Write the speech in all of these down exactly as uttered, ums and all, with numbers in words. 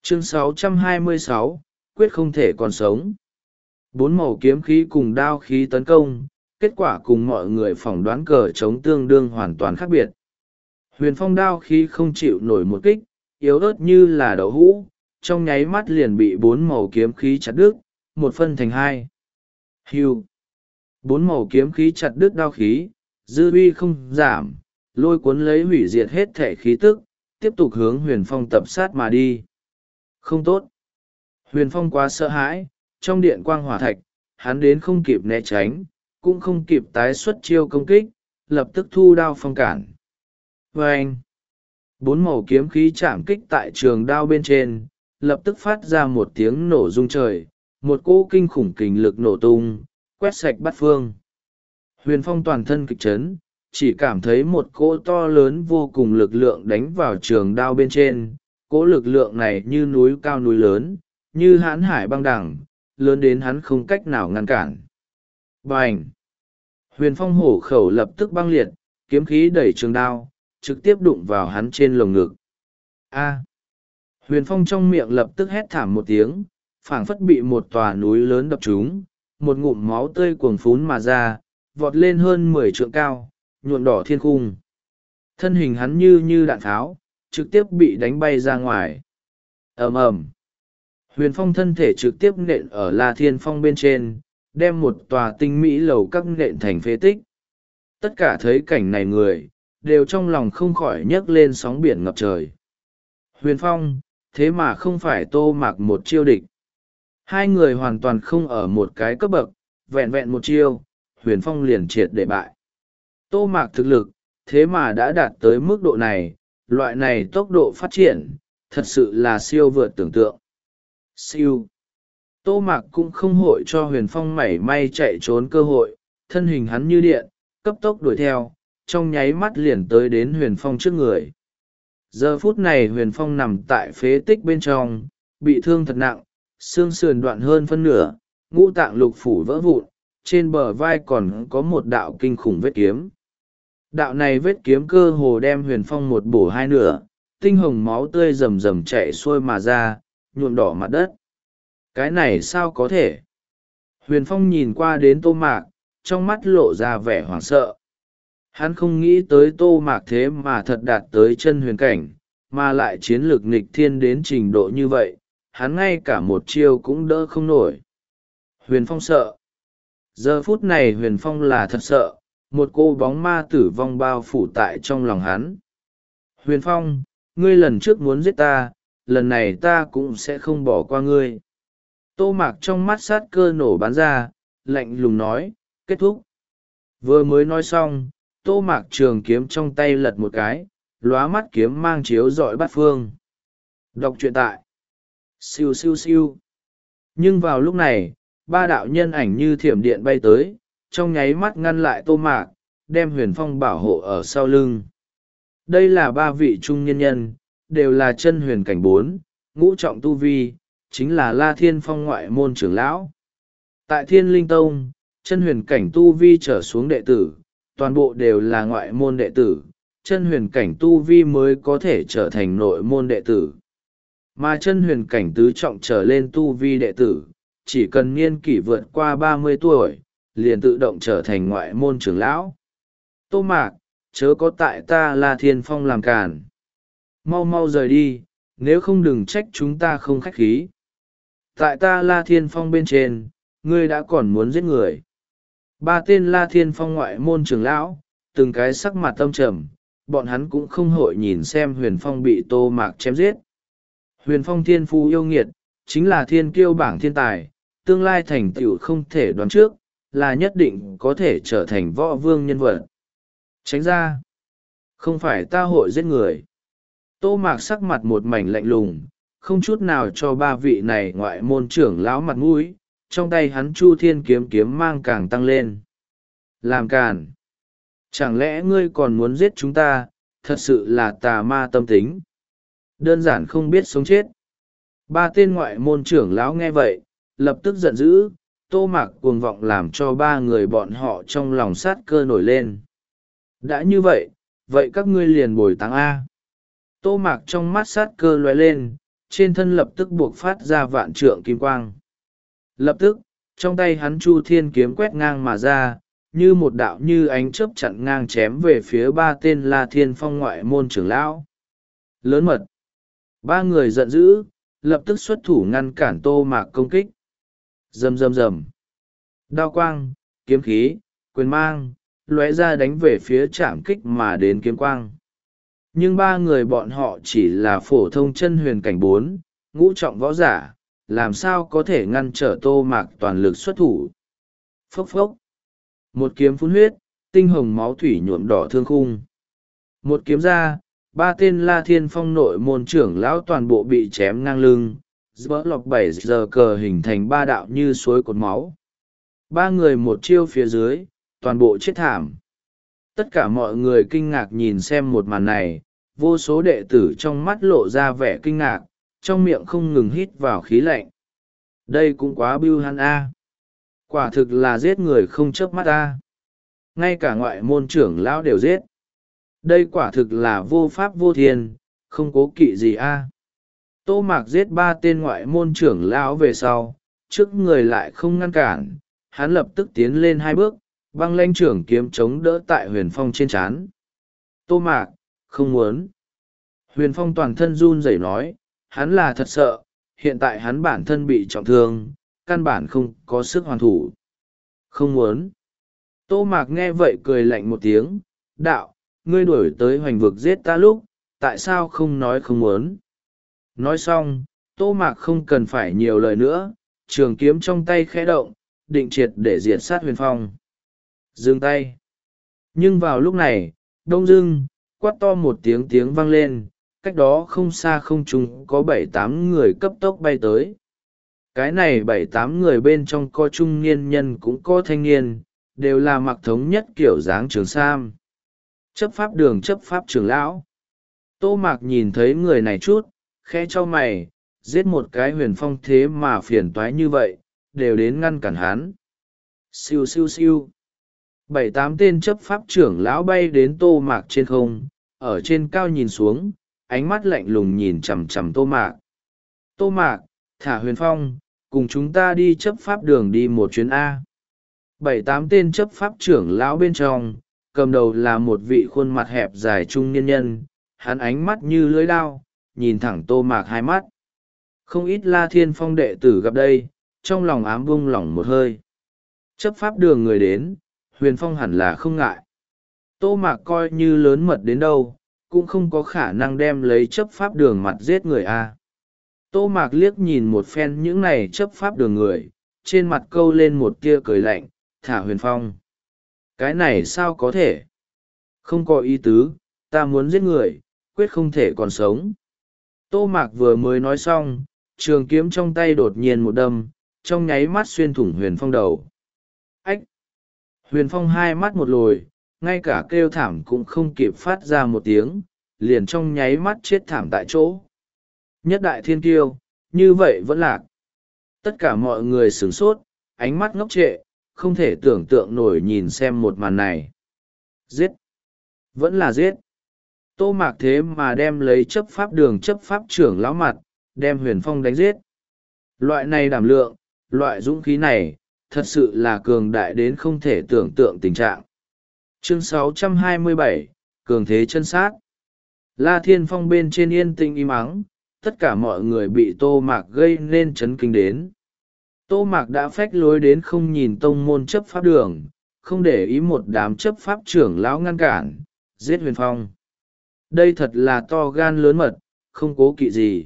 Chương sáu trăm hai mươi sáu, quyết không thể còn sống. Bốn màu kiếm khí cùng đao khí tấn công, kết quả cùng mọi người phỏng đoán cờ trống tương đương hoàn toàn khác biệt. Huyền phong đao khí không chịu nổi một kích, yếu ớt như là đậu hũ, trong nháy mắt liền bị bốn màu kiếm khí chặt đứt, một phân thành hai. Hưu. Bốn màu kiếm khí chặt đứt đao khí, dư uy không giảm, lôi cuốn lấy hủy diệt hết thể khí tức, tiếp tục hướng huyền phong tập sát mà đi. Không tốt. Huyền phong quá sợ hãi, trong điện quang hỏa thạch, hắn đến không kịp né tránh, cũng không kịp tái xuất chiêu công kích, lập tức thu đao phong cản. Vâng! Bốn màu kiếm khí chạm kích tại trường đao bên trên, lập tức phát ra một tiếng nổ rung trời, một cỗ kinh khủng kình lực nổ tung, quét sạch bát phương. Huyền phong toàn thân kịch chấn, chỉ cảm thấy một cỗ to lớn vô cùng lực lượng đánh vào trường đao bên trên, cỗ lực lượng này như núi cao núi lớn, như hãn hải băng đẳng, lớn đến hắn không cách nào ngăn cản. Bành! Huyền phong hổ khẩu lập tức băng liệt, kiếm khí đẩy trường đao, trực tiếp đụng vào hắn trên lồng ngực. A! Huyền phong trong miệng lập tức hét thảm một tiếng, phảng phất bị một tòa núi lớn đập trúng, một ngụm máu tươi cuồng phún mà ra, vọt lên hơn mười trượng cao, nhuộm đỏ thiên khung. Thân hình hắn như như đạn tháo, trực tiếp bị đánh bay ra ngoài. Ầm ầm. Huyền phong thân thể trực tiếp nện ở La Thiên Phong bên trên, đem một tòa tinh mỹ lầu các nện thành phế tích. Tất cả thấy cảnh này người, đều trong lòng không khỏi nhấc lên sóng biển ngập trời. Huyền phong, thế mà không phải Tô Mạc một chiêu địch. Hai người hoàn toàn không ở một cái cấp bậc, vẹn vẹn một chiêu, huyền phong liền triệt để bại. Tô Mạc thực lực, thế mà đã đạt tới mức độ này, loại này tốc độ phát triển, thật sự là siêu vượt tưởng tượng. Siêu. Tô Mạc cũng không hội cho huyền phong mảy may chạy trốn cơ hội, thân hình hắn như điện, cấp tốc đuổi theo, trong nháy mắt liền tới đến huyền phong trước người. Giờ phút này huyền phong nằm tại phế tích bên trong, bị thương thật nặng, xương sườn đoạn hơn phân nửa, ngũ tạng lục phủ vỡ vụn, trên bờ vai còn có một đạo kinh khủng vết kiếm. Đạo này vết kiếm cơ hồ đem huyền phong một bổ hai nửa, tinh hồng máu tươi rầm rầm chạy xuôi mà ra, nhuộm đỏ mặt đất. Cái này sao có thể? Huyền phong nhìn qua đến Tô Mạc, trong mắt lộ ra vẻ hoảng sợ. Hắn không nghĩ tới Tô Mạc thế mà thật đạt tới chân huyền cảnh, mà lại chiến lược nghịch thiên đến trình độ như vậy, hắn ngay cả một chiêu cũng đỡ không nổi. Huyền phong sợ. Giờ phút này huyền phong là thật sợ, một cô bóng ma tử vong bao phủ tại trong lòng hắn. Huyền phong, ngươi lần trước muốn giết ta, lần này ta cũng sẽ không bỏ qua ngươi. Tô Mạc trong mắt sát cơ nổ bắn ra, lạnh lùng nói, kết thúc. Vừa mới nói xong, Tô Mạc trường kiếm trong tay lật một cái, lóa mắt kiếm mang chiếu rọi bát phương. Đọc truyện tại. Siêu siêu siêu. Nhưng vào lúc này, ba đạo nhân ảnh như thiểm điện bay tới, trong nháy mắt ngăn lại Tô Mạc, đem huyền phong bảo hộ ở sau lưng. Đây là ba vị trung nhân nhân, đều là chân huyền cảnh bốn, ngũ trọng tu vi, chính là La Thiên Phong ngoại môn trưởng lão. Tại Thiên Linh Tông, chân huyền cảnh tu vi trở xuống đệ tử, toàn bộ đều là ngoại môn đệ tử, chân huyền cảnh tu vi mới có thể trở thành nội môn đệ tử. Mà chân huyền cảnh tứ trọng trở lên tu vi đệ tử, chỉ cần niên kỷ vượt qua ba mươi tuổi, liền tự động trở thành ngoại môn trưởng lão. Tô Mạc, chớ có tại ta La Thiên Phong làm càn. Mau mau rời đi, nếu không đừng trách chúng ta không khách khí. Tại ta La Thiên Phong bên trên, ngươi đã còn muốn giết người. Ba tên La Thiên Phong ngoại môn trưởng lão, từng cái sắc mặt tâm trầm, bọn hắn cũng không hội nhìn xem huyền phong bị Tô Mạc chém giết. Huyền phong thiên phú yêu nghiệt, chính là thiên kiêu bảng thiên tài, tương lai thành tựu không thể đoán trước, là nhất định có thể trở thành võ vương nhân vật. Tránh ra, không phải ta hội giết người. Tô Mạc sắc mặt một mảnh lạnh lùng, không chút nào cho ba vị này ngoại môn trưởng lão mặt mũi, trong tay hắn Chu Thiên kiếm kiếm mang càng tăng lên. Làm càn. Chẳng lẽ ngươi còn muốn giết chúng ta, thật sự là tà ma tâm tính. Đơn giản không biết sống chết. Ba tên ngoại môn trưởng lão nghe vậy, lập tức giận dữ, Tô Mạc cuồng vọng làm cho ba người bọn họ trong lòng sát cơ nổi lên. Đã như vậy, vậy các ngươi liền bồi táng A. Tô Mạc trong mắt sát cơ lóe lên, trên thân lập tức buộc phát ra vạn trượng kim quang. Lập tức, trong tay hắn Chu Thiên kiếm quét ngang mà ra, như một đạo như ánh chớp chặn ngang chém về phía ba tên La Thiên Phong ngoại môn trưởng lão. Lớn mật! Ba người giận dữ, lập tức xuất thủ ngăn cản Tô Mạc công kích. Rầm rầm rầm. Đao quang, kiếm khí, quyền mang, lóe ra đánh về phía chạm kích mà đến kiếm quang. Nhưng ba người bọn họ chỉ là phổ thông chân huyền cảnh bốn, ngũ trọng võ giả, làm sao có thể ngăn trở Tô Mạc toàn lực xuất thủ. Phốc phốc. Một kiếm phun huyết, tinh hồng máu thủy nhuộm đỏ thương khung. Một kiếm ra, ba tên La Thiên Phong nội môn trưởng lão toàn bộ bị chém ngang lưng, giữa lọc bảy giờ cờ hình thành ba đạo như suối cột máu. Ba người một chiêu phía dưới, toàn bộ chết thảm. Tất cả mọi người kinh ngạc nhìn xem một màn này, vô số đệ tử trong mắt lộ ra vẻ kinh ngạc, trong miệng không ngừng hít vào khí lạnh. Đây cũng quá bưu hắn a. Quả thực là giết người không chớp mắt a. Ngay cả ngoại môn trưởng lão đều giết. Đây quả thực là vô pháp vô thiên, không cố kỵ gì a. Tô Mạc giết ba tên ngoại môn trưởng lão về sau, trước người lại không ngăn cản, hắn lập tức tiến lên hai bước, băng lanh trưởng kiếm chống đỡ tại Huyền Phong trên trán. Tô Mạc, không muốn. Huyền Phong toàn thân run rẩy nói, hắn là thật sợ, hiện tại hắn bản thân bị trọng thương, căn bản không có sức hoàn thủ. Không muốn. Tô Mạc nghe vậy cười lạnh một tiếng, đạo, ngươi đuổi tới hoành vực giết ta lúc, tại sao không nói không muốn. Nói xong, Tô Mạc không cần phải nhiều lời nữa, trường kiếm trong tay khẽ động, định triệt để diệt sát Huyền Phong. Dừng tay. Nhưng vào lúc này, đông dưng, quát to một tiếng tiếng vang lên, cách đó không xa không trung có bảy tám người cấp tốc bay tới. Cái này bảy tám người bên trong có trung niên nhân cũng có thanh niên, đều là mặc thống nhất kiểu dáng trường sam. Chấp pháp đường chấp pháp trưởng lão. Tô Mạc nhìn thấy người này chút, khẽ cho mày, giết một cái Huyền Phong thế mà phiền toái như vậy, đều đến ngăn cản hắn. Siêu siêu siêu. Bảy tám tên chấp pháp trưởng lão bay đến Tô Mạc trên không, ở trên cao nhìn xuống, ánh mắt lạnh lùng nhìn chằm chằm Tô Mạc. Tô Mạc, thả Huyền Phong, cùng chúng ta đi chấp pháp đường đi một chuyến A. Bảy tám tên chấp pháp trưởng lão bên trong, cầm đầu là một vị khuôn mặt hẹp dài trung niên nhân, hắn ánh mắt như lưỡi đao, nhìn thẳng Tô Mạc hai mắt. Không ít La Thiên Phong đệ tử gặp đây, trong lòng ám bung lỏng một hơi. Chấp pháp đường người đến, Huyền Phong hẳn là không ngại. Tô Mạc coi như lớn mật đến đâu, cũng không có khả năng đem lấy chấp pháp đường mặt giết người a. Tô Mạc liếc nhìn một phen những này chấp pháp đường người, trên mặt câu lên một tia cười lạnh, thả Huyền Phong. Cái này sao có thể? Không có ý tứ, ta muốn giết người, quyết không thể còn sống. Tô Mạc vừa mới nói xong, trường kiếm trong tay đột nhiên một đâm, trong nháy mắt xuyên thủng Huyền Phong đầu. Ách! Huyền Phong hai mắt một lồi, ngay cả kêu thảm cũng không kịp phát ra một tiếng, liền trong nháy mắt chết thảm tại chỗ. Nhất đại thiên kiêu, như vậy vẫn lạc. Tất cả mọi người sửng sốt, ánh mắt ngốc trệ, không thể tưởng tượng nổi nhìn xem một màn này. Giết! Vẫn là giết! Tô Mạc thế mà đem lấy chấp pháp đường chấp pháp trưởng lão mặt, đem Huyền Phong đánh giết. Loại này đảm lượng, loại dũng khí này, thật sự là cường đại đến không thể tưởng tượng tình trạng. Chương sáu trăm hai mươi bảy, Cường thế chân sát. La Thiên Phong bên trên yên tĩnh im ắng, tất cả mọi người bị Tô Mạc gây nên chấn kinh đến. Tô Mạc đã phách lối đến không nhìn tông môn chấp pháp đường, không để ý một đám chấp pháp trưởng lão ngăn cản, giết Huyền Phong. Đây thật là to gan lớn mật, không cố kỵ gì.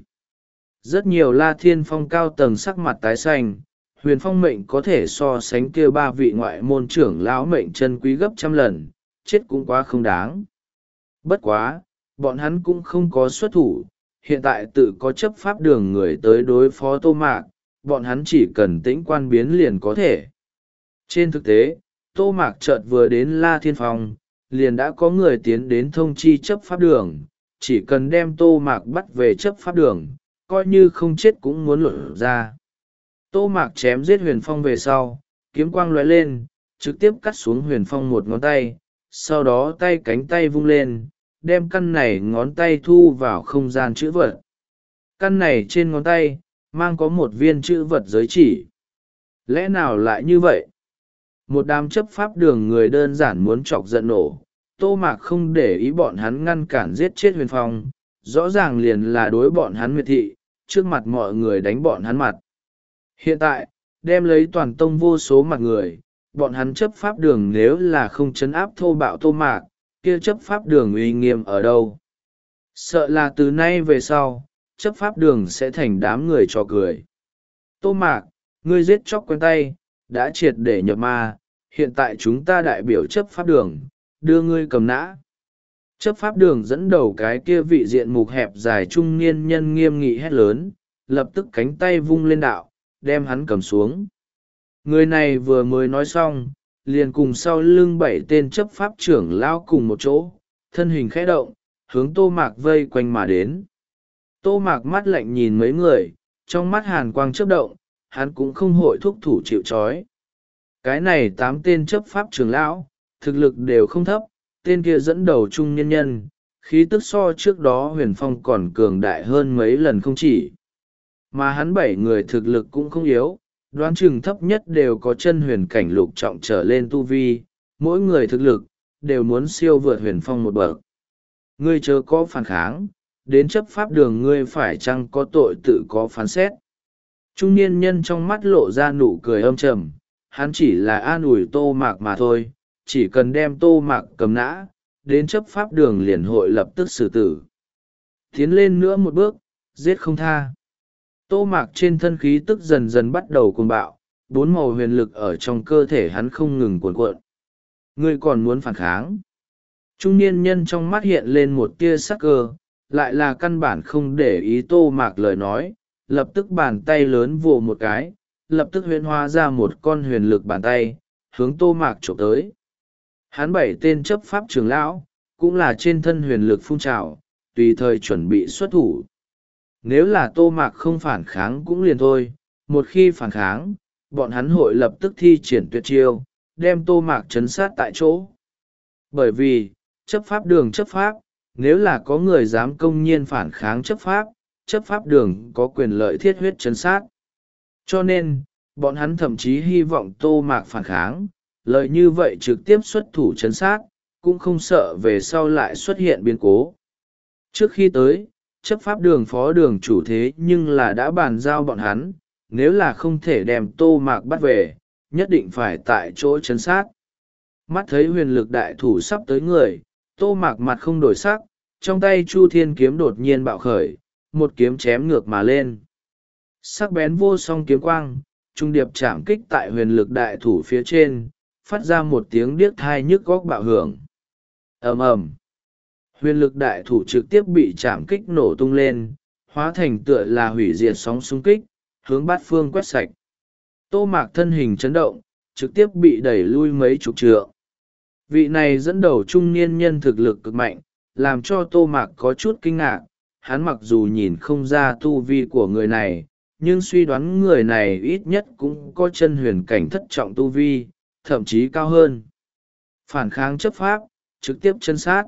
Rất nhiều La Thiên Phong cao tầng sắc mặt tái xanh, Huyền Phong mệnh có thể so sánh kia ba vị ngoại môn trưởng lão mệnh chân quý gấp trăm lần, chết cũng quá không đáng. Bất quá, bọn hắn cũng không có xuất thủ, hiện tại tự có chấp pháp đường người tới đối phó Tô Mạc, bọn hắn chỉ cần tĩnh quan biến liền có thể. Trên thực tế, Tô Mạc chợt vừa đến La Thiên Phong, liền đã có người tiến đến thông chi chấp pháp đường, chỉ cần đem Tô Mạc bắt về chấp pháp đường, coi như không chết cũng muốn lột ra. Tô Mạc chém giết Huyền Phong về sau, kiếm quang lóe lên, trực tiếp cắt xuống Huyền Phong một ngón tay, sau đó tay cánh tay vung lên, đem căn này ngón tay thu vào không gian chữ vật. căn này trên ngón tay mang có một viên chữ vật giới chỉ. Lẽ nào lại như vậy? Một đám chấp pháp đường người đơn giản muốn chọc giận nổ. Tô Mạc không để ý bọn hắn ngăn cản giết chết Huyền Phong, rõ ràng liền là đối bọn hắn miệt thị, trước mặt mọi người đánh bọn hắn mặt. Hiện tại, đem lấy toàn tông vô số mặt người, bọn hắn chấp pháp đường nếu là không chấn áp thô bạo Tô Mạc, kia chấp pháp đường uy nghiêm ở đâu? Sợ là từ nay về sau, chấp pháp đường sẽ thành đám người trò cười. Tô Mạc, ngươi giết chóc quen tay, đã triệt để nhập ma, hiện tại chúng ta đại biểu chấp pháp đường, đưa ngươi cầm nã. Chấp pháp đường dẫn đầu cái kia vị diện mục hẹp dài trung niên nhân nghiêm nghị hét lớn, lập tức cánh tay vung lên đạo, đem hắn cầm xuống. Người này vừa mới nói xong, liền cùng sau lưng bảy tên chấp pháp trưởng lao cùng một chỗ, thân hình khẽ động, hướng Tô Mạc vây quanh mà đến. Tô Mạc mắt lạnh nhìn mấy người, trong mắt hàn quang chớp động, hắn cũng không hội thúc thủ chịu trói. Cái này tám tên chấp pháp trưởng lão, thực lực đều không thấp, tên kia dẫn đầu trung nhân nhân, khí tức so trước đó Huyền Phong còn cường đại hơn mấy lần không chỉ. Mà hắn bảy người thực lực cũng không yếu, đoán chừng thấp nhất đều có chân huyền cảnh lục trọng trở lên tu vi, mỗi người thực lực, đều muốn siêu vượt Huyền Phong một bậc. Ngươi chớ có phản kháng, đến chấp pháp đường ngươi phải chăng có tội tự có phán xét. Trung niên nhân trong mắt lộ ra nụ cười âm trầm, hắn chỉ là an ủi Tô Mạc mà thôi, chỉ cần đem Tô Mạc cầm nã, đến chấp pháp đường liền hội lập tức xử tử. Tiến lên nữa một bước, giết không tha. Tô Mạc trên thân khí tức dần dần bắt đầu cuồng bạo, bốn màu huyền lực ở trong cơ thể hắn không ngừng cuộn cuộn. Ngươi còn muốn phản kháng? Trung niên nhân trong mắt hiện lên một tia sắc cơ, lại là căn bản không để ý Tô Mạc lời nói, lập tức bàn tay lớn vồ một cái, lập tức huyễn hóa ra một con huyền lực bàn tay, hướng Tô Mạc chụp tới. Hắn bảy tên chấp pháp trưởng lão, cũng là trên thân huyền lực phun trào, tùy thời chuẩn bị xuất thủ. Nếu là Tô Mạc không phản kháng cũng liền thôi, một khi phản kháng, bọn hắn hội lập tức thi triển tuyệt chiêu, đem Tô Mạc trấn sát tại chỗ. Bởi vì, chấp pháp đường chấp pháp, nếu là có người dám công nhiên phản kháng chấp pháp, chấp pháp đường có quyền lợi thiết huyết trấn sát. Cho nên, bọn hắn thậm chí hy vọng Tô Mạc phản kháng, lợi như vậy trực tiếp xuất thủ trấn sát, cũng không sợ về sau lại xuất hiện biến cố. Trước khi tới, chấp pháp đường phó đường chủ thế nhưng là đã bàn giao bọn hắn, nếu là không thể đem Tô Mạc bắt về, nhất định phải tại chỗ trấn sát. Mắt thấy huyền lực đại thủ sắp tới người, Tô Mạc mặt không đổi sắc, trong tay Chu Thiên kiếm đột nhiên bạo khởi, một kiếm chém ngược mà lên. Sắc bén vô song kiếm quang, trung điệp chạm kích tại huyền lực đại thủ phía trên, phát ra một tiếng điếc thai nhức góc bạo hưởng. Ầm ầm, huyền lực đại thủ trực tiếp bị chạm kích nổ tung lên, hóa thành tựa là hủy diệt sóng xung kích, hướng bát phương quét sạch. Tô Mạc thân hình chấn động, trực tiếp bị đẩy lui mấy chục trượng. Vị này dẫn đầu trung niên nhân thực lực cực mạnh, làm cho Tô Mạc có chút kinh ngạc. Hắn mặc dù nhìn không ra tu vi của người này, nhưng suy đoán người này ít nhất cũng có chân huyền cảnh thất trọng tu vi, thậm chí cao hơn. Phản kháng chấp pháp, trực tiếp chân sát.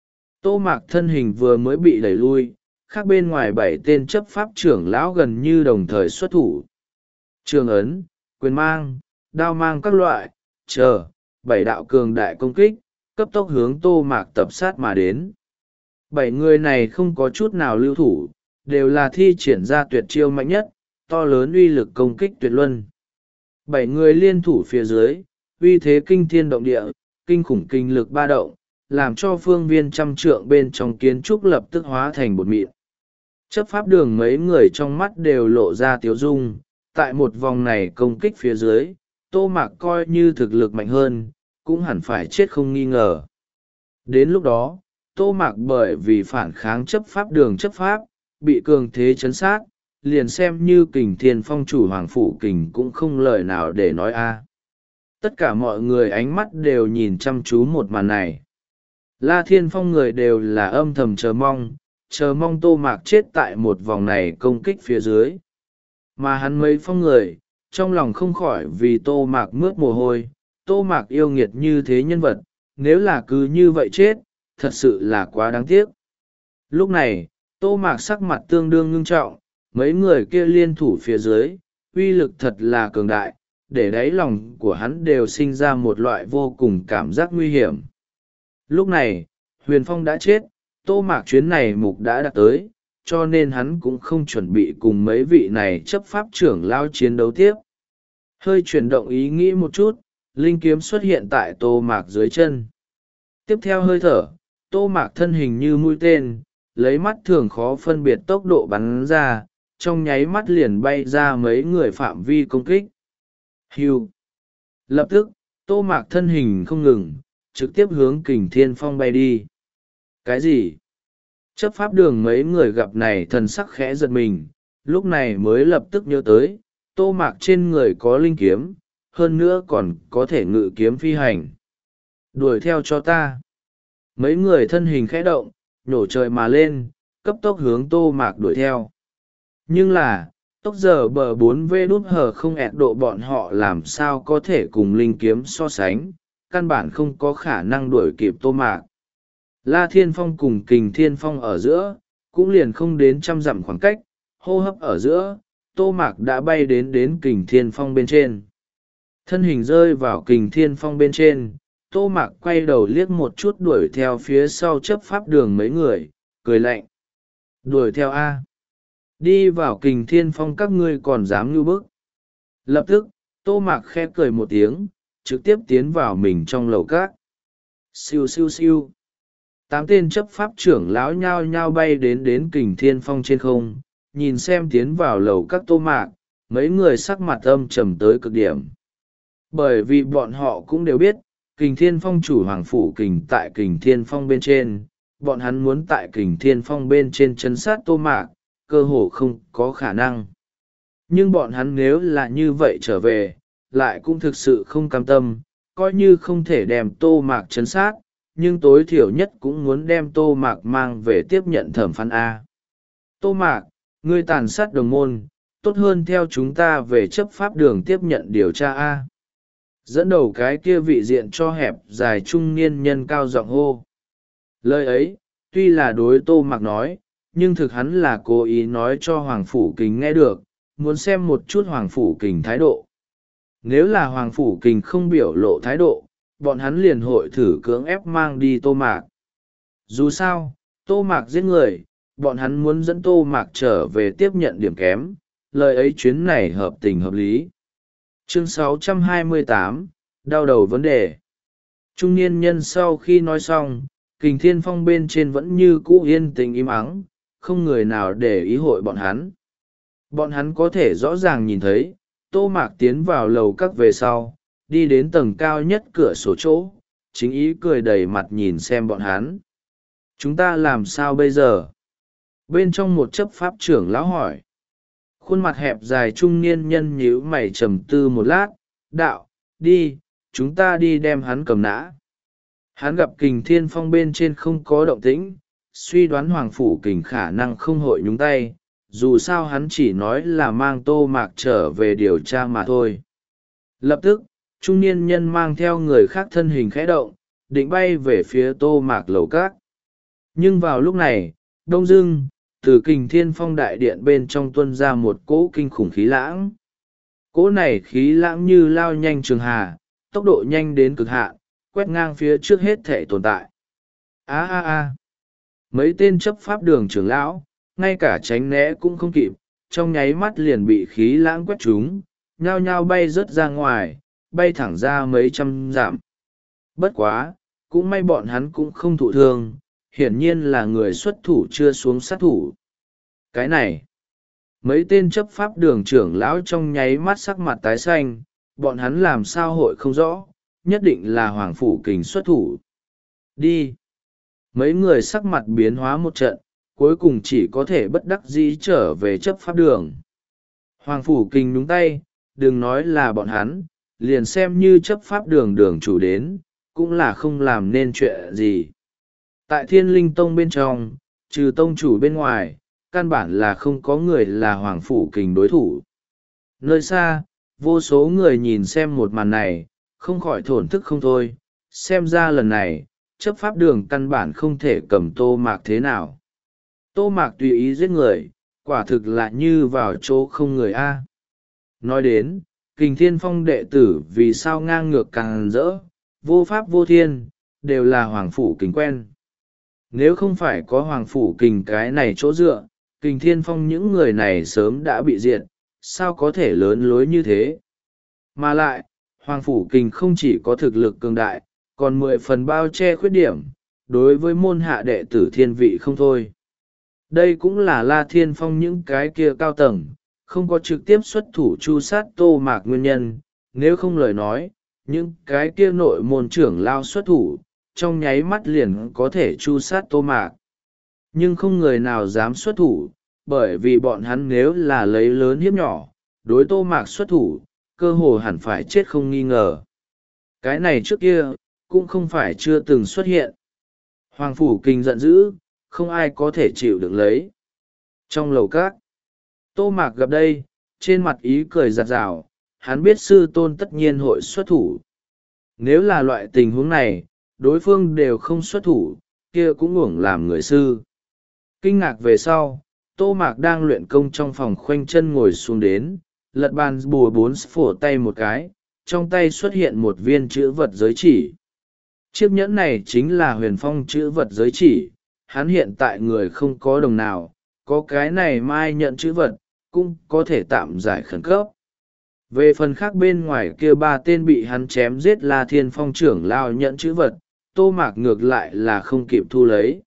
Tô Mạc thân hình vừa mới bị đẩy lui, khác bên ngoài bảy tên chấp pháp trưởng lão gần như đồng thời xuất thủ. Trường ấn, quyền mang, đao mang các loại, chờ, bảy đạo cường đại công kích, cấp tốc hướng Tô Mạc tập sát mà đến. Bảy người này không có chút nào lưu thủ, đều là thi triển ra tuyệt chiêu mạnh nhất, to lớn uy lực công kích tuyệt luân. Bảy người liên thủ phía dưới, uy thế kinh thiên động địa, kinh khủng kinh lực ba động, làm cho phương viên trăm trượng bên trong kiến trúc lập tức hóa thành bột mịn. Chấp pháp đường mấy người trong mắt đều lộ ra tiếu dung, tại một vòng này công kích phía dưới, Tô Mạc coi như thực lực mạnh hơn, cũng hẳn phải chết không nghi ngờ. Đến lúc đó, Tô Mạc bởi vì phản kháng chấp pháp đường chấp pháp, bị cường thế chấn sát, liền xem như Kình Thiên Phong chủ Hoàng Phủ Kình cũng không lời nào để nói a. Tất cả mọi người ánh mắt đều nhìn chăm chú một màn này. La Thiên Phong người đều là âm thầm chờ mong, chờ mong Tô Mạc chết tại một vòng này công kích phía dưới. Mà hắn mấy phong người, trong lòng không khỏi vì Tô Mạc mướt mồ hôi, Tô Mạc yêu nghiệt như thế nhân vật, nếu là cứ như vậy chết, thật sự là quá đáng tiếc. Lúc này, Tô Mạc sắc mặt tương đương ngưng trọng, mấy người kia liên thủ phía dưới, uy lực thật là cường đại, để đáy lòng của hắn đều sinh ra một loại vô cùng cảm giác nguy hiểm. Lúc này, Huyền Phong đã chết, Tô Mạc chuyến này mục đã đạt tới, cho nên hắn cũng không chuẩn bị cùng mấy vị này chấp pháp trưởng lao chiến đấu tiếp. Hơi chuyển động ý nghĩ một chút, linh kiếm xuất hiện tại Tô Mạc dưới chân. Tiếp theo hơi thở, Tô Mạc thân hình như mũi tên, lấy mắt thường khó phân biệt tốc độ bắn ra, trong nháy mắt liền bay ra mấy người phạm vi công kích. Hưu! Lập tức, Tô Mạc thân hình không ngừng, trực tiếp hướng Kình Thiên Phong bay đi. Cái gì? Chấp pháp đường mấy người gặp này thần sắc khẽ giật mình, lúc này mới lập tức nhớ tới, Tô Mạc trên người có linh kiếm, hơn nữa còn có thể ngự kiếm phi hành. Đuổi theo cho ta. Mấy người thân hình khẽ động, nhổ trời mà lên, cấp tốc hướng Tô Mạc đuổi theo. Nhưng là, tốc giờ bờ bốn v đút hờ không ẹt độ bọn họ làm sao có thể cùng linh kiếm so sánh, căn bản không có khả năng đuổi kịp Tô Mạc. La Thiên Phong cùng Kình Thiên Phong ở giữa, cũng liền không đến trăm dặm khoảng cách, hô hấp ở giữa, Tô Mạc đã bay đến đến Kình Thiên Phong bên trên. Thân hình rơi vào Kình Thiên Phong bên trên, Tô Mạc quay đầu liếc một chút đuổi theo phía sau chấp pháp đường mấy người, cười lạnh. Đuổi theo A. Đi vào Kình Thiên Phong các ngươi còn dám ngưu bức. Lập tức, Tô Mạc khẽ cười một tiếng, trực tiếp tiến vào mình trong lầu cát. Siêu siêu siêu. Tám tên chấp pháp trưởng lão nhao nhao bay đến đến Kình Thiên Phong trên không, nhìn xem tiến vào lầu các Tô Mạc, mấy người sắc mặt âm trầm tới cực điểm. Bởi vì bọn họ cũng đều biết, Kình Thiên Phong chủ hoàng phủ Kình tại Kình Thiên Phong bên trên, bọn hắn muốn tại Kình Thiên Phong bên trên trấn sát Tô Mạc, cơ hồ không có khả năng. Nhưng bọn hắn nếu là như vậy trở về, lại cũng thực sự không cam tâm, coi như không thể đem Tô Mạc trấn sát, nhưng tối thiểu nhất cũng muốn đem Tô Mạc mang về tiếp nhận thẩm phán A. Tô Mạc, ngươi tàn sát đồng môn, tốt hơn theo chúng ta về chấp pháp đường tiếp nhận điều tra A. Dẫn đầu cái kia vị diện cho hẹp dài trung niên nhân cao giọng hô. Lời ấy, tuy là đối Tô Mạc nói, nhưng thực hắn là cố ý nói cho Hoàng Phủ Kình nghe được, muốn xem một chút Hoàng Phủ Kình thái độ. Nếu là Hoàng Phủ Kình không biểu lộ thái độ, bọn hắn liền hội thử cưỡng ép mang đi Tô Mạc. Dù sao, Tô Mạc giết người, bọn hắn muốn dẫn Tô Mạc trở về tiếp nhận điểm kém, lời ấy chuyến này hợp tình hợp lý. Chương sáu trăm hai mươi tám, đau đầu vấn đề. Trung niên nhân sau khi nói xong, Kình Thiên Phong bên trên vẫn như cũ yên tĩnh im ắng, không người nào để ý hội bọn hắn. Bọn hắn có thể rõ ràng nhìn thấy, Tô Mạc tiến vào lầu các về sau, đi đến tầng cao nhất cửa sổ chỗ, chính ý cười đầy mặt nhìn xem bọn hắn. Chúng ta làm sao bây giờ? Bên trong một chấp pháp trưởng lão hỏi. Khuôn mặt hẹp dài trung niên nhân nhíu mày trầm tư một lát, đạo, đi, chúng ta đi đem hắn cầm nã. Hắn gặp Kình Thiên Phong bên trên không có động tĩnh, suy đoán Hoàng Phủ Kình khả năng không hội nhúng tay, dù sao hắn chỉ nói là mang Tô Mạc trở về điều tra mà thôi. Lập tức, trung niên nhân mang theo người khác thân hình khẽ động, định bay về phía Tô Mạc lầu cát. Nhưng vào lúc này, đông dưng, từ Kình Thiên Phong đại điện bên trong tuôn ra một cỗ kinh khủng khí lãng. Cỗ này khí lãng như lao nhanh trường hà, tốc độ nhanh đến cực hạn, quét ngang phía trước hết thể tồn tại. Á á á! Mấy tên chấp pháp đường trưởng lão, ngay cả tránh né cũng không kịp, trong nháy mắt liền bị khí lãng quét trúng, nhao nhao bay rớt ra ngoài, bay thẳng ra mấy trăm dặm. Bất quá, cũng may bọn hắn cũng không thụ thương, hiển nhiên là người xuất thủ chưa xuống sát thủ. Cái này, mấy tên chấp pháp đường trưởng lão trong nháy mắt sắc mặt tái xanh, bọn hắn làm sao hội không rõ, nhất định là Hoàng Phủ Kình xuất thủ. Đi! Mấy người sắc mặt biến hóa một trận, cuối cùng chỉ có thể bất đắc dĩ trở về chấp pháp đường. Hoàng Phủ Kình nhúng tay, đừng nói là bọn hắn, liền xem như chấp pháp đường đường chủ đến, cũng là không làm nên chuyện gì. Tại Thiên Linh Tông bên trong, trừ tông chủ bên ngoài, căn bản là không có người là Hoàng Phủ Kình đối thủ. Nơi xa, vô số người nhìn xem một màn này, không khỏi thổn thức không thôi, xem ra lần này, chấp pháp đường căn bản không thể cầm Tô Mạc thế nào. Tô Mạc tùy ý giết người, Quả thực là như vào chỗ không người a. Nói đến Kình Thiên Phong đệ tử vì sao ngang ngược càng rỡ, vô pháp vô thiên, đều là Hoàng Phủ Kình quen. Nếu không phải có Hoàng Phủ Kình cái này chỗ dựa, Kình Thiên Phong những người này sớm đã bị diệt, sao có thể lớn lối như thế. Mà lại, Hoàng Phủ Kình không chỉ có thực lực cường đại, còn mười phần bao che khuyết điểm, đối với môn hạ đệ tử thiên vị không thôi. Đây cũng là La Thiên Phong những cái kia cao tầng, không có trực tiếp xuất thủ chu sát Tô Mạc nguyên nhân, nếu không lời nói, những cái kia nội môn trưởng lao xuất thủ, trong nháy mắt liền có thể chu sát Tô Mạc. Nhưng không người nào dám xuất thủ, bởi vì bọn hắn nếu là lấy lớn hiếp nhỏ, đối Tô Mạc xuất thủ, cơ hồ hẳn phải chết không nghi ngờ. Cái này trước kia, cũng không phải chưa từng xuất hiện. Hoàng Phủ Kình giận dữ, không ai có thể chịu được lấy. Trong lầu các, Tô Mạc gặp đây, trên mặt ý cười giặt rào, hắn biết sư tôn tất nhiên hội xuất thủ. Nếu là loại tình huống này, đối phương đều không xuất thủ, kia cũng uổng làm người sư. Kinh ngạc về sau, Tô Mạc đang luyện công trong phòng khoanh chân ngồi xuống đến, lật bàn bùa bốn phổ tay một cái, trong tay xuất hiện một viên chữ vật giới chỉ. Chiếc nhẫn này chính là Huyền Phong chữ vật giới chỉ, hắn hiện tại người không có đồng nào, có cái này mai nhận chữ vật, cũng có thể tạm giải khẩn cấp. Về phần khác bên ngoài kia ba tên bị hắn chém giết là Thiên Phong trưởng lao nhận chữ vật, Tô Mạc ngược lại là không kịp thu lấy.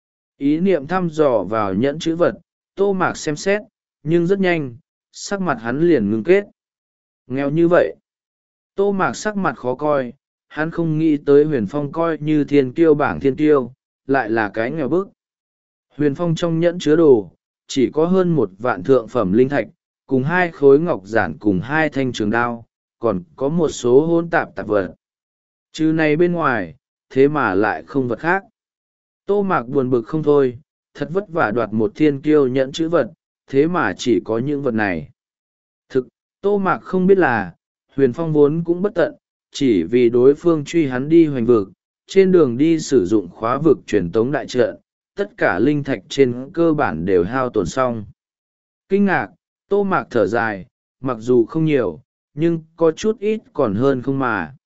Ý niệm thăm dò vào nhẫn chữ vật, Tô Mạc xem xét, nhưng rất nhanh, sắc mặt hắn liền ngưng kết. Nghèo như vậy. Tô Mạc sắc mặt khó coi, hắn không nghĩ tới Huyền Phong coi như thiên kiêu bảng thiên kiêu, lại là cái nghèo bức. Huyền Phong trong nhẫn chứa đồ, chỉ có hơn một vạn thượng phẩm linh thạch, cùng hai khối ngọc giản cùng hai thanh trường đao, còn có một số hỗn tạp tạp vật. Chứ này bên ngoài, thế mà lại không vật khác. Tô Mạc buồn bực không thôi, thật vất vả đoạt một thiên kiêu nhẫn chữ vật, thế mà chỉ có những vật này. Thực, Tô Mạc không biết là, Huyền Phong vốn cũng bất tận, chỉ vì đối phương truy hắn đi hoành vực, trên đường đi sử dụng khóa vực truyền tống đại trận, tất cả linh thạch trên cơ bản đều hao tổn xong. Kinh ngạc, Tô Mạc thở dài, mặc dù không nhiều, nhưng có chút ít còn hơn không mà.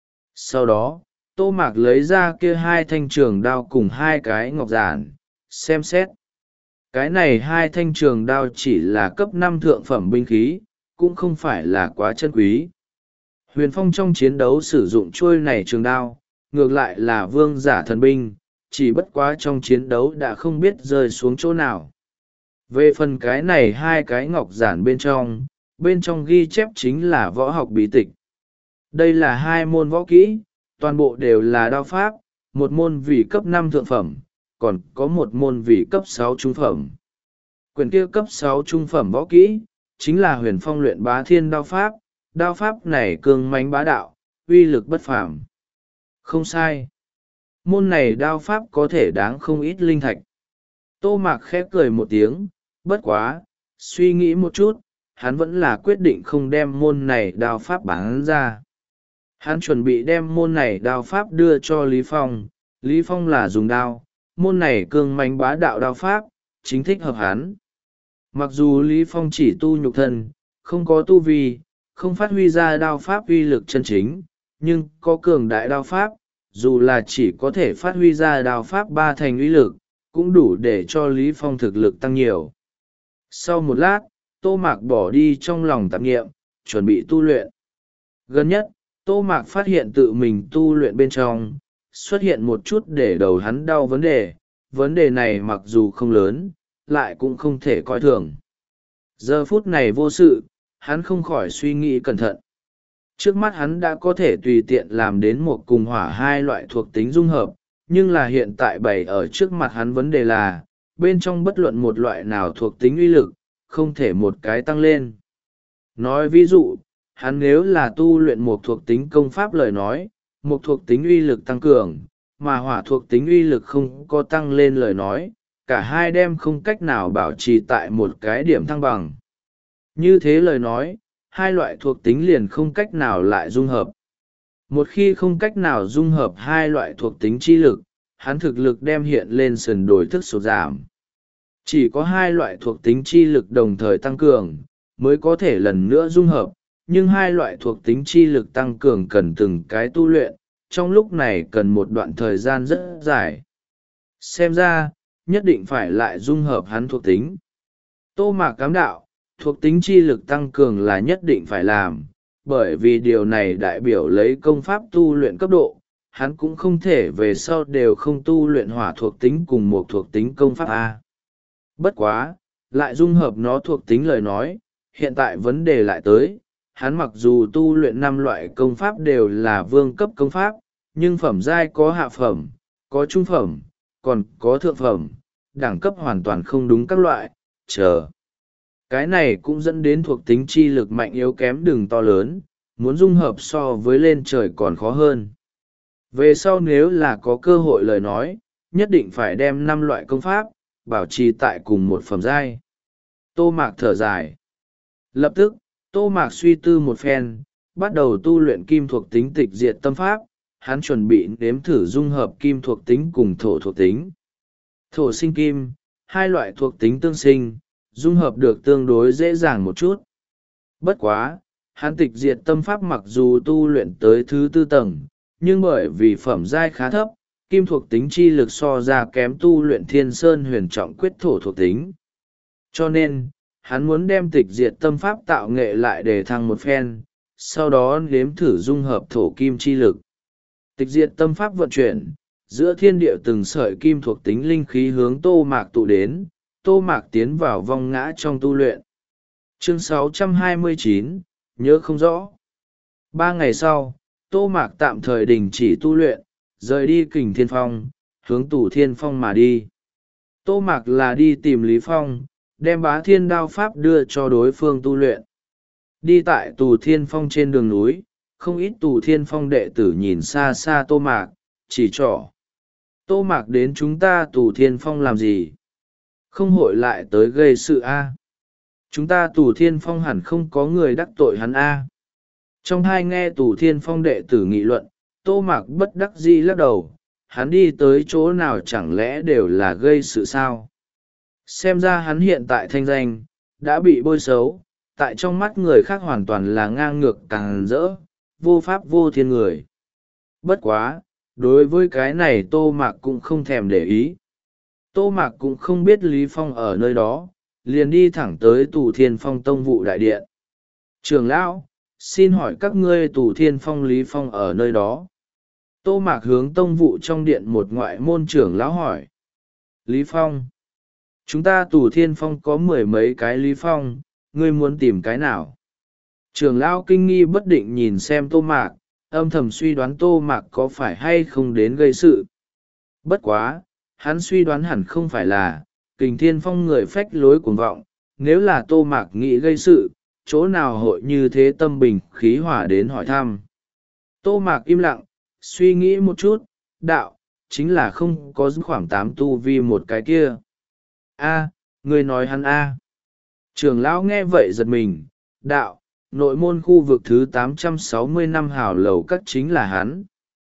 Sau đó, Tô Mạc lấy ra kia hai thanh trường đao cùng hai cái ngọc giản, xem xét. Cái này hai thanh trường đao chỉ là cấp năm thượng phẩm binh khí, cũng không phải là quá chân quý. Huyền Phong trong chiến đấu sử dụng trôi này trường đao, ngược lại là vương giả thần binh, chỉ bất quá trong chiến đấu đã không biết rơi xuống chỗ nào. Về phần cái này hai cái ngọc giản bên trong, bên trong ghi chép chính là võ học bí tịch. Đây là hai môn võ kỹ, toàn bộ đều là đao pháp, một môn vì cấp năm thượng phẩm, còn có một môn vì cấp sáu trung phẩm. Quyển kia cấp sáu trung phẩm võ kỹ, chính là Huyền Phong luyện bá thiên đao pháp, đao pháp này cường mãnh bá đạo, uy lực bất phàm. Không sai. Môn này đao pháp có thể đáng không ít linh thạch. Tô Mạc khép cười một tiếng, bất quá, suy nghĩ một chút, hắn vẫn là quyết định không đem môn này đao pháp bán ra. Hắn chuẩn bị đem môn này đao pháp đưa cho Lý Phong, Lý Phong là dùng đao, môn này cường mãnh bá đạo đao pháp, chính thích hợp hắn. Mặc dù Lý Phong chỉ tu nhục thân, không có tu vi, không phát huy ra đao pháp uy lực chân chính, nhưng có cường đại đao pháp, dù là chỉ có thể phát huy ra đao pháp ba thành uy lực, cũng đủ để cho Lý Phong thực lực tăng nhiều. Sau một lát, Tô Mạc bỏ đi trong lòng tạp nghiệm, chuẩn bị tu luyện. Gần nhất, Tô Mạc phát hiện tự mình tu luyện bên trong, xuất hiện một chút để đầu hắn đau vấn đề, vấn đề này mặc dù không lớn, lại cũng không thể coi thường. Giờ phút này vô sự, hắn không khỏi suy nghĩ cẩn thận. Trước mắt hắn đã có thể tùy tiện làm đến một cùng hỏa hai loại thuộc tính dung hợp, nhưng là hiện tại bày ở trước mặt hắn vấn đề là, bên trong bất luận một loại nào thuộc tính uy lực, không thể một cái tăng lên. Nói ví dụ, hắn nếu là tu luyện một thuộc tính công pháp lời nói, một thuộc tính uy lực tăng cường, mà hỏa thuộc tính uy lực không có tăng lên lời nói, cả hai đem không cách nào bảo trì tại một cái điểm thăng bằng. Như thế lời nói, hai loại thuộc tính liền không cách nào lại dung hợp. Một khi không cách nào dung hợp hai loại thuộc tính chi lực, hắn thực lực đem hiện lên sườn đổi thức sụt giảm. Chỉ có hai loại thuộc tính chi lực đồng thời tăng cường, mới có thể lần nữa dung hợp, nhưng hai loại thuộc tính chi lực tăng cường cần từng cái tu luyện, trong lúc này cần một đoạn thời gian rất dài. Xem ra, nhất định phải lại dung hợp hắn thuộc tính. Tô Mạc cám đạo, thuộc tính chi lực tăng cường là nhất định phải làm, bởi vì điều này đại biểu lấy công pháp tu luyện cấp độ, hắn cũng không thể về sau đều không tu luyện hỏa thuộc tính cùng một thuộc tính công pháp A. Bất quá, lại dung hợp nó thuộc tính lời nói, hiện tại vấn đề lại tới, hắn mặc dù tu luyện năm loại công pháp đều là vương cấp công pháp, nhưng phẩm giai có hạ phẩm, có trung phẩm, còn có thượng phẩm, đẳng cấp hoàn toàn không đúng các loại, chờ. Cái này cũng dẫn đến thuộc tính chi lực mạnh yếu kém đường to lớn, muốn dung hợp so với lên trời còn khó hơn. Về sau nếu là có cơ hội lời nói, nhất định phải đem năm loại công pháp, bảo trì tại cùng một phẩm giai. Tô Mạc thở dài. Lập tức, Tô Mạc suy tư một phen, bắt đầu tu luyện kim thuộc tính tịch diệt tâm pháp, hắn chuẩn bị nếm thử dung hợp kim thuộc tính cùng thổ thuộc tính. Thổ sinh kim, hai loại thuộc tính tương sinh, dung hợp được tương đối dễ dàng một chút. Bất quá, hắn tịch diệt tâm pháp mặc dù tu luyện tới thứ tư tầng, nhưng bởi vì phẩm giai khá thấp, kim thuộc tính chi lực so ra kém tu luyện thiên sơn huyền trọng quyết thổ thuộc tính. Cho nên, hắn muốn đem tịch diệt tâm pháp tạo nghệ lại để thăng một phen, sau đó nếm thử dung hợp thổ kim chi lực. Tịch diệt tâm pháp vận chuyển, giữa thiên địa từng sợi kim thuộc tính linh khí hướng Tô Mạc tụ đến, Tô Mạc tiến vào vong ngã trong tu luyện. Chương sáu trăm hai mươi chín, nhớ không rõ. Ba ngày sau, Tô Mạc tạm thời đình chỉ tu luyện, rời đi Kình Thiên Phong, hướng Tù Thiên Phong mà đi. Tô Mạc là đi tìm Lý Phong, đem Bá Thiên Đao Pháp đưa cho đối phương tu luyện. Đi tại Tù Thiên Phong trên đường núi, không ít Tù Thiên Phong đệ tử nhìn xa xa Tô Mạc, chỉ trỏ. Tô Mạc đến chúng ta Tù Thiên Phong làm gì? Không hội lại tới gây sự A. Chúng ta Tù Thiên Phong hẳn không có người đắc tội hắn A. Trong hai nghe Tù Thiên Phong đệ tử nghị luận, Tô Mạc bất đắc dĩ lắc đầu, hắn đi tới chỗ nào chẳng lẽ đều là gây sự sao? Xem ra hắn hiện tại thanh danh, đã bị bôi xấu, tại trong mắt người khác hoàn toàn là ngang ngược càng rỡ, vô pháp vô thiên người. Bất quá, đối với cái này Tô Mạc cũng không thèm để ý. Tô Mạc cũng không biết Lý Phong ở nơi đó, liền đi thẳng tới Tù Thiên Phong Tông vụ đại điện. Trưởng lão, xin hỏi các ngươi Tù Thiên Phong Lý Phong ở nơi đó. Tô Mạc hướng tông vụ trong điện một ngoại môn trưởng lão hỏi. Lý Phong. Chúng ta Tù Thiên Phong có mười mấy cái Lý Phong, ngươi muốn tìm cái nào? Trưởng lão kinh nghi bất định nhìn xem Tô Mạc, âm thầm suy đoán Tô Mạc có phải hay không đến gây sự. Bất quá, hắn suy đoán hẳn không phải là, Kình Thiên Phong người phách lối cuồng vọng, nếu là Tô Mạc nghĩ gây sự, chỗ nào hội như thế tâm bình khí hỏa đến hỏi thăm. Tô Mạc im lặng, suy nghĩ một chút, đạo, chính là không có khoảng tám tu vi một cái kia. A, người nói hắn A. Trưởng lão nghe vậy giật mình, đạo, nội môn khu vực thứ tám trăm sáu mươi năm hào lầu các chính là hắn.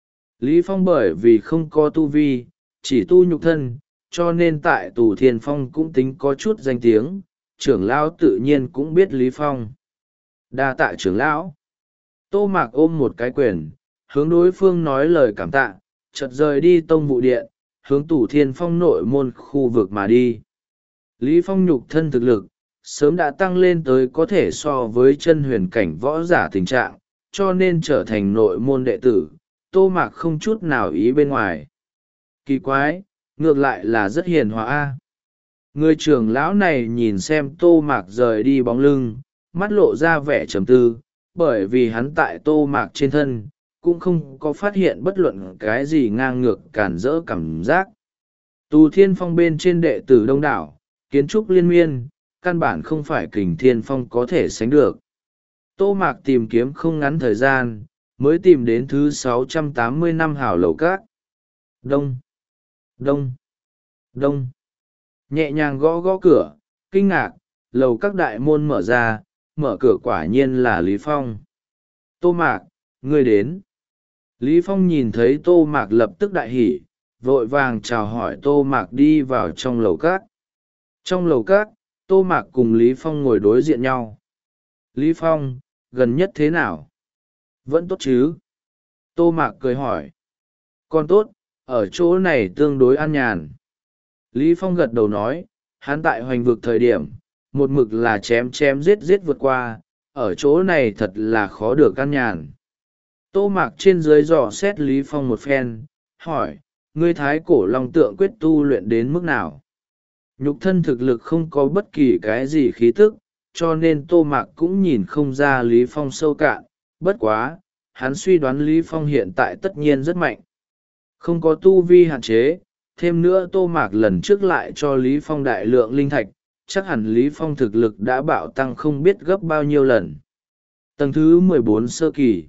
Lý Phong bởi vì không có tu vi, chỉ tu nhục thân, cho nên tại Tù Thiên Phong cũng tính có chút danh tiếng, trưởng lão tự nhiên cũng biết Lý Phong. Đa tạ trưởng lão. Tô Mạc ôm một cái quyền, hướng đối phương nói lời cảm tạ, chợt rời đi tông vụ điện, hướng Tù Thiên Phong nội môn khu vực mà đi. Lý Phong nhục thân thực lực, sớm đã tăng lên tới có thể so với chân huyền cảnh võ giả tình trạng, cho nên trở thành nội môn đệ tử, Tô Mạc không chút nào ý bên ngoài. Kỳ quái, ngược lại là rất hiền hòa a. Người trưởng lão này nhìn xem Tô Mạc rời đi bóng lưng, mắt lộ ra vẻ trầm tư, bởi vì hắn tại Tô Mạc trên thân, cũng không có phát hiện bất luận cái gì ngang ngược cản rỡ cảm giác. Tù Thiên Phong bên trên đệ tử đông đảo, kiến trúc liên miên, căn bản không phải Kình Thiên Phong có thể sánh được. Tô Mạc tìm kiếm không ngắn thời gian, mới tìm đến thứ sáu trăm tám mươi năm hào lầu các. Đông, đông, đông. Nhẹ nhàng gõ gõ cửa, kinh ngạc, lầu các đại môn mở ra, mở cửa quả nhiên là Lý Phong. Tô Mạc, ngươi đến. Lý Phong nhìn thấy Tô Mạc lập tức đại hỉ, vội vàng chào hỏi Tô Mạc đi vào trong lầu các. Trong lầu cát, Tô Mạc cùng Lý Phong ngồi đối diện nhau. Lý Phong, gần nhất thế nào? Vẫn tốt chứ? Tô Mạc cười hỏi. Còn tốt, ở chỗ này tương đối an nhàn. Lý Phong gật đầu nói, hắn tại hoành vực thời điểm, một mực là chém chém giết giết vượt qua, ở chỗ này thật là khó được an nhàn. Tô Mạc trên dưới dò xét Lý Phong một phen, hỏi, ngươi thái cổ long tượng quyết tu luyện đến mức nào? Nhục thân thực lực không có bất kỳ cái gì khí tức, cho nên Tô Mạc cũng nhìn không ra Lý Phong sâu cạn, bất quá, hắn suy đoán Lý Phong hiện tại tất nhiên rất mạnh. Không có tu vi hạn chế, thêm nữa Tô Mạc lần trước lại cho Lý Phong đại lượng linh thạch, chắc hẳn Lý Phong thực lực đã bạo tăng không biết gấp bao nhiêu lần. Tầng thứ mười bốn sơ kỳ.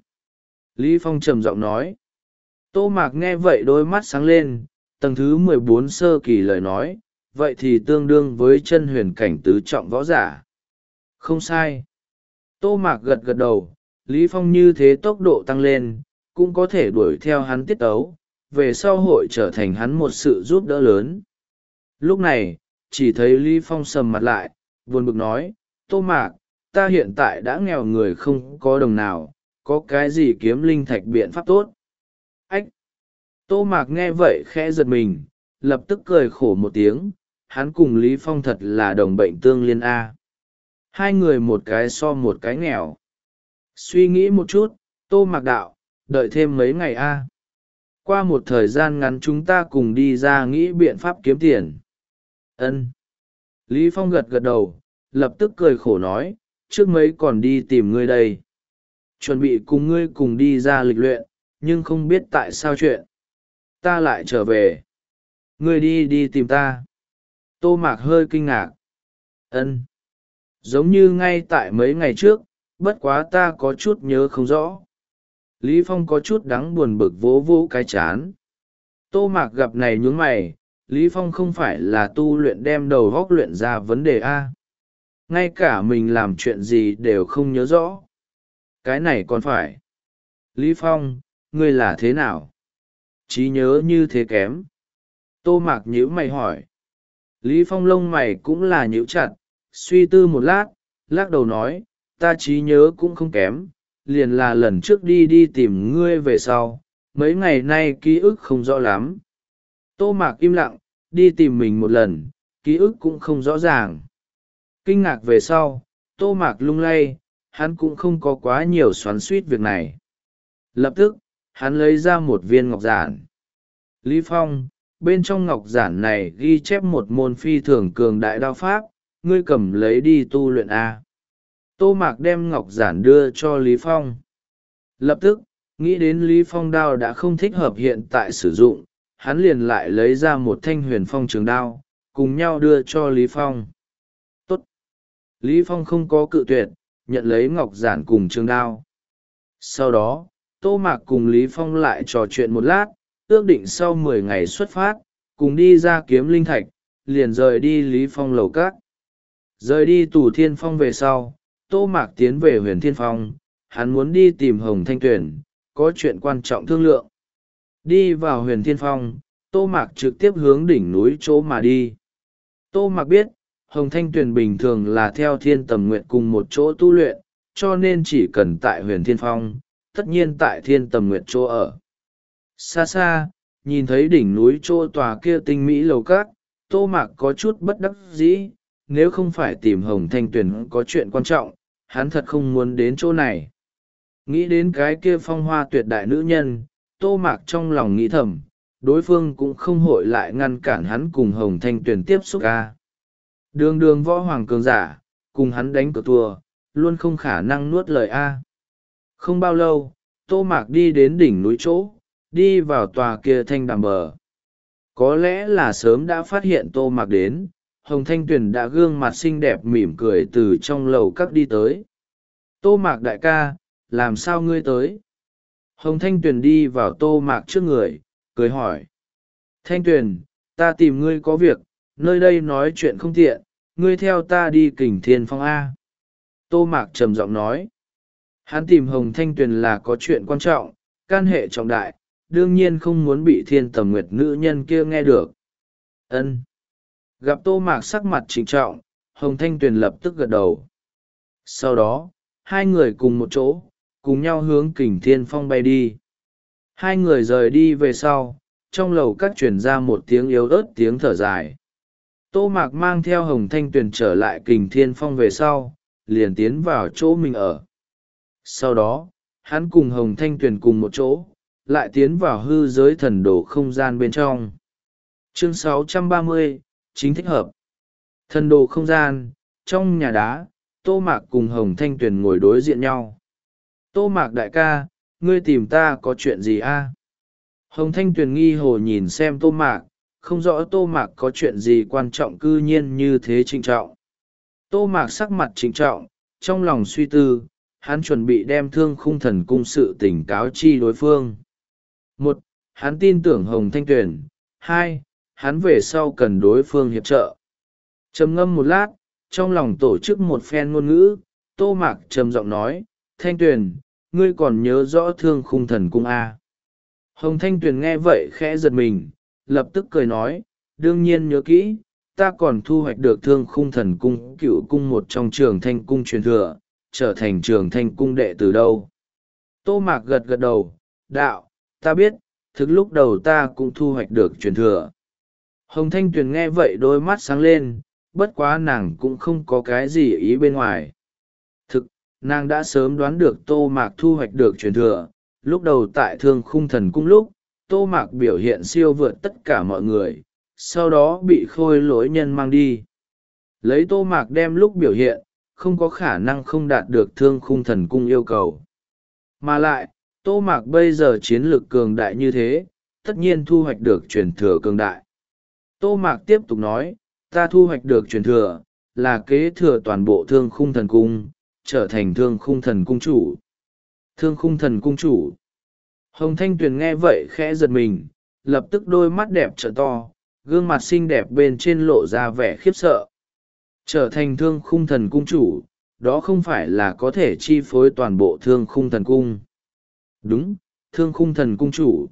Lý Phong trầm giọng nói. Tô Mạc nghe vậy đôi mắt sáng lên, tầng thứ mười bốn sơ kỳ lời nói, vậy thì tương đương với chân huyền cảnh tứ trọng võ giả. Không sai. Tô Mạc gật gật đầu, Lý Phong như thế tốc độ tăng lên, cũng có thể đuổi theo hắn tiết tấu, về sau hội trở thành hắn một sự giúp đỡ lớn. Lúc này, chỉ thấy Lý Phong sầm mặt lại, buồn bực nói, Tô Mạc, ta hiện tại đã nghèo người không có đồng nào, có cái gì kiếm linh thạch biện pháp tốt? Ách! Tô Mạc nghe vậy khẽ giật mình, lập tức cười khổ một tiếng, hắn cùng Lý Phong thật là đồng bệnh tương liên A. Hai người một cái so một cái nghèo. Suy nghĩ một chút, Tô Mạc đạo, đợi thêm mấy ngày A. Qua một thời gian ngắn chúng ta cùng đi ra nghĩ biện pháp kiếm tiền. Ân. Lý Phong gật gật đầu, lập tức cười khổ nói, trước mấy còn đi tìm ngươi đây. Chuẩn bị cùng ngươi cùng đi ra lịch luyện, nhưng không biết tại sao chuyện. Ta lại trở về. Ngươi đi đi tìm ta. Tô Mạc hơi kinh ngạc. Ân. Giống như ngay tại mấy ngày trước, bất quá ta có chút nhớ không rõ. Lý Phong có chút đắng buồn bực vỗ vỗ cái chán. Tô Mạc gặp này nhướng mày, Lý Phong không phải là tu luyện đem đầu góc luyện ra vấn đề A. Ngay cả mình làm chuyện gì đều không nhớ rõ. Cái này còn phải. Lý Phong, ngươi là thế nào? Trí nhớ như thế kém. Tô Mạc nhíu mày hỏi. Lý Phong lông mày cũng là nhíu chặt, suy tư một lát, lắc đầu nói, ta trí nhớ cũng không kém, liền là lần trước đi đi tìm ngươi về sau, mấy ngày nay ký ức không rõ lắm. Tô Mạc im lặng, đi tìm mình một lần, ký ức cũng không rõ ràng. Kinh ngạc về sau, Tô Mạc lung lay, hắn cũng không có quá nhiều xoắn suýt việc này. Lập tức, hắn lấy ra một viên ngọc giản. Lý Phong, bên trong ngọc giản này ghi chép một môn phi thường cường đại đao pháp, ngươi cầm lấy đi tu luyện A. Tô Mạc đem ngọc giản đưa cho Lý Phong. Lập tức, nghĩ đến Lý Phong đao đã không thích hợp hiện tại sử dụng, hắn liền lại lấy ra một thanh huyền phong trường đao, cùng nhau đưa cho Lý Phong. Tốt! Lý Phong không có cự tuyệt, nhận lấy ngọc giản cùng trường đao. Sau đó, Tô Mạc cùng Lý Phong lại trò chuyện một lát, ước định sau mười ngày xuất phát, cùng đi ra kiếm linh thạch, liền rời đi Lý Phong lầu cát. Rời đi Tù Thiên Phong về sau, Tô Mạc tiến về Huyền Thiên Phong, hắn muốn đi tìm Hồng Thanh Tuyền, có chuyện quan trọng thương lượng. Đi vào Huyền Thiên Phong, Tô Mạc trực tiếp hướng đỉnh núi chỗ mà đi. Tô Mạc biết, Hồng Thanh Tuyền bình thường là theo Thiên Tầm Nguyệt cùng một chỗ tu luyện, cho nên chỉ cần tại Huyền Thiên Phong, tất nhiên tại Thiên Tầm Nguyệt chỗ ở. Xa xa, nhìn thấy đỉnh núi chỗ tòa kia tinh mỹ lầu cát, Tô Mạc có chút bất đắc dĩ, nếu không phải tìm Hồng Thanh Tuyền có chuyện quan trọng, hắn thật không muốn đến chỗ này. Nghĩ đến cái kia phong hoa tuyệt đại nữ nhân, Tô Mạc trong lòng nghĩ thầm, đối phương cũng không hội lại ngăn cản hắn cùng Hồng Thanh Tuyền tiếp xúc ca. Đường đường võ hoàng cường giả, cùng hắn đánh cược thua, luôn không khả năng nuốt lời A. Không bao lâu, Tô Mạc đi đến đỉnh núi chỗ, đi vào tòa kia thanh đàm bờ. Có lẽ là sớm đã phát hiện Tô Mạc đến, Hồng Thanh Tuyền đã gương mặt xinh đẹp mỉm cười từ trong lầu các đi tới. Tô Mạc đại ca, làm sao ngươi tới? Hồng Thanh Tuyền đi vào Tô Mạc trước người, cười hỏi. Thanh Tuyền, ta tìm ngươi có việc, nơi đây nói chuyện không tiện, ngươi theo ta đi Kình Thiên Phong A. Tô Mạc trầm giọng nói. Hắn tìm Hồng Thanh Tuyền là có chuyện quan trọng, can hệ trọng đại, đương nhiên không muốn bị Thiên Tầm Nguyệt nữ nhân kia nghe được. Ân. Gặp Tô Mạc sắc mặt trịnh trọng, Hồng Thanh Tuyền lập tức gật đầu. Sau đó, hai người cùng một chỗ, cùng nhau hướng Kình Thiên Phong bay đi. Hai người rời đi về sau, trong lầu các truyền ra một tiếng yếu ớt tiếng thở dài. Tô Mạc mang theo Hồng Thanh Tuyền trở lại Kình Thiên Phong về sau, liền tiến vào chỗ mình ở. Sau đó, hắn cùng Hồng Thanh Tuyền cùng một chỗ, lại tiến vào hư giới thần đồ không gian bên trong. Chương sáu trăm ba mươi, chính thích hợp. Thần đồ không gian, trong nhà đá, Tô Mạc cùng Hồng Thanh Tuyền ngồi đối diện nhau. Tô Mạc đại ca, ngươi tìm ta có chuyện gì a? Hồng Thanh Tuyền nghi hồ nhìn xem Tô Mạc, không rõ Tô Mạc có chuyện gì quan trọng cư nhiên như thế trịnh trọng. Tô Mạc sắc mặt trịnh trọng, trong lòng suy tư, hắn chuẩn bị đem Thương Khung Thần Cung sự tình cáo chi đối phương. Một, hắn tin tưởng Hồng Thanh Tuyền. Hai, hắn về sau cần đối phương hiệp trợ. Trầm ngâm một lát, trong lòng tổ chức một phen ngôn ngữ, Tô Mạc trầm giọng nói, Thanh Tuyền, ngươi còn nhớ rõ Thương Khung Thần Cung a? Hồng Thanh Tuyền nghe vậy khẽ giật mình, lập tức cười nói, đương nhiên nhớ kỹ, ta còn thu hoạch được Thương Khung Thần Cung cựu cung một trong Trường Thanh Cung truyền thừa, trở thành Trường Thanh Cung đệ từ đâu. Tô Mạc gật gật đầu, đạo, ta biết, thực lúc đầu ta cũng thu hoạch được truyền thừa. Hồng Thanh Tuyền nghe vậy đôi mắt sáng lên, bất quá nàng cũng không có cái gì ý bên ngoài. Thực, nàng đã sớm đoán được Tô Mạc thu hoạch được truyền thừa, lúc đầu tại Thương Khung Thần Cung lúc, Tô Mạc biểu hiện siêu vượt tất cả mọi người, sau đó bị khôi lỗi nhân mang đi. Lấy Tô Mạc đem lúc biểu hiện, không có khả năng không đạt được Thương Khung Thần Cung yêu cầu. Mà lại, Tô Mạc bây giờ chiến lược cường đại như thế, tất nhiên thu hoạch được truyền thừa cường đại. Tô Mạc tiếp tục nói, ta thu hoạch được truyền thừa, là kế thừa toàn bộ Thương Khung Thần Cung, trở thành Thương Khung Thần Cung chủ. Thương Khung Thần Cung chủ. Hồng Thanh Tuyền nghe vậy khẽ giật mình, lập tức đôi mắt đẹp trợ to, gương mặt xinh đẹp bên trên lộ ra vẻ khiếp sợ. Trở thành Thương Khung Thần Cung chủ, đó không phải là có thể chi phối toàn bộ Thương Khung Thần Cung. Đúng, Thương Khung Thần Cung chủ.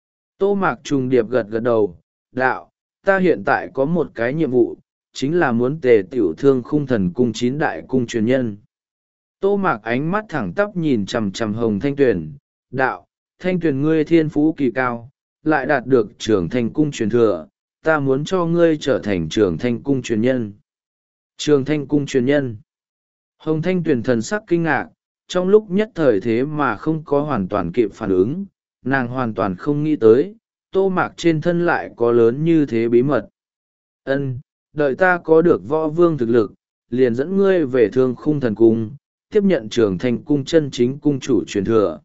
Tô Mạc trùng điệp gật gật đầu, đạo, ta hiện tại có một cái nhiệm vụ, chính là muốn tề tiểu Thương Khung Thần Cung chín đại cung truyền nhân. Tô Mạc ánh mắt thẳng tắp nhìn chằm chằm Hồng Thanh Tuyền, đạo, Thanh Tuyền ngươi thiên phú kỳ cao, lại đạt được Trường Thanh Cung truyền thừa, ta muốn cho ngươi trở thành Trường Thanh Cung truyền nhân. Trường Thanh Cung truyền nhân. Hồng Thanh Tuyền thần sắc kinh ngạc, trong lúc nhất thời thế mà không có hoàn toàn kịp phản ứng, nàng hoàn toàn không nghĩ tới, Tô Mạc trên thân lại có lớn như thế bí mật. Ân, đợi ta có được võ vương thực lực, liền dẫn ngươi về Thương Khung Thần Cung, tiếp nhận Trường Thanh Cung chân chính cung chủ truyền thừa.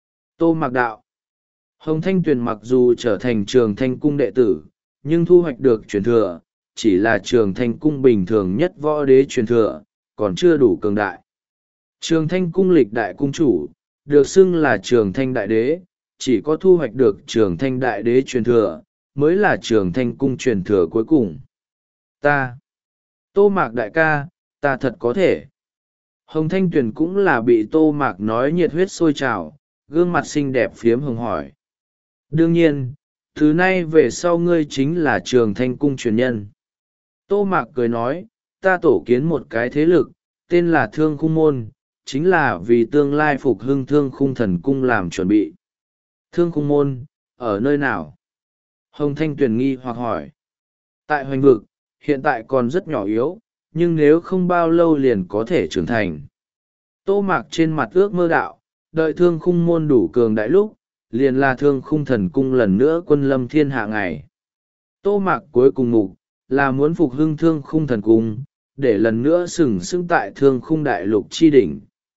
Tô Mạc đạo. Hồng Thanh Tuyền mặc dù trở thành Trường Thanh Cung đệ tử, nhưng thu hoạch được truyền thừa, chỉ là Trường Thanh Cung bình thường nhất võ đế truyền thừa, còn chưa đủ cường đại. Trường Thanh Cung lịch đại cung chủ, được xưng là Trường Thanh Đại Đế, chỉ có thu hoạch được Trường Thanh Đại Đế truyền thừa, mới là Trường Thanh Cung truyền thừa cuối cùng. Ta, Tô Mạc đại ca, ta thật có thể. Hồng Thanh Tuyền cũng là bị Tô Mạc nói nhiệt huyết sôi trào, gương mặt xinh đẹp phiếm hồng hỏi. Đương nhiên, từ nay về sau ngươi chính là Trường Thanh Cung truyền nhân. Tô Mạc cười nói, ta tổ kiến một cái thế lực, tên là Thương Khung Môn, chính là vì tương lai phục hưng Thương Khung Thần Cung làm chuẩn bị. Thương Khung Môn, ở nơi nào? Hồng Thanh Tuyền nghi hoặc hỏi. Tại Hoành Vực, hiện tại còn rất nhỏ yếu, nhưng nếu không bao lâu liền có thể trưởng thành. Tô Mạc trên mặt ước mơ đạo, đợi Thương Khung Môn đủ cường đại lúc, liền là Thương Khung Thần Cung lần nữa quân lâm thiên hạ ngày. Tô Mạc cuối cùng mục, là muốn phục hưng Thương Khung Thần Cung, để lần nữa sừng sững tại Thương Khung Đại Lục chi đỉnh.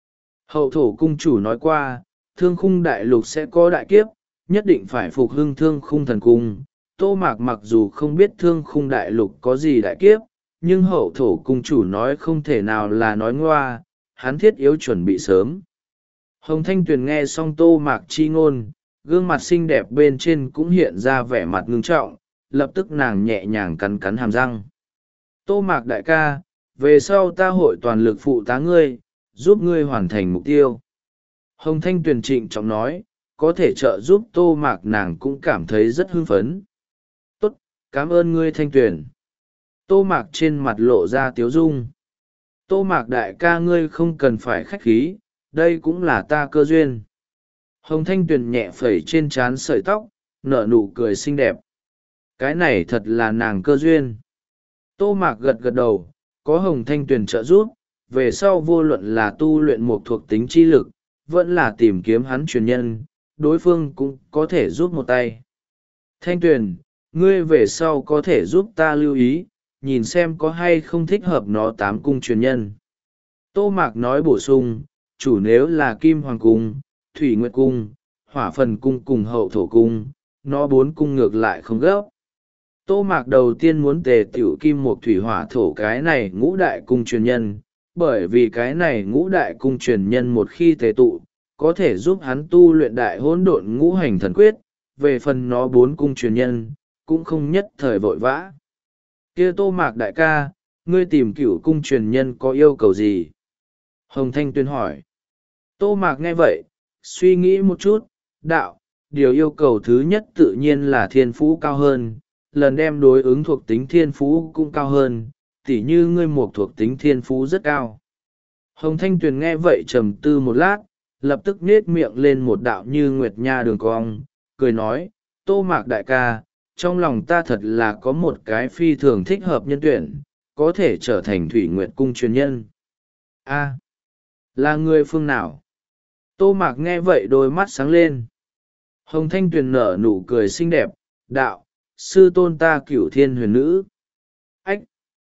Hậu thổ cung chủ nói qua, Thương Khung Đại Lục sẽ có đại kiếp, nhất định phải phục hưng Thương Khung Thần Cung. Tô Mạc mặc dù không biết Thương Khung Đại Lục có gì đại kiếp, nhưng hậu thổ cung chủ nói không thể nào là nói ngoa, hắn thiết yếu chuẩn bị sớm. Hồng Thanh Tuyền nghe xong Tô Mạc chi ngôn, gương mặt xinh đẹp bên trên cũng hiện ra vẻ mặt ngưng trọng, lập tức nàng nhẹ nhàng cắn cắn hàm răng. Tô Mạc đại ca, về sau ta hội toàn lực phụ tá ngươi, giúp ngươi hoàn thành mục tiêu. Hồng Thanh Tuyền trịnh trọng nói, có thể trợ giúp Tô Mạc nàng cũng cảm thấy rất hưng phấn. Tốt, cảm ơn ngươi Thanh Tuyền. Tô Mạc trên mặt lộ ra tiếu dung. Tô Mạc đại ca ngươi không cần phải khách khí, đây cũng là ta cơ duyên. Hồng Thanh Tuyền nhẹ phẩy trên trán sợi tóc, nở nụ cười xinh đẹp. Cái này thật là nàng cơ duyên. Tô Mạc gật gật đầu, có Hồng Thanh Tuyền trợ giúp, về sau vô luận là tu luyện một thuộc tính chi lực, vẫn là tìm kiếm hắn truyền nhân, đối phương cũng có thể giúp một tay. Thanh Tuyền, ngươi về sau có thể giúp ta lưu ý, nhìn xem có hay không thích hợp nó tám cung truyền nhân. Tô Mạc nói bổ sung, chủ nếu là Kim Hoàng Cung, Thủy Nguyệt Cung, Hỏa Phần Cung cùng Hậu Thổ Cung, nó bốn cung ngược lại không gấp. Tô Mạc đầu tiên muốn tề tiểu Kim Mộc Thủy Hỏa Thổ cái này ngũ đại cung truyền nhân, bởi vì cái này ngũ đại cung truyền nhân một khi tề tụ, có thể giúp hắn tu luyện đại hỗn độn ngũ hành thần quyết, về phần nó bốn cung truyền nhân, cũng không nhất thời vội vã. Kia Tô Mạc đại ca, ngươi tìm cửu cung truyền nhân có yêu cầu gì? Hồng Thanh Tuyên hỏi. Tô Mạc nghe vậy, suy nghĩ một chút, đạo, điều yêu cầu thứ nhất tự nhiên là thiên phú cao hơn, lần đem đối ứng thuộc tính thiên phú cũng cao hơn, tỉ như ngươi một thuộc tính thiên phú rất cao. Hồng Thanh Tuyền nghe vậy trầm tư một lát, lập tức nết miệng lên một đạo như nguyệt nha đường cong, cười nói, Tô Mạc đại ca, trong lòng ta thật là có một cái phi thường thích hợp nhân tuyển, có thể trở thành Thủy Nguyệt Cung truyền nhân. A, là người phương nào? Tô Mạc nghe vậy đôi mắt sáng lên. Hồng Thanh Tuyền nở nụ cười xinh đẹp, đạo, sư tôn ta Cửu Thiên Huyền Nữ. Ách!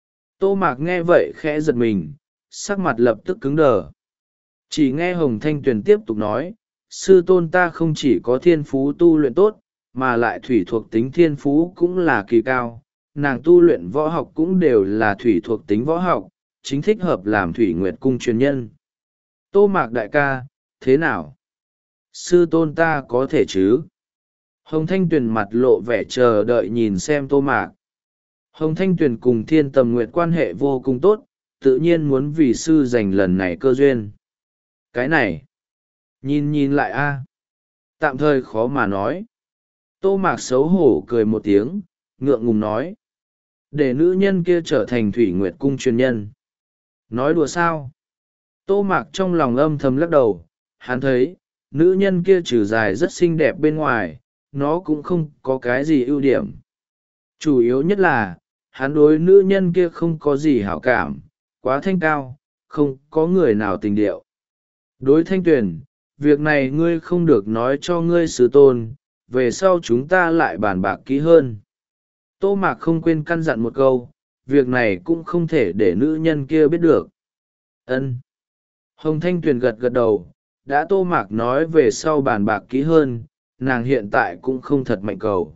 Tô Mạc nghe vậy khẽ giật mình, sắc mặt lập tức cứng đờ. Chỉ nghe Hồng Thanh Tuyền tiếp tục nói, sư tôn ta không chỉ có thiên phú tu luyện tốt, mà lại thủy thuộc tính thiên phú cũng là kỳ cao, nàng tu luyện võ học cũng đều là thủy thuộc tính võ học, chính thích hợp làm Thủy Nguyệt Cung truyền nhân. Tô Mạc đại ca, thế nào? Sư tôn ta có thể chứ? Hồng Thanh Tuyền mặt lộ vẻ chờ đợi nhìn xem Tô Mạc. Hồng Thanh Tuyền cùng Thiên Tầm Nguyệt quan hệ vô cùng tốt, tự nhiên muốn vì sư giành lần này cơ duyên. Cái này, nhìn nhìn lại a, tạm thời khó mà nói. Tô Mạc xấu hổ cười một tiếng, ngượng ngùng nói. Để nữ nhân kia trở thành Thủy Nguyệt Cung truyền nhân. Nói đùa sao? Tô Mạc trong lòng âm thầm lắc đầu, hắn thấy, nữ nhân kia trừ dài rất xinh đẹp bên ngoài, nó cũng không có cái gì ưu điểm. Chủ yếu nhất là, hắn đối nữ nhân kia không có gì hảo cảm, quá thanh cao, không có người nào tình điệu. Đối Thanh Tuyền, việc này ngươi không được nói cho ngươi sư tôn, về sau chúng ta lại bàn bạc kỹ hơn. Tô Mạc không quên căn dặn một câu, việc này cũng không thể để nữ nhân kia biết được. Ân. Hồng Thanh Tuyền gật gật đầu, đã Tô Mạc nói về sau bàn bạc kỹ hơn, nàng hiện tại cũng không thật mạnh cầu.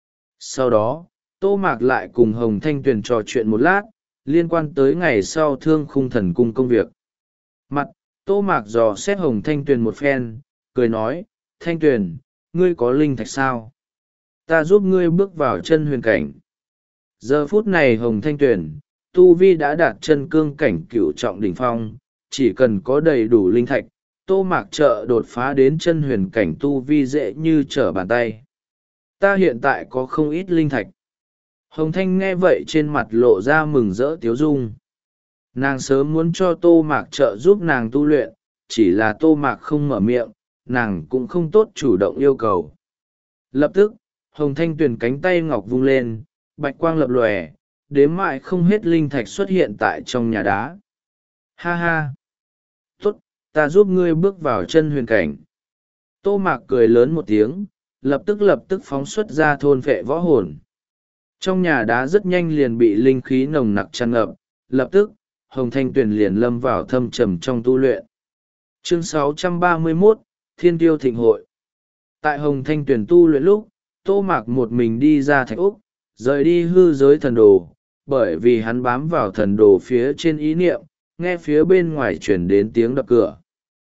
Sau đó, Tô Mạc lại cùng Hồng Thanh Tuyền trò chuyện một lát, liên quan tới ngày sau Thương Khung Thần Cung công việc. Mặt, Tô Mạc dò xét Hồng Thanh Tuyền một phen, cười nói, Thanh Tuyền, ngươi có linh thạch sao? Ta giúp ngươi bước vào chân huyền cảnh. Giờ phút này Hồng Thanh Tuyền, Tu Vi đã đạt chân cương cảnh cửu trọng đỉnh phong, chỉ cần có đầy đủ linh thạch, Tô Mạc trợ đột phá đến chân huyền cảnh Tu Vi dễ như trở bàn tay. Ta hiện tại có không ít linh thạch. Hồng Thanh nghe vậy trên mặt lộ ra mừng rỡ tiếu dung. Nàng sớm muốn cho Tô Mạc trợ giúp nàng tu luyện, chỉ là Tô Mạc không mở miệng, nàng cũng không tốt chủ động yêu cầu. Lập tức, Hồng Thanh Tuyền cánh tay ngọc vung lên, bạch quang lập lòe, đếm mãi không hết linh thạch xuất hiện tại trong nhà đá. Ha ha! Tốt, ta giúp ngươi bước vào chân huyền cảnh. Tô Mạc cười lớn một tiếng, lập tức lập tức phóng xuất ra thôn vệ võ hồn. Trong nhà đá rất nhanh liền bị linh khí nồng nặc tràn ngập, lập tức, Hồng Thanh Tuyền liền lâm vào thâm trầm trong tu luyện. Chương sáu trăm ba mươi mốt, Thiên Tiêu Thịnh Hội. Tại Hồng Thanh Tuyền tu luyện lúc, Tô Mạc một mình đi ra Thạch Úc, rời đi hư giới thần đồ, bởi vì hắn bám vào thần đồ phía trên ý niệm, nghe phía bên ngoài chuyển đến tiếng đập cửa.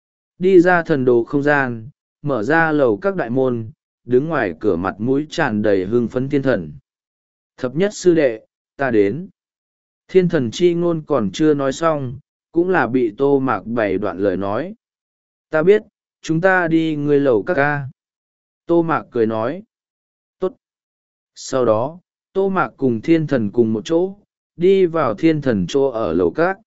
Đi ra thần đồ không gian, mở ra lầu các đại môn, đứng ngoài cửa mặt mũi tràn đầy hưng phấn thiên thần. Thập nhất sư đệ, ta đến. Thiên thần chi ngôn còn chưa nói xong, cũng là bị Tô Mạc bày đoạn lời nói. Ta biết, chúng ta đi ngươi lầu các ca. Tô Mạc cười nói. Tốt. Sau đó, Tô Mạc cùng thiên thần cùng một chỗ, đi vào thiên thần chỗ ở lầu các.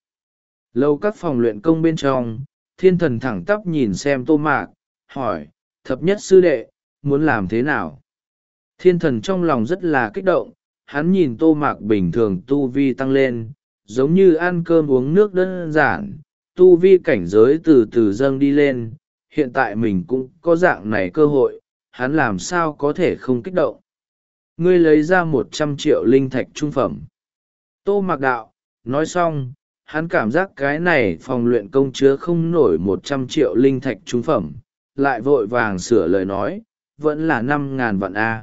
Lầu các phòng luyện công bên trong, thiên thần thẳng tắp nhìn xem Tô Mạc, hỏi, thập nhất sư đệ, muốn làm thế nào? Thiên thần trong lòng rất là kích động, hắn nhìn Tô Mạc bình thường tu vi tăng lên, giống như ăn cơm uống nước đơn giản, tu vi cảnh giới từ từ dâng đi lên, hiện tại mình cũng có dạng này cơ hội, hắn làm sao có thể không kích động. Ngươi lấy ra một trăm triệu linh thạch trung phẩm. Tô Mạc đạo, nói xong, hắn cảm giác cái này phòng luyện công chứa không nổi một trăm triệu linh thạch trung phẩm, lại vội vàng sửa lời nói, vẫn là năm ngàn vạn A.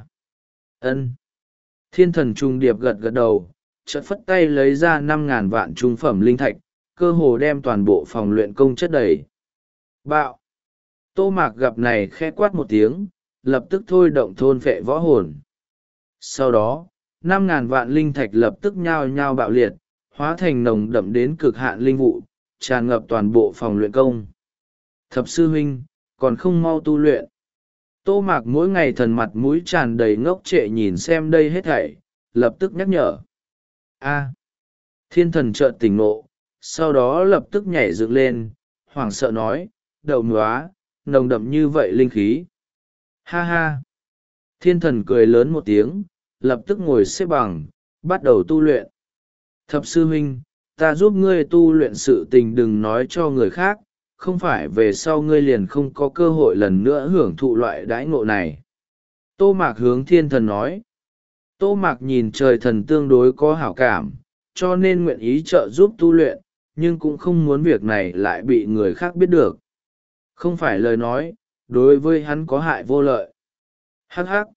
Ân. Thiên thần trung điệp gật gật đầu, chợt phất tay lấy ra năm ngàn vạn trung phẩm linh thạch, cơ hồ đem toàn bộ phòng luyện công chất đầy. Bạo. Tô Mạc gặp này khẽ quát một tiếng, lập tức thôi động thôn phệ võ hồn. Sau đó, năm ngàn vạn linh thạch lập tức nhao nhao bạo liệt, hóa thành nồng đậm đến cực hạn linh vụ, tràn ngập toàn bộ phòng luyện công. Thập sư huynh, còn không mau tu luyện. Tô Mạc mỗi ngày thần mặt mũi tràn đầy ngốc trệ nhìn xem đây hết thảy, lập tức nhắc nhở. A. Thiên thần chợt tỉnh ngộ, sau đó lập tức nhảy dựng lên, hoảng sợ nói, đậu nóa, nồng đậm như vậy linh khí. Ha ha. Thiên thần cười lớn một tiếng, lập tức ngồi xếp bằng, bắt đầu tu luyện. Thập sư huynh, ta giúp ngươi tu luyện sự tình đừng nói cho người khác, không phải về sau ngươi liền không có cơ hội lần nữa hưởng thụ loại đãi ngộ này. Tô Mạc hướng thiên thần nói. Tô Mạc nhìn trời thần tương đối có hảo cảm, cho nên nguyện ý trợ giúp tu luyện, nhưng cũng không muốn việc này lại bị người khác biết được. Không phải lời nói, đối với hắn có hại vô lợi. Hắc hắc.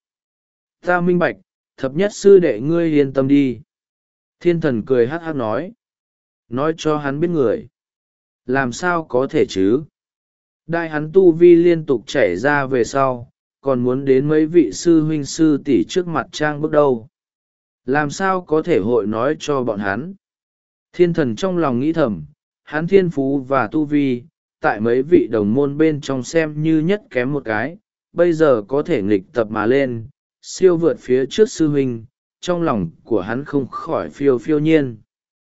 Ta minh bạch, thập nhất sư đệ ngươi yên tâm đi. Thiên thần cười hắc hắc nói. Nói cho hắn biết người. Làm sao có thể chứ? Đại hắn tu vi liên tục chảy ra về sau, còn muốn đến mấy vị sư huynh sư tỷ trước mặt trang bước đâu. Làm sao có thể hội nói cho bọn hắn? Thiên thần trong lòng nghĩ thầm, hắn thiên phú và tu vi, tại mấy vị đồng môn bên trong xem như nhất kém một cái, bây giờ có thể nghịch tập mà lên, siêu vượt phía trước sư huynh, trong lòng của hắn không khỏi phiêu phiêu nhiên.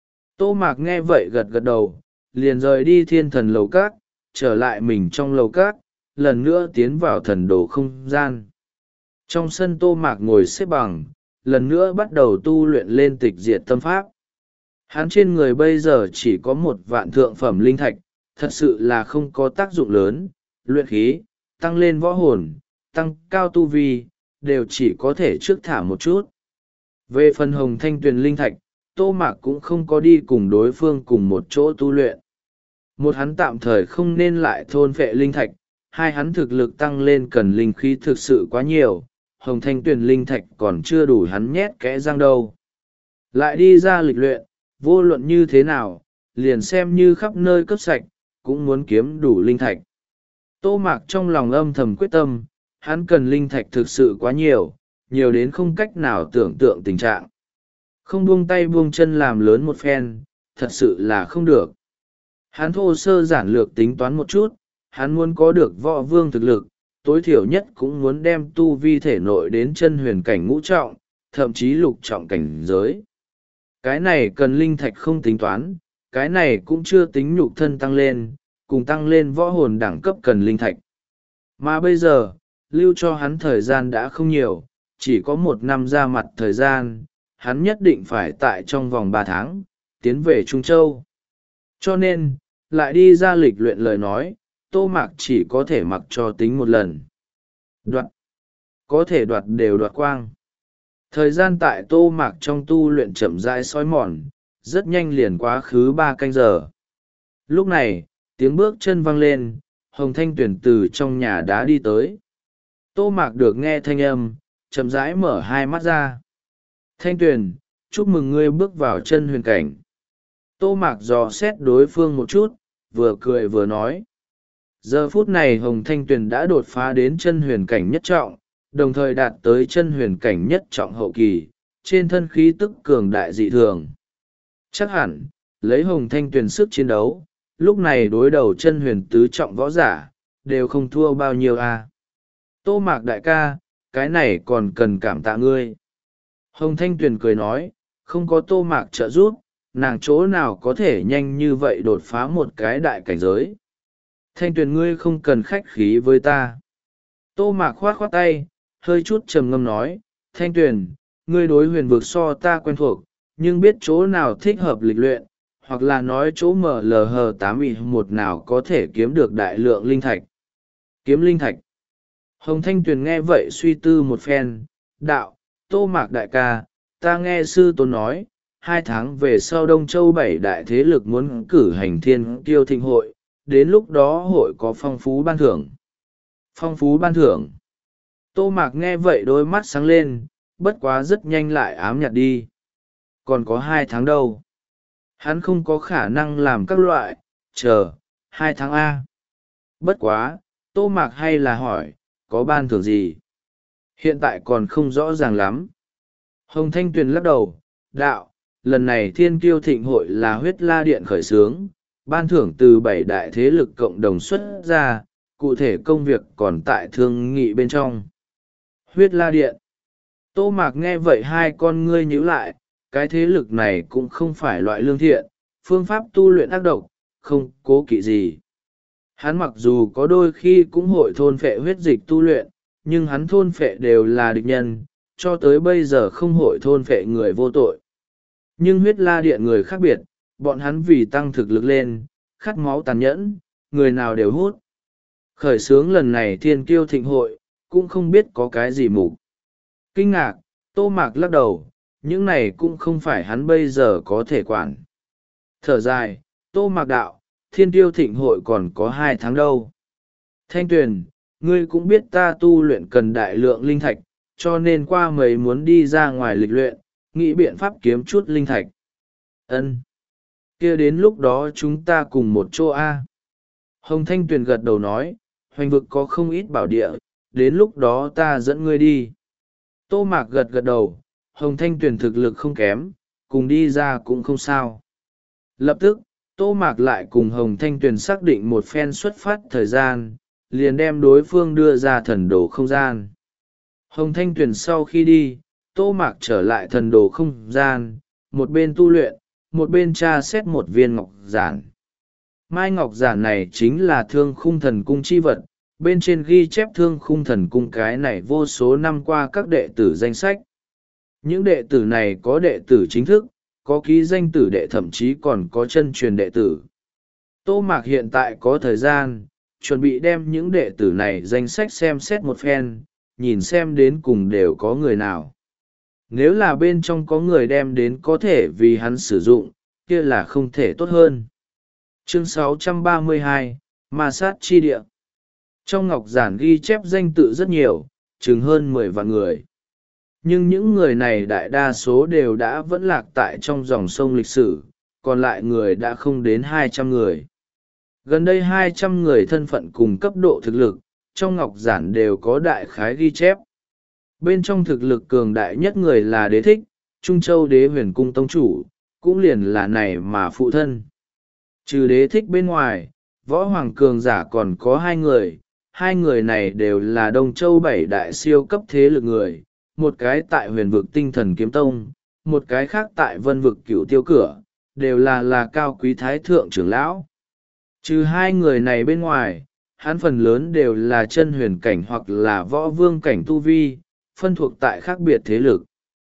Tô Mạc nghe vậy gật gật đầu, liền rời đi thiên thần lầu cát, trở lại mình trong lầu cát, lần nữa tiến vào thần đồ không gian. Trong sân Tô Mạc ngồi xếp bằng, lần nữa bắt đầu tu luyện lên tịch diệt tâm pháp. Hắn trên người bây giờ chỉ có một vạn thượng phẩm linh thạch, thật sự là không có tác dụng lớn, luyện khí, tăng lên võ hồn, tăng cao tu vi, đều chỉ có thể trước thả một chút. Về phần hồng thanh tuyền linh thạch, Tô Mạc cũng không có đi cùng đối phương cùng một chỗ tu luyện. Một hắn tạm thời không nên lại thôn phệ linh thạch, hai hắn thực lực tăng lên cần linh khí thực sự quá nhiều, hồng thanh tuyền linh thạch còn chưa đủ hắn nhét kẽ răng đâu. Lại đi ra lịch luyện, vô luận như thế nào, liền xem như khắp nơi cấp sạch, cũng muốn kiếm đủ linh thạch. Tô Mạc trong lòng âm thầm quyết tâm, hắn cần linh thạch thực sự quá nhiều, nhiều đến không cách nào tưởng tượng tình trạng. Không buông tay buông chân làm lớn một phen, thật sự là không được. Hắn thô sơ giản lược tính toán một chút, hắn muốn có được võ vương thực lực, tối thiểu nhất cũng muốn đem tu vi thể nội đến chân huyền cảnh ngũ trọng, thậm chí lục trọng cảnh giới. Cái này cần linh thạch không tính toán, cái này cũng chưa tính nhục thân tăng lên, cùng tăng lên võ hồn đẳng cấp cần linh thạch. Mà bây giờ, lưu cho hắn thời gian đã không nhiều, chỉ có một năm ra mặt thời gian, hắn nhất định phải tại trong vòng ba tháng, tiến về Trung Châu. Cho nên, lại đi ra lịch luyện lời nói, Tô Mạc chỉ có thể mặc cho tính một lần. Đoạt. Có thể đoạt đều đoạt quang. Thời gian tại Tô Mạc trong tu luyện chậm rãi sói mòn, rất nhanh liền quá khứ ba canh giờ. Lúc này, tiếng bước chân vang lên, Hồng Thanh Tuyền từ trong nhà đá đi tới. Tô Mạc được nghe thanh âm, chậm rãi mở hai mắt ra. Thanh Tuyền, chúc mừng ngươi bước vào chân huyền cảnh. Tô Mạc dò xét đối phương một chút, vừa cười vừa nói. Giờ phút này Hồng Thanh Tuyền đã đột phá đến chân huyền cảnh nhất trọng, đồng thời đạt tới chân huyền cảnh nhất trọng hậu kỳ, trên thân khí tức cường đại dị thường. Chắc hẳn, lấy Hồng Thanh Tuyền sức chiến đấu, lúc này đối đầu chân huyền tứ trọng võ giả, đều không thua bao nhiêu à. Tô Mạc đại ca, cái này còn cần cảm tạ ngươi. Hồng Thanh Tuyền cười nói, không có Tô Mạc trợ giúp, nàng chỗ nào có thể nhanh như vậy đột phá một cái đại cảnh giới. Thanh Tuyền, ngươi không cần khách khí với ta. Tô Mạc khoát khoát tay, hơi chút trầm ngâm nói, Thanh Tuyền, ngươi đối huyền vực so ta quen thuộc, nhưng biết chỗ nào thích hợp lịch luyện, hoặc là nói chỗ mở lờ hờ tám ị một nào có thể kiếm được đại lượng linh thạch. Kiếm linh thạch. Hồng Thanh Tuyền nghe vậy suy tư một phen, đạo, Tô Mạc đại ca, ta nghe sư tôn nói, hai tháng về sau Đông Châu bảy đại thế lực muốn cử hành thiên kiêu thịnh hội, đến lúc đó hội có phong phú ban thưởng. Phong phú ban thưởng. Tô Mạc nghe vậy đôi mắt sáng lên, bất quá rất nhanh lại ám nhạt đi. Còn có hai tháng đâu. Hắn không có khả năng làm các loại, chờ, hai tháng A. Bất quá, Tô Mạc hay là hỏi, có ban thưởng gì? Hiện tại còn không rõ ràng lắm. Hồng Thanh Tuyền lắc đầu, đạo, lần này thiên kiêu thịnh hội là huyết la điện khởi xướng, ban thưởng từ bảy đại thế lực cộng đồng xuất ra, cụ thể công việc còn tại thương nghị bên trong. Huyết la điện. Tô Mạc nghe vậy hai con ngươi nhíu lại, cái thế lực này cũng không phải loại lương thiện, phương pháp tu luyện ác độc, không cố kỵ gì. Hắn mặc dù có đôi khi cũng hội thôn phệ huyết dịch tu luyện, nhưng hắn thôn phệ đều là địch nhân, cho tới bây giờ không hội thôn phệ người vô tội. Nhưng huyết la điện người khác biệt, bọn hắn vì tăng thực lực lên, khát máu tàn nhẫn, người nào đều hút. Khởi xướng lần này thiên kiêu thịnh hội, cũng không biết có cái gì mục. Kinh ngạc, Tô Mạc lắc đầu, những này cũng không phải hắn bây giờ có thể quản. Thở dài, Tô Mạc đạo, thiên kiêu thịnh hội còn có hai tháng đâu. Thanh Tuyền, ngươi cũng biết ta tu luyện cần đại lượng linh thạch, cho nên qua mấy muốn đi ra ngoài lịch luyện, nghĩ biện pháp kiếm chút linh thạch. Ân, kia đến lúc đó chúng ta cùng một chỗ A. Hồng Thanh Tuyền gật đầu nói, hoành vực có không ít bảo địa, đến lúc đó ta dẫn ngươi đi. Tô Mạc gật gật đầu, Hồng Thanh Tuyền thực lực không kém, cùng đi ra cũng không sao. Lập tức, Tô Mạc lại cùng Hồng Thanh Tuyền xác định một phen xuất phát thời gian, liền đem đối phương đưa ra thần đồ không gian. Hồng Thanh Tuyền sau khi đi, Tô Mạc trở lại thần đồ không gian, một bên tu luyện, một bên tra xét một viên ngọc giản. Mai ngọc giản này chính là thương khung thần cung chi vật, bên trên ghi chép thương khung thần cung cái này vô số năm qua các đệ tử danh sách. Những đệ tử này có đệ tử chính thức, có ký danh tử đệ, thậm chí còn có chân truyền đệ tử. Tô Mạc hiện tại có thời gian, chuẩn bị đem những đệ tử này danh sách xem xét một phen, nhìn xem đến cùng đều có người nào. Nếu là bên trong có người đem đến có thể vì hắn sử dụng, kia là không thể tốt hơn. Chương sáu trăm ba mươi hai, Ma sát chi địa. Trong ngọc giản ghi chép danh tự rất nhiều, chừng hơn mười vạn người. Nhưng những người này đại đa số đều đã vẫn lạc tại trong dòng sông lịch sử, còn lại người đã không đến hai trăm người. Gần đây hai trăm người thân phận cùng cấp độ thực lực, trong ngọc giản đều có đại khái ghi chép. Bên trong thực lực cường đại nhất người là Đế Thích, Trung Châu Đế Huyền Cung tông chủ, cũng liền là này mà phụ thân. Trừ Đế Thích bên ngoài, võ hoàng cường giả còn có hai người, hai người này đều là Đông Châu bảy đại siêu cấp thế lực người, một cái tại huyền vực tinh thần kiếm tông, một cái khác tại vân vực cửu tiêu cửa, đều là là cao quý thái thượng trưởng lão. Trừ hai người này bên ngoài, hắn phần lớn đều là chân huyền cảnh hoặc là võ vương cảnh tu vi, phân thuộc tại khác biệt thế lực.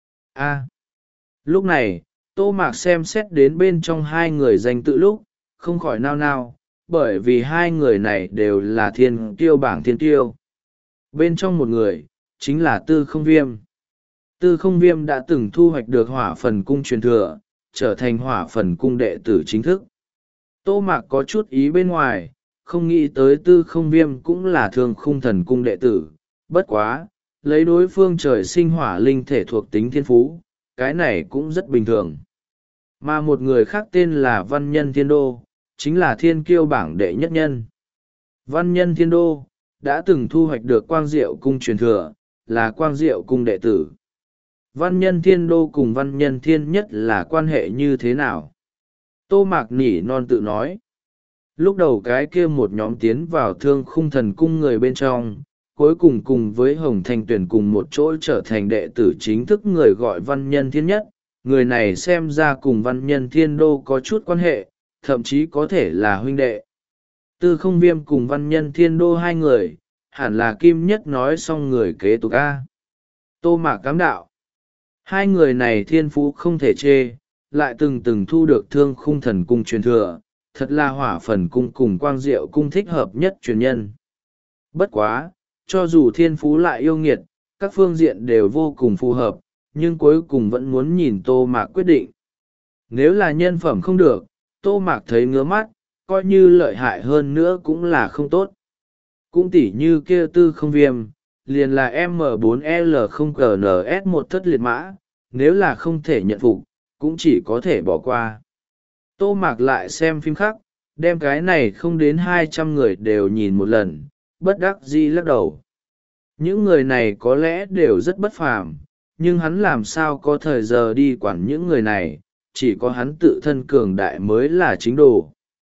A. Lúc này, Tô Mạc xem xét đến bên trong hai người danh tự lúc, không khỏi nao nao, bởi vì hai người này đều là thiên kiêu bảng thiên kiêu. Bên trong một người, chính là Tư Không Viêm. Tư Không Viêm đã từng thu hoạch được hỏa phần cung truyền thừa, trở thành hỏa phần cung đệ tử chính thức. Tô Mạc có chút ý bên ngoài, không nghĩ tới Tư Không Viêm cũng là Thương Khung Thần Cung đệ tử, bất quá, lấy đối phương trời sinh hỏa linh thể thuộc tính thiên phú, cái này cũng rất bình thường. Mà một người khác tên là Văn Nhân Thiên Đô, chính là thiên kiêu bảng đệ nhất nhân. Văn Nhân Thiên Đô, đã từng thu hoạch được Quang Diệu Cung truyền thừa, là Quang Diệu Cung đệ tử. Văn Nhân Thiên Đô cùng Văn Nhân Thiên Nhất là quan hệ như thế nào? Tô Mạc nỉ non tự nói. Lúc đầu cái kia một nhóm tiến vào Thương Khung Thần Cung người bên trong, cuối cùng cùng với Hồng Thanh Tuyền cùng một chỗ trở thành đệ tử chính thức người gọi Văn Nhân Thiên Nhất, người này xem ra cùng văn nhân thiên đô có chút quan hệ, thậm chí có thể là huynh đệ. Tư Không Viêm cùng văn nhân thiên đô hai người, hẳn là Kim Nhất nói xong người kế tục a. Tô Mạc cám đạo. Hai người này thiên phú không thể chê, lại từng từng thu được Thương Khung Thần Cung truyền thừa, thật là Hỏa Phần Cung cùng Quang Diệu Cung thích hợp nhất truyền nhân. Bất quá, cho dù thiên phú lại yêu nghiệt, các phương diện đều vô cùng phù hợp, nhưng cuối cùng vẫn muốn nhìn Tô Mạc quyết định. Nếu là nhân phẩm không được, Tô Mạc thấy ngứa mắt, coi như lợi hại hơn nữa cũng là không tốt. Cũng tỉ như kia Tư Không Viêm, liền là M bốn L không G N S một thất liệt mã, nếu là không thể nhận phục, cũng chỉ có thể bỏ qua. Tô Mạc lại xem phim khác, đem cái này không đến hai trăm người đều nhìn một lần, bất đắc dĩ lắc đầu. Những người này có lẽ đều rất bất phàm, nhưng hắn làm sao có thời giờ đi quản những người này, chỉ có hắn tự thân cường đại mới là chính đồ.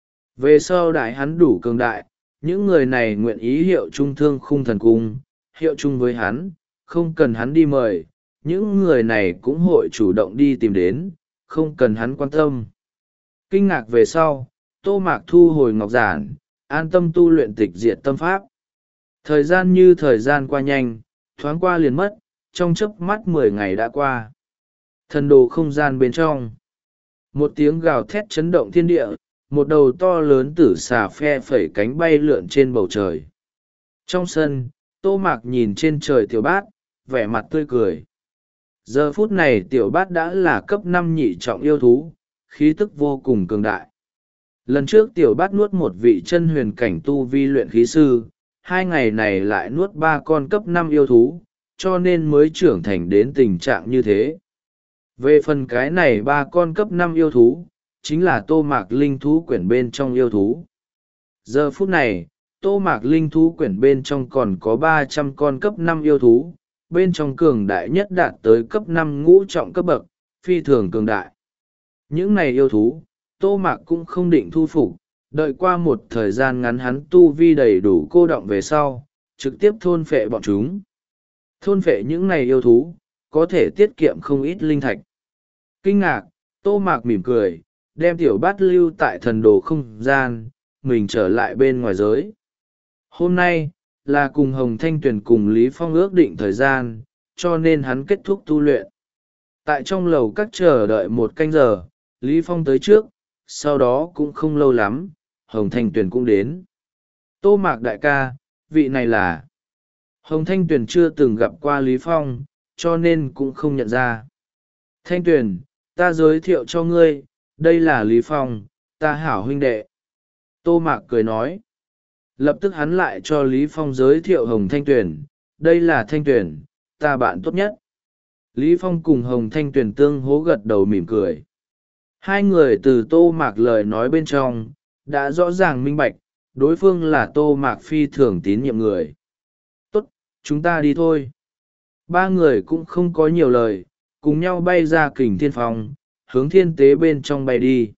Về sau đại hắn đủ cường đại, những người này nguyện ý hiệu trung Thương Khung Thần Cung, hiệu chung với hắn, không cần hắn đi mời, những người này cũng hội chủ động đi tìm đến, không cần hắn quan tâm. Kinh ngạc về sau, Tô Mạc thu hồi ngọc giản, an tâm tu luyện tịch diệt tâm pháp. Thời gian như thời gian qua nhanh, thoáng qua liền mất, trong chớp mắt mười ngày đã qua. Thần đồ không gian bên trong. Một tiếng gào thét chấn động thiên địa, một đầu to lớn tử xà phe phẩy cánh bay lượn trên bầu trời. Trong sân, Tô Mạc nhìn trên trời tiểu bát, vẻ mặt tươi cười. Giờ phút này tiểu bát đã là cấp năm nhị trọng yêu thú, khí tức vô cùng cường đại. Lần trước tiểu bát nuốt một vị chân huyền cảnh tu vi luyện khí sư, hai ngày này lại nuốt ba con cấp năm yêu thú, cho nên mới trưởng thành đến tình trạng như thế. Về phần cái này ba con cấp năm yêu thú, chính là Tô Mạc linh thú quyển bên trong yêu thú. Giờ phút này, Tô Mạc linh thú quyển bên trong còn có ba trăm con cấp năm yêu thú, bên trong cường đại nhất đạt tới cấp năm ngũ trọng cấp bậc, phi thường cường đại. Những này yêu thú, Tô Mạc cũng không định thu phục, đợi qua một thời gian ngắn hắn tu vi đầy đủ cô động về sau, trực tiếp thôn phệ bọn chúng. Thôn phệ những này yêu thú, có thể tiết kiệm không ít linh thạch. Kinh ngạc, Tô Mạc mỉm cười, đem tiểu bát lưu tại thần đồ không gian, mình trở lại bên ngoài giới. Hôm nay, là cùng Hồng Thanh Tuyền cùng Lý Phong ước định thời gian, cho nên hắn kết thúc tu luyện. Tại trong lầu các chờ đợi một canh giờ, Lý Phong tới trước, sau đó cũng không lâu lắm, Hồng Thanh Tuyền cũng đến. Tô Mạc đại ca, vị này là... Hồng Thanh Tuyền chưa từng gặp qua Lý Phong, cho nên cũng không nhận ra. Thanh Tuyền, ta giới thiệu cho ngươi, đây là Lý Phong, ta hảo huynh đệ. Tô Mạc cười nói. Lập tức hắn lại cho Lý Phong giới thiệu Hồng Thanh Tuyền, đây là Thanh Tuyền, ta bạn tốt nhất. Lý Phong cùng Hồng Thanh Tuyền tương hố gật đầu mỉm cười. Hai người từ Tô Mạc lời nói bên trong, đã rõ ràng minh bạch, đối phương là Tô Mạc phi thường tín nhiệm người. Tốt, chúng ta đi thôi. Ba người cũng không có nhiều lời, cùng nhau bay ra Kình Thiên Phong, hướng thiên tế bên trong bay đi.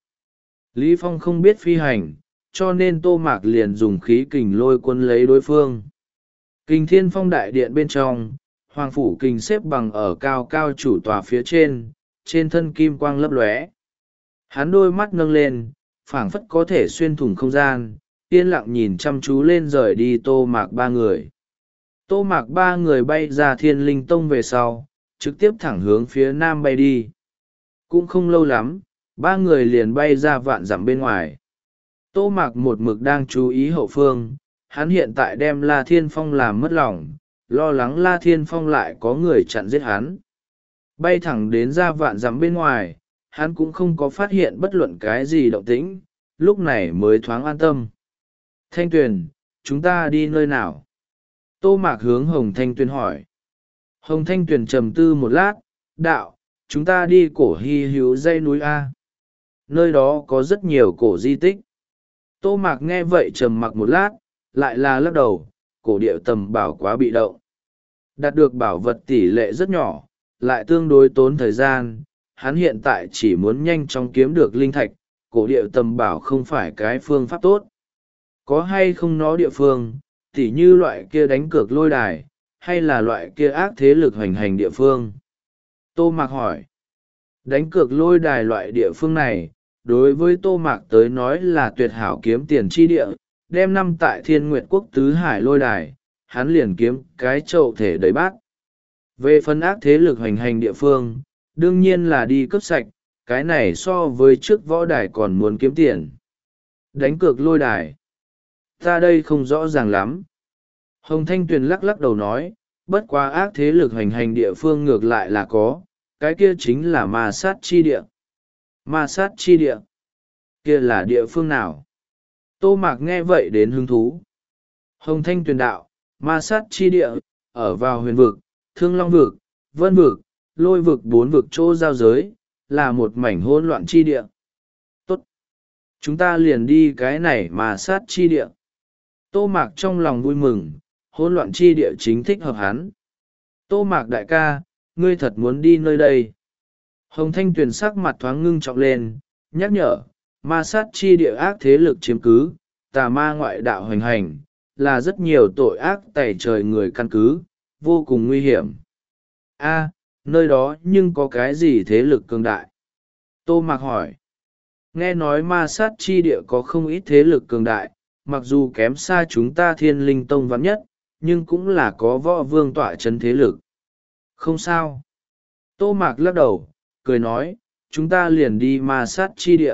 Lý Phong không biết phi hành, cho nên Tô Mạc liền dùng khí kình lôi quân lấy đối phương. Kình Thiên Phong đại điện bên trong, Hoàng Phủ Kình xếp bằng ở cao cao chủ tòa phía trên, trên thân kim quang lấp lóe. Hắn đôi mắt nâng lên, phảng phất có thể xuyên thủng không gian, yên lặng nhìn chăm chú lên rời đi Tô Mạc ba người. Tô Mạc ba người bay ra Thiên Linh Tông về sau, trực tiếp thẳng hướng phía nam bay đi. Cũng không lâu lắm, ba người liền bay ra vạn dặm bên ngoài. Tô Mạc một mực đang chú ý hậu phương, hắn hiện tại đem La Thiên Phong làm mất lòng, lo lắng La Thiên Phong lại có người chặn giết hắn. Bay thẳng đến ra vạn dặm bên ngoài, hắn cũng không có phát hiện bất luận cái gì động tĩnh, lúc này mới thoáng an tâm. Thanh Tuyền, chúng ta đi nơi nào? Tô Mạc hướng Hồng Thanh Tuyền hỏi. Hồng Thanh Tuyền trầm tư một lát, đạo, chúng ta đi cổ hy hữu dãy núi A. Nơi đó có rất nhiều cổ di tích. Tô Mạc nghe vậy trầm mặc một lát, lại là lắc đầu, cổ điệu tầm bảo quá bị động. Đạt được bảo vật tỷ lệ rất nhỏ, lại tương đối tốn thời gian, hắn hiện tại chỉ muốn nhanh chóng kiếm được linh thạch, cổ điệu tầm bảo không phải cái phương pháp tốt. Có hay không nó địa phương, tỉ như loại kia đánh cược lôi đài, hay là loại kia ác thế lực hoành hành địa phương? Tô Mạc hỏi. Đánh cược lôi đài loại địa phương này đối với Tô Mạc tới nói là tuyệt hảo kiếm tiền chi địa, đem năm tại Thiên Nguyệt Quốc tứ hải lôi đài, hắn liền kiếm cái chậu thể đầy bát. Về phân ác thế lực hoành hành địa phương, đương nhiên là đi cướp sạch, cái này so với trước võ đài còn muốn kiếm tiền. Đánh cược lôi đài, ta đây không rõ ràng lắm. Hồng Thanh Tuyền lắc lắc đầu nói, bất quá ác thế lực hoành hành địa phương ngược lại là có, cái kia chính là ma sát chi địa. Ma sát chi địa, kia là địa phương nào? Tô Mạc nghe vậy đến hứng thú. Hồng Thanh Tuyền đạo, ma sát chi địa, ở vào huyền vực, thương long vực, vân vực, lôi vực bốn vực chỗ giao giới, là một mảnh hỗn loạn chi địa. Tốt! Chúng ta liền đi cái này ma sát chi địa. Tô Mạc trong lòng vui mừng, hỗn loạn chi địa chính thích hợp hắn. Tô Mạc đại ca, ngươi thật muốn đi nơi đây. Hồng Thanh Tuyền sắc mặt thoáng ngưng trọng lên, nhắc nhở, ma sát chi địa ác thế lực chiếm cứ, tà ma ngoại đạo hoành hành, là rất nhiều tội ác tày trời người căn cứ, vô cùng nguy hiểm. A, nơi đó nhưng có cái gì thế lực cường đại? Tô Mạc hỏi. Nghe nói ma sát chi địa có không ít thế lực cường đại, mặc dù kém xa chúng ta Thiên Linh Tông vắn nhất, nhưng cũng là có võ vương tọa chấn thế lực. Không sao. Tô Mạc lắc đầu, cười nói, chúng ta liền đi ma sát chi địa.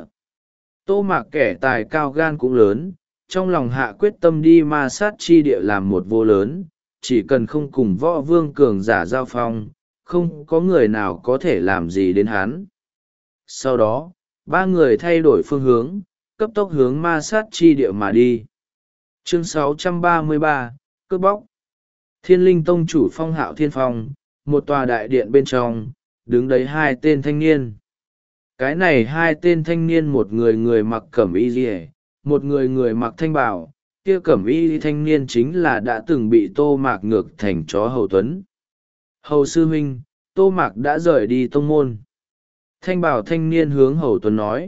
Tô Mạc kẻ tài cao gan cũng lớn, trong lòng hạ quyết tâm đi ma sát chi địa làm một vô lớn, chỉ cần không cùng võ vương cường giả giao phong, không có người nào có thể làm gì đến hắn. Sau đó, ba người thay đổi phương hướng, cấp tốc hướng ma sát chi địa mà đi. Chương sáu trăm ba mươi ba, cướp bóc. Thiên Linh Tông chủ Phong Hạo Thiên Phong, một tòa đại điện bên trong, đứng đấy hai tên thanh niên. Cái này hai tên thanh niên, một người người mặc cẩm y rìa, một người người mặc thanh bào, kia cẩm y thanh niên chính là đã từng bị Tô Mạc ngược thành chó Hầu Tuấn. Hầu sư huynh, Tô Mạc đã rời đi tông môn. Thanh bào thanh niên hướng Hầu Tuấn nói.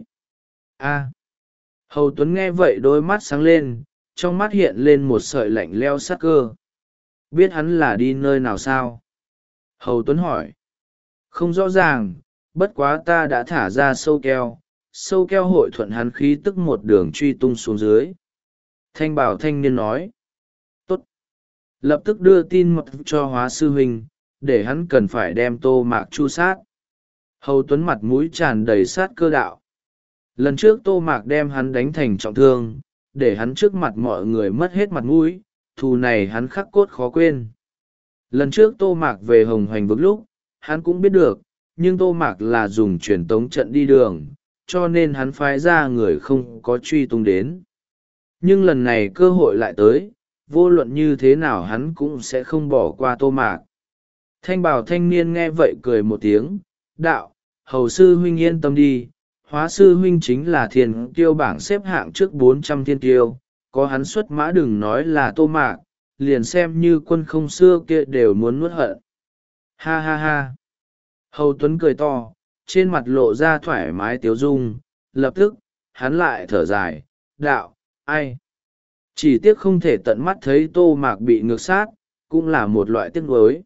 A. Hầu Tuấn nghe vậy đôi mắt sáng lên, trong mắt hiện lên một sợi lạnh leo sát cơ. Biết hắn là đi nơi nào sao? Hầu Tuấn hỏi. Không rõ ràng, bất quá ta đã thả ra sâu keo, sâu keo hội thuận hắn khí tức một đường truy tung xuống dưới. Thanh bảo thanh niên nói. Tốt. Lập tức đưa tin mật cho Hóa sư huynh, để hắn cần phải đem Tô Mạc chu sát. Hầu Tuấn mặt mũi tràn đầy sát cơ đạo. Lần trước Tô Mạc đem hắn đánh thành trọng thương, để hắn trước mặt mọi người mất hết mặt mũi, thù này hắn khắc cốt khó quên. Lần trước Tô Mạc về Hồng Hoành vực lúc, hắn cũng biết được, nhưng Tô Mạc là dùng truyền tống trận đi đường, cho nên hắn phái ra người không có truy tung đến. Nhưng lần này cơ hội lại tới, vô luận như thế nào hắn cũng sẽ không bỏ qua Tô Mạc. Thanh bảo thanh niên nghe vậy cười một tiếng, đạo, Hầu sư huynh yên tâm đi, Hóa sư huynh chính là thiên kiêu bảng xếp hạng trước bốn trăm thiên kiêu, có hắn xuất mã đừng nói là Tô Mạc, liền xem như quân không xưa kia đều muốn nuốt hận. Ha ha ha. Hầu Tuấn cười to, trên mặt lộ ra thoải mái tiếu dung, lập tức, hắn lại thở dài, đạo, ai? Chỉ tiếc không thể tận mắt thấy Tô Mạc bị ngược sát, cũng là một loại tiếc nuối.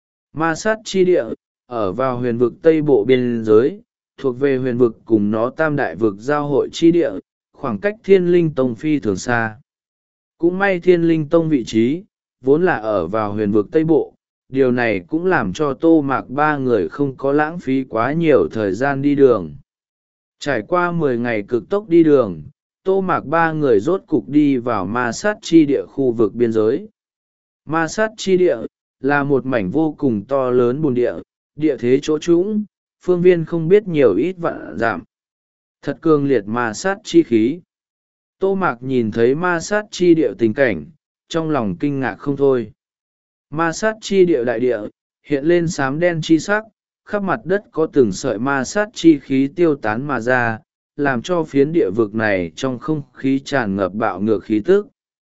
Ma sát chi địa, ở vào huyền vực Tây Bộ biên giới, thuộc về huyền vực cùng nó tam đại vực giao hội chi địa, khoảng cách Thiên Linh Tông phi thường xa. Cũng may Thiên Linh Tông vị trí, vốn là ở vào huyền vực Tây Bộ, điều này cũng làm cho Tô Mạc ba người không có lãng phí quá nhiều thời gian đi đường. Trải qua mười ngày cực tốc đi đường, Tô Mạc ba người rốt cục đi vào ma sát chi địa khu vực biên giới. Ma sát chi địa, là một mảnh vô cùng to lớn bùn địa, địa thế chỗ trũng, phương viên không biết nhiều ít vạn giảm. Thật cường liệt ma sát chi khí. Tô Mạc nhìn thấy ma sát chi địa tình cảnh, trong lòng kinh ngạc không thôi. Ma sát chi địa đại địa, hiện lên xám đen chi sắc, khắp mặt đất có từng sợi ma sát chi khí tiêu tán mà ra, làm cho phiến địa vực này trong không khí tràn ngập bạo ngược khí tức.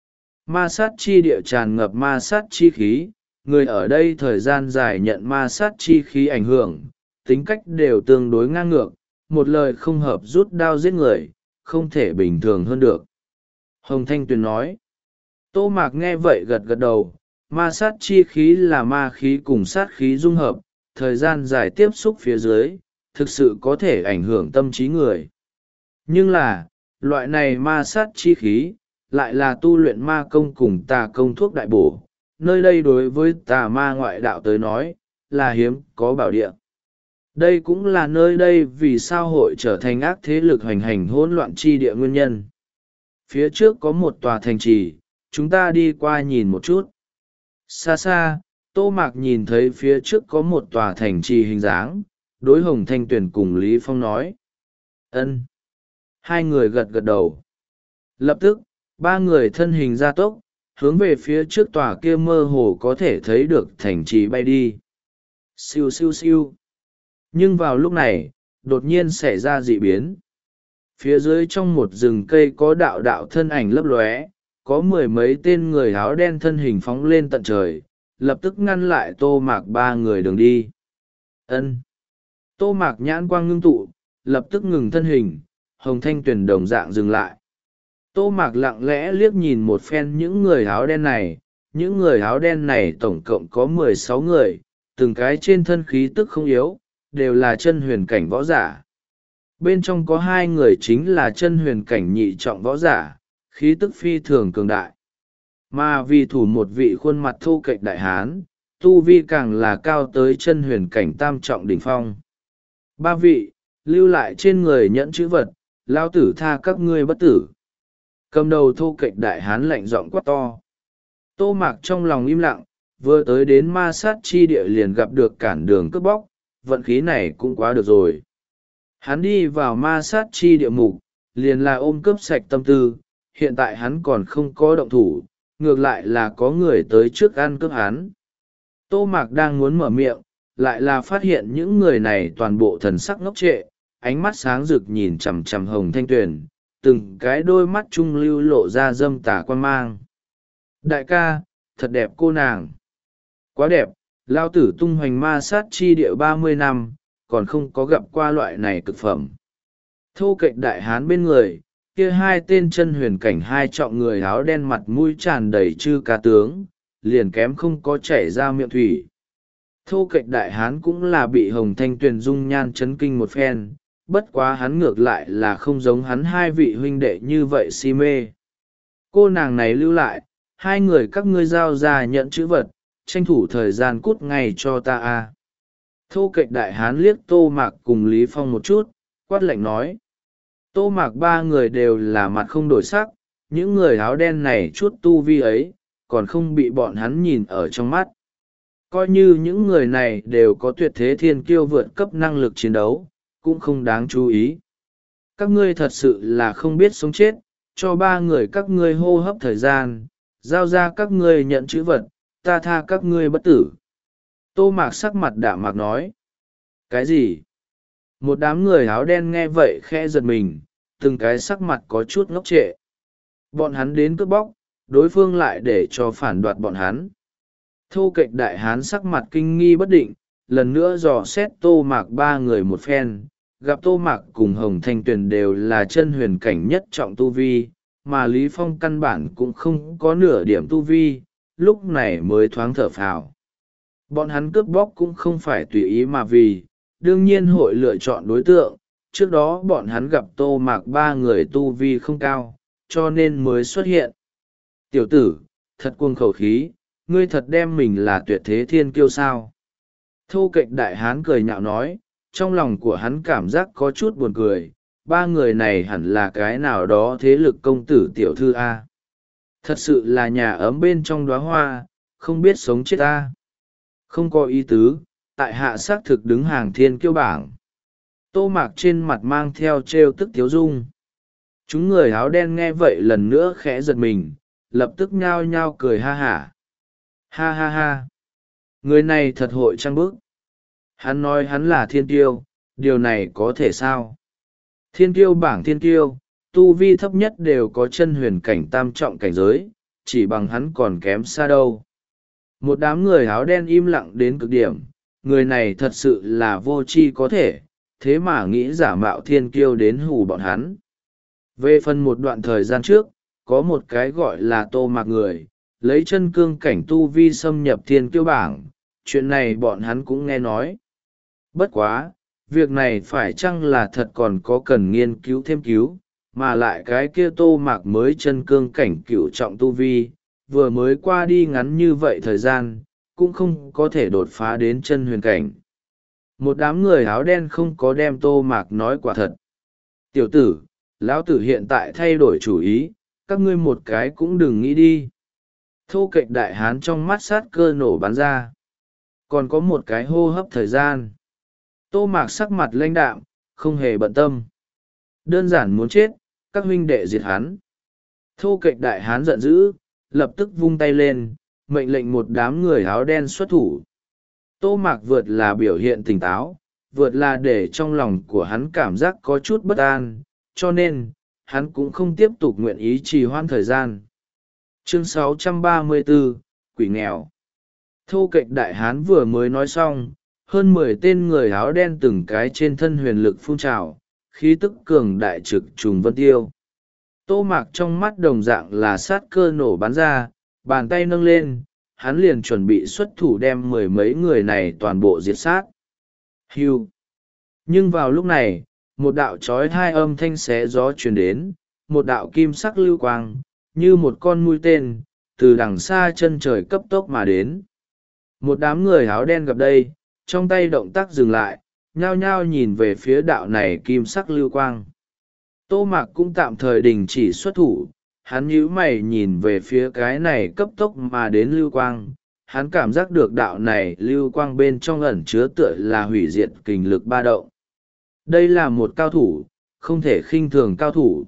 Ma sát chi địa tràn ngập ma sát chi khí, người ở đây thời gian dài nhận ma sát chi khí ảnh hưởng, tính cách đều tương đối ngang ngược, một lời không hợp rút đao giết người, không thể bình thường hơn được. Hồng Thanh Tuyền nói. Tô Mạc nghe vậy gật gật đầu, ma sát chi khí là ma khí cùng sát khí dung hợp, thời gian dài tiếp xúc phía dưới, thực sự có thể ảnh hưởng tâm trí người. Nhưng là, loại này ma sát chi khí, lại là tu luyện ma công cùng tà công thuốc đại bổ, nơi đây đối với tà ma ngoại đạo tới nói, là hiếm có bảo địa. Đây cũng là nơi đây vì sao hội trở thành ác thế lực hoành hành hỗn loạn chi địa nguyên nhân. Phía trước có một tòa thành trì, chúng ta đi qua nhìn một chút. Xa xa, Tô Mạc nhìn thấy phía trước có một tòa thành trì hình dáng, đối Hồng Thanh Tuyền cùng Lý Phong nói. Ân. Hai người gật gật đầu. Lập tức, ba người thân hình gia tốc, hướng về phía trước tòa kia mơ hồ có thể thấy được thành trì bay đi. Siêu siêu siêu. Nhưng vào lúc này, đột nhiên xảy ra dị biến. Phía dưới trong một rừng cây có đạo đạo thân ảnh lấp lóe, có mười mấy tên người áo đen thân hình phóng lên tận trời, lập tức ngăn lại Tô Mạc ba người đường đi. Ân. Tô Mạc nhãn quang ngưng tụ, lập tức ngừng thân hình, Hồng Thanh Tuyền đồng dạng dừng lại. Tô Mạc lặng lẽ liếc nhìn một phen những người áo đen này, những người áo đen này tổng cộng có mười sáu người, từng cái trên thân khí tức không yếu, đều là chân huyền cảnh võ giả. Bên trong có hai người chính là chân huyền cảnh nhị trọng võ giả, khí tức phi thường cường đại. Mà vì thủ một vị khuôn mặt thô kệch đại hán, tu vi càng là cao tới chân huyền cảnh tam trọng đỉnh phong. Ba vị, lưu lại trên người nhẫn chữ vật, lao tử tha các ngươi bất tử. Cầm đầu thô kệch đại hán lạnh giọng quát to. Tô Mạc trong lòng im lặng, vừa tới đến ma sát chi địa liền gặp được cản đường cướp bóc, vận khí này cũng quá được rồi. Hắn đi vào ma sát chi địa mục, liền là ôm cướp sạch tâm tư, hiện tại hắn còn không có động thủ, ngược lại là có người tới trước ăn cướp hắn. Tô Mạc đang muốn mở miệng, lại là phát hiện những người này toàn bộ thần sắc ngốc trệ, ánh mắt sáng rực nhìn chằm chằm Hồng Thanh Tuyền, từng cái đôi mắt trung lưu lộ ra dâm tà quan mang. Đại ca, thật đẹp cô nàng. Quá đẹp, lao tử tung hoành ma sát chi địa ba mươi năm, còn không có gặp qua loại này cực phẩm. Thô kệch đại hán bên người, kia hai tên chân huyền cảnh hai trọng người áo đen mặt mũi tràn đầy chư ca tướng, liền kém không có chảy ra miệng thủy. Thô kệch đại hán cũng là bị Hồng Thanh Tuyền dung nhan chấn kinh một phen, bất quá hắn ngược lại là không giống hắn hai vị huynh đệ như vậy si mê. Cô nàng này lưu lại, hai người các ngươi giao ra nhận chữ vật, tranh thủ thời gian cút ngay cho ta a. Thô kệch đại hán liếc Tô Mạc cùng Lý Phong một chút, quát lạnh nói. Tô Mạc ba người đều là mặt không đổi sắc, những người áo đen này chút tu vi ấy, còn không bị bọn hắn nhìn ở trong mắt. Coi như những người này đều có tuyệt thế thiên kiêu vượt cấp năng lực chiến đấu, cũng không đáng chú ý. Các ngươi thật sự là không biết sống chết, cho ba người các ngươi hô hấp thời gian, giao ra các ngươi nhận chữ vật, ta tha các ngươi bất tử. Tô Mạc sắc mặt đạm mạc nói. Cái gì? Một đám người áo đen nghe vậy khẽ giật mình, từng cái sắc mặt có chút ngốc trệ. Bọn hắn đến cướp bóc, đối phương lại để cho phản đoạt bọn hắn. Thô kệch đại hán sắc mặt kinh nghi bất định, lần nữa dò xét Tô Mạc ba người một phen, gặp Tô Mạc cùng Hồng Thanh Tuyền đều là chân huyền cảnh nhất trọng tu vi, mà Lý Phong căn bản cũng không có nửa điểm tu vi, lúc này mới thoáng thở phào. Bọn hắn cướp bóc cũng không phải tùy ý mà vì, đương nhiên hội lựa chọn đối tượng, trước đó bọn hắn gặp Tô Mạc ba người tu vi không cao, cho nên mới xuất hiện. Tiểu tử, thật cuồng khẩu khí, ngươi thật đem mình là tuyệt thế thiên kiêu sao? Thô kệch đại hán cười nhạo nói, trong lòng của hắn cảm giác có chút buồn cười, ba người này hẳn là cái nào đó thế lực công tử tiểu thư A. Thật sự là nhà ấm bên trong đóa hoa, không biết sống chết A. Không có ý tứ, tại hạ xác thực đứng hàng thiên kiêu bảng. Tô Mạc trên mặt mang theo trêu tức tiếu dung. Chúng người áo đen nghe vậy lần nữa khẽ giật mình, lập tức nhao nhao cười ha hả. Ha ha ha. Người này thật hội trăng bức. Hắn nói hắn là thiên kiêu, điều này có thể sao? Thiên kiêu bảng thiên kiêu, tu vi thấp nhất đều có chân huyền cảnh tam trọng cảnh giới, chỉ bằng hắn còn kém xa đâu. Một đám người áo đen im lặng đến cực điểm, người này thật sự là vô tri có thể, thế mà nghĩ giả mạo thiên kiêu đến hù bọn hắn. Về phần một đoạn thời gian trước, có một cái gọi là Tô Mạc người, lấy chân cương cảnh tu vi xâm nhập thiên kiêu bảng, chuyện này bọn hắn cũng nghe nói. Bất quá, việc này phải chăng là thật còn có cần nghiên cứu thêm cứu, mà lại cái kia Tô Mạc mới chân cương cảnh cửu trọng tu vi, vừa mới qua đi ngắn như vậy thời gian, cũng không có thể đột phá đến chân huyền cảnh. Một đám người áo đen không có đem Tô Mạc nói quả thật. Tiểu tử, lão tử hiện tại thay đổi chủ ý, các ngươi một cái cũng đừng nghĩ đi. Thô kệch đại hán trong mắt sát cơ nổ bắn ra. Còn có một cái hô hấp thời gian. Tô Mạc sắc mặt lãnh đạm, không hề bận tâm. Đơn giản muốn chết, các huynh đệ diệt hắn. Thô kệch đại hán giận dữ, lập tức vung tay lên, mệnh lệnh một đám người áo đen xuất thủ. Tô Mạc vượt là biểu hiện tỉnh táo, vượt là để trong lòng của hắn cảm giác có chút bất an, cho nên, hắn cũng không tiếp tục nguyện ý trì hoãn thời gian. Chương sáu trăm ba mươi bốn, Quỷ nghèo. Thô kệch đại hán vừa mới nói xong, hơn mười tên người áo đen từng cái trên thân huyền lực phun trào, khí tức cường đại trực trùng vân tiêu. Tô Mạc trong mắt đồng dạng là sát cơ nổ bắn ra, bàn tay nâng lên, hắn liền chuẩn bị xuất thủ đem mười mấy người này toàn bộ diệt sát. Hưu. Nhưng vào lúc này, một đạo trói thai âm thanh xé gió truyền đến, một đạo kim sắc lưu quang, như một con mũi tên, từ đằng xa chân trời cấp tốc mà đến. Một đám người áo đen gặp đây, trong tay động tác dừng lại, nhao nhao nhìn về phía đạo này kim sắc lưu quang. Tô Mạc cũng tạm thời đình chỉ xuất thủ, hắn nhíu mày nhìn về phía cái này cấp tốc mà đến lưu quang. Hắn cảm giác được đạo này lưu quang bên trong ẩn chứa tựa là hủy diệt kình lực ba động. Đây là một cao thủ, không thể khinh thường cao thủ.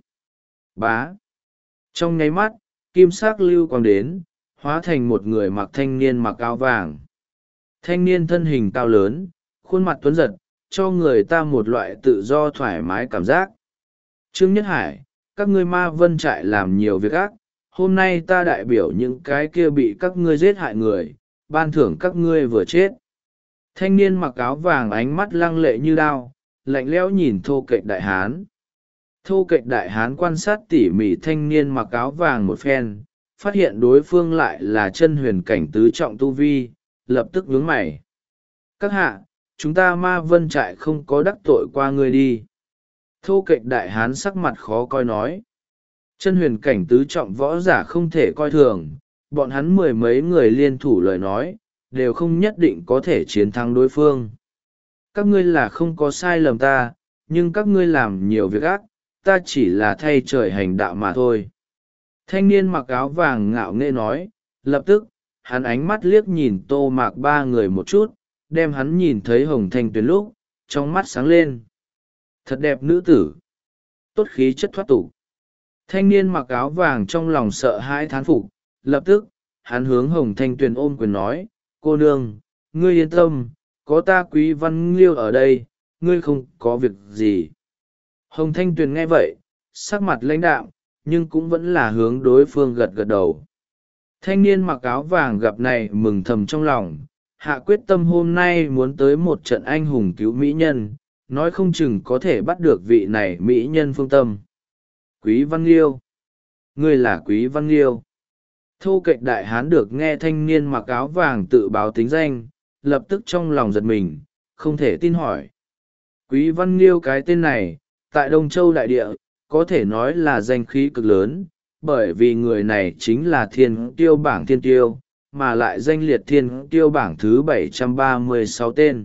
Bá. Trong nháy mắt, kim sắc lưu quang đến, hóa thành một người mặc thanh niên mặc áo vàng. Thanh niên thân hình cao lớn, khuôn mặt tuấn giật, cho người ta một loại tự do thoải mái cảm giác. Trương Nhất Hải, các ngươi ma vân trại làm nhiều việc ác, hôm nay ta đại biểu những cái kia bị các ngươi giết hại người, ban thưởng các ngươi vừa chết. Thanh niên mặc áo vàng ánh mắt lăng lệ như đao, lạnh lẽo nhìn thô kệch đại hán. Thô kệch đại hán quan sát tỉ mỉ thanh niên mặc áo vàng một phen, phát hiện đối phương lại là chân huyền cảnh tứ trọng tu vi, lập tức nhướng mày. Các hạ, chúng ta ma vân trại không có đắc tội qua ngươi đi. Thô kệch đại hán sắc mặt khó coi nói. Chân huyền cảnh tứ trọng võ giả không thể coi thường, bọn hắn mười mấy người liên thủ lời nói, đều không nhất định có thể chiến thắng đối phương. Các ngươi là không có sai lầm ta, nhưng các ngươi làm nhiều việc ác, ta chỉ là thay trời hành đạo mà thôi. Thanh niên mặc áo vàng ngạo nghễ nói, lập tức, hắn ánh mắt liếc nhìn Tô Mạc ba người một chút, đem hắn nhìn thấy Hồng Thanh Tuyền lúc, trong mắt sáng lên. Thật đẹp nữ tử, tốt khí chất thoát tục. Thanh niên mặc áo vàng trong lòng sợ hãi thán phục, lập tức, hắn hướng Hồng Thanh Tuyền ôm quyền nói, cô nương, ngươi yên tâm, có ta Quý Văn Liêu ở đây, ngươi không có việc gì. Hồng Thanh Tuyền nghe vậy, sắc mặt lãnh đạm, nhưng cũng vẫn là hướng đối phương gật gật đầu. Thanh niên mặc áo vàng gặp này mừng thầm trong lòng, hạ quyết tâm hôm nay muốn tới một trận anh hùng cứu mỹ nhân, nói không chừng có thể bắt được vị này mỹ nhân phương tâm. Quý Văn Liêu. Ngươi là Quý Văn Liêu. Thô kệch đại hán được nghe thanh niên mặc áo vàng tự báo tính danh, lập tức trong lòng giật mình, không thể tin hỏi. Quý Văn Liêu cái tên này, tại Đông Châu đại địa, có thể nói là danh khí cực lớn, bởi vì người này chính là thiên tiêu bảng thiên tiêu, mà lại danh liệt thiên tiêu bảng thứ bảy trăm ba mươi sáu tên.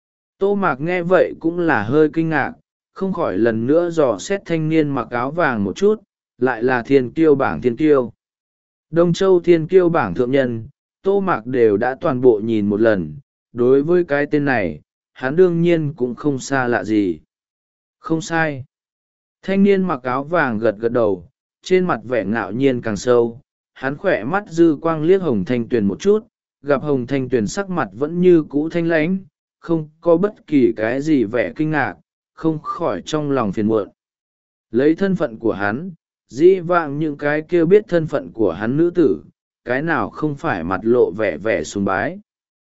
Tô Mạc nghe vậy cũng là hơi kinh ngạc, không khỏi lần nữa dò xét thanh niên mặc áo vàng một chút, lại là thiên kiêu bảng thiên kiêu. Đông Châu thiên kiêu bảng thượng nhân, Tô Mạc đều đã toàn bộ nhìn một lần, đối với cái tên này, hắn đương nhiên cũng không xa lạ gì. Không sai. Thanh niên mặc áo vàng gật gật đầu, trên mặt vẻ ngạo nhiên càng sâu, hắn khỏe mắt dư quang liếc Hồng Thanh Tuyền một chút, gặp Hồng Thanh Tuyền sắc mặt vẫn như cũ thanh lãnh, không có bất kỳ cái gì vẻ kinh ngạc, không khỏi trong lòng phiền muộn. Lấy thân phận của hắn, dĩ vãng những cái kia biết thân phận của hắn nữ tử, cái nào không phải mặt lộ vẻ vẻ sùng bái.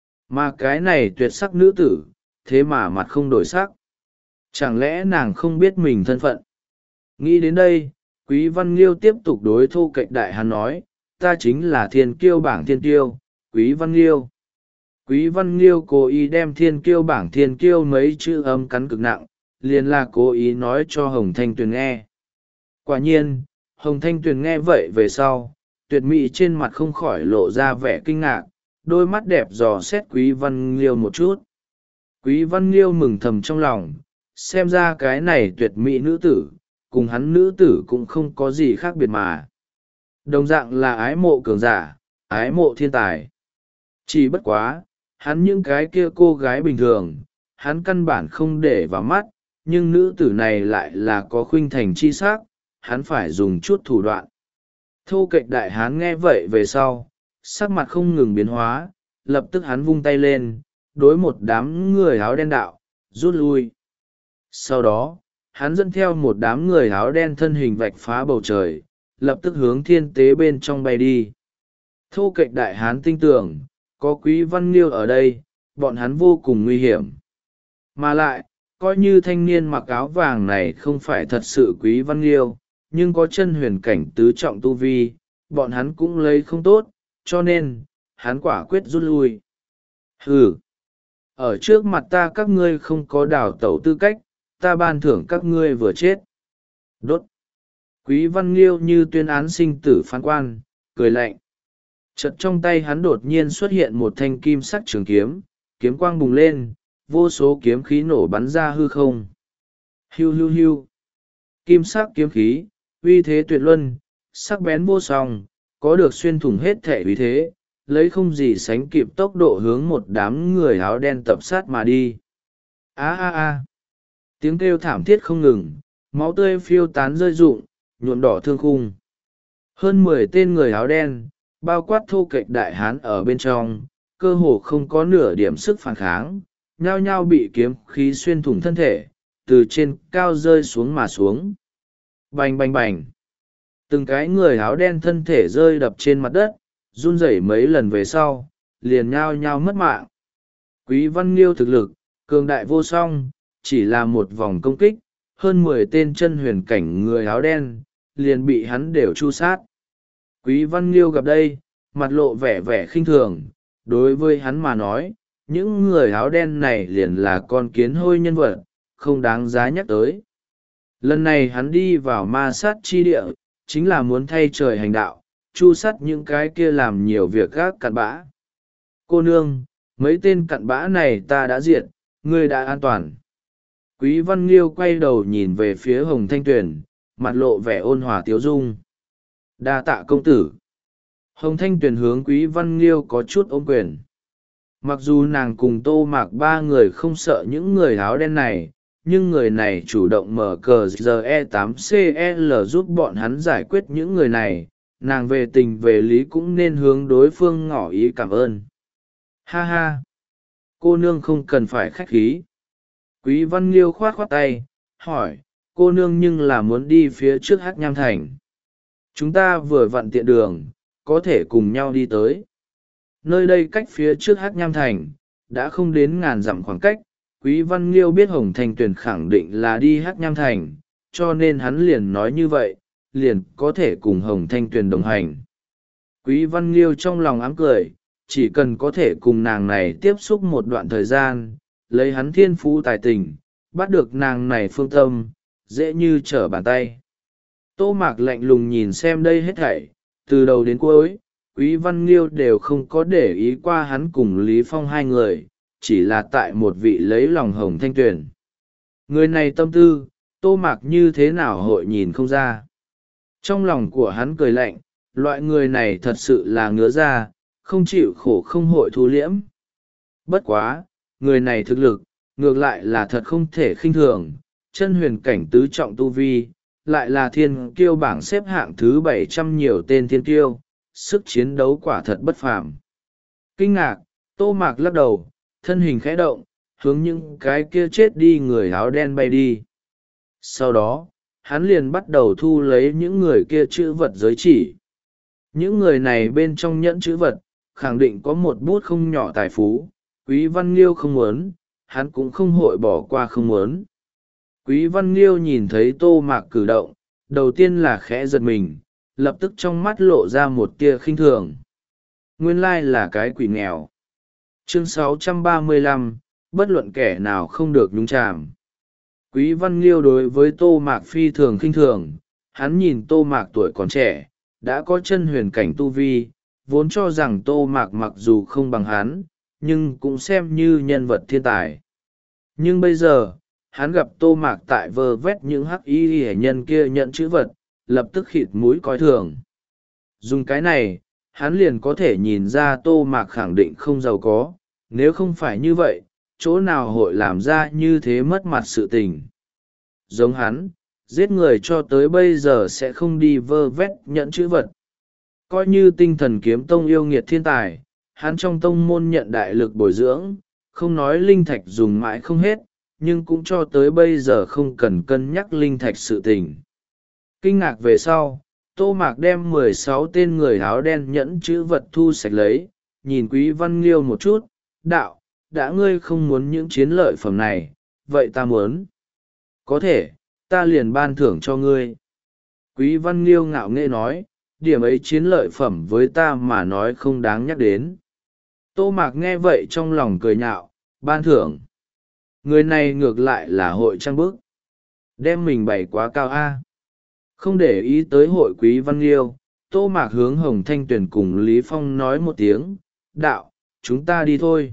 Mà cái này tuyệt sắc nữ tử, thế mà mặt không đổi sắc. Chẳng lẽ nàng không biết mình thân phận? Nghĩ đến đây, Quý Văn Liêu tiếp tục đối thô kệch đại hắn nói, ta chính là thiên kiêu bảng thiên kiêu, Quý Văn Liêu. Quý Văn Liêu cố ý đem thiên kiêu bảng thiên kiêu mấy chữ âm cắn cực nặng, liền là cố ý nói cho Hồng Thanh Tuyền nghe. Quả nhiên, Hồng Thanh Tuyền nghe vậy về sau, tuyệt mỹ trên mặt không khỏi lộ ra vẻ kinh ngạc, đôi mắt đẹp dò xét Quý Văn Liêu một chút. Quý Văn Liêu mừng thầm trong lòng, xem ra cái này tuyệt mỹ nữ tử, cùng hắn nữ tử cũng không có gì khác biệt mà. Đồng dạng là ái mộ cường giả, ái mộ thiên tài. Chỉ bất quá, hắn những cái kia cô gái bình thường, hắn căn bản không để vào mắt, nhưng nữ tử này lại là có khuynh thành chi sắc, hắn phải dùng chút thủ đoạn. Thô kệch đại hán nghe vậy về sau, sắc mặt không ngừng biến hóa, lập tức hắn vung tay lên, đối một đám người áo đen đạo, rút lui. Sau đó, hắn dẫn theo một đám người áo đen thân hình vạch phá bầu trời, lập tức hướng thiên tế bên trong bay đi. Thô kệch đại hán tin tưởng, có Quý Văn Liêu ở đây, bọn hắn vô cùng nguy hiểm. Mà lại, coi như thanh niên mặc áo vàng này không phải thật sự Quý Văn Liêu, nhưng có chân huyền cảnh tứ trọng tu vi, bọn hắn cũng lấy không tốt, cho nên, hắn quả quyết rút lui. Hừ! Ở trước mặt ta các ngươi không có đào tẩu tư cách, ta ban thưởng các ngươi vừa chết. Đốt! Quý Văn Liêu như tuyên án sinh tử phán quan, cười lạnh. Chợt trong tay hắn đột nhiên xuất hiện một thanh kim sắc trường kiếm, kiếm quang bùng lên, vô số kiếm khí nổ bắn ra hư không. Hiu hiu hiu! Kim sắc kiếm khí, uy thế tuyệt luân, sắc bén vô song, có được xuyên thủng hết thể uy thế, lấy không gì sánh kịp tốc độ hướng một đám người áo đen tập sát mà đi. A a a! Tiếng kêu thảm thiết không ngừng, máu tươi phiêu tán rơi rụng, nhuộm đỏ thương khung. Hơn mười tên người áo đen, bao quát thô kệch đại hán ở bên trong, cơ hồ không có nửa điểm sức phản kháng, nhao nhao bị kiếm khí xuyên thủng thân thể, từ trên cao rơi xuống mà xuống. Bành bành bành! Từng cái người áo đen thân thể rơi đập trên mặt đất, run rẩy mấy lần về sau, liền nhao nhao mất mạng. Quý Văn Liêu thực lực, cường đại vô song, chỉ là một vòng công kích, hơn mười tên chân huyền cảnh người áo đen, liền bị hắn đều chu sát. Quý Văn Liêu gặp đây, mặt lộ vẻ vẻ khinh thường, đối với hắn mà nói, những người áo đen này liền là con kiến hôi nhân vật, không đáng giá nhắc tới. Lần này hắn đi vào ma sát chi địa, chính là muốn thay trời hành đạo, chu sát những cái kia làm nhiều việc gác cặn bã. Cô nương, mấy tên cặn bã này ta đã diệt, ngươi đã an toàn. Quý Văn Liêu quay đầu nhìn về phía Hồng Thanh Tuyền, mặt lộ vẻ ôn hòa tiếu dung. Đa tạ công tử. Hồng Thanh Tuyền hướng Quý Văn Liêu có chút ôm quyền. Mặc dù nàng cùng Tô Mạc ba người không sợ những người áo đen này, nhưng người này chủ động mở cờ giê e tám xê lờ giúp bọn hắn giải quyết những người này, nàng về tình về lý cũng nên hướng đối phương ngỏ ý cảm ơn. Ha ha! Cô nương không cần phải khách khí. Quý Văn Liêu khoát khoát tay, hỏi, cô nương nhưng là muốn đi phía trước Hắc Nham Thành. Chúng ta vừa vặn tiện đường, có thể cùng nhau đi tới. Nơi đây cách phía trước Hắc Nham Thành, đã không đến ngàn dặm khoảng cách. Quý Văn Liêu biết Hồng Thanh Tuyền khẳng định là đi Hắc Nham Thành, cho nên hắn liền nói như vậy, liền có thể cùng Hồng Thanh Tuyền đồng hành. Quý Văn Liêu trong lòng ám cười, chỉ cần có thể cùng nàng này tiếp xúc một đoạn thời gian, lấy hắn thiên phú tài tình, bắt được nàng này phương tâm, dễ như trở bàn tay. Tô Mạc lạnh lùng nhìn xem đây hết thảy, từ đầu đến cuối, Quý Văn Liêu đều không có để ý qua hắn cùng Lý Phong hai người, chỉ là tại một vị lấy lòng Hồng Thanh Tuyền. Người này tâm tư, Tô Mạc như thế nào hội nhìn không ra. Trong lòng của hắn cười lạnh, loại người này thật sự là ngứa ra, không chịu khổ không hội thu liễm. Bất quá, người này thực lực, ngược lại là thật không thể khinh thường, chân huyền cảnh tứ trọng tu vi, lại là thiên kiêu bảng xếp hạng thứ bảy trăm nhiều tên thiên kiêu, sức chiến đấu quả thật bất phàm. Kinh ngạc, Tô Mạc lắc đầu, thân hình khẽ động, hướng những cái kia chết đi người áo đen bay đi. Sau đó, hắn liền bắt đầu thu lấy những người kia chữ vật giới chỉ. Những người này bên trong nhẫn chữ vật, khẳng định có một bút không nhỏ tài phú, Quý Văn Liêu không muốn, hắn cũng không hội bỏ qua không muốn. Quý Văn Liêu nhìn thấy Tô Mạc cử động, đầu tiên là khẽ giật mình, lập tức trong mắt lộ ra một tia khinh thường. Nguyên lai là cái quỷ nghèo. Chương sáu trăm ba mươi lăm, bất luận kẻ nào không được nhúng chàm. Quý Văn Liêu đối với Tô Mạc phi thường khinh thường, hắn nhìn Tô Mạc tuổi còn trẻ, đã có chân huyền cảnh tu vi, vốn cho rằng Tô Mạc mặc dù không bằng hắn, nhưng cũng xem như nhân vật thiên tài. Nhưng bây giờ, hắn gặp Tô Mạc tại vơ vét những hắc y hệ nhân kia nhận chữ vật, lập tức khịt mũi coi thường. Dùng cái này, hắn liền có thể nhìn ra Tô Mạc khẳng định không giàu có, nếu không phải như vậy, chỗ nào hội làm ra như thế mất mặt sự tình. Giống hắn, giết người cho tới bây giờ sẽ không đi vơ vét nhận chữ vật. Coi như tinh thần kiếm tông yêu nghiệt thiên tài, hắn trong tông môn nhận đại lực bồi dưỡng, không nói linh thạch dùng mãi không hết, nhưng cũng cho tới bây giờ không cần cân nhắc linh thạch sự tình. Kinh ngạc về sau, Tô Mạc đem mười sáu tên người áo đen nhẫn chữ vật thu sạch lấy, nhìn Quý Văn Liêu một chút, đạo, đã ngươi không muốn những chiến lợi phẩm này, vậy ta muốn. Có thể, ta liền ban thưởng cho ngươi. Quý Văn Liêu ngạo nghễ nói, điểm ấy chiến lợi phẩm với ta mà nói không đáng nhắc đến. Tô Mạc nghe vậy trong lòng cười nhạo, ban thưởng. Người này ngược lại là hội trang bức. Đem mình bày quá cao a. Không để ý tới hội Quý Văn Liêu, Tô Mạc hướng Hồng Thanh Tuyền cùng Lý Phong nói một tiếng, đạo, chúng ta đi thôi.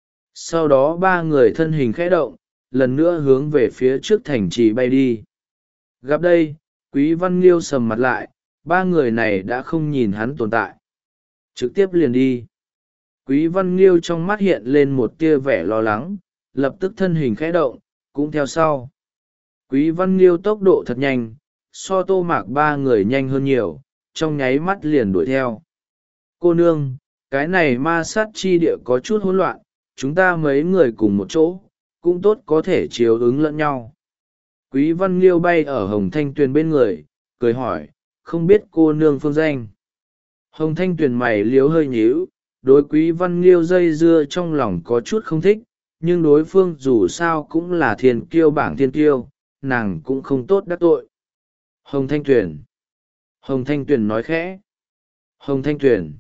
Sau đó ba người thân hình khẽ động, lần nữa hướng về phía trước thành trì bay đi. Gặp đây, Quý Văn Liêu sầm mặt lại, ba người này đã không nhìn hắn tồn tại. Trực tiếp liền đi. Quý Văn Liêu trong mắt hiện lên một tia vẻ lo lắng, lập tức thân hình khẽ động, cũng theo sau. Quý Văn Liêu tốc độ thật nhanh, so Tô Mạc ba người nhanh hơn nhiều, trong nháy mắt liền đuổi theo. Cô nương, cái này ma sát chi địa có chút hỗn loạn, chúng ta mấy người cùng một chỗ, cũng tốt có thể chiếu ứng lẫn nhau. Quý Văn Liêu bay ở Hồng Thanh Tuyền bên người, cười hỏi, không biết cô nương phương danh. Hồng Thanh Tuyền mày liếu hơi nhíu, đối Quý Văn Liêu dây dưa trong lòng có chút không thích, nhưng đối phương dù sao cũng là thiên kiêu bảng thiên kiêu, nàng cũng không tốt đắc tội. Hồng Thanh Tuyền. Hồng Thanh Tuyền nói khẽ. Hồng Thanh Tuyền.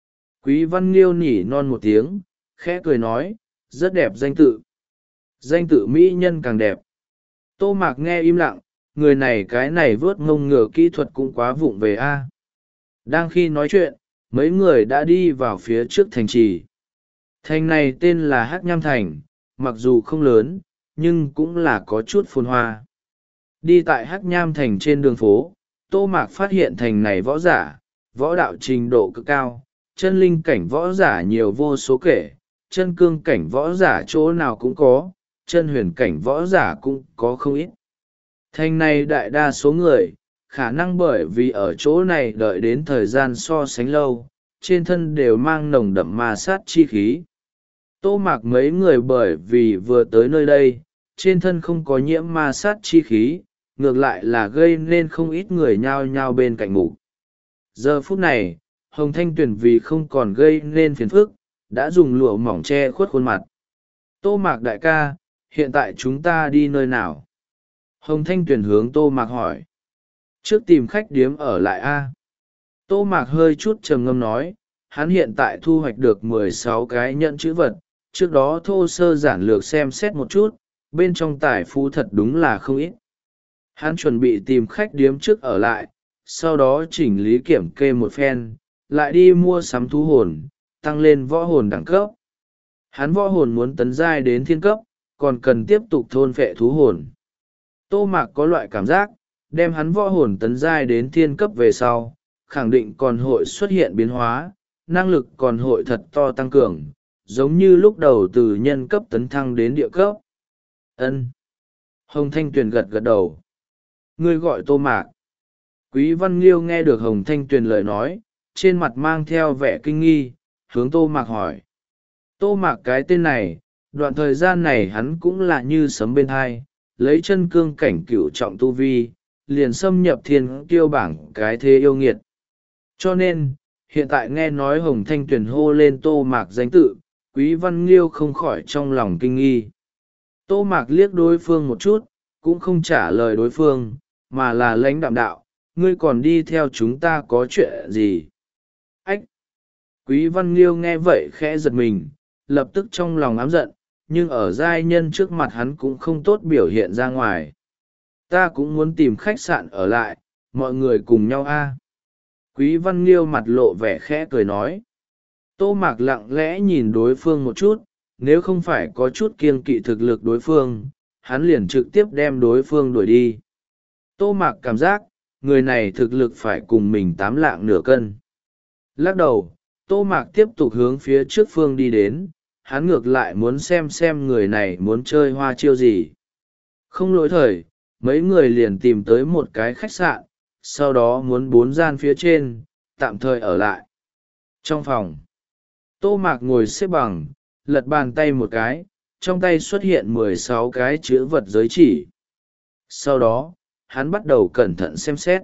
Quý Văn Liêu nỉ non một tiếng, khẽ cười nói, rất đẹp danh tự. Danh tự mỹ nhân càng đẹp. Tô Mạc nghe im lặng, người này cái này vớt ngông ngừa kỹ thuật cũng quá vụng về a. Đang khi nói chuyện, mấy người đã đi vào phía trước thành trì. Thành này tên là Hắc Nham Thành, mặc dù không lớn, nhưng cũng là có chút phồn hoa. Đi tại Hắc Nham Thành trên đường phố, Tô Mạc phát hiện thành này võ giả, võ đạo trình độ cực cao, chân linh cảnh võ giả nhiều vô số kể, chân cương cảnh võ giả chỗ nào cũng có, chân huyền cảnh võ giả cũng có không ít. Thành này đại đa số người, khả năng bởi vì ở chỗ này đợi đến thời gian so sánh lâu, trên thân đều mang nồng đậm ma sát chi khí. Tô Mạc mấy người bởi vì vừa tới nơi đây, trên thân không có nhiễm ma sát chi khí, ngược lại là gây nên không ít người nhao nhao bên cạnh ngủ. Giờ phút này, Hồng Thanh Tuyền vì không còn gây nên phiền phức, đã dùng lụa mỏng che khuất khuôn mặt. Tô Mạc đại ca, hiện tại chúng ta đi nơi nào? Hồng Thanh Tuyền hướng Tô Mạc hỏi. Trước tìm khách điếm ở lại a. Tô Mạc hơi chút trầm ngâm nói, hắn hiện tại thu hoạch được mười sáu cái nhận chữ vật, trước đó thô sơ giản lược xem xét một chút, bên trong tài phú thật đúng là không ít. Hắn chuẩn bị tìm khách điếm trước ở lại, sau đó chỉnh lý kiểm kê một phen, lại đi mua sắm thú hồn, tăng lên võ hồn đẳng cấp. Hắn võ hồn muốn tấn giai đến thiên cấp, còn cần tiếp tục thôn phệ thú hồn. Tô Mạc có loại cảm giác, đem hắn võ hồn tấn giai đến thiên cấp về sau, khẳng định còn hội xuất hiện biến hóa, năng lực còn hội thật to tăng cường, giống như lúc đầu từ nhân cấp tấn thăng đến địa cấp. Ân. Hồng Thanh Tuyền gật gật đầu. Ngươi gọi Tô Mạc. Quý Văn Liêu nghe được Hồng Thanh Tuyền lời nói, trên mặt mang theo vẻ kinh nghi, hướng Tô Mạc hỏi. Tô Mạc cái tên này, đoạn thời gian này hắn cũng là như sấm bên hai, lấy chân cương cảnh cửu trọng tu vi, liền xâm nhập thiên kiêu bảng cái thế yêu nghiệt. Cho nên, hiện tại nghe nói Hồng Thanh Tuyền hô lên Tô Mạc danh tự, Quý Văn Liêu không khỏi trong lòng kinh nghi. Tô Mạc liếc đối phương một chút, cũng không trả lời đối phương, mà là lãnh đạm đạo, ngươi còn đi theo chúng ta có chuyện gì? Ách! Quý Văn Liêu nghe vậy khẽ giật mình, lập tức trong lòng ám giận, nhưng ở giai nhân trước mặt hắn cũng không tốt biểu hiện ra ngoài. Ta cũng muốn tìm khách sạn ở lại, mọi người cùng nhau a. Quý Văn Liêu mặt lộ vẻ khẽ cười nói. Tô Mạc lặng lẽ nhìn đối phương một chút, nếu không phải có chút kiêng kỵ thực lực đối phương, hắn liền trực tiếp đem đối phương đuổi đi. Tô Mạc cảm giác, người này thực lực phải cùng mình tám lạng nửa cân. Lắc đầu, Tô Mạc tiếp tục hướng phía trước phương đi đến, hắn ngược lại muốn xem xem người này muốn chơi hoa chiêu gì. Không lỗi thời, mấy người liền tìm tới một cái khách sạn, sau đó muốn bốn gian phía trên, tạm thời ở lại. Trong phòng, Tô Mạc ngồi xếp bằng, lật bàn tay một cái, trong tay xuất hiện mười sáu cái chữ vật giới chỉ. Sau đó, hắn bắt đầu cẩn thận xem xét.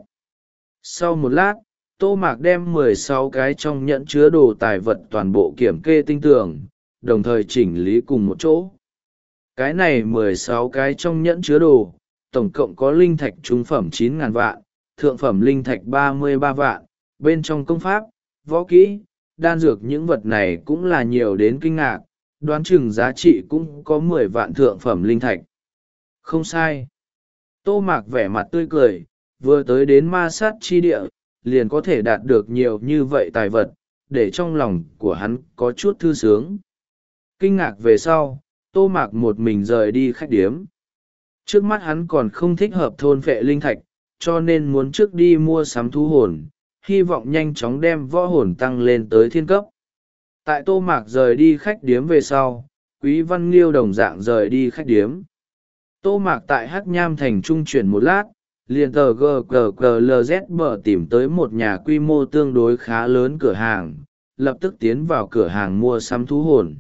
Sau một lát, Tô Mạc đem mười sáu cái trong nhẫn chứa đồ tài vật toàn bộ kiểm kê tinh tường, đồng thời chỉnh lý cùng một chỗ. Cái này mười sáu cái trong nhẫn chứa đồ, tổng cộng có linh thạch trung phẩm chín ngàn vạn, thượng phẩm linh thạch ba mươi ba vạn, bên trong công pháp, võ kỹ, đan dược những vật này cũng là nhiều đến kinh ngạc, đoán chừng giá trị cũng có mười vạn thượng phẩm linh thạch. Không sai. Tô Mạc vẻ mặt tươi cười, vừa tới đến ma sát chi địa, liền có thể đạt được nhiều như vậy tài vật, để trong lòng của hắn có chút thư sướng. Kinh ngạc về sau, Tô Mạc một mình rời đi khách điếm. Trước mắt hắn còn không thích hợp thôn phệ linh thạch, cho nên muốn trước đi mua sắm thú hồn, hy vọng nhanh chóng đem võ hồn tăng lên tới thiên cấp. Tại Tô Mạc rời đi khách điếm về sau, Quý Văn Liêu đồng dạng rời đi khách điếm. Tô Mạc tại Hắc Nham Thành trung chuyển một lát, liền tờ giê giê giê lờ dét bờ tìm tới một nhà quy mô tương đối khá lớn cửa hàng, lập tức tiến vào cửa hàng mua sắm thú hồn.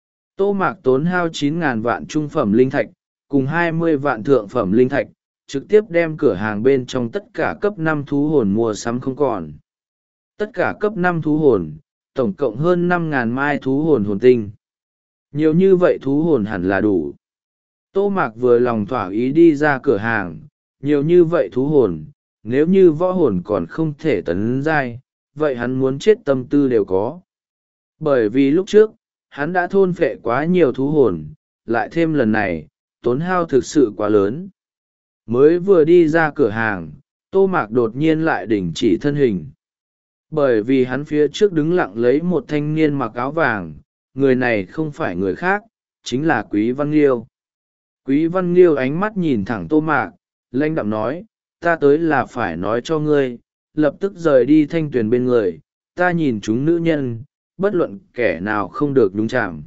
Tô Mạc tốn hao chín ngàn vạn trung phẩm linh thạch, cùng hai mươi vạn thượng phẩm linh thạch, trực tiếp đem cửa hàng bên trong tất cả cấp năm thú hồn mua sắm không còn. Tất cả cấp năm thú hồn, tổng cộng hơn năm ngàn mai thú hồn hồn tinh. Nhiều như vậy thú hồn hẳn là đủ. Tô Mạc vừa lòng thỏa ý đi ra cửa hàng, nhiều như vậy thú hồn, nếu như võ hồn còn không thể tấn giai, vậy hắn muốn chết tâm tư đều có. Bởi vì lúc trước, hắn đã thôn phệ quá nhiều thú hồn, lại thêm lần này, tốn hao thực sự quá lớn. Mới vừa đi ra cửa hàng, Tô Mạc đột nhiên lại đình chỉ thân hình. Bởi vì hắn phía trước đứng lặng lấy một thanh niên mặc áo vàng, người này không phải người khác, chính là Quý Văn Liêu. Quý Văn Liêu ánh mắt nhìn thẳng Tô Mạc, lãnh đạm nói, ta tới là phải nói cho ngươi, lập tức rời đi Thanh Tuyền bên người, ta nhìn chúng nữ nhân, bất luận kẻ nào không được nhúng chạm.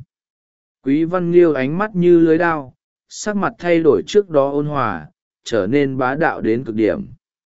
Quý Văn Liêu ánh mắt như lưới đao, sắc mặt thay đổi trước đó ôn hòa, trở nên bá đạo đến cực điểm.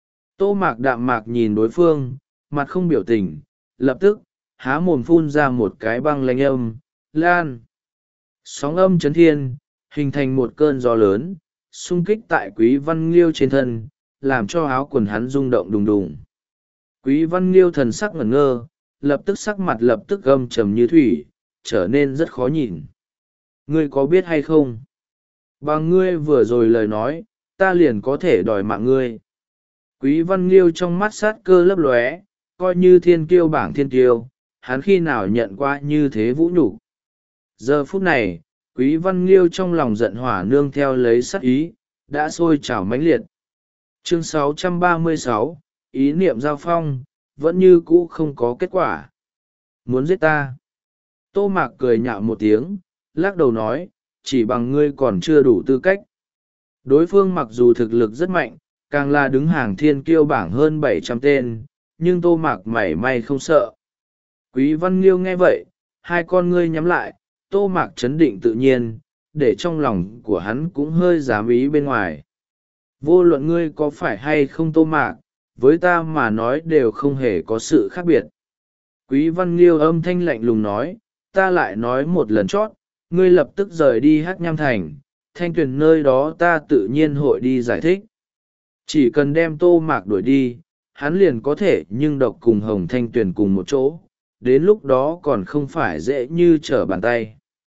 Tô Mạc đạm mạc nhìn đối phương, mặt không biểu tình, lập tức, há mồm phun ra một cái băng lanh âm, lan. Sóng âm chấn thiên, hình thành một cơn gió lớn, xung kích tại Quý Văn Liêu trên thân, làm cho áo quần hắn rung động đùng đùng. Quý Văn Liêu thần sắc ngẩn ngơ, lập tức sắc mặt lập tức gâm trầm như thủy, trở nên rất khó nhìn. Ngươi có biết hay không? Bằng ngươi vừa rồi lời nói, ta liền có thể đòi mạng ngươi. Quý Văn Liêu trong mắt sát cơ lấp lóe, coi như thiên kiêu bảng thiên kiêu, hắn khi nào nhận qua như thế vũ nhục. Giờ phút này, Quý Văn Liêu trong lòng giận hỏa nương theo lấy sát ý, đã sôi trào mãnh liệt. Chương sáu trăm ba mươi sáu, ý niệm giao phong, vẫn như cũ không có kết quả. Muốn giết ta? Tô Mạc cười nhạo một tiếng, lắc đầu nói, chỉ bằng ngươi còn chưa đủ tư cách. Đối phương mặc dù thực lực rất mạnh, càng là đứng hàng thiên kiêu bảng hơn bảy trăm tên, nhưng Tô Mạc mảy may không sợ. Quý Văn Liêu nghe vậy, hai con ngươi nhắm lại, Tô Mạc chấn định tự nhiên, để trong lòng của hắn cũng hơi dám ý bên ngoài. Vô luận ngươi có phải hay không Tô Mạc, với ta mà nói đều không hề có sự khác biệt. Quý Văn Liêu âm thanh lạnh lùng nói, ta lại nói một lần chót, ngươi lập tức rời đi Hắc Nham Thành, Thanh Tuyền nơi đó ta tự nhiên hội đi giải thích. Chỉ cần đem Tô Mạc đuổi đi, hắn liền có thể nhưng độc cùng Hồng Thanh Tuyền cùng một chỗ, đến lúc đó còn không phải dễ như trở bàn tay.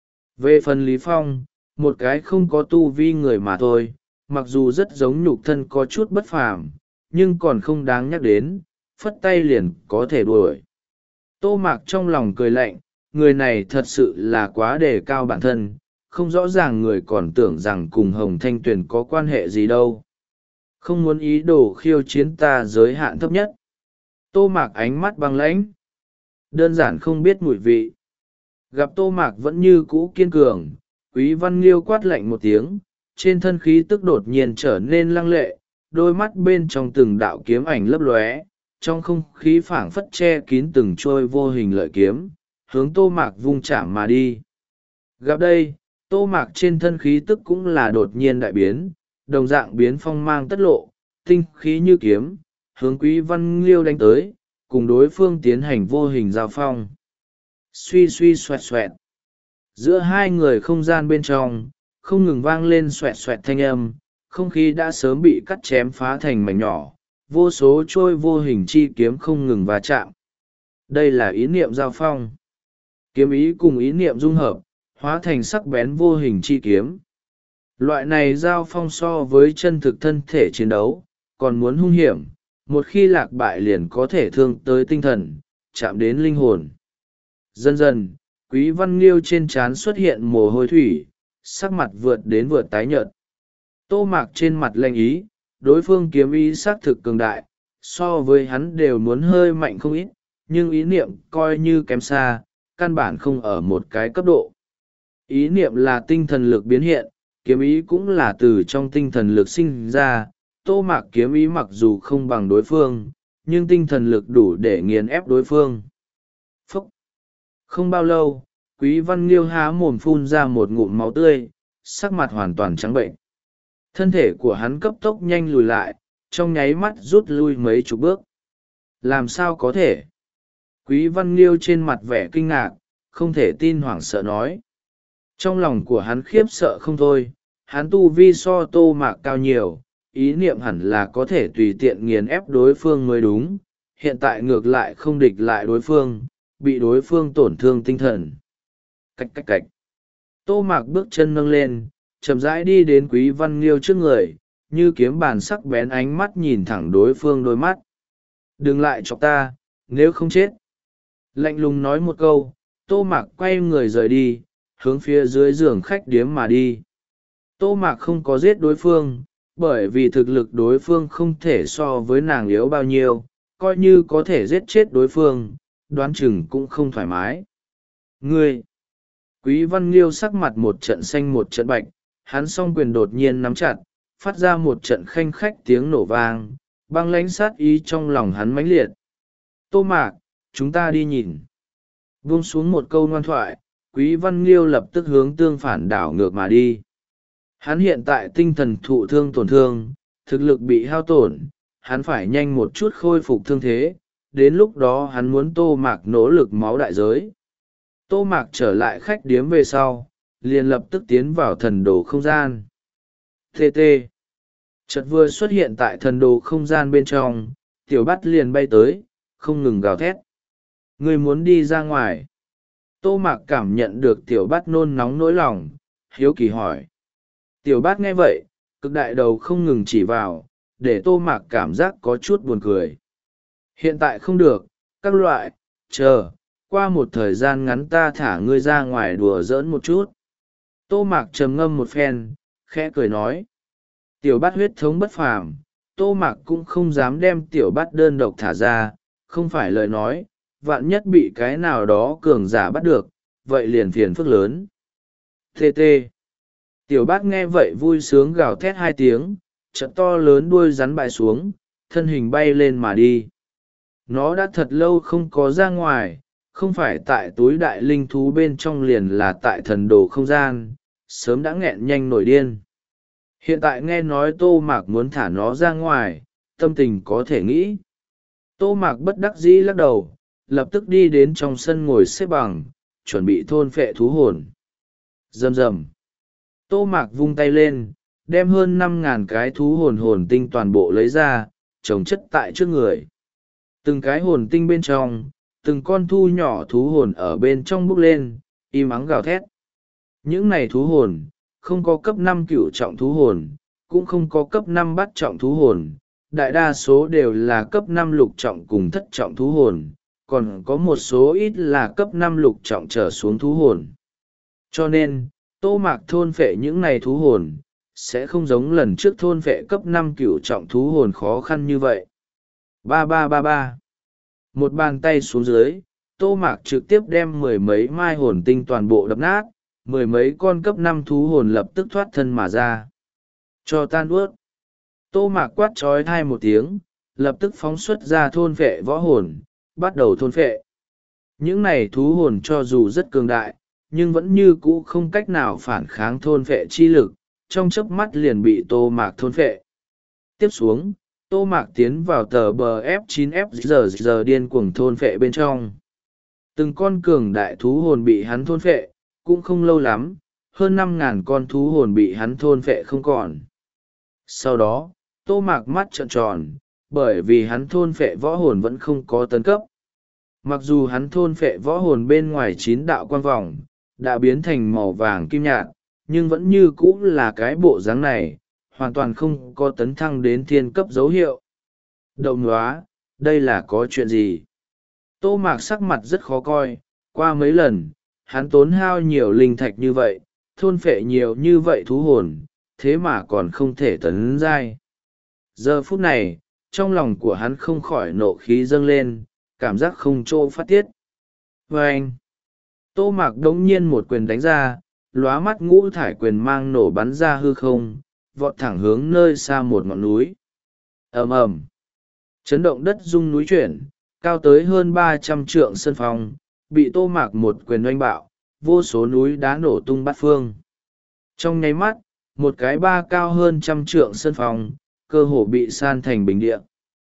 Về phần Lý Phong, một cái không có tu vi người mà thôi, mặc dù rất giống nhục thân có chút bất phàm, nhưng còn không đáng nhắc đến, phất tay liền có thể đuổi. Tô Mạc trong lòng cười lạnh, người này thật sự là quá đề cao bản thân, không rõ ràng người còn tưởng rằng cùng Hồng Thanh Tuyền có quan hệ gì đâu. Không muốn ý đồ khiêu chiến ta giới hạn thấp nhất. Tô Mạc ánh mắt băng lãnh, đơn giản không biết mùi vị. Gặp Tô Mạc vẫn như cũ kiên cường, Quý Văn Liêu quát lạnh một tiếng, trên thân khí tức đột nhiên trở nên lăng lệ, đôi mắt bên trong từng đạo kiếm ảnh lấp lóe, trong không khí phảng phất che kín từng trôi vô hình lợi kiếm, hướng Tô Mạc vung chạm mà đi. Gặp đây, Tô Mạc trên thân khí tức cũng là đột nhiên đại biến, đồng dạng biến phong mang tất lộ, tinh khí như kiếm, hướng Quý Văn Liêu đánh tới, cùng đối phương tiến hành vô hình giao phong. Suy suy xoẹt xoẹt. Giữa hai người không gian bên trong, không ngừng vang lên xoẹt xoẹt thanh âm, không khí đã sớm bị cắt chém phá thành mảnh nhỏ, vô số trôi vô hình chi kiếm không ngừng va chạm. Đây là ý niệm giao phong. Kiếm ý cùng ý niệm dung hợp, hóa thành sắc bén vô hình chi kiếm. Loại này giao phong so với chân thực thân thể chiến đấu, còn muốn hung hiểm, một khi lạc bại liền có thể thương tới tinh thần, chạm đến linh hồn. Dần dần, Quý Văn Liêu trên trán xuất hiện mồ hôi thủy, sắc mặt vượt đến vượt tái nhợt. Tô Mạc trên mặt lạnh ý, đối phương kiếm ý xác thực cường đại, so với hắn đều muốn hơi mạnh không ít, nhưng ý niệm coi như kém xa, căn bản không ở một cái cấp độ. Ý niệm là tinh thần lực biến hiện, kiếm ý cũng là từ trong tinh thần lực sinh ra. Tô Mạc kiếm ý mặc dù không bằng đối phương, nhưng tinh thần lực đủ để nghiền ép đối phương. Phúc! Không bao lâu, Quý Văn Liêu há mồm phun ra một ngụm máu tươi, sắc mặt hoàn toàn trắng bệnh. Thân thể của hắn cấp tốc nhanh lùi lại, trong nháy mắt rút lui mấy chục bước. Làm sao có thể? Quý Văn Liêu trên mặt vẻ kinh ngạc, không thể tin hoảng sợ nói. Trong lòng của hắn khiếp sợ không thôi, hắn tu vi so Tô Mạc cao nhiều, ý niệm hẳn là có thể tùy tiện nghiền ép đối phương mới đúng, hiện tại ngược lại không địch lại đối phương, bị đối phương tổn thương tinh thần. Cách cách cách. Tô Mạc bước chân nâng lên, chậm rãi đi đến Quý Văn Liêu trước người, như kiếm bàn sắc bén ánh mắt nhìn thẳng đối phương đôi mắt. Đừng lại chọc ta, nếu không chết. Lạnh lùng nói một câu, Tô Mạc quay người rời đi, hướng phía dưới giường khách điếm mà đi. Tô Mạc không có giết đối phương, bởi vì thực lực đối phương không thể so với nàng yếu bao nhiêu, coi như có thể giết chết đối phương, đoán chừng cũng không thoải mái. Ngươi! Quý Văn Liêu sắc mặt một trận xanh một trận bạch, hắn song quyền đột nhiên nắm chặt, phát ra một trận khanh khách tiếng nổ vang, băng lãnh sát ý trong lòng hắn mãnh liệt. Tô Mạc, chúng ta đi nhìn. Buông xuống một câu ngoan thoại, Quý Văn Liêu lập tức hướng tương phản đảo ngược mà đi. Hắn hiện tại tinh thần thụ thương tổn thương, thực lực bị hao tổn, hắn phải nhanh một chút khôi phục thương thế, đến lúc đó hắn muốn Tô Mạc nỗ lực máu đại giới. Tô Mạc trở lại khách điếm về sau, liền lập tức tiến vào thần đồ không gian. tê tê. Chợt vừa xuất hiện tại thần đồ không gian bên trong, tiểu bát liền bay tới, không ngừng gào thét. Ngươi muốn đi ra ngoài. Tô Mạc cảm nhận được tiểu bát nôn nóng nỗi lòng, hiếu kỳ hỏi. Tiểu bát nghe vậy, cực đại đầu không ngừng chỉ vào, để Tô Mạc cảm giác có chút buồn cười. Hiện tại không được, các loại, chờ, qua một thời gian ngắn ta thả ngươi ra ngoài đùa giỡn một chút. Tô Mạc trầm ngâm một phen, khẽ cười nói. Tiểu bát huyết thống bất phàm, Tô Mạc cũng không dám đem tiểu bát đơn độc thả ra, không phải lời nói, vạn nhất bị cái nào đó cường giả bắt được, vậy liền phiền phức lớn. Tê tê. Tiểu bát nghe vậy vui sướng gào thét hai tiếng, trận to lớn đuôi rắn bại xuống, thân hình bay lên mà đi. Nó đã thật lâu không có ra ngoài, không phải tại túi đại linh thú bên trong liền là tại thần đồ không gian, sớm đã nghẹn nhanh nổi điên. Hiện tại nghe nói Tô Mạc muốn thả nó ra ngoài, tâm tình có thể nghĩ. Tô Mạc bất đắc dĩ lắc đầu, lập tức đi đến trong sân ngồi xếp bằng, chuẩn bị thôn phệ thú hồn. Rầm rầm. Tô Mạc vung tay lên, đem hơn năm ngàn cái thú hồn hồn tinh toàn bộ lấy ra, trồng chất tại trước người. Từng cái hồn tinh bên trong, từng con thu nhỏ thú hồn ở bên trong bốc lên, im ắng gào thét. Những này thú hồn, không có cấp năm cửu trọng thú hồn, cũng không có cấp năm bát trọng thú hồn, đại đa số đều là cấp năm lục trọng cùng thất trọng thú hồn, còn có một số ít là cấp năm lục trọng trở xuống thú hồn. Cho nên, Tô Mạc thôn phệ những này thú hồn, sẽ không giống lần trước thôn phệ cấp năm cửu trọng thú hồn khó khăn như vậy. Ba ba ba ba. Một bàn tay xuống dưới, Tô Mạc trực tiếp đem mười mấy mai hồn tinh toàn bộ đập nát, mười mấy con cấp năm thú hồn lập tức thoát thân mà ra. Cho tan ướt. Tô Mạc quát trói thai một tiếng, lập tức phóng xuất ra thôn phệ võ hồn, bắt đầu thôn phệ. Những này thú hồn cho dù rất cường đại, nhưng vẫn như cũ không cách nào phản kháng thôn phệ chi lực, trong chớp mắt liền bị Tô Mạc thôn phệ. Tiếp xuống, Tô Mạc tiến vào tờ bờ F chín F giờ giờ điên cuồng thôn phệ bên trong. Từng con cường đại thú hồn bị hắn thôn phệ, cũng không lâu lắm, hơn năm ngàn con thú hồn bị hắn thôn phệ không còn. Sau đó, Tô Mạc mắt trợn tròn, bởi vì hắn thôn phệ võ hồn vẫn không có tấn cấp. Mặc dù hắn thôn phệ võ hồn bên ngoài chín đạo quan vòng, đã biến thành màu vàng kim nhạt, nhưng vẫn như cũ là cái bộ dáng này, hoàn toàn không có tấn thăng đến thiên cấp dấu hiệu. Đậu nóa, đây là có chuyện gì? Tô Mạc sắc mặt rất khó coi, qua mấy lần, hắn tốn hao nhiều linh thạch như vậy, thôn phệ nhiều như vậy thú hồn, thế mà còn không thể tấn giai. Giờ phút này, trong lòng của hắn không khỏi nộ khí dâng lên, cảm giác không chỗ phát tiết. Và anh, Tô Mạc đống nhiên một quyền đánh ra, lóa mắt ngũ thải quyền mang nổ bắn ra hư không, vọt thẳng hướng nơi xa một ngọn núi. Ầm ầm, chấn động đất rung núi chuyển, cao tới hơn ba trăm trượng sân phong, bị Tô Mạc một quyền oanh bạo, vô số núi đá nổ tung bát phương. Trong nháy mắt, một cái ba cao hơn trăm trượng sân phong, cơ hồ bị san thành bình địa.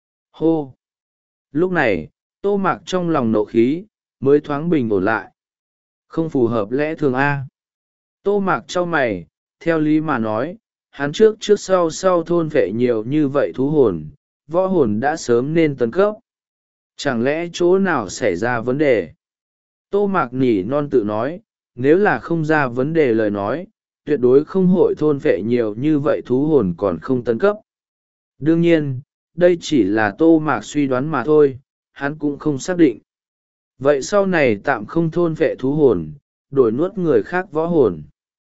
Hô! Lúc này, Tô Mạc trong lòng nộ khí, mới thoáng bình ổn lại. Không phù hợp lẽ thường A. Tô Mạc trao mày, theo lý mà nói, hắn trước trước sau sau thôn vệ nhiều như vậy thú hồn, võ hồn đã sớm nên tấn cấp. Chẳng lẽ chỗ nào xảy ra vấn đề? Tô Mạc nỉ non tự nói, nếu là không ra vấn đề lời nói, tuyệt đối không hội thôn vệ nhiều như vậy thú hồn còn không tấn cấp. Đương nhiên, đây chỉ là Tô Mạc suy đoán mà thôi, hắn cũng không xác định. Vậy sau này tạm không thôn vệ thú hồn, đổi nuốt người khác võ hồn.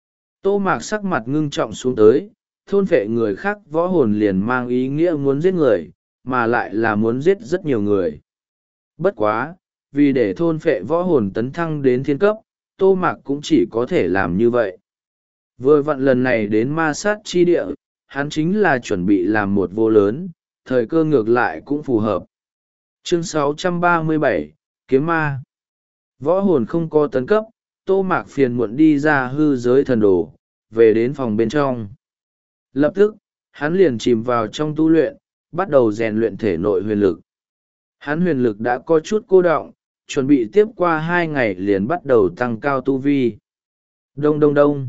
Tô Mạc sắc mặt ngưng trọng xuống tới, thôn vệ người khác võ hồn liền mang ý nghĩa muốn giết người, mà lại là muốn giết rất nhiều người. Bất quá, vì để thôn vệ võ hồn tấn thăng đến thiên cấp, Tô Mạc cũng chỉ có thể làm như vậy. Vừa vặn lần này đến ma sát chi địa, hắn chính là chuẩn bị làm một vô lớn, thời cơ ngược lại cũng phù hợp. Chương sáu trăm ba mươi bảy, Kiếm Ma. Võ hồn không có tấn cấp, Tô Mạc phiền muộn đi ra hư giới thần đồ, về đến phòng bên trong. Lập tức, hắn liền chìm vào trong tu luyện, bắt đầu rèn luyện thể nội huyền lực. Hắn huyền lực đã có chút cô đọng, chuẩn bị tiếp qua hai ngày liền bắt đầu tăng cao tu vi. Đông đông đông.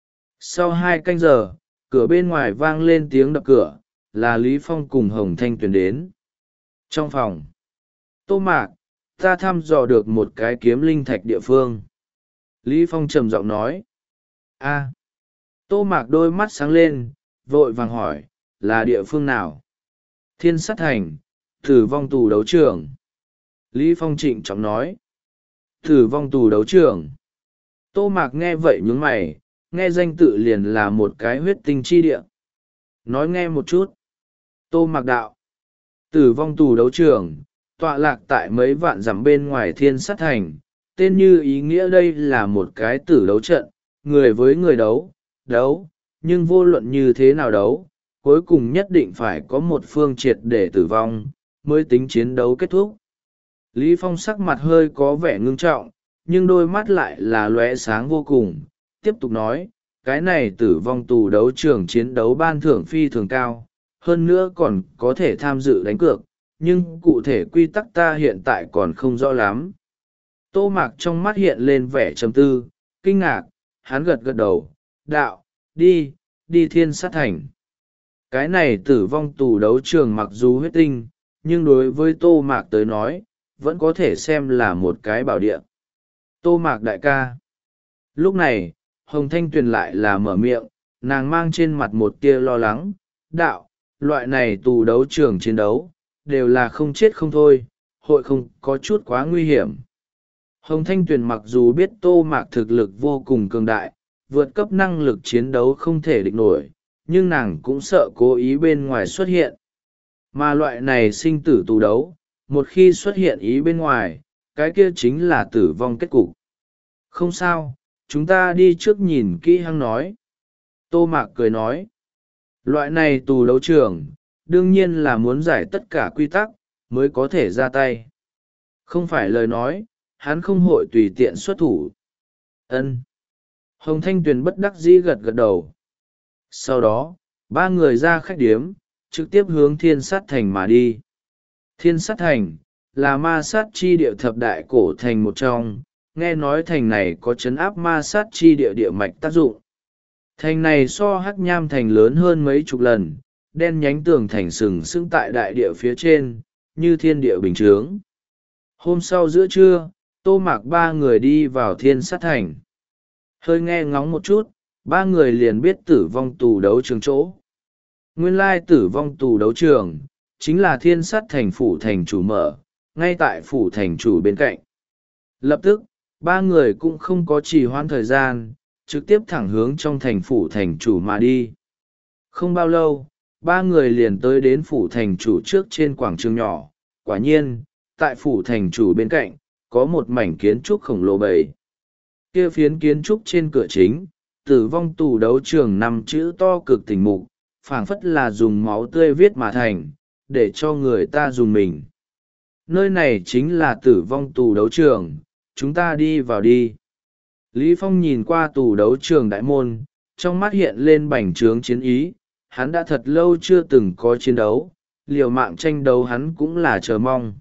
Sau hai canh giờ, cửa bên ngoài vang lên tiếng đập cửa, là Lý Phong cùng Hồng Thanh Tuyền đến. Trong phòng, Tô Mạc, ta thăm dò được một cái kiếm linh thạch địa phương. Lý Phong trầm giọng nói. A. Tô Mạc đôi mắt sáng lên, vội vàng hỏi, là địa phương nào? Thiên Sát Thành, Tử Vong Tù Đấu Trường. Lý Phong trịnh trọng nói. Tử Vong Tù Đấu Trường. Tô Mạc nghe vậy nhướng mày, nghe danh tự liền là một cái huyết tinh chi địa. Nói nghe một chút. Tô Mạc đạo. Tử Vong Tù Đấu Trường, tọa lạc tại mấy vạn dặm bên ngoài Thiên Sát Thành, tên như ý nghĩa đây là một cái tử đấu trận, người với người đấu, đấu, nhưng vô luận như thế nào đấu, cuối cùng nhất định phải có một phương triệt để tử vong, mới tính chiến đấu kết thúc. Lý Phong sắc mặt hơi có vẻ ngưng trọng, nhưng đôi mắt lại là lóe sáng vô cùng, tiếp tục nói, cái này tử vong tù đấu trường chiến đấu ban thưởng phi thường cao, hơn nữa còn có thể tham dự đánh cược, nhưng cụ thể quy tắc ta hiện tại còn không rõ lắm. Tô Mạc trong mắt hiện lên vẻ trầm tư, kinh ngạc, hắn gật gật đầu, đạo, đi, đi Thiên Sát Thành. Cái này tử vong tù đấu trường mặc dù huyết tinh, nhưng đối với Tô Mạc tới nói, vẫn có thể xem là một cái bảo địa. Tô Mạc đại ca. Lúc này, Hồng Thanh Tuyền lại là mở miệng, nàng mang trên mặt một tia lo lắng, đạo, loại này tù đấu trường chiến đấu, đều là không chết không thôi, hội không có chút quá nguy hiểm. Hồng Thanh Tuyền mặc dù biết Tô Mạc thực lực vô cùng cường đại, vượt cấp năng lực chiến đấu không thể địch nổi, nhưng nàng cũng sợ cố ý bên ngoài xuất hiện. Mà loại này sinh tử tù đấu, một khi xuất hiện ý bên ngoài, cái kia chính là tử vong kết cục. Không sao, chúng ta đi trước nhìn kỹ hăng nói. Tô Mạc cười nói. Loại này tù đấu trường, đương nhiên là muốn giải tất cả quy tắc, mới có thể ra tay. Không phải lời nói, hắn không hội tùy tiện xuất thủ. Ân. Hồng Thanh Tuyền bất đắc dĩ gật gật đầu. Sau đó, ba người ra khách điếm, trực tiếp hướng Thiên Sát Thành mà đi. Thiên Sát Thành, là ma sát chi địa thập đại cổ thành một trong, nghe nói thành này có chấn áp ma sát chi địa địa mạch tác dụng. Thành này so Hắc Nham Thành lớn hơn mấy chục lần, đen nhánh tường thành sừng sững tại đại địa phía trên, như thiên địa bình chướng. Hôm sau giữa trưa, Tô Mạc ba người đi vào Thiên Sát Thành. Hơi nghe ngóng một chút, ba người liền biết tử vong tù đấu trường chỗ. Nguyên lai tử vong tù đấu trường, chính là Thiên Sát Thành phủ thành chủ mở, ngay tại phủ thành chủ bên cạnh. Lập tức, ba người cũng không có trì hoãn thời gian, trực tiếp thẳng hướng trong thành phủ thành chủ mà đi. Không bao lâu, ba người liền tới đến phủ thành chủ trước trên quảng trường nhỏ. Quả nhiên, tại phủ thành chủ bên cạnh, có một mảnh kiến trúc khổng lồ bầy. Kia phiến kiến trúc trên cửa chính, tử vong tù đấu trường năm chữ to cực tỉnh mục, phảng phất là dùng máu tươi viết mà thành, để cho người ta dùng mình. Nơi này chính là tử vong tù đấu trường, chúng ta đi vào đi. Lý Phong nhìn qua tù đấu trường đại môn, trong mắt hiện lên bành trướng chiến ý, hắn đã thật lâu chưa từng có chiến đấu, liều mạng tranh đấu hắn cũng là chờ mong.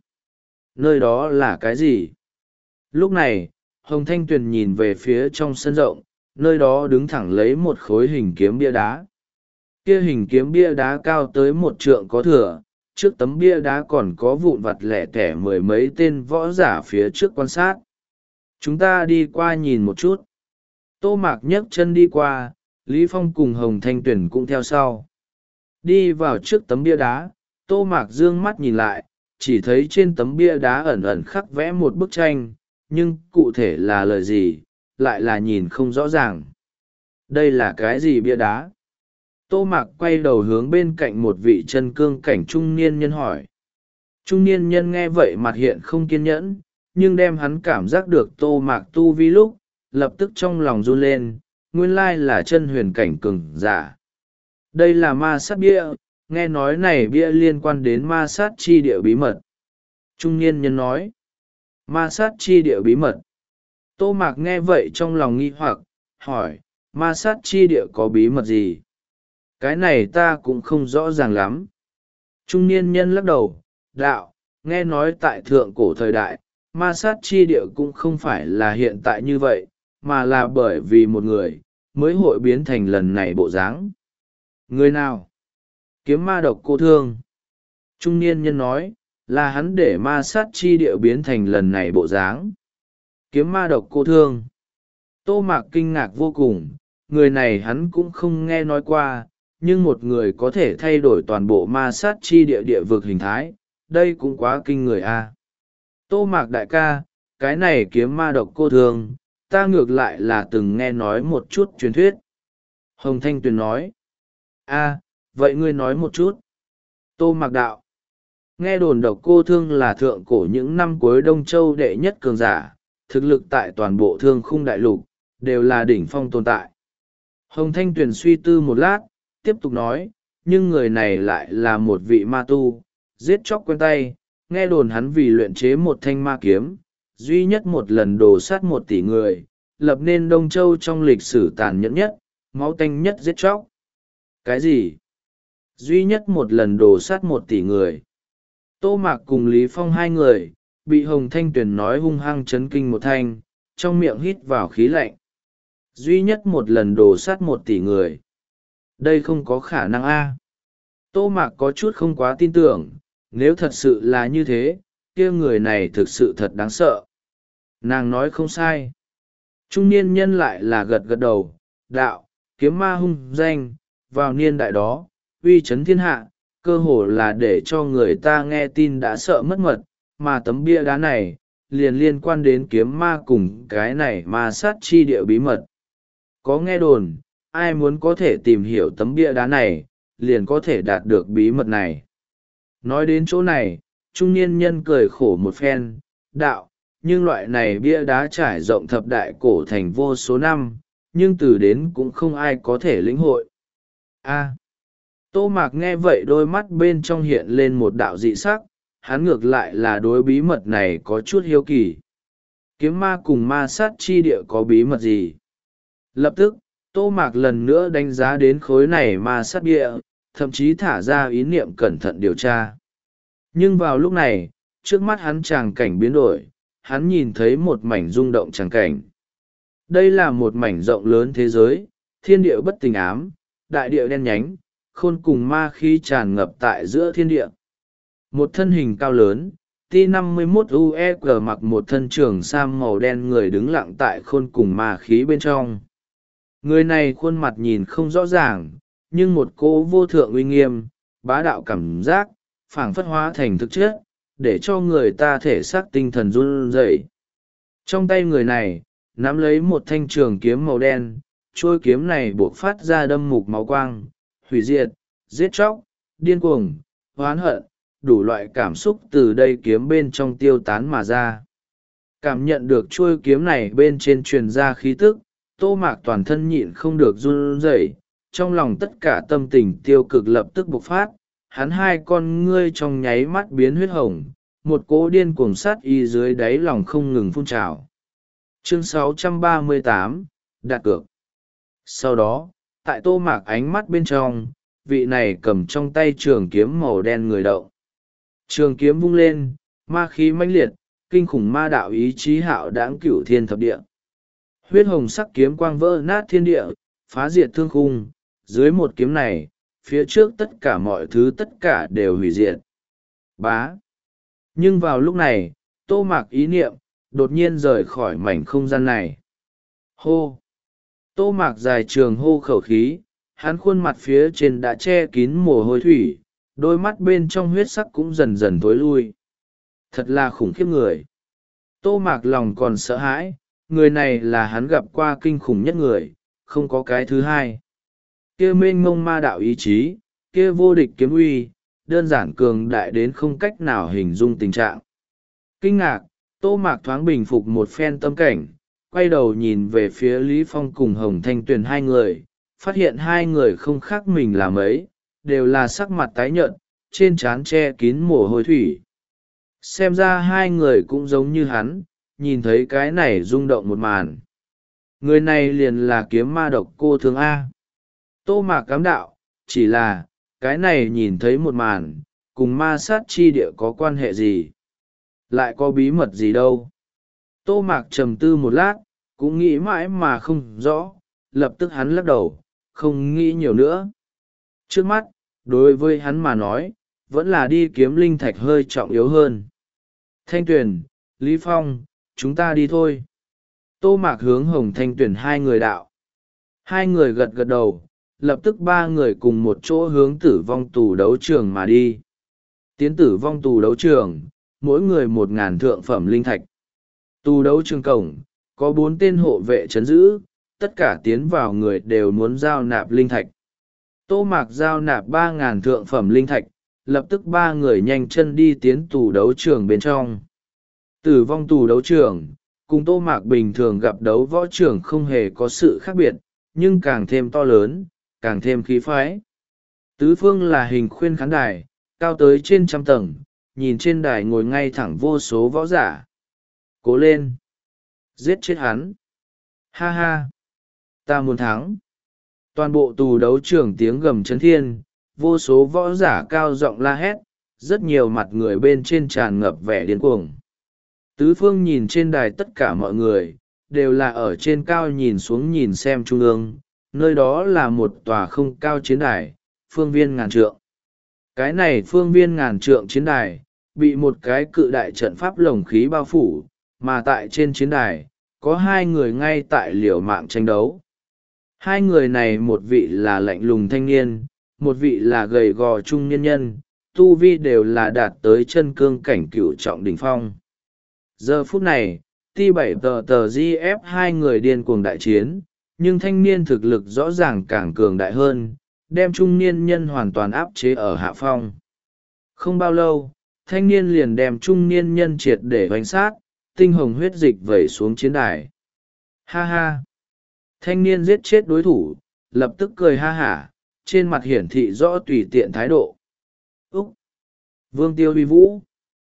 Nơi đó là cái gì? Lúc này, Hồng Thanh Tuyền nhìn về phía trong sân rộng, nơi đó đứng thẳng lấy một khối hình kiếm bia đá. Kia hình kiếm bia đá cao tới một trượng có thừa, trước tấm bia đá còn có vụn vặt lẻ tẻ mười mấy tên võ giả phía trước quan sát. Chúng ta đi qua nhìn một chút. Tô Mạc nhấc chân đi qua, Lý Phong cùng Hồng Thanh Tuyền cũng theo sau. Đi vào trước tấm bia đá, Tô Mạc dương mắt nhìn lại, chỉ thấy trên tấm bia đá ẩn ẩn khắc vẽ một bức tranh, nhưng cụ thể là lời gì, lại là nhìn không rõ ràng. Đây là cái gì bia đá? Tô Mạc quay đầu hướng bên cạnh một vị chân cương cảnh trung niên nhân hỏi. Trung niên nhân nghe vậy mặt hiện không kiên nhẫn, nhưng đem hắn cảm giác được Tô Mạc tu vi lúc, lập tức trong lòng run lên, nguyên lai là chân huyền cảnh cường giả. Đây là ma sát bia, nghe nói này bia liên quan đến ma sát chi địa bí mật. Trung niên nhân nói, ma sát chi địa bí mật. Tô Mạc nghe vậy trong lòng nghi hoặc, hỏi, ma sát chi địa có bí mật gì? Cái này ta cũng không rõ ràng lắm. Trung niên nhân lắc đầu, đạo, nghe nói tại thượng cổ thời đại, ma sát chi địa cũng không phải là hiện tại như vậy, mà là bởi vì một người, mới hội biến thành lần này bộ dáng. Người nào? Kiếm ma độc cô thương. Trung niên nhân nói, là hắn để ma sát chi địa biến thành lần này bộ dáng. Kiếm ma độc cô thương. Tô Mạc kinh ngạc vô cùng, người này hắn cũng không nghe nói qua, nhưng một người có thể thay đổi toàn bộ ma sát chi địa địa vực hình thái, đây cũng quá kinh người a. Tô Mạc đại ca, cái này kiếm ma độc cô thương, ta ngược lại là từng nghe nói một chút truyền thuyết. Hồng Thanh Tuyền nói, a, vậy ngươi nói một chút. Tô Mạc đạo, nghe đồn độc cô thương là thượng cổ những năm cuối Đông Châu đệ nhất cường giả, thực lực tại toàn bộ thương khung đại lục, đều là đỉnh phong tồn tại. Hồng Thanh Tuyền suy tư một lát, tiếp tục nói, nhưng người này lại là một vị ma tu, giết chóc quen tay, nghe đồn hắn vì luyện chế một thanh ma kiếm, duy nhất một lần đổ sát một tỷ người, lập nên Đông Châu trong lịch sử tàn nhẫn nhất, máu tanh nhất giết chóc. Cái gì? Duy nhất một lần đổ sát một tỷ người. Tô Mạc cùng Lý Phong hai người, bị Hồng Thanh Tuyền nói hung hăng chấn kinh một thanh, trong miệng hít vào khí lạnh. Duy nhất một lần đổ sát một tỷ người. Đây không có khả năng a. Tô Mạc có chút không quá tin tưởng, nếu thật sự là như thế, kia người này thực sự thật đáng sợ. Nàng nói không sai. Trung niên nhân lại là gật gật đầu, đạo, kiếm ma hung danh, vào niên đại đó, uy chấn thiên hạ, cơ hồ là để cho người ta nghe tin đã sợ mất mật, mà tấm bia đá này liền liên quan đến kiếm ma cùng cái này ma sát chi địa bí mật. Có nghe đồn, ai muốn có thể tìm hiểu tấm bia đá này, liền có thể đạt được bí mật này. Nói đến chỗ này, trung niên nhân cười khổ một phen, đạo, nhưng loại này bia đá trải rộng thập đại cổ thành vô số năm, nhưng từ đến cũng không ai có thể lĩnh hội. A. Tô Mạc nghe vậy đôi mắt bên trong hiện lên một đạo dị sắc, hắn ngược lại là đối bí mật này có chút hiếu kỳ. Kiếm ma cùng ma sát chi địa có bí mật gì? Lập tức, Tô Mạc lần nữa đánh giá đến khối này ma sát địa, thậm chí thả ra ý niệm cẩn thận điều tra. Nhưng vào lúc này, trước mắt hắn tràng cảnh biến đổi, hắn nhìn thấy một mảnh rung động tràng cảnh. Đây là một mảnh rộng lớn thế giới, thiên địa bất tình ám, đại địa đen nhánh, khôn cùng ma khí tràn ngập tại giữa thiên địa. Một thân hình cao lớn, T năm mươi mốt u e giê mặc một thân trường sam màu đen người đứng lặng tại khôn cùng ma khí bên trong. Người này khuôn mặt nhìn không rõ ràng, nhưng một cỗ vô thượng uy nghiêm, bá đạo cảm giác, phảng phất hóa thành thực chất, để cho người ta thể xác tinh thần run rẩy. Trong tay người này, nắm lấy một thanh trường kiếm màu đen, trôi kiếm này buộc phát ra đâm mục máu quang, hủy diệt, giết chóc, điên cuồng, oán hận, đủ loại cảm xúc từ đây kiếm bên trong tiêu tán mà ra. Cảm nhận được trôi kiếm này bên trên truyền ra khí tức, Tô Mạc toàn thân nhịn không được run rẩy, trong lòng tất cả tâm tình tiêu cực lập tức bộc phát, hắn hai con ngươi trong nháy mắt biến huyết hồng, một cỗ điên cuồng sát y dưới đáy lòng không ngừng phun trào. Chương sáu trăm ba mươi tám, đặt cược. Sau đó, tại Tô Mạc ánh mắt bên trong, vị này cầm trong tay trường kiếm màu đen người động. Trường kiếm vung lên, ma khí mãnh liệt, kinh khủng ma đạo ý chí hạo đãng cửu thiên thập địa. Huyết hồng sắc kiếm quang vỡ nát thiên địa, phá diệt thương khung, dưới một kiếm này, phía trước tất cả mọi thứ tất cả đều hủy diệt. Bá. Nhưng vào lúc này, Tô Mạc ý niệm, đột nhiên rời khỏi mảnh không gian này. Hô. Tô Mạc dài trường hô khẩu khí, hắn khuôn mặt phía trên đã che kín mồ hôi thủy, đôi mắt bên trong huyết sắc cũng dần dần tối lui. Thật là khủng khiếp người. Tô Mạc lòng còn sợ hãi, người này là hắn gặp qua kinh khủng nhất người, không có cái thứ hai. Kia mênh mông ma đạo ý chí, kia vô địch kiếm uy, đơn giản cường đại đến không cách nào hình dung tình trạng. Kinh ngạc, Tô Mạc thoáng bình phục một phen tâm cảnh, quay đầu nhìn về phía Lý Phong cùng Hồng Thanh Tuyền hai người, phát hiện hai người không khác mình là mấy, đều là sắc mặt tái nhợt, trên trán che kín mồ hôi thủy. Xem ra hai người cũng giống như hắn, nhìn thấy cái này rung động một màn. Người này liền là kiếm ma độc cô Thương A. Tô Mạc cám đạo, chỉ là, cái này nhìn thấy một màn, cùng ma sát chi địa có quan hệ gì? Lại có bí mật gì đâu? Tô Mạc trầm tư một lát, cũng nghĩ mãi mà không rõ, lập tức hắn lắc đầu, không nghĩ nhiều nữa. Trước mắt, đối với hắn mà nói, vẫn là đi kiếm linh thạch hơi trọng yếu hơn. Thanh Tuyền, Lý Phong, chúng ta đi thôi. Tô Mạc hướng Hồng Thanh Tuyền hai người đạo. Hai người gật gật đầu, lập tức ba người cùng một chỗ hướng tử vong tù đấu trường mà đi. Tiến tử vong tù đấu trường, mỗi người một ngàn thượng phẩm linh thạch. Tù đấu trường cổng, có bốn tên hộ vệ trấn giữ, tất cả tiến vào người đều muốn giao nạp linh thạch. Tô Mạc giao nạp ba ngàn thượng phẩm linh thạch, lập tức ba người nhanh chân đi tiến tù đấu trường bên trong. Tử vong tù đấu trường, cùng Tô Mạc bình thường gặp đấu võ trường không hề có sự khác biệt, nhưng càng thêm to lớn, càng thêm khí phái. Tứ phương là hình khuyên khán đài, cao tới trên trăm tầng, nhìn trên đài ngồi ngay thẳng vô số võ giả. Cố lên! Giết chết hắn! Ha ha! Ta muốn thắng! Toàn bộ tù đấu trường tiếng gầm chấn thiên, vô số võ giả cao giọng la hét, rất nhiều mặt người bên trên tràn ngập vẻ điên cuồng. Tứ phương nhìn trên đài tất cả mọi người, đều là ở trên cao nhìn xuống nhìn xem trung ương, nơi đó là một tòa không cao chiến đài, phương viên ngàn trượng. Cái này phương viên ngàn trượng chiến đài, bị một cái cự đại trận pháp lồng khí bao phủ, mà tại trên chiến đài, có hai người ngay tại liều mạng tranh đấu. Hai người này một vị là lạnh lùng thanh niên, một vị là gầy gò trung niên nhân, tu vi đều là đạt tới chân cương cảnh cửu trọng đỉnh phong. Giờ phút này, T bảy tờ tờ giê ép hai người điên cuồng đại chiến, nhưng thanh niên thực lực rõ ràng càng cường đại hơn, đem trung niên nhân hoàn toàn áp chế ở hạ phong. Không bao lâu, thanh niên liền đem trung niên nhân triệt để hoành sát, tinh hồng huyết dịch vẩy xuống chiến đài. Ha ha! Thanh niên giết chết đối thủ, lập tức cười ha hả, trên mặt hiển thị rõ tùy tiện thái độ. Úc! Vương Tiêu uy vũ!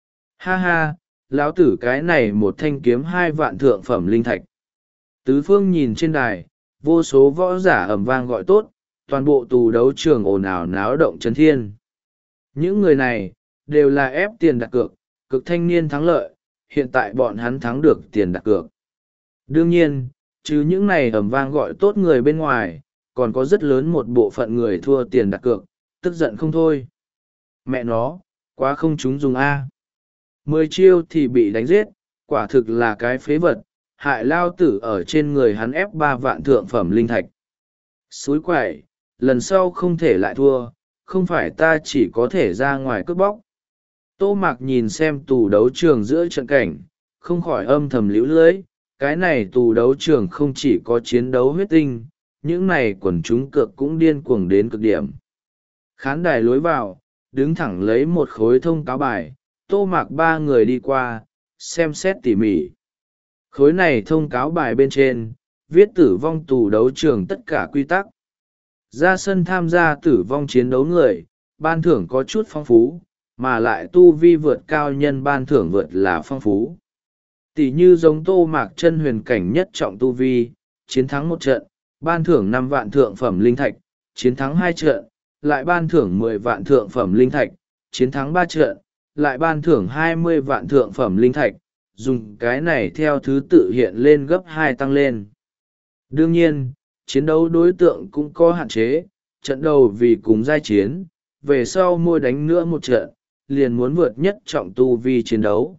Ha ha! Lão tử cái này một thanh kiếm hai vạn thượng phẩm linh thạch. Tứ phương nhìn trên đài, vô số võ giả ầm vang gọi tốt, toàn bộ tù đấu trường ồn ào náo động chấn thiên. Những người này, đều là ép tiền đặt cược, cực thanh niên thắng lợi, hiện tại bọn hắn thắng được tiền đặt cược. Đương nhiên, chứ những này ầm vang gọi tốt người bên ngoài, còn có rất lớn một bộ phận người thua tiền đặt cược, tức giận không thôi. Mẹ nó, quá không chúng dùng A. Mười chiêu thì bị đánh giết, quả thực là cái phế vật, hại lao tử ở trên người hắn ép ba vạn thượng phẩm linh thạch. Xúi quậy, lần sau không thể lại thua, không phải ta chỉ có thể ra ngoài cướp bóc. Tô Mạc nhìn xem tù đấu trường giữa trận cảnh, không khỏi âm thầm liễu lưới, cái này tù đấu trường không chỉ có chiến đấu huyết tinh, những này quần chúng cược cũng điên cuồng đến cực điểm. Khán đài lối vào, đứng thẳng lấy một khối thông cáo bài, Tô Mạc ba người đi qua, xem xét tỉ mỉ. Khối này thông cáo bài bên trên, viết tử vong tù đấu trường tất cả quy tắc. Ra sân tham gia tử vong chiến đấu người, ban thưởng có chút phong phú, mà lại tu vi vượt cao nhân ban thưởng vượt là phong phú. Tỷ như giống Tô Mạc chân huyền cảnh nhất trọng tu vi, chiến thắng một trận, ban thưởng năm vạn thượng phẩm linh thạch, chiến thắng hai trận, lại ban thưởng mười vạn thượng phẩm linh thạch, chiến thắng ba trận, lại ban thưởng hai mươi vạn thượng phẩm linh thạch, dùng cái này theo thứ tự hiện lên gấp hai tăng lên. Đương nhiên, chiến đấu đối tượng cũng có hạn chế, trận đầu vì cùng giai chiến, về sau mua đánh nữa một trận, liền muốn vượt nhất trọng tu vi chiến đấu.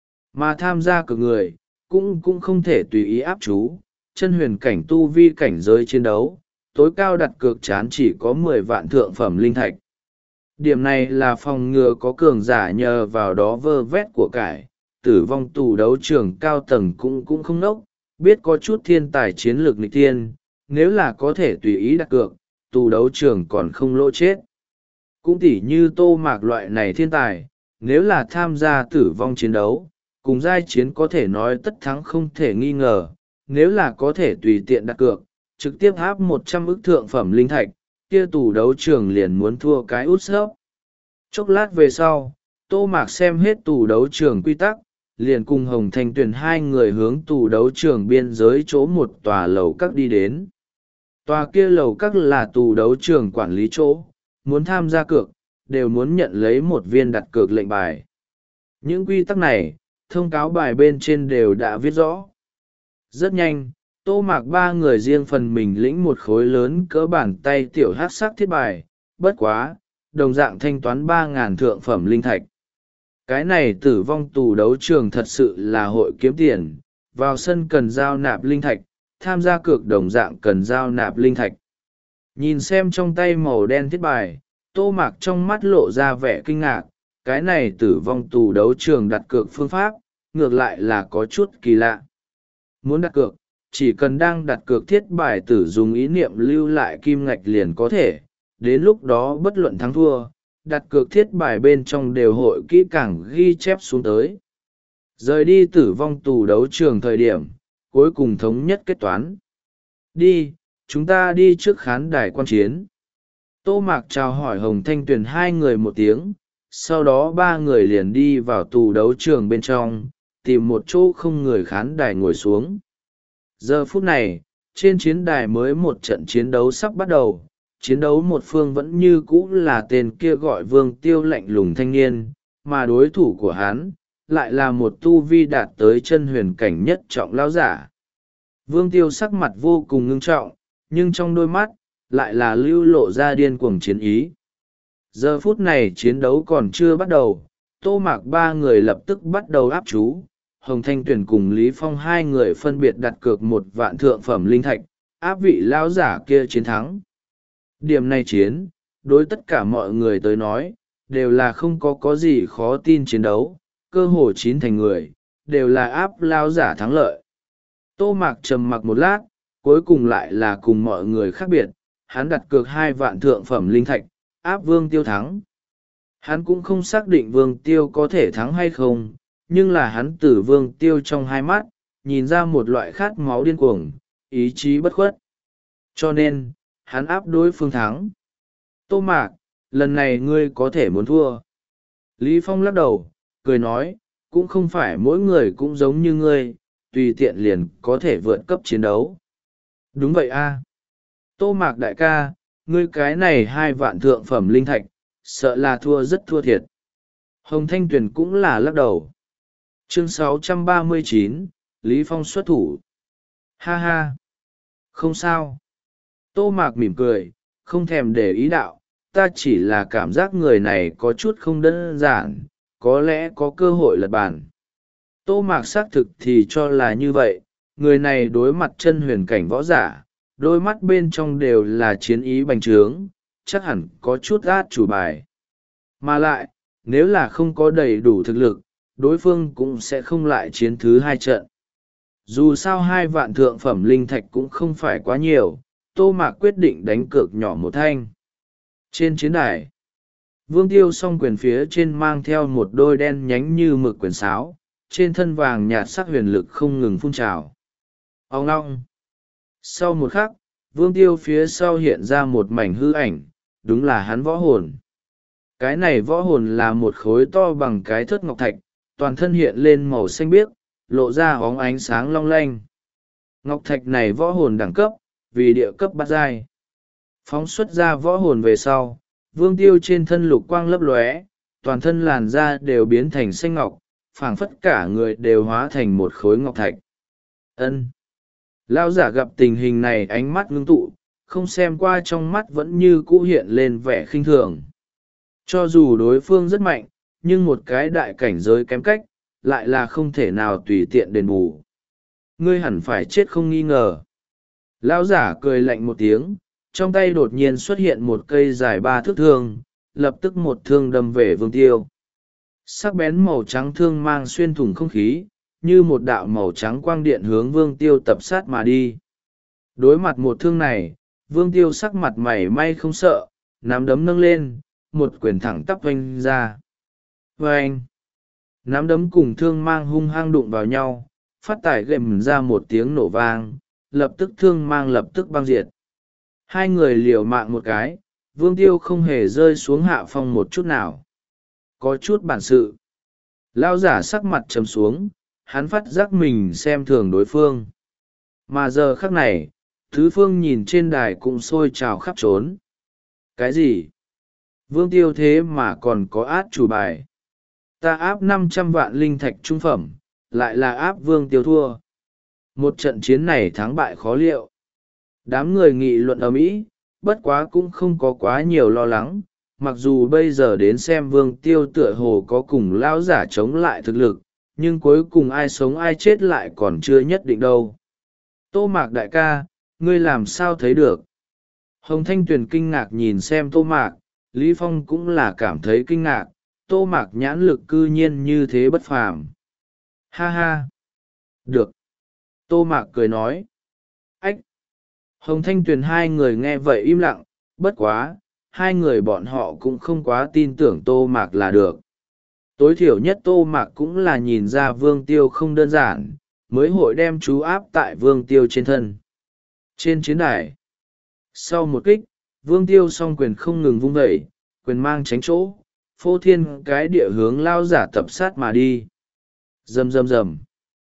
Mà tham gia cược người, cũng cũng không thể tùy ý áp chú, chân huyền cảnh tu vi cảnh giới chiến đấu, tối cao đặt cược chán chỉ có mười vạn thượng phẩm linh thạch. Điểm này là phòng ngừa có cường giả nhờ vào đó vơ vét của cải, tử vong tù đấu trường cao tầng cũng cũng không nốc, biết có chút thiên tài chiến lược nghịch thiên, nếu là có thể tùy ý đặt cược, tù đấu trường còn không lỗ chết. Cũng tỉ như Tô Mạc loại này thiên tài, nếu là tham gia tử vong chiến đấu, cùng giai chiến có thể nói tất thắng không thể nghi ngờ, nếu là có thể tùy tiện đặt cược, trực tiếp áp một trăm ức thượng phẩm linh thạch, kia tù đấu trường liền muốn thua cái út sấp. Chốc lát về sau, Tô Mạc xem hết tù đấu trường quy tắc, liền cùng Hồng Thanh Tuyền hai người hướng tù đấu trường biên giới chỗ một tòa lầu các đi đến. Tòa kia lầu các là tù đấu trường quản lý chỗ, muốn tham gia cược, đều muốn nhận lấy một viên đặt cược lệnh bài. Những quy tắc này, thông cáo bài bên trên đều đã viết rõ. Rất nhanh, Tô Mạc ba người riêng phần mình lĩnh một khối lớn cỡ bàn tay tiểu hát sắc thiết bài, bất quá, đồng dạng thanh toán ba ngàn thượng phẩm linh thạch. Cái này tử vong tù đấu trường thật sự là hội kiếm tiền, vào sân cần giao nạp linh thạch, tham gia cược đồng dạng cần giao nạp linh thạch. Nhìn xem trong tay màu đen thiết bài, Tô Mạc trong mắt lộ ra vẻ kinh ngạc, cái này tử vong tù đấu trường đặt cược phương pháp, ngược lại là có chút kỳ lạ. Muốn đặt cược, chỉ cần đang đặt cược thiết bài tử dùng ý niệm lưu lại kim ngạch liền có thể, đến lúc đó bất luận thắng thua, đặt cược thiết bài bên trong đều hội kỹ càng ghi chép xuống tới. Rời đi tử vong tù đấu trường thời điểm, cuối cùng thống nhất kết toán. Đi, chúng ta đi trước khán đài quan chiến. Tô Mạc chào hỏi Hồng Thanh Tuyền hai người một tiếng, sau đó ba người liền đi vào tù đấu trường bên trong, tìm một chỗ không người khán đài ngồi xuống. Giờ phút này, trên chiến đài mới một trận chiến đấu sắp bắt đầu, chiến đấu một phương vẫn như cũ là tên kia gọi Vương Tiêu lạnh lùng thanh niên, mà đối thủ của hắn, lại là một tu vi đạt tới chân huyền cảnh nhất trọng lão giả. Vương Tiêu sắc mặt vô cùng ngưng trọng, nhưng trong đôi mắt, lại là lưu lộ ra điên cuồng chiến ý. Giờ phút này chiến đấu còn chưa bắt đầu, Tô Mạc ba người lập tức bắt đầu áp chú. Hồng Thanh Tuyền cùng Lý Phong hai người phân biệt đặt cược một vạn thượng phẩm linh thạch, áp vị lão giả kia chiến thắng. Điểm này chiến, đối tất cả mọi người tới nói, đều là không có có gì khó tin chiến đấu, cơ hồ chín thành người, đều là áp lao giả thắng lợi. Tô Mạc trầm mặc một lát, cuối cùng lại là cùng mọi người khác biệt, hắn đặt cược hai vạn thượng phẩm linh thạch, áp Vương Tiêu thắng. Hắn cũng không xác định Vương Tiêu có thể thắng hay không, nhưng là hắn từ Vương Tiêu trong hai mắt, nhìn ra một loại khát máu điên cuồng, ý chí bất khuất. Cho nên, hắn áp đối phương thắng. Tô Mạc, lần này ngươi có thể muốn thua. Lý Phong lắc đầu, cười nói, cũng không phải mỗi người cũng giống như ngươi, tùy tiện liền có thể vượt cấp chiến đấu. Đúng vậy a. Tô Mạc đại ca, ngươi cái này hai vạn thượng phẩm linh thạch, sợ là thua rất thua thiệt. Hồng Thanh Tuyền cũng là lắc đầu. Chương sáu trăm ba mươi chín, Lý Phong xuất thủ. Ha ha. Không sao. Tô Mạc mỉm cười, không thèm để ý đạo, ta chỉ là cảm giác người này có chút không đơn giản, có lẽ có cơ hội lật bàn. Tô Mạc xác thực thì cho là như vậy, người này đối mặt chân huyền cảnh võ giả, đôi mắt bên trong đều là chiến ý bành trướng, chắc hẳn có chút át chủ bài. Mà lại, nếu là không có đầy đủ thực lực, đối phương cũng sẽ không lại chiến thứ hai trận. Dù sao hai vạn thượng phẩm linh thạch cũng không phải quá nhiều, Tô Mạc quyết định đánh cược nhỏ một thanh. Trên chiến đài, Vương Tiêu song quyền phía trên mang theo một đôi đen nhánh như mực quyền sáo, trên thân vàng nhạt sắc huyền lực không ngừng phun trào. Ông long. Sau một khắc, Vương Tiêu phía sau hiện ra một mảnh hư ảnh, đúng là hắn võ hồn. Cái này võ hồn là một khối to bằng cái thớt ngọc thạch, toàn thân hiện lên màu xanh biếc, lộ ra óng ánh sáng long lanh. Ngọc thạch này võ hồn đẳng cấp, vì địa cấp bát giai. Phóng xuất ra võ hồn về sau, Vương Tiêu trên thân lục quang lấp lóe, toàn thân làn da đều biến thành xanh ngọc, phảng phất cả người đều hóa thành một khối ngọc thạch. Ân. Lão giả gặp tình hình này ánh mắt ngưng tụ, không xem qua trong mắt vẫn như cũ hiện lên vẻ khinh thường. Cho dù đối phương rất mạnh, nhưng một cái đại cảnh giới kém cách, lại là không thể nào tùy tiện đền bù. Ngươi hẳn phải chết không nghi ngờ. Lão giả cười lạnh một tiếng, trong tay đột nhiên xuất hiện một cây dài ba thước thương, lập tức một thương đâm về Vương Tiêu. Sắc bén màu trắng thương mang xuyên thủng không khí, như một đạo màu trắng quang điện hướng Vương Tiêu tập sát mà đi. Đối mặt một thương này, Vương Tiêu sắc mặt mảy may không sợ, nắm đấm nâng lên, một quyền thẳng tắp vanh ra. Vâng! Nắm đấm cùng thương mang hung hăng đụng vào nhau, phát tải gệm ra một tiếng nổ vang, lập tức thương mang lập tức băng diệt. Hai người liều mạng một cái, Vương Tiêu không hề rơi xuống hạ phong một chút nào. Có chút bản sự. Lao giả sắc mặt trầm xuống, hắn phát giác mình xem thường đối phương. Mà giờ khắc này, thứ phương nhìn trên đài cũng sôi trào khắp trốn. Cái gì? Vương Tiêu thế mà còn có át chủ bài. Ta áp năm trăm vạn linh thạch trung phẩm, lại là áp Vương Tiêu thua. Một trận chiến này thắng bại khó liệu. Đám người nghị luận ở Mỹ, bất quá cũng không có quá nhiều lo lắng, mặc dù bây giờ đến xem Vương Tiêu tựa hồ có cùng lão giả chống lại thực lực, nhưng cuối cùng ai sống ai chết lại còn chưa nhất định đâu. Tô Mạc đại ca, ngươi làm sao thấy được? Hồng Thanh Tuyền kinh ngạc nhìn xem Tô Mạc, Lý Phong cũng là cảm thấy kinh ngạc, Tô Mạc nhãn lực cư nhiên như thế bất phàm. Ha ha! Được! Tô Mạc cười nói. Ách! Hồng Thanh Tuyền hai người nghe vậy im lặng, bất quá, hai người bọn họ cũng không quá tin tưởng Tô Mạc là được. Tối thiểu nhất Tô Mạc cũng là nhìn ra Vương Tiêu không đơn giản, mới hội đem chú áp tại Vương Tiêu trên thân. Trên chiến đài, sau một kích, Vương Tiêu song quyền không ngừng vung vẩy, quyền mang tránh chỗ, phô thiên cái địa hướng lao giả tập sát mà đi. Rầm rầm rầm.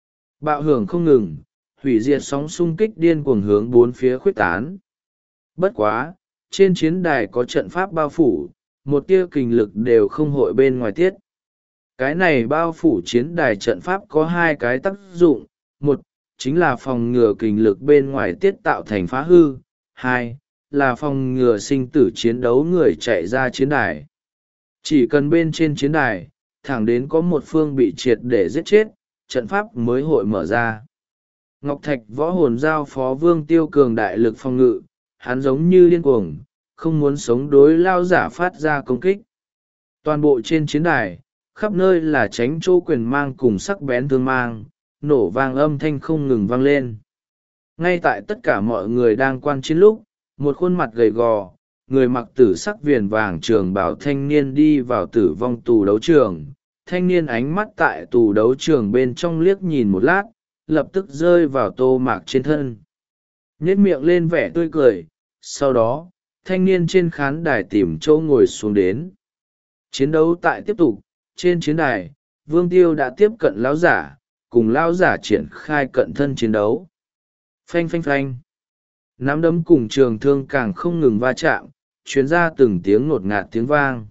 Bạo hưởng không ngừng, hủy diệt sóng xung kích điên cuồng hướng bốn phía khuếch tán. Bất quá, trên chiến đài có trận pháp bao phủ, một tia kình lực đều không hội bên ngoài tiết. Cái này bao phủ chiến đài trận pháp có hai cái tác dụng, một, chính là phòng ngừa kình lực bên ngoài tiết tạo thành phá hư, hai, là phòng ngừa sinh tử chiến đấu người chạy ra chiến đài. Chỉ cần bên trên chiến đài, thẳng đến có một phương bị triệt để giết chết, trận pháp mới hội mở ra. Ngọc Thạch võ hồn giao phó Vương Tiêu cường đại lực phòng ngự, hắn giống như điên cuồng, không muốn sống đối lao giả phát ra công kích. Toàn bộ trên chiến đài, khắp nơi là tránh chỗ quyền mang cùng sắc bén thương mang, nổ vang âm thanh không ngừng vang lên. Ngay tại tất cả mọi người đang quan chiến lúc, một khuôn mặt gầy gò, người mặc tử sắc viền vàng trường bảo thanh niên đi vào tử vong tù đấu trường. Thanh niên ánh mắt tại tù đấu trường bên trong liếc nhìn một lát, lập tức rơi vào Tô Mạc trên thân. Nhếch miệng lên vẻ tươi cười, sau đó, thanh niên trên khán đài tìm chỗ ngồi xuống đến. Chiến đấu tại tiếp tục, trên chiến đài, Vương Tiêu đã tiếp cận lão giả, cùng lão giả triển khai cận thân chiến đấu. Phanh phanh phanh. Nắm đấm cùng trường thương càng không ngừng va chạm, truyền ra từng tiếng ngột ngạt tiếng vang.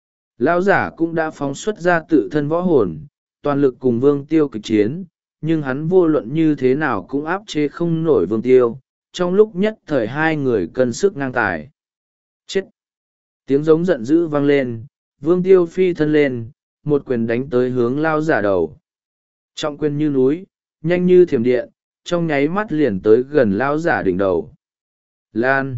Lão giả cũng đã phóng xuất ra tự thân võ hồn, toàn lực cùng Vương Tiêu kịch chiến, nhưng hắn vô luận như thế nào cũng áp chế không nổi Vương Tiêu, trong lúc nhất thời hai người cân sức ngang tài. Chết! Tiếng giống giận dữ vang lên, Vương Tiêu phi thân lên, một quyền đánh tới hướng lão giả đầu. Trọng quyền như núi, nhanh như thiểm điện, trong nháy mắt liền tới gần lão giả đỉnh đầu. Lan!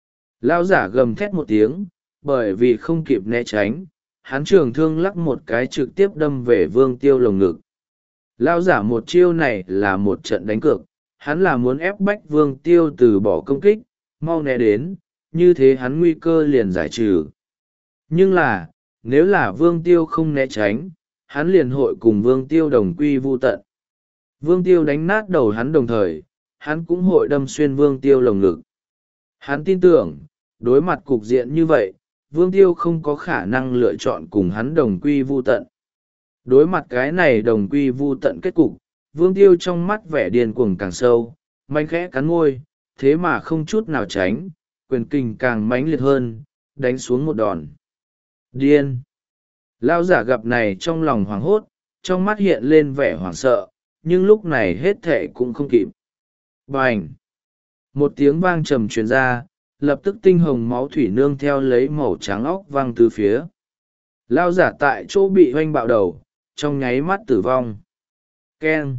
Lão giả gầm thét một tiếng, bởi vì không kịp né tránh, hắn trường thương lắc một cái trực tiếp đâm về Vương Tiêu lồng ngực. Lão giả một chiêu này là một trận đánh cược, hắn là muốn ép bách Vương Tiêu từ bỏ công kích, mau né đến, như thế hắn nguy cơ liền giải trừ. Nhưng là, nếu là Vương Tiêu không né tránh, hắn liền hội cùng Vương Tiêu đồng quy vu tận. Vương Tiêu đánh nát đầu hắn đồng thời, hắn cũng hội đâm xuyên Vương Tiêu lồng ngực. Hắn tin tưởng, đối mặt cục diện như vậy, Vương Tiêu không có khả năng lựa chọn cùng hắn đồng quy vu tận. Đối mặt cái này đồng quy vu tận kết cục, Vương Tiêu trong mắt vẻ điên cuồng càng sâu, manh khẽ cắn môi, thế mà không chút nào tránh, quyền kình càng mãnh liệt hơn, đánh xuống một đòn. Điên! Lão giả gặp này trong lòng hoảng hốt, trong mắt hiện lên vẻ hoảng sợ, nhưng lúc này hết thệ cũng không kịp. Bành! Một tiếng vang trầm truyền ra, lập tức tinh hồng máu thủy nương theo lấy màu trắng óc văng từ phía. Lão giả tại chỗ bị hoanh bạo đầu, trong nháy mắt tử vong. Keng!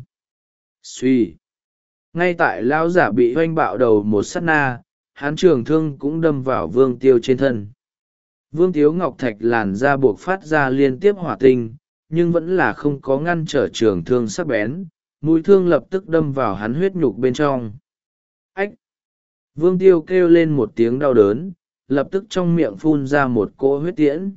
Suy! Ngay tại lão giả bị hoanh bạo đầu một sát na, hắn trường thương cũng đâm vào Vương Tiêu trên thân. Vương Tiếu Ngọc Thạch làn da buộc phát ra liên tiếp hỏa tinh, nhưng vẫn là không có ngăn trở trường thương sắc bén, mũi thương lập tức đâm vào hắn huyết nhục bên trong. Ách! Vương Tiêu kêu lên một tiếng đau đớn, lập tức trong miệng phun ra một cỗ huyết tiễn.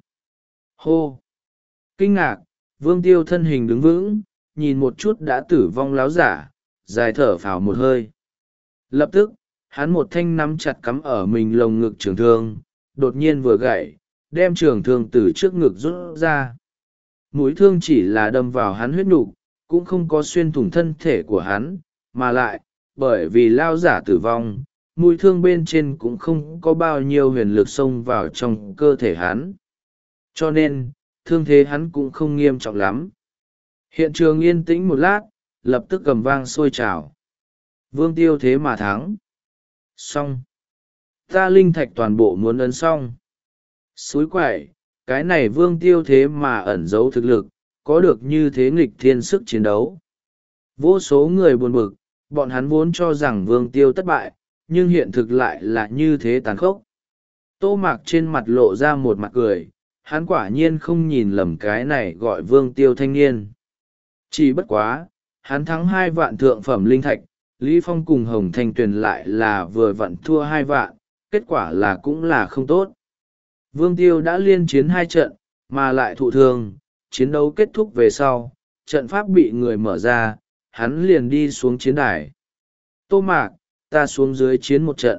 Hô! Kinh ngạc, Vương Tiêu thân hình đứng vững, nhìn một chút đã tử vong láo giả, dài thở phào một hơi. Lập tức, hắn một thanh nắm chặt cắm ở mình lồng ngực trường thương, đột nhiên vừa gãy, đem trường thương từ trước ngực rút ra. Mũi thương chỉ là đâm vào hắn huyết nhục, cũng không có xuyên thủng thân thể của hắn, mà lại, bởi vì lao giả tử vong, mũi thương bên trên cũng không có bao nhiêu huyền lực xông vào trong cơ thể hắn. Cho nên, thương thế hắn cũng không nghiêm trọng lắm. Hiện trường yên tĩnh một lát, lập tức cầm vang sôi trào. Vương Tiêu thế mà thắng. Xong. Ta linh thạch toàn bộ muốn ấn xong. Xúi quậy, cái này Vương Tiêu thế mà ẩn giấu thực lực, có được như thế nghịch thiên sức chiến đấu. Vô số người buồn bực, bọn hắn vốn cho rằng Vương Tiêu thất bại, nhưng hiện thực lại là như thế tàn khốc. Tô Mạc trên mặt lộ ra một mặt cười, hắn quả nhiên không nhìn lầm cái này gọi Vương Tiêu thanh niên. Chỉ bất quá, hắn thắng hai vạn thượng phẩm linh thạch, Lý Phong cùng Hồng Thanh Tuyền lại là vừa vặn thua hai vạn, kết quả là cũng là không tốt. Vương Tiêu đã liên chiến hai trận, mà lại thụ thương, chiến đấu kết thúc về sau, trận pháp bị người mở ra, hắn liền đi xuống chiến đài. Tô Mạc, ta xuống dưới chiến một trận.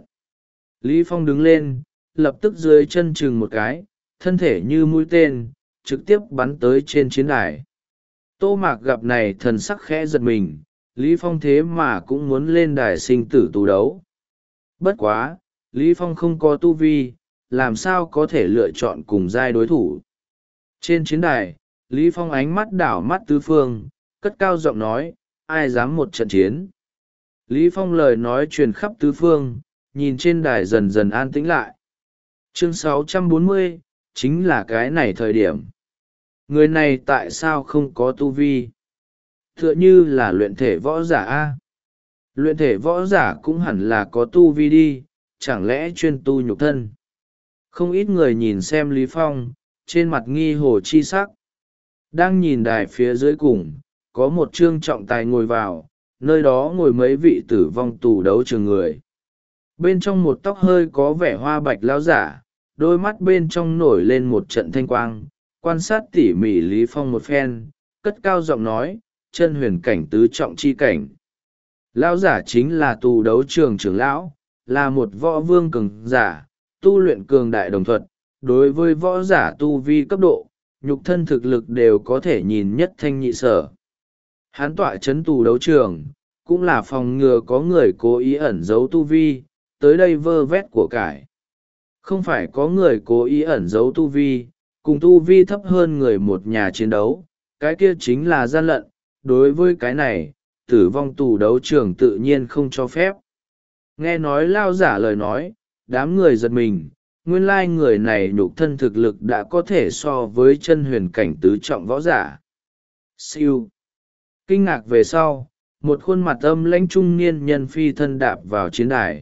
Lý Phong đứng lên, lập tức dưới chân chừng một cái, thân thể như mũi tên, trực tiếp bắn tới trên chiến đài. Tô Mạc gặp này thần sắc khẽ giật mình, Lý Phong thế mà cũng muốn lên đài sinh tử tù đấu. Bất quá, Lý Phong không có tu vi, làm sao có thể lựa chọn cùng giai đối thủ. Trên chiến đài, Lý Phong ánh mắt đảo mắt tứ phương, cất cao giọng nói, ai dám một trận chiến. Lý Phong lời nói truyền khắp tứ phương, nhìn trên đài dần dần an tĩnh lại. Chương sáu trăm bốn mươi, chính là cái này thời điểm. Người này tại sao không có tu vi? Tựa như là luyện thể võ giả A. Luyện thể võ giả cũng hẳn là có tu vi đi, chẳng lẽ chuyên tu nhục thân? Không ít người nhìn xem Lý Phong, trên mặt nghi hồ chi sắc. Đang nhìn đài phía dưới cùng, có một trương trọng tài ngồi vào, nơi đó ngồi mấy vị tử vong tù đấu trường người. Bên trong một tóc hơi có vẻ hoa bạch lão giả, đôi mắt bên trong nổi lên một trận thanh quang, quan sát tỉ mỉ Lý Phong một phen, cất cao giọng nói, chân huyền cảnh tứ trọng chi cảnh. Lão giả chính là tù đấu trường trưởng lão, là một võ vương cường giả, tu luyện cường đại đồng thuật, đối với võ giả tu vi cấp độ, nhục thân thực lực đều có thể nhìn nhất thanh nhị sở. Hán tọa chấn tù đấu trường, cũng là phòng ngừa có người cố ý ẩn giấu tu vi, tới đây vơ vét của cải. Không phải có người cố ý ẩn giấu tu vi, cùng tu vi thấp hơn người một nhà chiến đấu, cái kia chính là gian lận, đối với cái này, tử vong tù đấu trường tự nhiên không cho phép. Nghe nói lao giả lời nói, đám người giật mình, nguyên lai người này nhục thân thực lực đã có thể so với chân huyền cảnh tứ trọng võ giả. Siêu. Kinh ngạc về sau, một khuôn mặt âm lãnh trung niên nhân phi thân đạp vào chiến đài.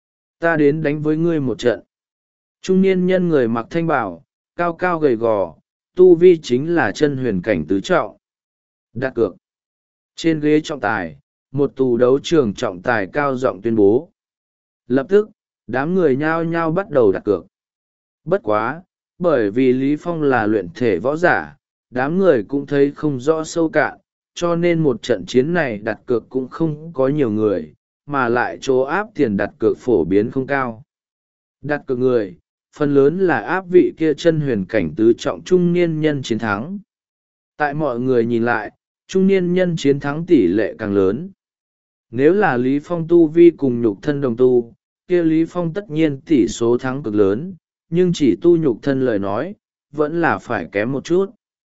Ta đến đánh với ngươi một trận. Trung niên nhân người mặc thanh bào, cao cao gầy gò, tu vi chính là chân huyền cảnh tứ trọng. Đặt cược. Trên ghế trọng tài, một tù đấu trường trọng tài cao giọng tuyên bố. Lập tức, đám người nhao nhao bắt đầu đặt cược. Bất quá, bởi vì Lý Phong là luyện thể võ giả, đám người cũng thấy không rõ sâu cạn, cho nên một trận chiến này đặt cược cũng không có nhiều người, mà lại chỗ áp tiền đặt cược phổ biến không cao. Đặt cược người, phần lớn là áp vị kia chân huyền cảnh tứ trọng trung niên nhân chiến thắng. Tại mọi người nhìn lại, trung niên nhân chiến thắng tỷ lệ càng lớn. Nếu là Lý Phong tu vi cùng nhục thân đồng tu, kia Lý Phong tất nhiên tỷ số thắng cực lớn, nhưng chỉ tu nhục thân lời nói, vẫn là phải kém một chút.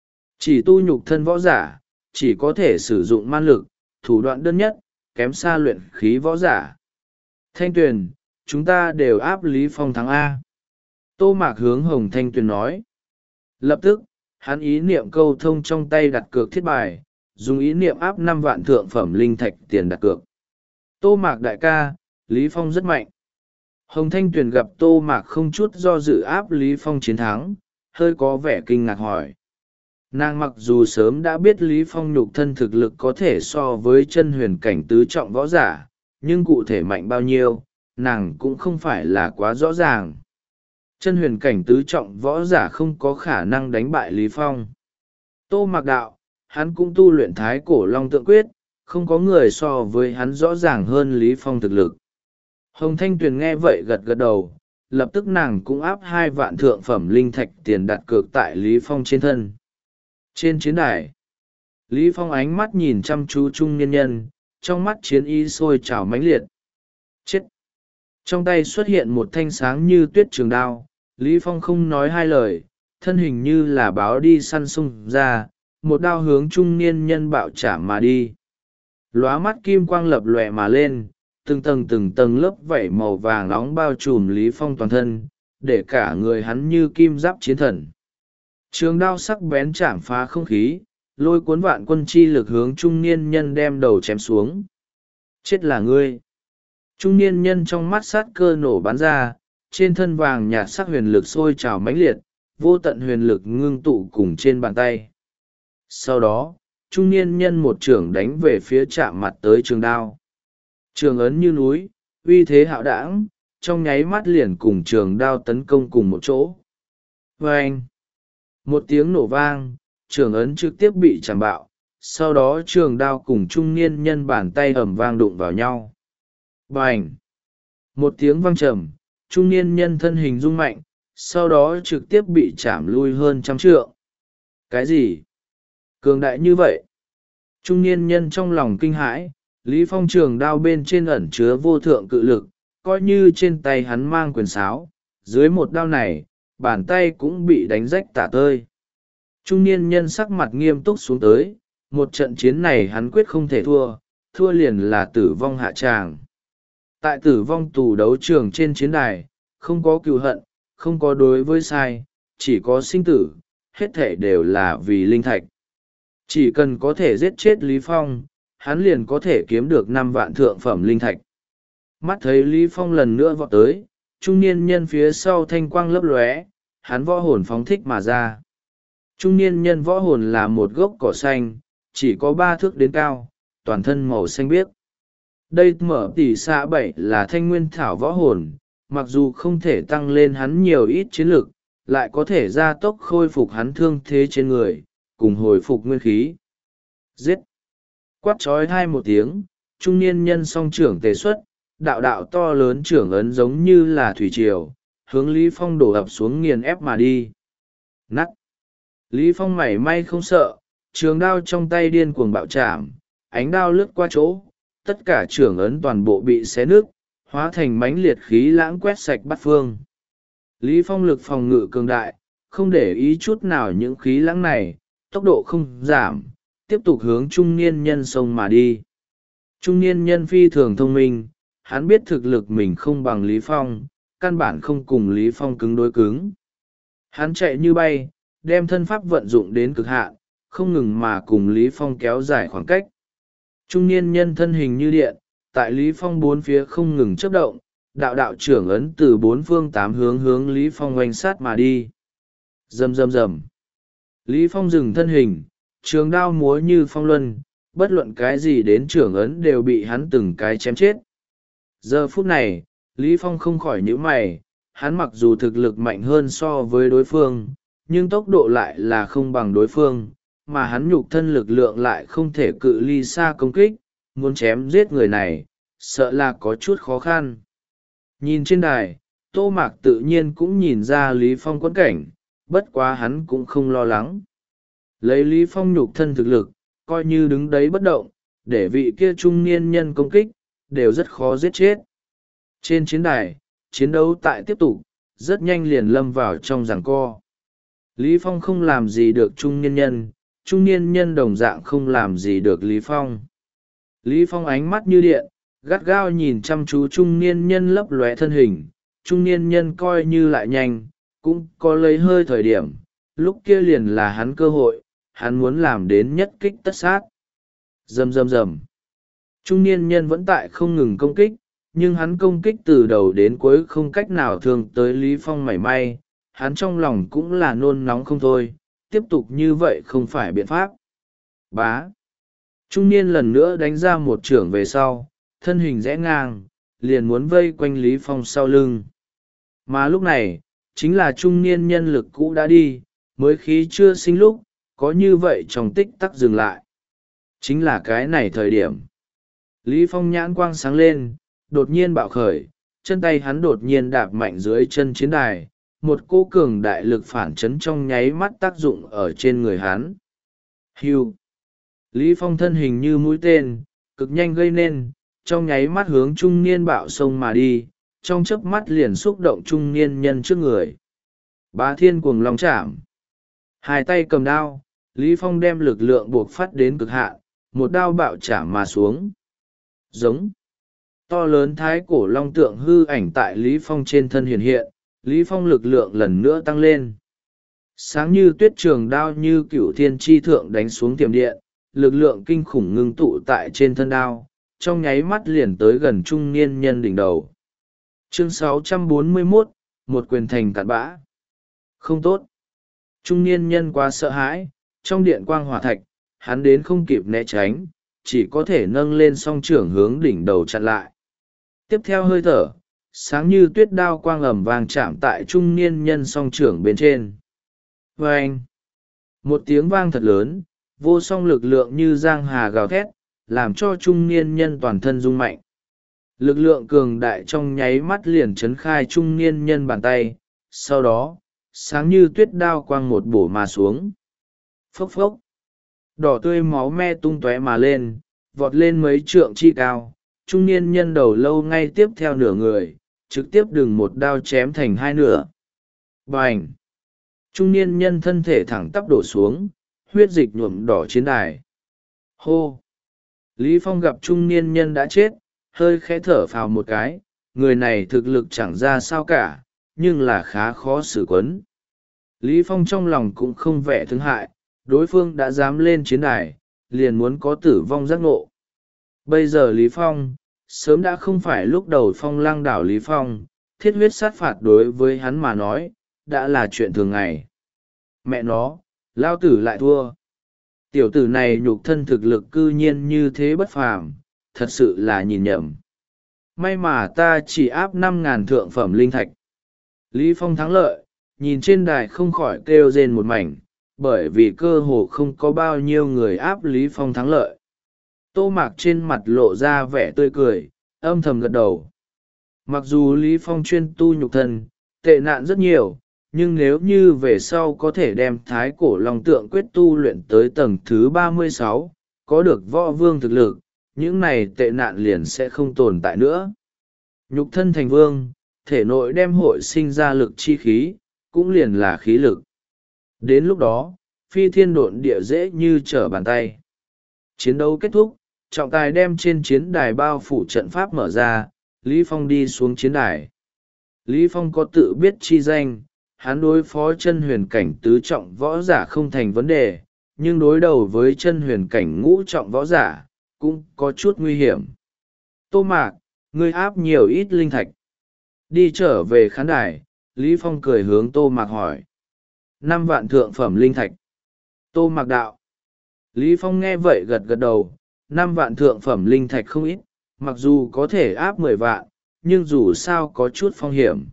Chỉ tu nhục thân võ giả, chỉ có thể sử dụng man lực, thủ đoạn đơn nhất, kém xa luyện khí võ giả. Thanh Tuyền, chúng ta đều áp Lý Phong thắng A. Tô Mạc hướng Hồng Thanh Tuyền nói. Lập tức, hắn ý niệm câu thông trong tay đặt cược thiết bài, dùng ý niệm áp năm vạn thượng phẩm linh thạch tiền đặt cược. Tô Mạc đại ca, Lý Phong rất mạnh. Hồng Thanh Tuyền gặp Tô Mạc không chút do dự áp Lý Phong chiến thắng, hơi có vẻ kinh ngạc hỏi. Nàng mặc dù sớm đã biết Lý Phong nhục thân thực lực có thể so với chân huyền cảnh tứ trọng võ giả, nhưng cụ thể mạnh bao nhiêu, nàng cũng không phải là quá rõ ràng. Chân huyền cảnh tứ trọng võ giả không có khả năng đánh bại Lý Phong. Tô Mạc đạo, hắn cũng tu luyện thái cổ long tượng quyết, không có người so với hắn rõ ràng hơn Lý Phong thực lực. Hồng Thanh Tuyền nghe vậy gật gật đầu, lập tức nàng cũng áp hai vạn thượng phẩm linh thạch tiền đặt cược tại Lý Phong trên thân. Trên chiến đài, Lý Phong ánh mắt nhìn chăm chú trung niên nhân, trong mắt chiến ý sôi trào mãnh liệt. Chết! Trong tay xuất hiện một thanh sáng như tuyết trường đao, Lý Phong không nói hai lời, thân hình như là báo đi săn sung ra, một đao hướng trung niên nhân bạo chạm mà đi. Lóa mắt kim quang lập lòe mà lên, từng tầng từng tầng lớp vảy màu vàng nóng bao trùm Lý Phong toàn thân, để cả người hắn như kim giáp chiến thần. Trường đao sắc bén chạm phá không khí, lôi cuốn vạn quân chi lực hướng trung niên nhân đem đầu chém xuống. Chết là ngươi! Trung niên nhân trong mắt sát cơ nổ bắn ra, trên thân vàng nhạt sắc huyền lực sôi trào mãnh liệt, vô tận huyền lực ngưng tụ cùng trên bàn tay. Sau đó, trung niên nhân một trưởng đánh về phía chạm mặt tới trường đao. Trường ấn như núi, uy thế hạo đãng, trong nháy mắt liền cùng trường đao tấn công cùng một chỗ. Vâng! Một tiếng nổ vang, trường ấn trực tiếp bị chạm bạo, sau đó trường đao cùng trung niên nhân bàn tay ẩm vang đụng vào nhau. Bành! Một tiếng vang trầm, trung niên nhân thân hình rung mạnh, sau đó trực tiếp bị chạm lui hơn trăm trượng. Cái gì? Cường đại như vậy? Trung niên nhân trong lòng kinh hãi, Lý Phong trường đao bên trên ẩn chứa vô thượng cự lực, coi như trên tay hắn mang quyền sáo, dưới một đao này, bàn tay cũng bị đánh rách tả tơi. Trung niên nhân sắc mặt nghiêm túc xuống tới, một trận chiến này hắn quyết không thể thua, thua liền là tử vong hạ tràng. Tại tử vong tù đấu trường trên chiến đài, không có cừu hận, không có đối với sai, chỉ có sinh tử, hết thể đều là vì linh thạch. Chỉ cần có thể giết chết Lý Phong, hắn liền có thể kiếm được năm vạn thượng phẩm linh thạch. Mắt thấy Lý Phong lần nữa vọt tới, trung niên nhân phía sau thanh quang lấp lóe, hắn võ hồn phóng thích mà ra. Trung niên nhân võ hồn là một gốc cỏ xanh, chỉ có ba thước đến cao, toàn thân màu xanh biếc. Đây mở tỷ xạ bảy là thanh nguyên thảo võ hồn, mặc dù không thể tăng lên hắn nhiều ít chiến lực, lại có thể gia tốc khôi phục hắn thương thế trên người, cùng hồi phục nguyên khí. Giết! Quát trói hai một tiếng, trung niên nhân song trưởng tề xuất, đạo đạo to lớn trưởng ấn giống như là thủy triều, hướng Lý Phong đổ ập xuống nghiền ép mà đi. Nắt! Lý Phong mảy may không sợ, trường đao trong tay điên cuồng bạo chạm, ánh đao lướt qua chỗ, tất cả trưởng ấn toàn bộ bị xé nứt, hóa thành mánh liệt khí lãng quét sạch bát phương. Lý Phong lực phòng ngự cường đại, không để ý chút nào những khí lãng này, tốc độ không giảm, tiếp tục hướng trung niên nhân sông mà đi. Trung niên nhân phi thường thông minh, hắn biết thực lực mình không bằng Lý Phong, căn bản không cùng Lý Phong cứng đối cứng. Hắn chạy như bay, đem thân pháp vận dụng đến cực hạn, không ngừng mà cùng Lý Phong kéo dài khoảng cách. Trung niên nhân thân hình như điện, tại Lý Phong bốn phía không ngừng chớp động, đạo đạo trưởng ấn từ bốn phương tám hướng hướng Lý Phong oanh sát mà đi. Rầm rầm rầm. Lý Phong dừng thân hình, trường đao múa như phong luân, bất luận cái gì đến trưởng ấn đều bị hắn từng cái chém chết. Giờ phút này, Lý Phong không khỏi nhíu mày, hắn mặc dù thực lực mạnh hơn so với đối phương, nhưng tốc độ lại là không bằng đối phương, mà hắn nhục thân lực lượng lại không thể cự ly xa công kích, muốn chém giết người này, sợ là có chút khó khăn. Nhìn trên đài, Tô Mạc tự nhiên cũng nhìn ra Lý Phong quẫn cảnh, bất quá hắn cũng không lo lắng. Lấy Lý Phong nhục thân thực lực, coi như đứng đấy bất động, để vị kia trung niên nhân công kích, đều rất khó giết chết. Trên chiến đài, chiến đấu tại tiếp tục, rất nhanh liền lâm vào trong giằng co. Lý Phong không làm gì được trung niên nhân, trung niên nhân đồng dạng không làm gì được Lý Phong. Lý Phong ánh mắt như điện, gắt gao nhìn chăm chú trung niên nhân lấp lóe thân hình, trung niên nhân coi như lại nhanh, cũng có lấy hơi thời điểm, lúc kia liền là hắn cơ hội, hắn muốn làm đến nhất kích tất sát. Rầm rầm rầm. Trung niên nhân vẫn tại không ngừng công kích, nhưng hắn công kích từ đầu đến cuối không cách nào thương tới Lý Phong mảy may, hắn trong lòng cũng là nôn nóng không thôi, tiếp tục như vậy không phải biện pháp. Bá. Trung niên lần nữa đánh ra một chưởng về sau, thân hình rẽ ngang, liền muốn vây quanh Lý Phong sau lưng. Mà lúc này, chính là trung niên nhân lực cũ đã đi, mới khí chưa sinh lúc, có như vậy trong tích tắc dừng lại. Chính là cái này thời điểm. Lý Phong nhãn quang sáng lên, đột nhiên bạo khởi, chân tay hắn đột nhiên đạp mạnh dưới chân chiến đài, một cỗ cường đại lực phản chấn trong nháy mắt tác dụng ở trên người hắn. Hưu. Lý Phong thân hình như mũi tên, cực nhanh gây nên, trong nháy mắt hướng trung niên bạo sông mà đi, trong chớp mắt liền xúc động trung niên nhân trước người. Bá thiên cuồng long chạm. Hai tay cầm đao, Lý Phong đem lực lượng buộc phát đến cực hạn, một đao bạo chạm mà xuống. Giống. To lớn thái cổ long tượng hư ảnh tại Lý Phong trên thân hiện hiện, Lý Phong lực lượng lần nữa tăng lên. Sáng như tuyết trường đao như cửu thiên tri thượng đánh xuống tiềm điện, lực lượng kinh khủng ngưng tụ tại trên thân đao, trong nháy mắt liền tới gần trung niên nhân đỉnh đầu. Chương sáu trăm bốn mươi mốt, một quyền thành cặn bã. Không tốt. Trung niên nhân quá sợ hãi, trong điện quang hỏa thạch, hắn đến không kịp né tránh, chỉ có thể nâng lên song trưởng hướng đỉnh đầu chặn lại. Tiếp theo hơi thở, sáng như tuyết đao quang ầm vàng chạm tại trung niên nhân song trưởng bên trên. Vâng! Một tiếng vang thật lớn, vô song lực lượng như giang hà gào thét, làm cho trung niên nhân toàn thân rung mạnh. Lực lượng cường đại trong nháy mắt liền chấn khai trung niên nhân bàn tay, sau đó, sáng như tuyết đao quang một bổ mà xuống. Phốc phốc! Đỏ tươi máu me tung tóe mà lên, vọt lên mấy trượng chi cao, trung niên nhân đầu lâu ngay tiếp theo nửa người, trực tiếp đừng một đao chém thành hai nửa. Bành! Trung niên nhân thân thể thẳng tắp đổ xuống, huyết dịch nhuộm đỏ chiến đài. Hô! Lý Phong gặp trung niên nhân đã chết, hơi khẽ thở phào một cái, người này thực lực chẳng ra sao cả, nhưng là khá khó xử quấn. Lý Phong trong lòng cũng không vẻ thương hại, đối phương đã dám lên chiến đài, liền muốn có tử vong giác ngộ. Bây giờ Lý Phong, sớm đã không phải lúc đầu Phong Lăng đảo Lý Phong, thiết huyết sát phạt đối với hắn mà nói, đã là chuyện thường ngày. Mẹ nó, lao tử lại thua. Tiểu tử này nhục thân thực lực cư nhiên như thế bất phàm, thật sự là nhìn nhầm. May mà ta chỉ áp năm ngàn thượng phẩm linh thạch. Lý Phong thắng lợi, nhìn trên đài không khỏi kêu rên một mảnh, bởi vì cơ hồ không có bao nhiêu người áp Lý Phong thắng lợi. Tô Mạc trên mặt lộ ra vẻ tươi cười, âm thầm gật đầu. Mặc dù Lý Phong chuyên tu nhục thân, tệ nạn rất nhiều, nhưng nếu như về sau có thể đem thái cổ long tượng quyết tu luyện tới tầng thứ ba mươi sáu, có được võ vương thực lực, những này tệ nạn liền sẽ không tồn tại nữa. Nhục thân thành vương, thể nội đem hội sinh ra lực chi khí, cũng liền là khí lực. Đến lúc đó, phi thiên độn địa dễ như trở bàn tay. Chiến đấu kết thúc, trọng tài đem trên chiến đài bao phủ trận pháp mở ra, Lý Phong đi xuống chiến đài. Lý Phong có tự biết chi danh, hắn đối phó chân huyền cảnh tứ trọng võ giả không thành vấn đề, nhưng đối đầu với chân huyền cảnh ngũ trọng võ giả, cũng có chút nguy hiểm. Tô Mạc, ngươi áp nhiều ít linh thạch. Đi trở về khán đài, Lý Phong cười hướng Tô Mạc hỏi. Năm vạn thượng phẩm linh thạch. Tô Mạc đạo. Lý Phong nghe vậy gật gật đầu, năm vạn thượng phẩm linh thạch không ít, mặc dù có thể áp mười vạn, nhưng dù sao có chút phong hiểm.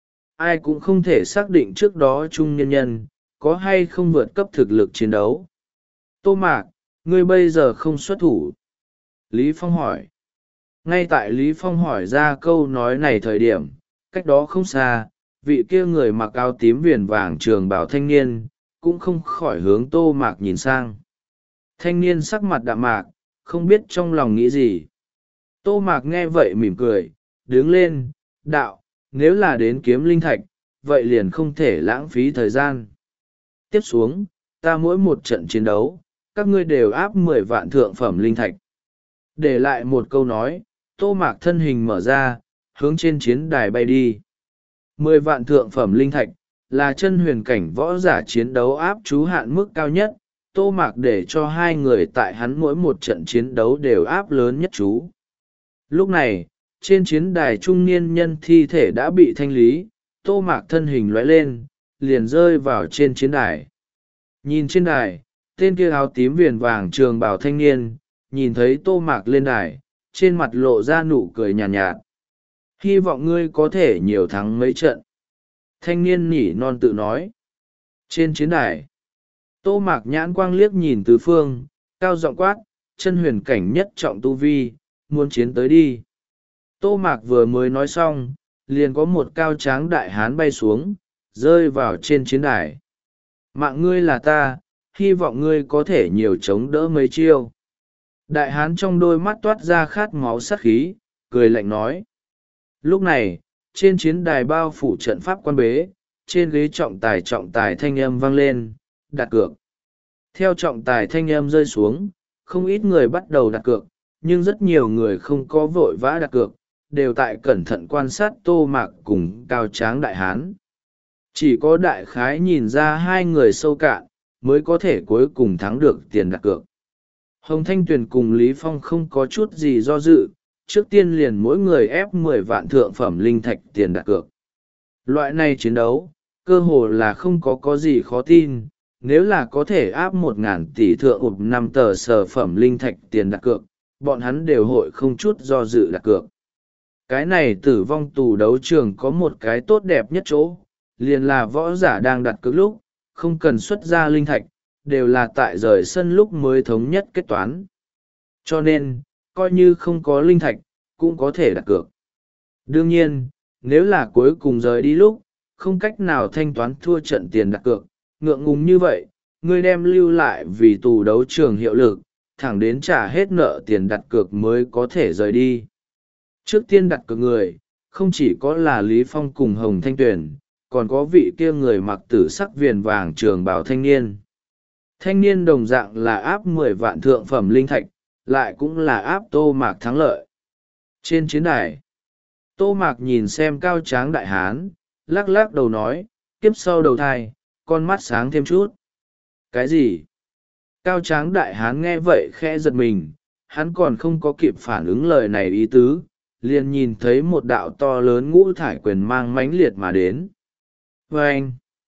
Ai cũng không thể xác định trước đó trung nhân nhân, có hay không vượt cấp thực lực chiến đấu. Tô Mạc, ngươi bây giờ không xuất thủ. Lý Phong hỏi. Ngay tại Lý Phong hỏi ra câu nói này thời điểm, cách đó không xa, vị kia người mặc áo tím viền vàng trường bảo thanh niên, cũng không khỏi hướng Tô Mạc nhìn sang. Thanh niên sắc mặt đạm mạc, không biết trong lòng nghĩ gì. Tô Mạc nghe vậy mỉm cười, đứng lên, đạo, nếu là đến kiếm linh thạch, vậy liền không thể lãng phí thời gian. Tiếp xuống, ta mỗi một trận chiến đấu, các ngươi đều áp mười vạn thượng phẩm linh thạch. Để lại một câu nói, Tô Mạc thân hình mở ra, hướng trên chiến đài bay đi. Mười vạn thượng phẩm linh thạch, là chân huyền cảnh võ giả chiến đấu áp chú hạn mức cao nhất. Tô Mạc để cho hai người tại hắn mỗi một trận chiến đấu đều áp lớn nhất chú. Lúc này, trên chiến đài trung niên nhân thi thể đã bị thanh lý, Tô Mạc thân hình lóe lên, liền rơi vào trên chiến đài. Nhìn trên đài, tên kia áo tím viền vàng trường bào thanh niên, nhìn thấy Tô Mạc lên đài, trên mặt lộ ra nụ cười nhàn nhạt, nhạt. Hy vọng ngươi có thể nhiều thắng mấy trận. Thanh niên nhỉ non tự nói. Trên chiến đài, Tô Mạc nhãn quang liếc nhìn tứ phương, cao giọng quát, chân huyền cảnh nhất trọng tu vi, muốn chiến tới đi. Tô Mạc vừa mới nói xong, liền có một cao tráng đại hán bay xuống, rơi vào trên chiến đài. Mạng ngươi là ta, hy vọng ngươi có thể nhiều chống đỡ mấy chiêu. Đại hán trong đôi mắt toát ra khát máu sát khí, cười lạnh nói. Lúc này, trên chiến đài bao phủ trận pháp quan bế, trên ghế trọng tài trọng tài thanh âm vang lên, đặt cược. Theo trọng tài thanh âm rơi xuống, không ít người bắt đầu đặt cược, nhưng rất nhiều người không có vội vã đặt cược, đều tại cẩn thận quan sát Tô Mạc cùng cao tráng đại hán. Chỉ có đại khái nhìn ra hai người sâu cạn, mới có thể cuối cùng thắng được tiền đặt cược. Hồng Thanh Tuyền cùng Lý Phong không có chút gì do dự, trước tiên liền mỗi người ép mười vạn thượng phẩm linh thạch tiền đặt cược. Loại này chiến đấu, cơ hồ là không có có gì khó tin, nếu là có thể áp một ngàn tỷ thượng ụp năm tờ sở phẩm linh thạch tiền đặt cược, bọn hắn đều hội không chút do dự đặt cược. Cái này tử vong tù đấu trường có một cái tốt đẹp nhất chỗ, liền là võ giả đang đặt cược lúc, không cần xuất ra linh thạch, đều là tại rời sân lúc mới thống nhất kết toán. Cho nên, coi như không có linh thạch, cũng có thể đặt cược. Đương nhiên, nếu là cuối cùng rời đi lúc, không cách nào thanh toán thua trận tiền đặt cược, ngượng ngùng như vậy, ngươi đem lưu lại vì tù đấu trường hiệu lực, thẳng đến trả hết nợ tiền đặt cược mới có thể rời đi. Trước tiên đặt cược người, không chỉ có là Lý Phong cùng Hồng Thanh Tuyền, còn có vị kia người mặc tử sắc viền vàng trường bào thanh niên. Thanh niên đồng dạng là áp mười vạn thượng phẩm linh thạch, lại cũng là áp Tô Mạc thắng lợi. Trên chiến đài, Tô Mạc nhìn xem cao tráng đại hán, lắc lắc đầu nói, kiếp sau đầu thai, con mắt sáng thêm chút. Cái gì? Cao tráng đại hán nghe vậy khẽ giật mình, hắn còn không có kịp phản ứng lời này ý tứ, liền nhìn thấy một đạo to lớn ngũ thải quyền mang mãnh liệt mà đến. Vê anh,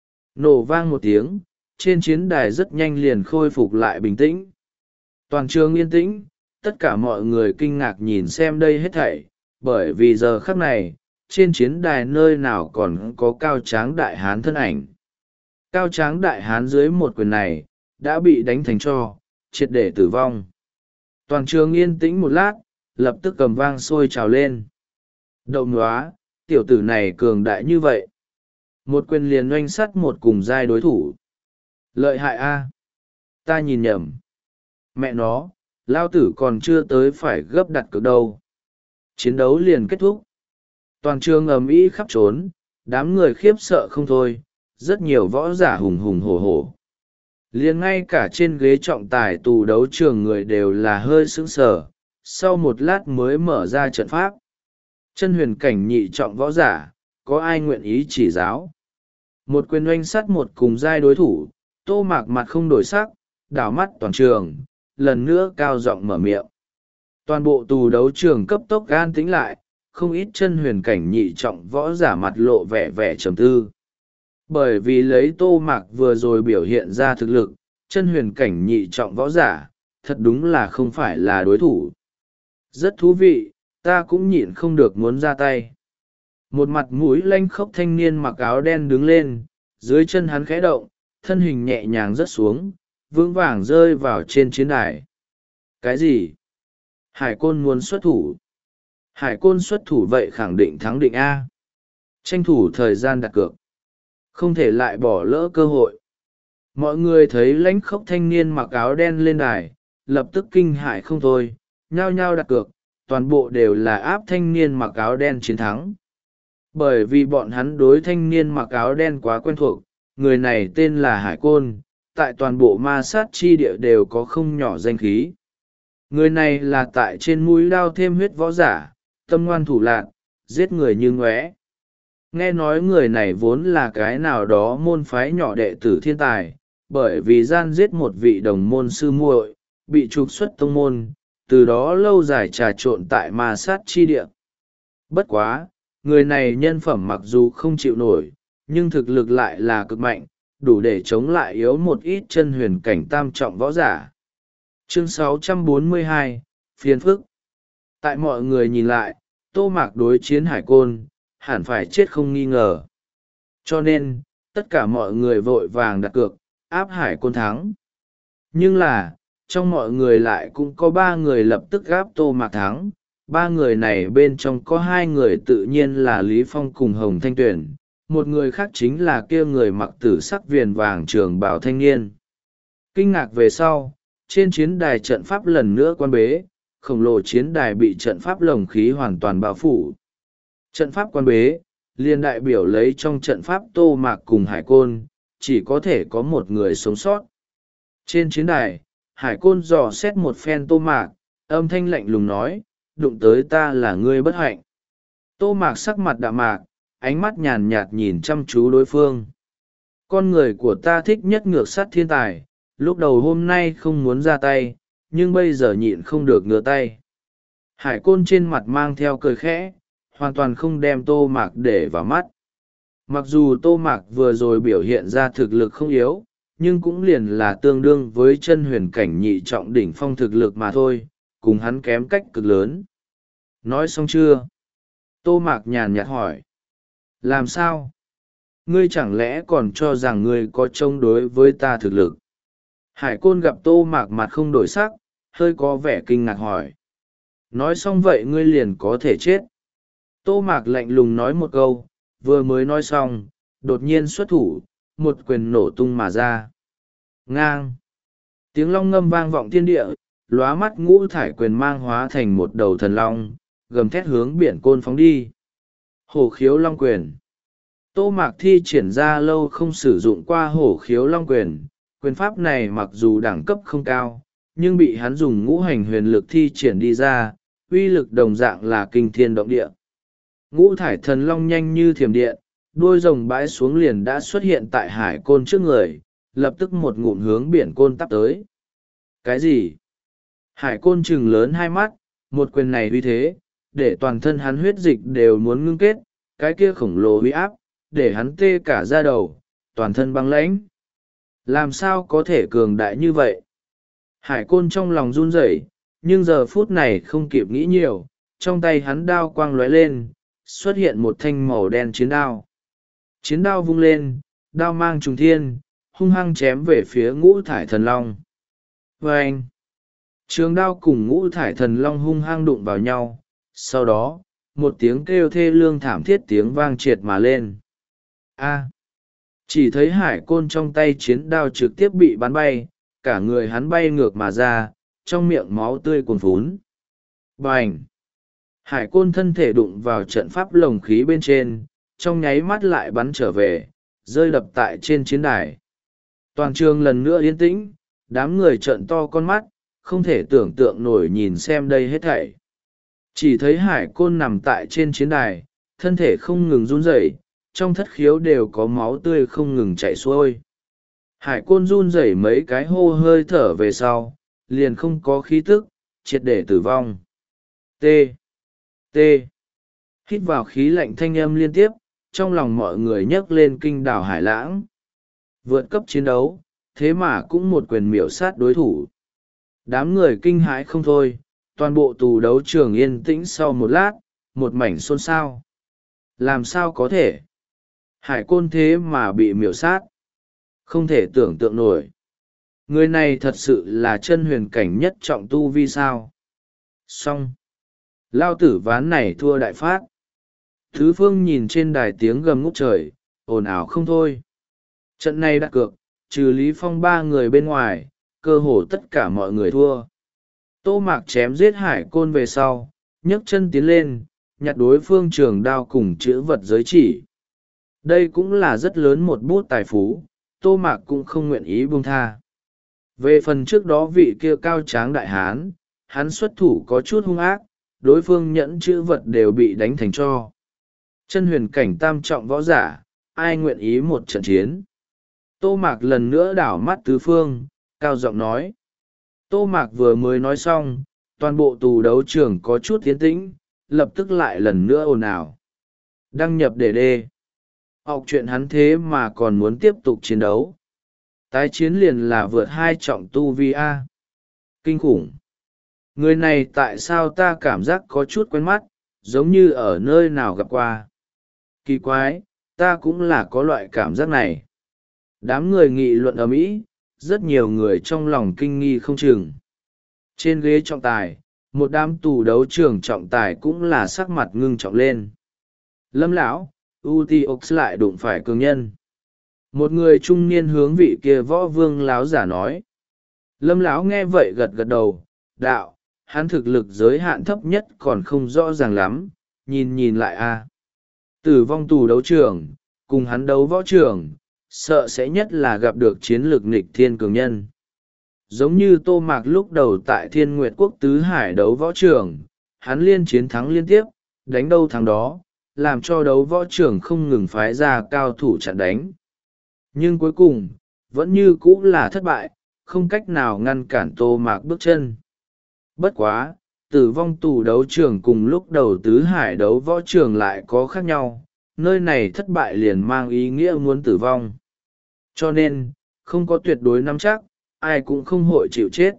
nổ vang một tiếng, trên chiến đài rất nhanh liền khôi phục lại bình tĩnh. Toàn trường yên tĩnh, tất cả mọi người kinh ngạc nhìn xem đây hết thảy, bởi vì giờ khắc này, trên chiến đài nơi nào còn có cao tráng đại hán thân ảnh. Cao tráng đại hán dưới một quyền này, đã bị đánh thành tro, triệt để tử vong. Toàn trường yên tĩnh một lát, lập tức cầm vang sôi trào lên. Đậu nóa, tiểu tử này cường đại như vậy. Một quyền liền oanh sắt một cùng giai đối thủ. Lợi hại a, ta nhìn nhầm. Mẹ nó, lao tử còn chưa tới phải gấp đặt cược đâu. Chiến đấu liền kết thúc. Toàn trường ầm ĩ khắp trốn, đám người khiếp sợ không thôi, rất nhiều võ giả hùng hùng hổ hổ. Liền ngay cả trên ghế trọng tài tù đấu trường người đều là hơi sững sờ, sau một lát mới mở ra trận pháp. Chân huyền cảnh nhị trọng võ giả, có ai nguyện ý chỉ giáo? Một quyền oanh sắt một cùng giai đối thủ, Tô Mạc mặt không đổi sắc, đảo mắt toàn trường, lần nữa cao giọng mở miệng. Toàn bộ tù đấu trường cấp tốc an tĩnh lại, không ít chân huyền cảnh nhị trọng võ giả mặt lộ vẻ vẻ trầm tư. Bởi vì lấy Tô Mạc vừa rồi biểu hiện ra thực lực, chân huyền cảnh nhị trọng võ giả, thật đúng là không phải là đối thủ. Rất thú vị, ta cũng nhịn không được muốn ra tay. Một mặt mũi lanh khốc thanh niên mặc áo đen đứng lên, dưới chân hắn khẽ động, thân hình nhẹ nhàng rớt xuống, vững vàng rơi vào trên chiến đài. Cái gì? Hải Côn muốn xuất thủ. Hải Côn xuất thủ vậy khẳng định thắng định A. Tranh thủ thời gian đặt cược. Không thể lại bỏ lỡ cơ hội. Mọi người thấy lãnh khốc thanh niên mặc áo đen lên đài, lập tức kinh hãi không thôi, nhao nhao đặt cược, toàn bộ đều là áp thanh niên mặc áo đen chiến thắng. Bởi vì bọn hắn đối thanh niên mặc áo đen quá quen thuộc, người này tên là Hải Côn, tại toàn bộ ma sát chi địa đều có không nhỏ danh khí. Người này là tại trên mũi đao thêm huyết võ giả, tâm ngoan thủ lạn, giết người như ngóe. Nghe nói người này vốn là cái nào đó môn phái nhỏ đệ tử thiên tài, bởi vì gian giết một vị đồng môn sư muội, bị trục xuất tông môn, từ đó lâu dài trà trộn tại ma sát chi địa. Bất quá, người này nhân phẩm mặc dù không chịu nổi, nhưng thực lực lại là cực mạnh, đủ để chống lại yếu một ít chân huyền cảnh tam trọng võ giả. Chương sáu trăm bốn mươi hai, Phiền phức. Tại mọi người nhìn lại, Tô Mạc đối chiến Hải Côn, hẳn phải chết không nghi ngờ. Cho nên, tất cả mọi người vội vàng đặt cược, áp Hải Côn thắng. Nhưng là, trong mọi người lại cũng có ba người lập tức gáp Tô Mạc thắng. Ba người này bên trong có hai người tự nhiên là Lý Phong cùng Hồng Thanh Tuyển, một người khác chính là kia người mặc tử sắc viền vàng trường bào thanh niên. Kinh ngạc về sau, trên chiến đài trận pháp lần nữa quan bế, khổng lồ chiến đài bị trận pháp lồng khí hoàn toàn bao phủ. Trận pháp quan bế, liền đại biểu lấy trong trận pháp Tô Mạc cùng Hải Côn, chỉ có thể có một người sống sót. Trên chiến đài, Hải Côn dò xét một phen Tô Mạc, âm thanh lạnh lùng nói, đụng tới ta là ngươi bất hạnh. Tô Mạc sắc mặt đạm mạc, ánh mắt nhàn nhạt nhìn chăm chú đối phương. Con người của ta thích nhất ngược sát thiên tài, lúc đầu hôm nay không muốn ra tay, nhưng bây giờ nhịn không được ngửa tay. Hải Côn trên mặt mang theo cười khẽ, hoàn toàn không đem Tô Mạc để vào mắt. Mặc dù Tô Mạc vừa rồi biểu hiện ra thực lực không yếu, nhưng cũng liền là tương đương với chân huyền cảnh nhị trọng đỉnh phong thực lực mà thôi, cùng hắn kém cách cực lớn. Nói xong chưa? Tô Mạc nhàn nhạt hỏi. Làm sao? Ngươi chẳng lẽ còn cho rằng ngươi có chống đối với ta thực lực? Hải Côn gặp Tô Mạc mặt không đổi sắc, hơi có vẻ kinh ngạc hỏi. Nói xong vậy ngươi liền có thể chết. Tô Mạc lạnh lùng nói một câu, vừa mới nói xong, đột nhiên xuất thủ, một quyền nổ tung mà ra. Ngang! Tiếng long ngâm vang vọng thiên địa, lóa mắt ngũ thải quyền mang hóa thành một đầu thần long, gầm thét hướng biển côn phóng đi. Hổ khiếu long quyền. Tô Mạc thi triển ra lâu không sử dụng qua hổ khiếu long quyền, quyền pháp này mặc dù đẳng cấp không cao, nhưng bị hắn dùng ngũ hành huyền lực thi triển đi ra, uy lực đồng dạng là kinh thiên động địa. Ngũ thải thần long nhanh như thiểm điện, đuôi rồng bãi xuống liền đã xuất hiện tại Hải Côn trước người, lập tức một ngụm hướng biển côn tắp tới. Cái gì? Hải Côn trừng lớn hai mắt, một quyền này uy thế, để toàn thân hắn huyết dịch đều muốn ngưng kết, cái kia khổng lồ uy áp, để hắn tê cả da đầu, toàn thân băng lãnh. Làm sao có thể cường đại như vậy? Hải Côn trong lòng run rẩy, nhưng giờ phút này không kịp nghĩ nhiều, trong tay hắn đao quang lóe lên, xuất hiện một thanh màu đen chiến đao. Chiến đao vung lên, đao mang trùng thiên, hung hăng chém về phía ngũ thải thần long. Và anh, trường đao cùng ngũ thải thần long hung hăng đụng vào nhau, sau đó, một tiếng kêu thê lương thảm thiết tiếng vang triệt mà lên. A! Chỉ thấy Hải Côn trong tay chiến đao trực tiếp bị bắn bay, cả người hắn bay ngược mà ra, trong miệng máu tươi cuồn phún. Bành! Hải Côn thân thể đụng vào trận pháp lồng khí bên trên, trong nháy mắt lại bắn trở về, rơi đập tại trên chiến đài. Toàn trường lần nữa yên tĩnh, đám người trợn to con mắt, không thể tưởng tượng nổi nhìn xem đây hết thảy. Chỉ thấy Hải Côn nằm tại trên chiến đài, thân thể không ngừng run rẩy, trong thất khiếu đều có máu tươi không ngừng chảy xuôi. Hải Côn run rẩy mấy cái hô hơi thở về sau, liền không có khí tức, triệt để tử vong. T. T. Hít vào khí lạnh thanh âm liên tiếp, trong lòng mọi người nhấc lên kinh đảo hải lãng. Vượt cấp chiến đấu, thế mà cũng một quyền miểu sát đối thủ. Đám người kinh hãi không thôi, toàn bộ tù đấu trường yên tĩnh sau một lát, một mảnh xôn xao. Làm sao có thể? Hải Côn thế mà bị miểu sát. Không thể tưởng tượng nổi. Người này thật sự là chân huyền cảnh nhất trọng tu vi sao? Xong. Lao tử ván này thua đại phát. Thứ phương nhìn trên đài tiếng gầm ngút trời, ồn ào không thôi. Trận này đặt cược, trừ Lý Phong ba người bên ngoài, cơ hồ tất cả mọi người thua. Tô Mạc chém giết Hải Côn về sau, nhấc chân tiến lên, nhặt đối phương trường đao cùng chữ vật giới chỉ. Đây cũng là rất lớn một bút tài phú, Tô Mạc cũng không nguyện ý buông tha. Về phần trước đó vị kia cao tráng đại hán, hắn xuất thủ có chút hung ác, đối phương nhẫn chữ vật đều bị đánh thành tro. Chân huyền cảnh tam trọng võ giả, ai nguyện ý một trận chiến. Tô Mạc lần nữa đảo mắt tứ phương, cao giọng nói. Tô Mạc vừa mới nói xong, toàn bộ tù đấu trường có chút tiến tĩnh, lập tức lại lần nữa ồn ào. Đăng nhập để đê. Học chuyện hắn thế mà còn muốn tiếp tục chiến đấu. Tái chiến liền là vượt hai trọng tu vi A. Kinh khủng. Người này tại sao ta cảm giác có chút quen mắt, giống như ở nơi nào gặp qua. Kỳ quái, ta cũng là có loại cảm giác này. Đám người nghị luận ầm ĩ, rất nhiều người trong lòng kinh nghi không chừng. Trên ghế trọng tài, một đám tù đấu trường trọng tài cũng là sắc mặt ngưng trọng lên. Lâm lão, Utiox lại đụng phải cường nhân. Một người trung niên hướng vị kia võ vương láo giả nói. Lâm lão nghe vậy gật gật đầu, đạo, hắn thực lực giới hạn thấp nhất còn không rõ ràng lắm, nhìn nhìn lại a. Tử vong tù đấu trường, cùng hắn đấu võ trường, sợ sẽ nhất là gặp được chiến lược nghịch thiên cường nhân. Giống như Tô Mạc lúc đầu tại Thiên Nguyệt Quốc Tứ Hải đấu võ trường, hắn liên chiến thắng liên tiếp, đánh đâu thắng đó, làm cho đấu võ trường không ngừng phái ra cao thủ chặn đánh. Nhưng cuối cùng, vẫn như cũ là thất bại, không cách nào ngăn cản Tô Mạc bước chân. Bất quá, tử vong tù đấu trường cùng lúc đầu Tứ Hải đấu võ trường lại có khác nhau, nơi này thất bại liền mang ý nghĩa muốn tử vong. Cho nên, không có tuyệt đối nắm chắc, ai cũng không hội chịu chết.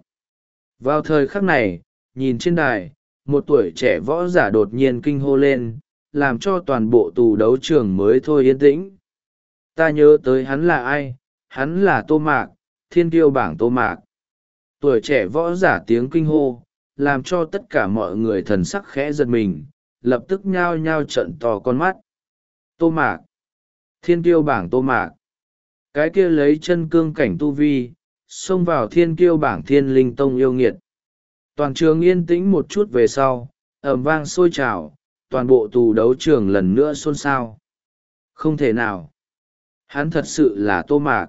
Vào thời khắc này, nhìn trên đài, một tuổi trẻ võ giả đột nhiên kinh hô lên, làm cho toàn bộ tù đấu trường mới thôi yên tĩnh. Ta nhớ tới hắn là ai, hắn là Tô Mạc, thiên kiêu bảng Tô Mạc. Tuổi trẻ võ giả tiếng kinh hô, làm cho tất cả mọi người thần sắc khẽ giật mình, lập tức nhao nhao trận to con mắt. Tô Mạc, thiên kiêu bảng Tô Mạc. Cái kia lấy chân cương cảnh tu vi, xông vào thiên kiêu bảng Thiên Linh Tông yêu nghiệt. Toàn trường yên tĩnh một chút về sau, ầm vang sôi trào, toàn bộ tù đấu trường lần nữa xôn xao. Không thể nào. Hắn thật sự là Tô Mạc.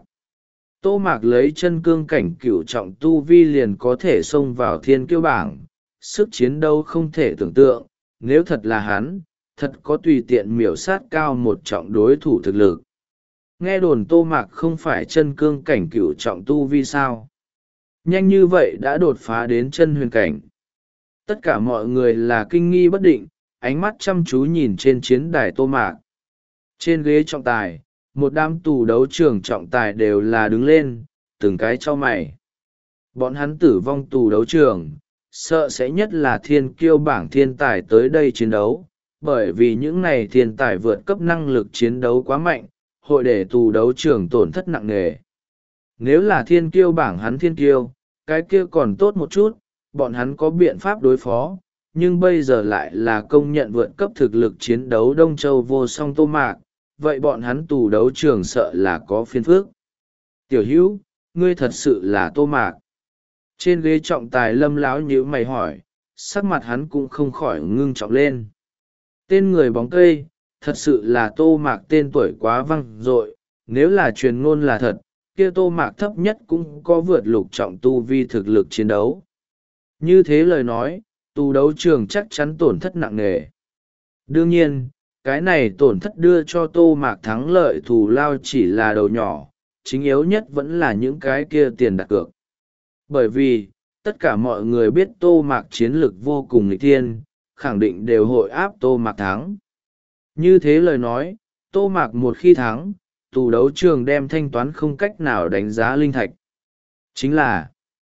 Tô Mạc lấy chân cương cảnh cửu trọng tu vi liền có thể xông vào thiên kiêu bảng, sức chiến đấu không thể tưởng tượng, nếu thật là hắn, thật có tùy tiện miểu sát cao một trọng đối thủ thực lực. Nghe đồn Tô Mạc không phải chân cương cảnh cửu trọng tu vi sao. Nhanh như vậy đã đột phá đến chân huyền cảnh. Tất cả mọi người là kinh nghi bất định, ánh mắt chăm chú nhìn trên chiến đài Tô Mạc. Trên ghế trọng tài, một đám tù đấu trường trọng tài đều là đứng lên, từng cái cho mày. Bọn hắn tử vong tù đấu trường, sợ sẽ nhất là thiên kiêu bảng thiên tài tới đây chiến đấu, bởi vì những này thiên tài vượt cấp năng lực chiến đấu quá mạnh, hội để tù đấu trường tổn thất nặng nề. Nếu là thiên kiêu bảng hắn thiên kiêu, cái kia còn tốt một chút, bọn hắn có biện pháp đối phó, nhưng bây giờ lại là công nhận vượt cấp thực lực chiến đấu Đông Châu vô song Tô Mạc, vậy bọn hắn tù đấu trường sợ là có phiền phức. Tiểu hữu, ngươi thật sự là Tô Mạc. Trên ghế trọng tài Lâm lão nhíu mày hỏi, sắc mặt hắn cũng không khỏi ngưng trọng lên. Tên người bóng cây, thật sự là Tô Mạc, tên tuổi quá vang dội, nếu là truyền ngôn là thật, kia Tô Mạc thấp nhất cũng có vượt lục trọng tu vi thực lực chiến đấu. Như thế lời nói, tù đấu trường chắc chắn tổn thất nặng nề. Đương nhiên, cái này tổn thất đưa cho Tô Mạc thắng lợi thù lao chỉ là đầu nhỏ, chính yếu nhất vẫn là những cái kia tiền đặt cược. Bởi vì, tất cả mọi người biết Tô Mạc chiến lực vô cùng nghịch thiên, khẳng định đều hội áp Tô Mạc thắng. Như thế lời nói, Tô Mạc một khi thắng, tù đấu trường đem thanh toán không cách nào đánh giá linh thạch. Chính là,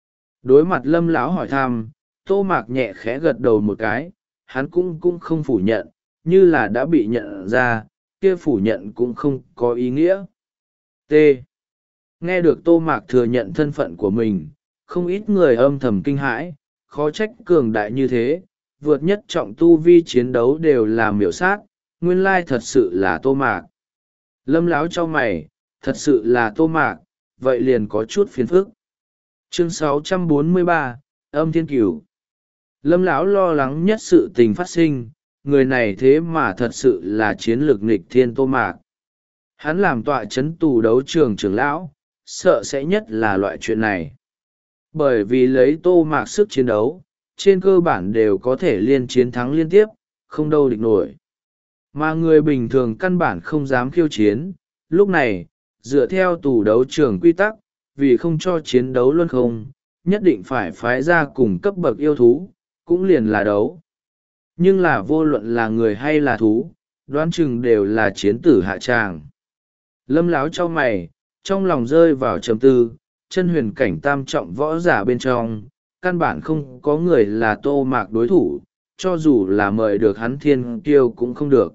đối mặt Lâm lão hỏi thăm, Tô Mạc nhẹ khẽ gật đầu một cái, hắn cũng cũng không phủ nhận, như là đã bị nhận ra, kia phủ nhận cũng không có ý nghĩa. T. Nghe được Tô Mạc thừa nhận thân phận của mình, không ít người âm thầm kinh hãi, khó trách cường đại như thế, vượt nhất trọng tu vi chiến đấu đều là miểu sát, nguyên lai thật sự là Tô Mạc. Lâm lão cho mày, thật sự là Tô Mạc, vậy liền có chút phiền phức. Chương sáu trăm bốn mươi ba, âm thiên cửu. Lâm lão lo lắng nhất sự tình phát sinh, người này thế mà thật sự là chiến lược nghịch thiên Tô Mạc. Hắn làm tọa chấn tù đấu trường trưởng lão, sợ sẽ nhất là loại chuyện này. Bởi vì lấy Tô Mạc sức chiến đấu, trên cơ bản đều có thể liên chiến thắng liên tiếp, không đâu địch nổi. Mà người bình thường căn bản không dám khiêu chiến, lúc này, dựa theo tù đấu trường quy tắc, vì không cho chiến đấu luôn không, nhất định phải phái ra cùng cấp bậc yêu thú, cũng liền là đấu. Nhưng là vô luận là người hay là thú, đoán chừng đều là chiến tử hạ tràng. Lâm láo cho mày, trong lòng rơi vào trầm tư, chân huyền cảnh tam trọng võ giả bên trong, căn bản không có người là Tô Mạc đối thủ, cho dù là mời được hắn thiên kiêu cũng không được.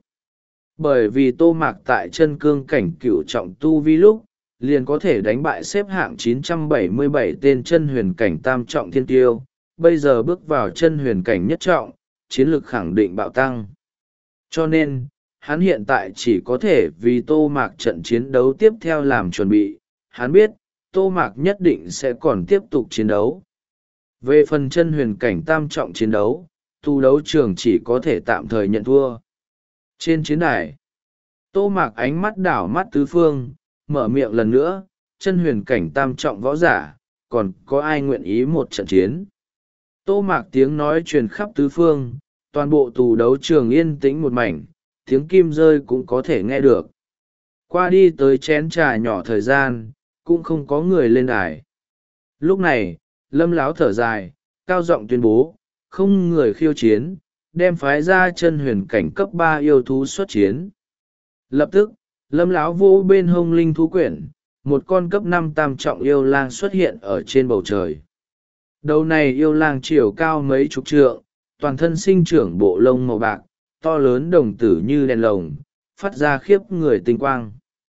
Bởi vì Tô Mạc tại chân cương cảnh cửu trọng tu vi lúc, liền có thể đánh bại xếp hạng chín trăm bảy mươi bảy tên chân huyền cảnh tam trọng thiên kiêu, bây giờ bước vào chân huyền cảnh nhất trọng, chiến lược khẳng định bạo tăng. Cho nên, hắn hiện tại chỉ có thể vì Tô Mạc trận chiến đấu tiếp theo làm chuẩn bị, hắn biết, Tô Mạc nhất định sẽ còn tiếp tục chiến đấu. Về phần chân huyền cảnh tam trọng chiến đấu, tu đấu trường chỉ có thể tạm thời nhận thua. Trên chiến đài, Tô Mạc ánh mắt đảo mắt tứ phương, mở miệng lần nữa, chân huyền cảnh tam trọng võ giả, còn có ai nguyện ý một trận chiến. Tô Mạc tiếng nói truyền khắp tứ phương, toàn bộ tù đấu trường yên tĩnh một mảnh, tiếng kim rơi cũng có thể nghe được. Qua đi tới chén trà nhỏ thời gian, cũng không có người lên đài. Lúc này, Lâm láo thở dài, cao giọng tuyên bố, không người khiêu chiến, đem phái ra chân huyền cảnh cấp ba yêu thú xuất chiến. Lập tức, Lâm láo vô bên hông linh thú quyển, một con cấp năm tam trọng yêu lang xuất hiện ở trên bầu trời. Đầu này yêu lang chiều cao mấy chục trượng, toàn thân sinh trưởng bộ lông màu bạc, to lớn đồng tử như đèn lồng, phát ra khiếp người tinh quang.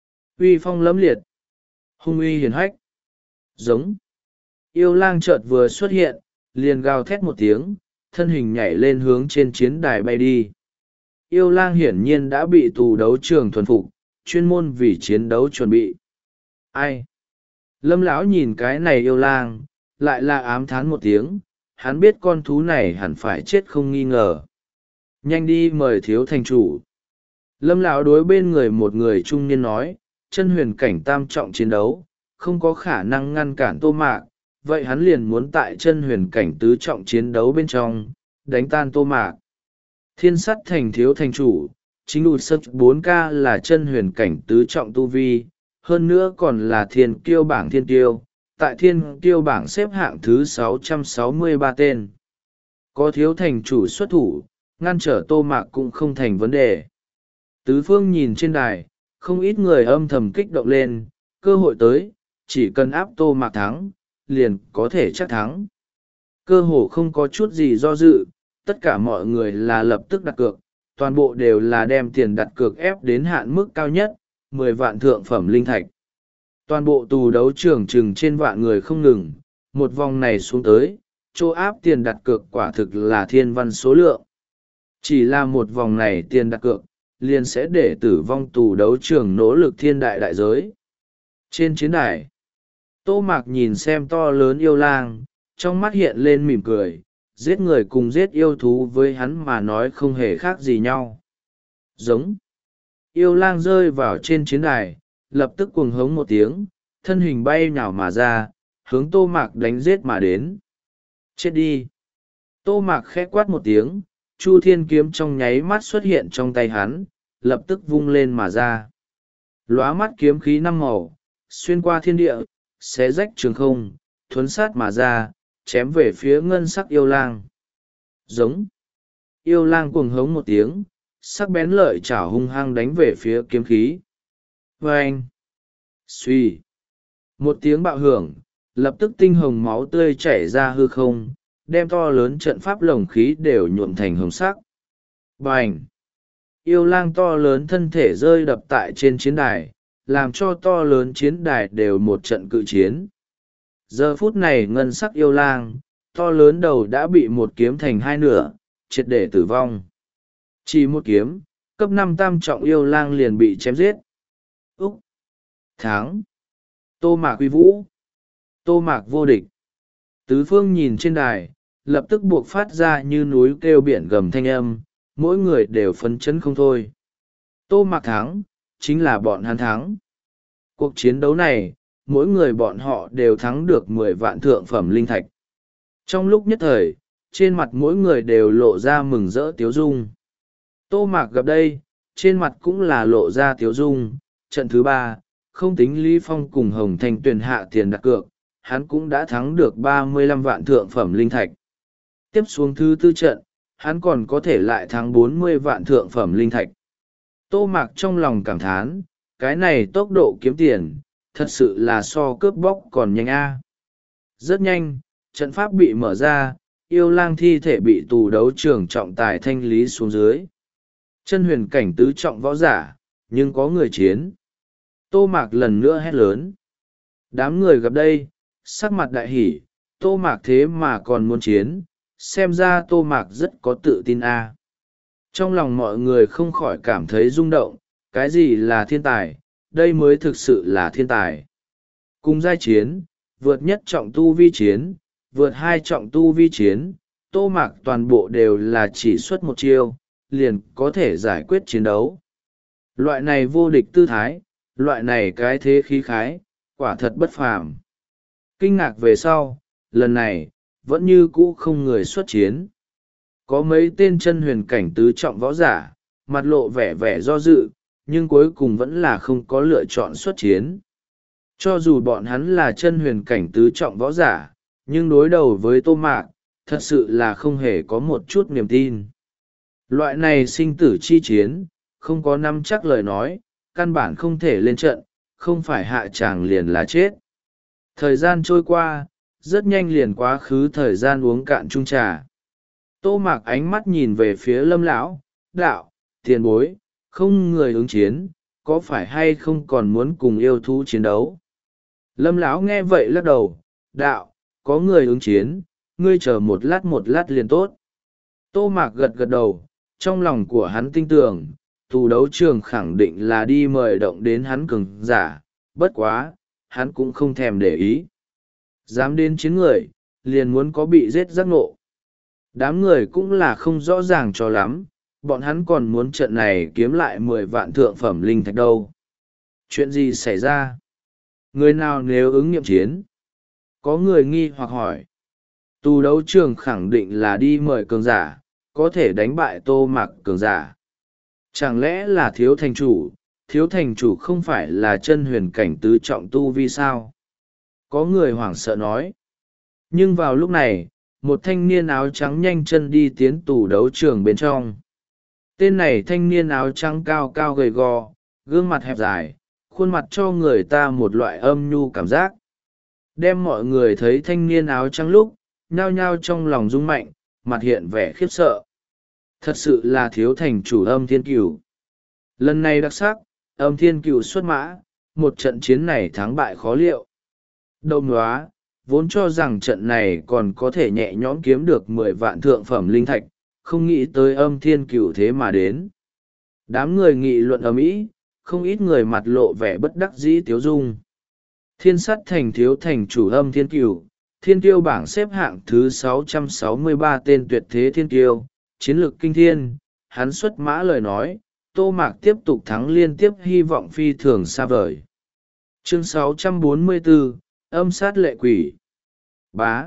Uy phong lẫm liệt, hung uy hiền hách. Giống. Yêu lang chợt vừa xuất hiện, liền gào thét một tiếng, thân hình nhảy lên hướng trên chiến đài bay đi. Yêu lang hiển nhiên đã bị tù đấu trường thuần phục, chuyên môn vì chiến đấu chuẩn bị. Ai? Lâm lão nhìn cái này yêu lang, lại là ám thán một tiếng, hắn biết con thú này hẳn phải chết không nghi ngờ. Nhanh đi mời thiếu thành chủ. Lâm lão đối bên người một người trung niên nói, chân huyền cảnh tam trọng chiến đấu, không có khả năng ngăn cản Tô Mạc, vậy hắn liền muốn tại chân huyền cảnh tứ trọng chiến đấu bên trong, đánh tan Tô Mạc. Thiên sắt thành thiếu thành chủ, chính đủ sấp bốn K là chân huyền cảnh tứ trọng tu vi, hơn nữa còn là thiên kiêu bảng thiên kiêu, tại thiên kiêu bảng xếp hạng thứ sáu trăm sáu mươi ba tên. Có thiếu thành chủ xuất thủ, ngăn trở Tô Mạc cũng không thành vấn đề. Tứ phương nhìn trên đài, không ít người âm thầm kích động lên, cơ hội tới, chỉ cần áp Tô Mạc thắng, liền có thể chắc thắng. Cơ hồ không có chút gì do dự, tất cả mọi người là lập tức đặt cược, toàn bộ đều là đem tiền đặt cược ép đến hạn mức cao nhất, mười vạn thượng phẩm linh thạch. Toàn bộ tù đấu trường chừng trên vạn người không ngừng, một vòng này xuống tới, chỗ áp tiền đặt cược quả thực là thiên văn số lượng. Chỉ là một vòng này tiền đặt cược, liền sẽ để tử vong tù đấu trường nỗ lực thiên đại đại giới. Trên chiến đài, Tô Mạc nhìn xem to lớn yêu lang, trong mắt hiện lên mỉm cười, giết người cùng giết yêu thú với hắn mà nói không hề khác gì nhau. Giống. Yêu lang rơi vào trên chiến đài, lập tức cuồng hống một tiếng, thân hình bay nhào mà ra, hướng Tô Mạc đánh giết mà đến. Chết đi. Tô Mạc khẽ quát một tiếng, Chu Thiên kiếm trong nháy mắt xuất hiện trong tay hắn, lập tức vung lên mà ra. Lóa mắt kiếm khí năm màu, xuyên qua thiên địa, xé rách trường không, thuấn sát mà ra, chém về phía ngân sắc yêu lang. Giống. Yêu lang cuồng hống một tiếng, sắc bén lợi chảo hung hăng đánh về phía kiếm khí. Vâng! Xuy! Một tiếng bạo hưởng, lập tức tinh hồng máu tươi chảy ra hư không, đem to lớn trận pháp lồng khí đều nhuộm thành hồng sắc. Bành! Yêu lang to lớn thân thể rơi đập tại trên chiến đài, làm cho to lớn chiến đài đều một trận cự chiến. Giờ phút này ngân sắc yêu lang, to lớn đầu đã bị một kiếm thành hai nửa, triệt để tử vong. Chỉ một kiếm, cấp năm tam trọng yêu lang liền bị chém giết. Úc! Thắng! Tô Mạc uy vũ! Tô Mạc vô địch! Tứ phương nhìn trên đài, lập tức buộc phát ra như núi kêu biển gầm thanh âm, mỗi người đều phấn chấn không thôi. Tô Mạc thắng, chính là bọn hắn thắng. Cuộc chiến đấu này, mỗi người bọn họ đều thắng được mười vạn thượng phẩm linh thạch. Trong lúc nhất thời, trên mặt mỗi người đều lộ ra mừng rỡ tiếu dung. Tô Mạc gặp đây, trên mặt cũng là lộ ra tiếu dung. Trận thứ ba, không tính Lý Phong cùng Hồng Thanh Tuyền hạ tiền đặt cược, hắn cũng đã thắng được ba mươi lăm vạn thượng phẩm linh thạch. Tiếp xuống thứ tư trận, hắn còn có thể lại thắng bốn mươi vạn thượng phẩm linh thạch. Tô Mạc trong lòng cảm thán, cái này tốc độ kiếm tiền, thật sự là so cướp bóc còn nhanh a. Rất nhanh, trận pháp bị mở ra, yêu lang thi thể bị tù đấu trường trọng tài thanh lý xuống dưới. Chân huyền cảnh tứ trọng võ giả, nhưng có người chiến. Tô Mạc lần nữa hét lớn. Đám người gặp đây, sắc mặt đại hỉ, Tô Mạc thế mà còn muốn chiến, xem ra Tô Mạc rất có tự tin a. Trong lòng mọi người không khỏi cảm thấy rung động, cái gì là thiên tài, đây mới thực sự là thiên tài. Cùng giai chiến, vượt nhất trọng tu vi chiến, vượt hai trọng tu vi chiến, Tô Mạc toàn bộ đều là chỉ xuất một chiêu, liền có thể giải quyết chiến đấu. Loại này vô địch tư thái, loại này cái thế khí khái, quả thật bất phàm. Kinh ngạc về sau, lần này, vẫn như cũ không người xuất chiến. Có mấy tên chân huyền cảnh tứ trọng võ giả, mặt lộ vẻ vẻ do dự, nhưng cuối cùng vẫn là không có lựa chọn xuất chiến. Cho dù bọn hắn là chân huyền cảnh tứ trọng võ giả, nhưng đối đầu với Tô Mạc, thật sự là không hề có một chút niềm tin. Loại này sinh tử chi chiến, không có nắm chắc lời nói, căn bản không thể lên trận, không phải hạ tràng liền là chết. Thời gian trôi qua, rất nhanh liền quá khứ thời gian uống cạn chung trà. Tô Mạc ánh mắt nhìn về phía Lâm lão, đạo, tiền bối, không người ứng chiến, có phải hay không còn muốn cùng yêu thú chiến đấu? Lâm lão nghe vậy lắc đầu, đạo, có người ứng chiến, ngươi chờ một lát một lát liền tốt. Tô Mạc gật gật đầu, trong lòng của hắn tin tưởng, tù đấu trường khẳng định là đi mời động đến hắn cường giả, bất quá, hắn cũng không thèm để ý. Dám đến chiến người, liền muốn có bị giết giác ngộ. Đám người cũng là không rõ ràng cho lắm, bọn hắn còn muốn trận này kiếm lại mười vạn thượng phẩm linh thạch đâu. Chuyện gì xảy ra? Người nào nếu ứng nghiệm chiến? Có người nghi hoặc hỏi. Tù đấu trường khẳng định là đi mời cường giả, có thể đánh bại Tô Mạc cường giả. Chẳng lẽ là thiếu thành chủ, thiếu thành chủ không phải là chân huyền cảnh tứ trọng tu vi sao? Có người hoảng sợ nói. Nhưng vào lúc này, một thanh niên áo trắng nhanh chân đi tiến tù đấu trường bên trong. Tên này thanh niên áo trắng cao cao gầy gò, gương mặt hẹp dài, khuôn mặt cho người ta một loại âm nhu cảm giác. Đem mọi người thấy thanh niên áo trắng lúc, nhao nhao trong lòng rung mạnh, mặt hiện vẻ khiếp sợ. Thật sự là thiếu thành chủ Âm Thiên Cửu. Lần này đặc sắc, Âm Thiên Cửu xuất mã, một trận chiến này thắng bại khó liệu. Đông Nóa, vốn cho rằng trận này còn có thể nhẹ nhõm kiếm được mười vạn thượng phẩm linh thạch, không nghĩ tới Âm Thiên Cửu thế mà đến. Đám người nghị luận ầm ĩ, không ít người mặt lộ vẻ bất đắc dĩ tiếu dung. Thiên Sắt Thành thiếu thành chủ Âm Thiên Cửu, thiên kiêu bảng xếp hạng thứ sáu trăm sáu mươi ba tên tuyệt thế thiên kiêu, chiến lược kinh thiên. Hắn xuất mã lời nói, Tô Mạc tiếp tục thắng liên tiếp, hy vọng phi thường xa vời. Chương sáu trăm bốn mươi bốn, âm sát lệ quỷ. Bá.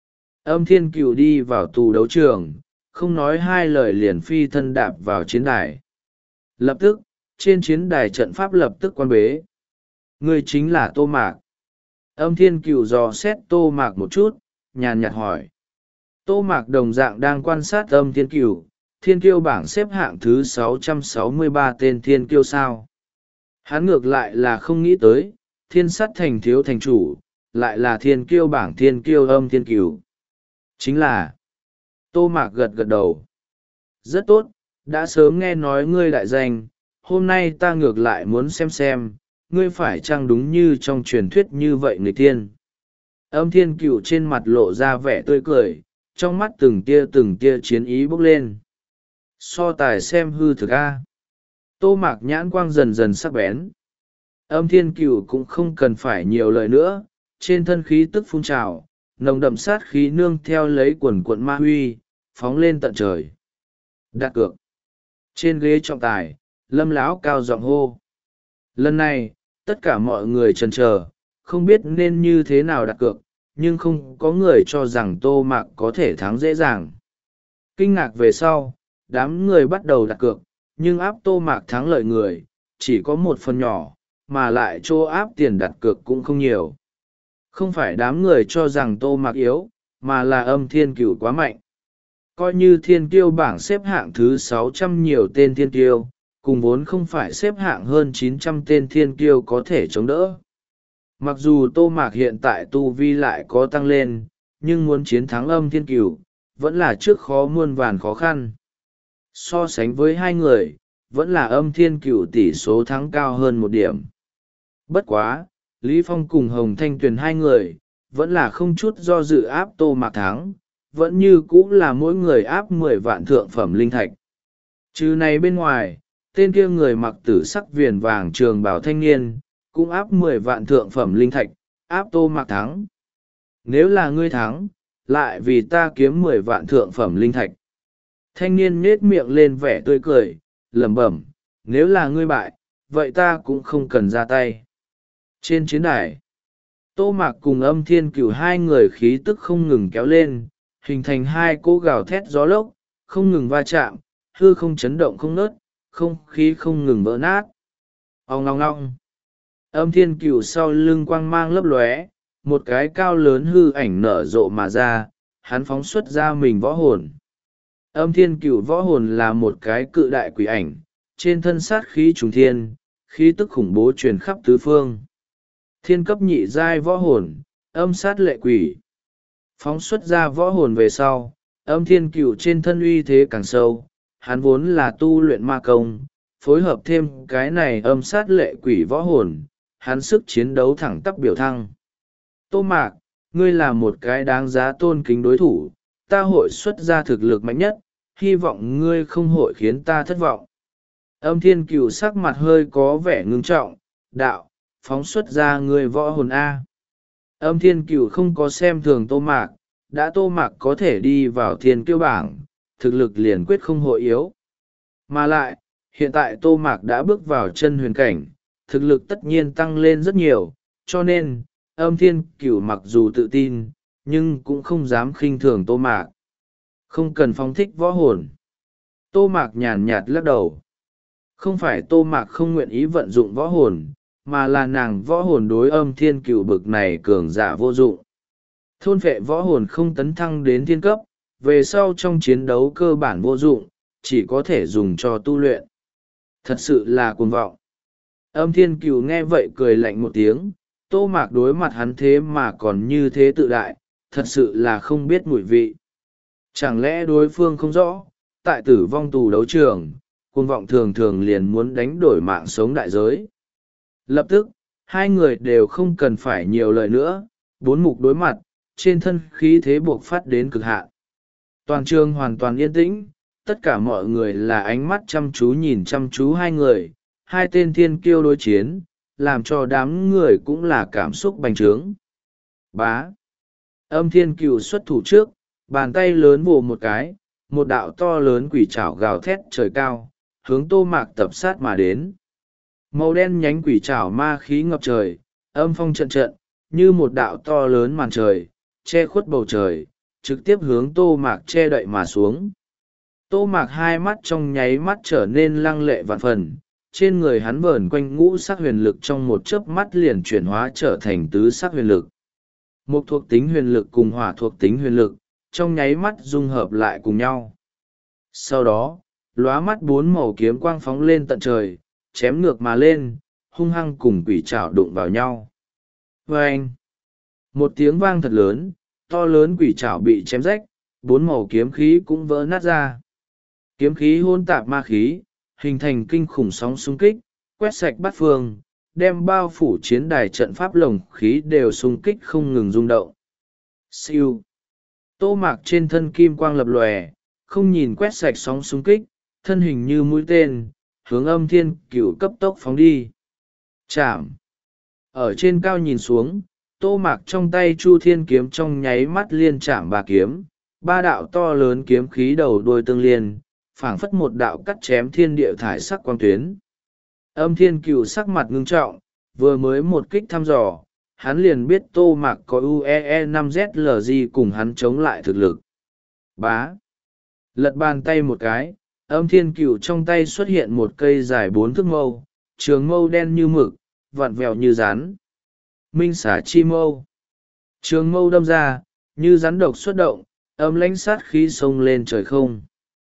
Âm Thiên Cửu đi vào tù đấu trường, không nói hai lời liền phi thân đạp vào chiến đài. Lập tức, trên chiến đài trận pháp lập tức quan bế. Người chính là Tô Mạc. Âm Thiên Cửu dò xét Tô Mạc một chút, nhàn nhạt hỏi. Tô Mạc đồng dạng đang quan sát Âm Thiên Cửu, thiên kiêu bảng xếp hạng thứ sáu trăm sáu mươi ba tên thiên kiêu sao. Hắn ngược lại là không nghĩ tới, Thiên Sắt Thành thiếu thành chủ, lại là thiên kiêu bảng thiên kiêu Âm Thiên Cửu. Chính là, Tô Mạc gật gật đầu. Rất tốt, đã sớm nghe nói ngươi đại danh, hôm nay ta ngược lại muốn xem xem, ngươi phải chăng đúng như trong truyền thuyết như vậy người tiên. Âm Thiên Cửu trên mặt lộ ra vẻ tươi cười, trong mắt từng tia từng tia chiến ý bốc lên. So tài xem hư thực a. Tô Mạc nhãn quang dần dần sắc bén. Âm Thiên Cửu cũng không cần phải nhiều lời nữa, trên thân khí tức phun trào, nồng đậm sát khí nương theo lấy quần quận ma huy, phóng lên tận trời. Đặt cược. Trên ghế trọng tài, Lâm lão cao giọng hô. Lần này, tất cả mọi người chần chờ, không biết nên như thế nào đặt cược, nhưng không có người cho rằng Tô Mạc có thể thắng dễ dàng. Kinh ngạc về sau, đám người bắt đầu đặt cược, nhưng áp Tô Mạc thắng lợi người, chỉ có một phần nhỏ, mà lại chỗ áp tiền đặt cược cũng không nhiều. Không phải đám người cho rằng Tô Mạc yếu, mà là Âm Thiên Cửu quá mạnh. Coi như thiên kiêu bảng xếp hạng thứ sáu trăm nhiều tên thiên kiêu, cùng vốn không phải xếp hạng hơn chín trăm tên thiên kiêu có thể chống đỡ. Mặc dù Tô Mạc hiện tại tu vi lại có tăng lên, nhưng muốn chiến thắng Âm Thiên Cửu, vẫn là trước khó muôn vàn khó khăn. So sánh với hai người, vẫn là Âm Thiên Cửu tỷ số thắng cao hơn một điểm. Bất quá, Lý Phong cùng Hồng Thanh Tuyền hai người, vẫn là không chút do dự áp Tô Mạc thắng, vẫn như cũ là mỗi người áp mười vạn thượng phẩm linh thạch. Trừ này bên ngoài, tên kia người mặc tử sắc viền vàng trường bào thanh niên, cũng áp mười vạn thượng phẩm linh thạch, áp Tô Mạc thắng. Nếu là ngươi thắng, lại vì ta kiếm mười vạn thượng phẩm linh thạch. Thanh niên nhết miệng lên vẻ tươi cười, lẩm bẩm, nếu là ngươi bại, vậy ta cũng không cần ra tay. Trên chiến đài, Tô Mạc cùng Âm Thiên Cửu hai người khí tức không ngừng kéo lên, hình thành hai cỗ gào thét gió lốc, không ngừng va chạm, hư không chấn động không nớt, không khí không ngừng vỡ nát. Ong ngong ngong. Âm Thiên Cửu sau lưng quang mang lấp lóe, một cái cao lớn hư ảnh nở rộ mà ra, hắn phóng xuất ra mình võ hồn. Âm Thiên Cửu võ hồn là một cái cự đại quỷ ảnh, trên thân sát khí trùng thiên, khí tức khủng bố truyền khắp tứ phương. Thiên cấp nhị giai võ hồn, âm sát lệ quỷ. Phóng xuất ra võ hồn về sau, Âm Thiên Cửu trên thân uy thế càng sâu, hắn vốn là tu luyện ma công, phối hợp thêm cái này âm sát lệ quỷ võ hồn, hắn sức chiến đấu thẳng tắp biểu thăng. Tô Mạc, ngươi là một cái đáng giá tôn kính đối thủ, ta hội xuất ra thực lực mạnh nhất, hy vọng ngươi không hội khiến ta thất vọng. Âm Thiên Cửu sắc mặt hơi có vẻ ngưng trọng, đạo, phóng xuất ra ngươi võ hồn A. Âm Thiên Cửu không có xem thường Tô Mạc, đã Tô Mạc có thể đi vào thiên kiêu bảng, thực lực liền quyết không hội yếu. Mà lại, hiện tại Tô Mạc đã bước vào chân huyền cảnh, thực lực tất nhiên tăng lên rất nhiều, cho nên, Âm Thiên Cửu mặc dù tự tin, nhưng cũng không dám khinh thường Tô Mạc. Không cần phóng thích võ hồn. Tô Mạc nhàn nhạt lắc đầu. Không phải Tô Mạc không nguyện ý vận dụng võ hồn, mà là nàng võ hồn đối Âm Thiên Cửu bực này cường giả vô dụng. Thôn phệ võ hồn không tấn thăng đến thiên cấp, về sau trong chiến đấu cơ bản vô dụng, chỉ có thể dùng cho tu luyện. Thật sự là cuồng vọng. Âm thiên cửu nghe vậy cười lạnh một tiếng, Tô Mạc đối mặt hắn thế mà còn như thế tự đại, thật sự là không biết mùi vị. Chẳng lẽ đối phương không rõ, tại tử vong tù đấu trường, cuồng vọng thường thường liền muốn đánh đổi mạng sống đại giới. Lập tức, hai người đều không cần phải nhiều lời nữa, bốn mục đối mặt, trên thân khí thế buộc phát đến cực hạn. Toàn trường hoàn toàn yên tĩnh, tất cả mọi người là ánh mắt chăm chú nhìn chăm chú hai người, hai tên thiên kiêu đối chiến, làm cho đám người cũng là cảm xúc bành trướng. Bá. Âm thiên cửu xuất thủ trước, bàn tay lớn vồ một cái, một đạo to lớn quỷ trảo gào thét trời cao, hướng Tô Mạc tập sát mà đến. Màu đen nhánh quỷ trảo ma khí ngập trời, âm phong trận trận, như một đạo to lớn màn trời, che khuất bầu trời, trực tiếp hướng Tô Mạc che đậy mà xuống. Tô Mạc hai mắt trong nháy mắt trở nên lăng lệ vạn phần, trên người hắn vờn quanh ngũ sắc huyền lực trong một chớp mắt liền chuyển hóa trở thành tứ sắc huyền lực. Một thuộc tính huyền lực cùng hỏa thuộc tính huyền lực, trong nháy mắt dung hợp lại cùng nhau. Sau đó, lóa mắt bốn màu kiếm quang phóng lên tận trời, chém ngược mà lên, hung hăng cùng quỷ trảo đụng vào nhau. Vâng! Một tiếng vang thật lớn, to lớn quỷ trảo bị chém rách, bốn màu kiếm khí cũng vỡ nát ra. Kiếm khí hôn tạp ma khí, hình thành kinh khủng sóng xung kích, quét sạch bát phương, đem bao phủ chiến đài trận pháp lồng khí đều xung kích không ngừng rung động. Siêu! Tô Mạc trên thân kim quang lập lòe, không nhìn quét sạch sóng xung kích, thân hình như mũi tên, hướng âm thiên cửu cấp tốc phóng đi. Chạm! Ở trên cao nhìn xuống, Tô Mạc trong tay Chu Thiên kiếm trong nháy mắt liên chạm ba kiếm, ba đạo to lớn kiếm khí đầu đuôi tương liên, phảng phất một đạo cắt chém thiên địa thải sắc quang tuyến. Âm thiên cửu sắc mặt ngưng trọng, vừa mới một kích thăm dò, hắn liền biết Tô Mạc có u e e năm Z L G cùng hắn chống lại thực lực. Bá! Lật bàn tay một cái, âm thiên cửu trong tay xuất hiện một cây dài bốn thước mâu, trường mâu đen như mực, vặn vẹo như rắn. Minh xả chi mâu. Trường mâu đâm ra, như rắn độc xuất động, âm lãnh sát khí xông lên trời không.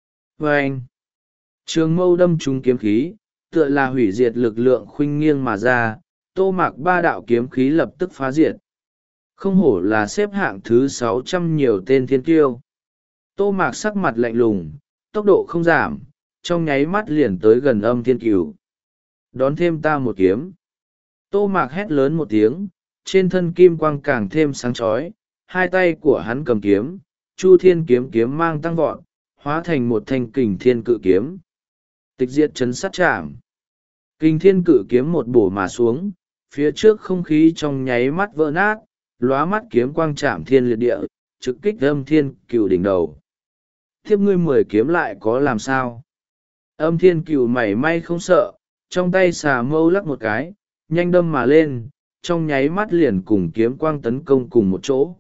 Vâng! Trường mâu đâm trúng kiếm khí, tựa là hủy diệt lực lượng khuynh nghiêng mà ra, Tô Mạc ba đạo kiếm khí lập tức phá diệt. Không hổ là xếp hạng thứ sáu trăm nhiều tên thiên kiêu. Tô Mạc sắc mặt lạnh lùng, tốc độ không giảm, trong nháy mắt liền tới gần âm thiên cửu. Đón thêm ta một kiếm. Tô Mạc hét lớn một tiếng, trên thân kim quang càng thêm sáng chói, hai tay của hắn cầm kiếm, Chu Thiên kiếm kiếm mang tăng vọt, hóa thành một thanh kình thiên cự kiếm. Tịch diệt chấn sát chạm. Kình thiên cự kiếm một bổ mà xuống, phía trước không khí trong nháy mắt vỡ nát, lóa mắt kiếm quang chạm thiên liệt địa, trực kích âm thiên cửu đỉnh đầu. Tiếp ngươi mười kiếm lại có làm sao? Âm thiên cửu mảy may không sợ, trong tay xà mâu lắc một cái, nhanh đâm mà lên, trong nháy mắt liền cùng kiếm quang tấn công cùng một chỗ.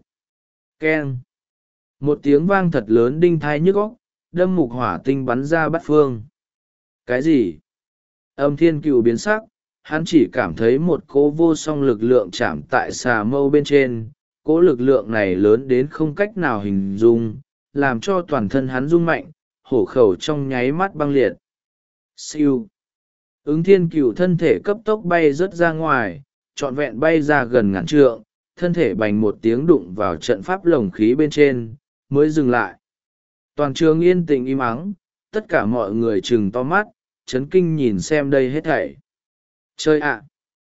Keng! Một tiếng vang thật lớn đinh thai nhức óc, đâm mục hỏa tinh bắn ra bát phương. Cái gì? Âm thiên cửu biến sắc, hắn chỉ cảm thấy một cỗ vô song lực lượng chạm tại xà mâu bên trên, cỗ lực lượng này lớn đến không cách nào hình dung, làm cho toàn thân hắn rung mạnh, hổ khẩu trong nháy mắt băng liệt. Siêu! Ứng thiên cửu thân thể cấp tốc bay rớt ra ngoài, trọn vẹn bay ra gần ngàn trượng, thân thể bành một tiếng đụng vào trận pháp lồng khí bên trên, mới dừng lại. Toàn trường yên tĩnh im ắng, tất cả mọi người trừng to mắt, chấn kinh nhìn xem đây hết thảy. Chơi ạ!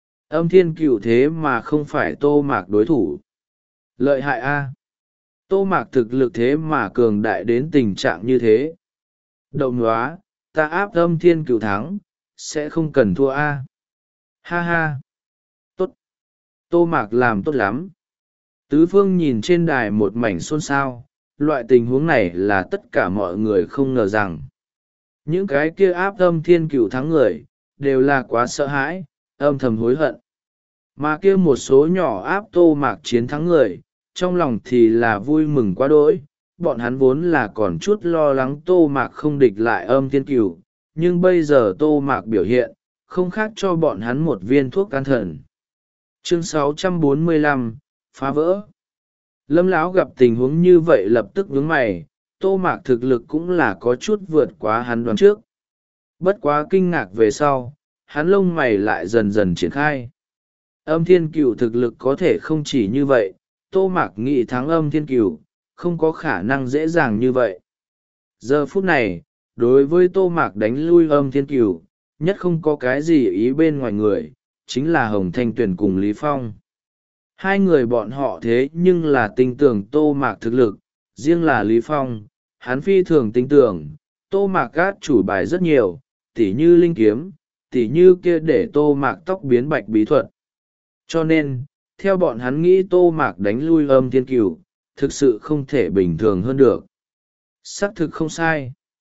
Âm thiên cửu thế mà không phải Tô Mạc đối thủ. Lợi hại a! Tô Mạc thực lực thế mà cường đại đến tình trạng như thế. Đậu nóa, ta áp âm thiên cửu thắng, sẽ không cần thua a. Ha ha! Tốt! Tô Mạc làm tốt lắm. Tứ phương nhìn trên đài một mảnh xôn xao, loại tình huống này là tất cả mọi người không ngờ rằng. Những cái kia áp âm thiên cửu thắng người, đều là quá sợ hãi, âm thầm hối hận. Mà kia một số nhỏ áp Tô Mạc chiến thắng người, trong lòng thì là vui mừng quá đỗi. Bọn hắn vốn là còn chút lo lắng Tô Mạc không địch lại âm thiên cửu, nhưng bây giờ Tô Mạc biểu hiện, không khác cho bọn hắn một viên thuốc can thần. Chương sáu trăm bốn mươi lăm, phá vỡ. Lâm lão gặp tình huống như vậy lập tức nhướng mày, Tô Mạc thực lực cũng là có chút vượt quá hắn đoán trước. Bất quá kinh ngạc về sau, hắn lông mày lại dần dần triển khai. Âm thiên cửu thực lực có thể không chỉ như vậy, Tô Mạc nghĩ thắng âm thiên cửu, không có khả năng dễ dàng như vậy. Giờ phút này, đối với Tô Mạc đánh lui âm thiên cửu, nhất không có cái gì ý bên ngoài người, chính là Hồng Thanh Tuyền cùng Lý Phong. Hai người bọn họ thế nhưng là tin tưởng Tô Mạc thực lực, riêng là Lý Phong, hắn phi thường tin tưởng, Tô Mạc gác chủ bài rất nhiều, tỉ như linh kiếm, tỉ như kia để Tô Mạc tóc biến bạch bí thuật. Cho nên, theo bọn hắn nghĩ Tô Mạc đánh lui âm thiên cửu, thực sự không thể bình thường hơn được. Xác thực không sai.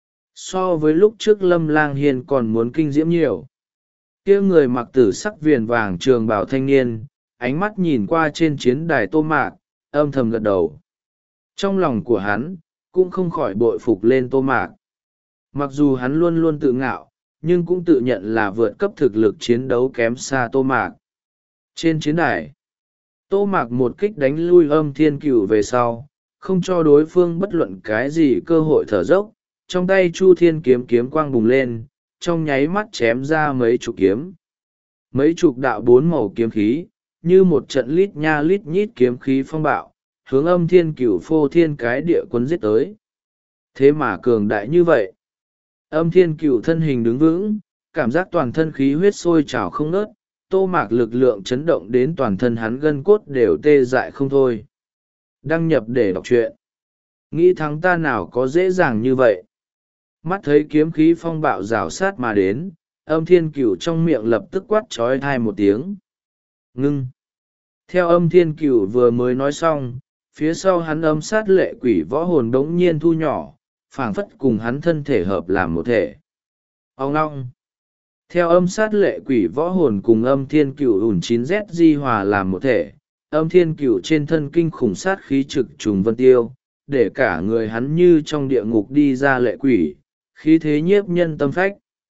So với lúc trước Lâm Lang Hiên còn muốn kinh diễm nhiều. Kia người mặc tử sắc viền vàng trường bào thanh niên, ánh mắt nhìn qua trên chiến đài Tô Mạc, âm thầm gật đầu. Trong lòng của hắn, cũng không khỏi bội phục lên Tô Mạc. Mặc dù hắn luôn luôn tự ngạo, nhưng cũng tự nhận là vượt cấp thực lực chiến đấu kém xa Tô Mạc. Trên chiến đài, Tô Mạc một kích đánh lui âm thiên cửu về sau, không cho đối phương bất luận cái gì cơ hội thở dốc, trong tay Chu Thiên kiếm kiếm quang bùng lên, trong nháy mắt chém ra mấy chục kiếm. Mấy chục đạo bốn màu kiếm khí, như một trận lít nha lít nhít kiếm khí phong bạo, hướng âm thiên cửu phô thiên cái địa quân giết tới. Thế mà cường đại như vậy. Âm thiên cửu thân hình đứng vững, cảm giác toàn thân khí huyết sôi trào không ngớt, Tô Mạc lực lượng chấn động đến toàn thân hắn gân cốt đều tê dại không thôi. Đăng nhập để đọc truyện. Nghĩ thắng ta nào có dễ dàng như vậy. Mắt thấy kiếm khí phong bạo rào sát mà đến, âm thiên cửu trong miệng lập tức quát trói thai một tiếng. Ngưng. Theo âm thiên cửu vừa mới nói xong, phía sau hắn âm sát lệ quỷ võ hồn đống nhiên thu nhỏ, phảng phất cùng hắn thân thể hợp làm một thể. Ông ngong. Theo âm sát lệ quỷ võ hồn cùng âm thiên cửu ủn chín z di hòa làm một thể, âm thiên cửu trên thân kinh khủng sát khí trực trùng vân tiêu, để cả người hắn như trong địa ngục đi ra lệ quỷ, khí thế nhiếp nhân tâm phách.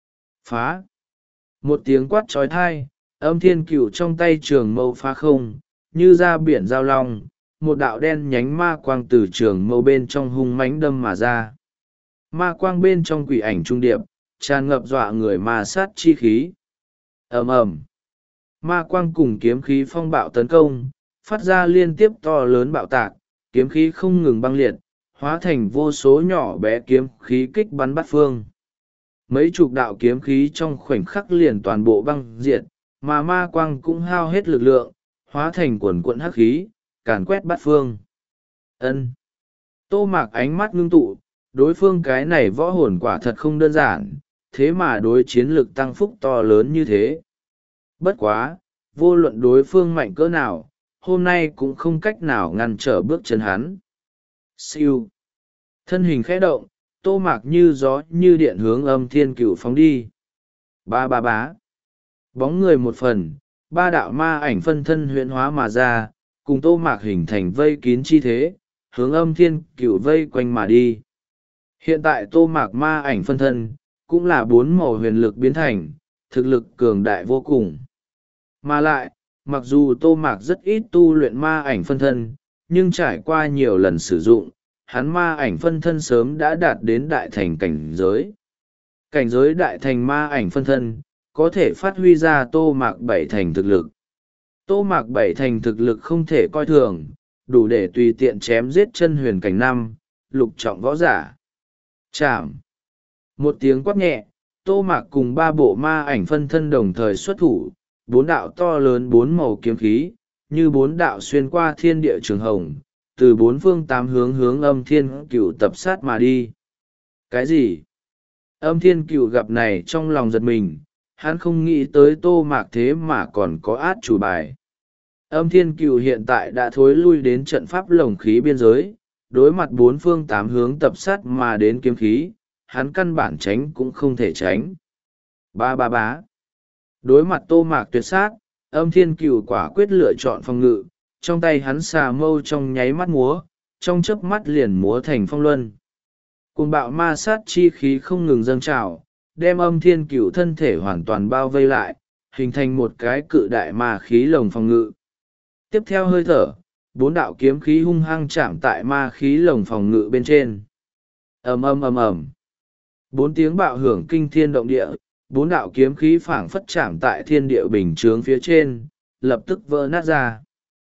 Phá! Một tiếng quát trói thai, âm thiên cửu trong tay trường mâu phá không, như ra biển giao long, một đạo đen nhánh ma quang từ trường mâu bên trong hung mãnh đâm mà ra. Ma quang bên trong quỷ ảnh trung điệp, tràn ngập dọa người ma sát chi khí. Ầm ầm, ma quang cùng kiếm khí phong bạo tấn công, phát ra liên tiếp to lớn bạo tạc, kiếm khí không ngừng băng liệt, hóa thành vô số nhỏ bé kiếm khí kích bắn bát phương. Mấy chục đạo kiếm khí trong khoảnh khắc liền toàn bộ băng diệt, mà ma quang cũng hao hết lực lượng, hóa thành quần quận hắc khí, càn quét bát phương. Ân. Tô Mạc ánh mắt ngưng tụ, đối phương cái này võ hồn quả thật không đơn giản, thế mà đối chiến lực tăng phúc to lớn như thế. Bất quá, vô luận đối phương mạnh cỡ nào, hôm nay cũng không cách nào ngăn trở bước chân hắn. Siêu. Thân hình khẽ động, Tô Mạc như gió như điện hướng âm thiên cửu phóng đi. Ba ba bá. Bóng người một phần, ba đạo ma ảnh phân thân huyễn hóa mà ra, cùng Tô Mạc hình thành vây kín chi thế, hướng âm thiên cửu vây quanh mà đi. Hiện tại Tô Mạc ma ảnh phân thân, cũng là bốn màu huyền lực biến thành, thực lực cường đại vô cùng. Mà lại, mặc dù Tô Mạc rất ít tu luyện ma ảnh phân thân, nhưng trải qua nhiều lần sử dụng, hắn ma ảnh phân thân sớm đã đạt đến đại thành cảnh giới. Cảnh giới đại thành ma ảnh phân thân, có thể phát huy ra Tô Mạc bảy thành thực lực. Tô Mạc bảy thành thực lực không thể coi thường, đủ để tùy tiện chém giết chân huyền cảnh năm, lục trọng võ giả. Chạm. Một tiếng quát nhẹ, Tô Mạc cùng ba bộ ma ảnh phân thân đồng thời xuất thủ, bốn đạo to lớn bốn màu kiếm khí, như bốn đạo xuyên qua thiên địa trường hồng, từ bốn phương tám hướng hướng âm thiên cửu tập sát mà đi. Cái gì? Âm thiên cửu gặp này trong lòng giật mình, hắn không nghĩ tới Tô Mạc thế mà còn có át chủ bài. Âm thiên cửu hiện tại đã thối lui đến trận pháp lồng khí biên giới, đối mặt bốn phương tám hướng tập sát mà đến kiếm khí, hắn căn bản tránh cũng không thể tránh. Ba ba bá. Đối mặt Tô Mạc tuyệt sát, âm thiên cửu quả quyết lựa chọn phòng ngự, trong tay hắn xà mâu trong nháy mắt múa, trong chớp mắt liền múa thành phong luân. Cuồng bạo ma sát chi khí không ngừng dâng trào, đem âm thiên cửu thân thể hoàn toàn bao vây lại, hình thành một cái cự đại ma khí lồng phòng ngự. Tiếp theo hơi thở, bốn đạo kiếm khí hung hăng chạm tại ma khí lồng phòng ngự bên trên. ầm ầm ầm ầm. Bốn tiếng bạo hưởng kinh thiên động địa, bốn đạo kiếm khí phảng phất chạm tại thiên địa bình chướng phía trên, lập tức vỡ nát ra.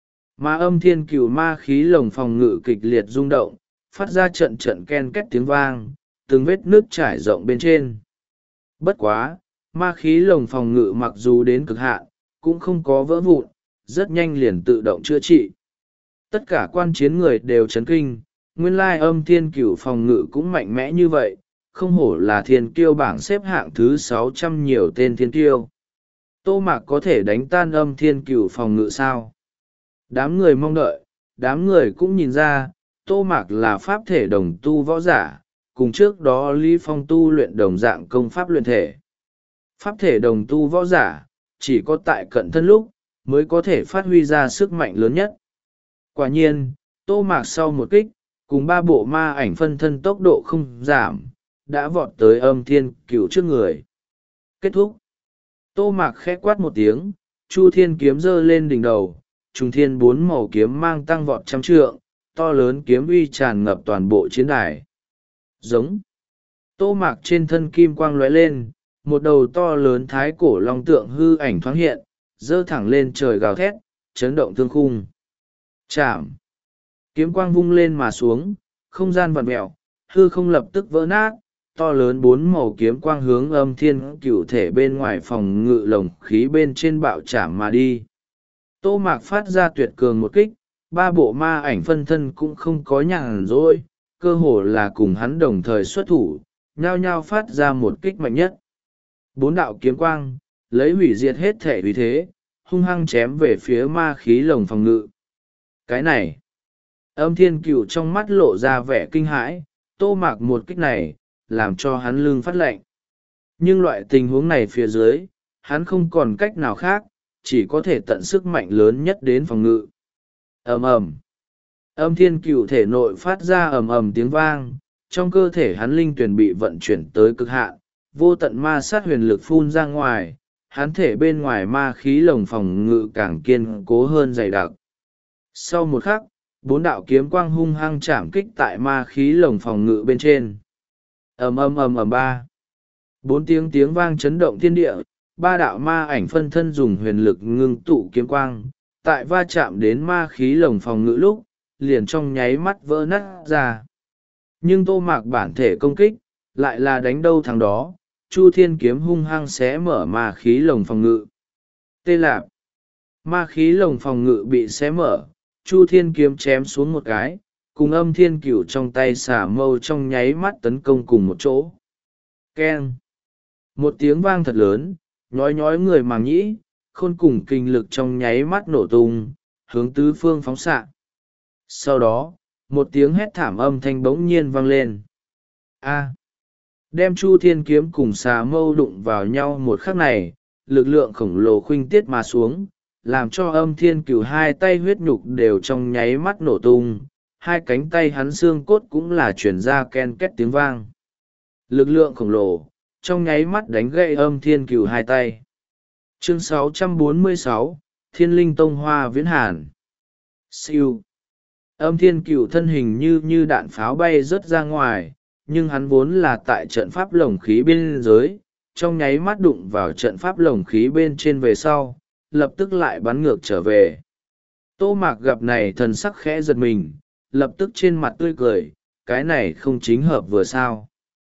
Mà âm thiên cửu ma khí lồng phòng ngự kịch liệt rung động, phát ra trận trận ken két tiếng vang, từng vết nước trải rộng bên trên. Bất quá, ma khí lồng phòng ngự mặc dù đến cực hạn, cũng không có vỡ vụn, rất nhanh liền tự động chữa trị. Tất cả quan chiến người đều chấn kinh, nguyên lai âm thiên cửu phòng ngự cũng mạnh mẽ như vậy, không hổ là thiên kiêu bảng xếp hạng thứ sáu trăm nhiều tên thiên kiêu. Tô Mạc có thể đánh tan âm thiên cửu phòng ngự sao? Đám người mong đợi, đám người cũng nhìn ra, Tô Mạc là pháp thể đồng tu võ giả, cùng trước đó Lý Phong tu luyện đồng dạng công pháp luyện thể. Pháp thể đồng tu võ giả, chỉ có tại cận thân lúc, mới có thể phát huy ra sức mạnh lớn nhất. Quả nhiên, Tô Mạc sau một kích, cùng ba bộ ma ảnh phân thân tốc độ không giảm, đã vọt tới âm thiên cửu trước người. Kết thúc. Tô Mạc khẽ quát một tiếng, Chu Thiên kiếm giơ lên đỉnh đầu, trùng thiên bốn màu kiếm mang tăng vọt trăm trượng, to lớn kiếm uy tràn ngập toàn bộ chiến đài. Giống. Tô Mạc trên thân kim quang lóe lên, một đầu to lớn thái cổ long tượng hư ảnh thoáng hiện, giơ thẳng lên trời gào thét, chấn động thương khung. Chạm. Kiếm quang vung lên mà xuống, không gian vặn mẹo, hư không lập tức vỡ nát, to lớn bốn màu kiếm quang hướng âm thiên cửu thể bên ngoài phòng ngự lồng khí bên trên bạo chạm mà đi. Tô Mạc phát ra tuyệt cường một kích, ba bộ ma ảnh phân thân cũng không có nhàn rỗi, cơ hồ là cùng hắn đồng thời xuất thủ, nhao nhao phát ra một kích mạnh nhất. Bốn đạo kiếm quang, lấy hủy diệt hết thể uy thế, hung hăng chém về phía ma khí lồng phòng ngự. Cái này, âm thiên cửu trong mắt lộ ra vẻ kinh hãi, Tô Mạc một kích này, làm cho hắn lưng phát lạnh. Nhưng loại tình huống này phía dưới, hắn không còn cách nào khác, chỉ có thể tận sức mạnh lớn nhất đến phòng ngự. Ầm ầm. Âm thiên cửu thể nội phát ra ầm ầm tiếng vang, trong cơ thể hắn linh tuyển bị vận chuyển tới cực hạn, vô tận ma sát huyền lực phun ra ngoài, hắn thể bên ngoài ma khí lồng phòng ngự càng kiên cố hơn dày đặc. Sau một khắc, bốn đạo kiếm quang hung hăng chạm kích tại ma khí lồng phòng ngự bên trên. Ầm ầm ầm ầm ba. Bốn tiếng tiếng vang chấn động thiên địa, ba đạo ma ảnh phân thân dùng huyền lực ngưng tụ kiếm quang, tại va chạm đến ma khí lồng phòng ngự lúc, liền trong nháy mắt vỡ nát ra. Nhưng Tô Mạc bản thể công kích, lại là đánh đâu thằng đó, Chu Thiên kiếm hung hăng xé mở ma khí lồng phòng ngự. Tê lạp. Ma khí lồng phòng ngự bị xé mở, Chu Thiên kiếm chém xuống một cái, cùng âm thiên cửu trong tay xả mâu trong nháy mắt tấn công cùng một chỗ. Keng. Một tiếng vang thật lớn, nhói nhói người màng nhĩ, khôn cùng kinh lực trong nháy mắt nổ tung, hướng tứ phương phóng xạ. Sau đó, một tiếng hét thảm âm thanh bỗng nhiên vang lên. A. Đem Chu Thiên kiếm cùng xà mâu đụng vào nhau một khắc này, lực lượng khổng lồ khuynh tiết mà xuống, làm cho âm thiên cửu hai tay huyết nhục đều trong nháy mắt nổ tung, hai cánh tay hắn xương cốt cũng là chuyển ra ken két tiếng vang. Lực lượng khổng lồ, trong nháy mắt đánh gãy âm thiên cửu hai tay. Chương sáu trăm bốn mươi sáu, Thiên Linh Tông Hoa Viễn Hàn. Siêu. Âm thiên cửu thân hình như như đạn pháo bay rớt ra ngoài, nhưng hắn vốn là tại trận pháp lồng khí bên dưới, trong nháy mắt đụng vào trận pháp lồng khí bên trên về sau, lập tức lại bắn ngược trở về. Tô Mạc gặp này thần sắc khẽ giật mình, lập tức trên mặt tươi cười, cái này không chính hợp vừa sao.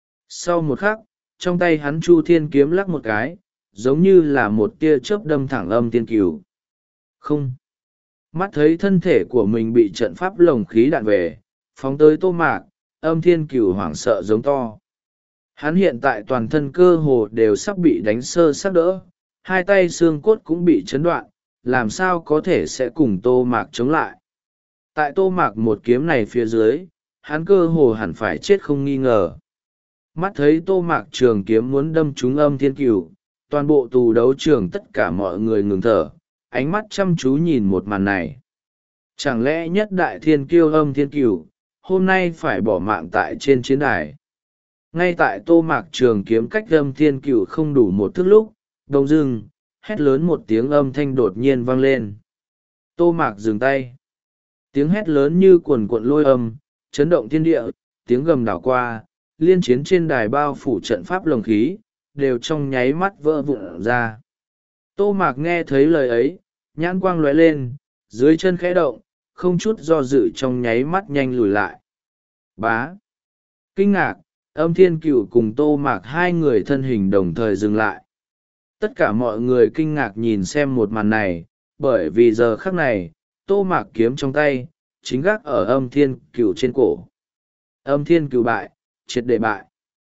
Sau một khắc, trong tay hắn Chu Thiên kiếm lắc một cái, giống như là một tia chớp đâm thẳng âm thiên cửu. Không. Mắt thấy thân thể của mình bị trận pháp lồng khí đạn về, phóng tới Tô Mạc, âm thiên cửu hoảng sợ giống to. Hắn hiện tại toàn thân cơ hồ đều sắp bị đánh sơ sắc đỡ, hai tay xương cốt cũng bị chấn đoạn, làm sao có thể sẽ cùng Tô Mạc chống lại. Tại Tô Mạc một kiếm này phía dưới, hắn cơ hồ hẳn phải chết không nghi ngờ. Mắt thấy Tô Mạc trường kiếm muốn đâm trúng âm thiên cửu, toàn bộ tù đấu trường tất cả mọi người ngừng thở, ánh mắt chăm chú nhìn một màn này. Chẳng lẽ nhất đại thiên kiêu âm thiên cửu, hôm nay phải bỏ mạng tại trên chiến đài? Ngay tại Tô Mạc trường kiếm cách âm thiên cửu không đủ một thước lúc, đông dưng, hét lớn một tiếng âm thanh đột nhiên vang lên. Tô Mạc dừng tay. Tiếng hét lớn như cuồn cuộn lôi âm, chấn động thiên địa, tiếng gầm đảo qua, liên chiến trên đài bao phủ trận pháp lồng khí, đều trong nháy mắt vỡ vụn ra. Tô Mạc nghe thấy lời ấy, nhãn quang lóe lên, dưới chân khẽ động, không chút do dự trong nháy mắt nhanh lùi lại. Bá! Kinh ngạc, Âm Thiên Cửu cùng Tô Mạc hai người thân hình đồng thời dừng lại. Tất cả mọi người kinh ngạc nhìn xem một màn này, bởi vì giờ khắc này, Tô Mạc kiếm trong tay, chính gác ở Âm Thiên Cửu trên cổ. Âm Thiên Cửu bại, triệt để bại.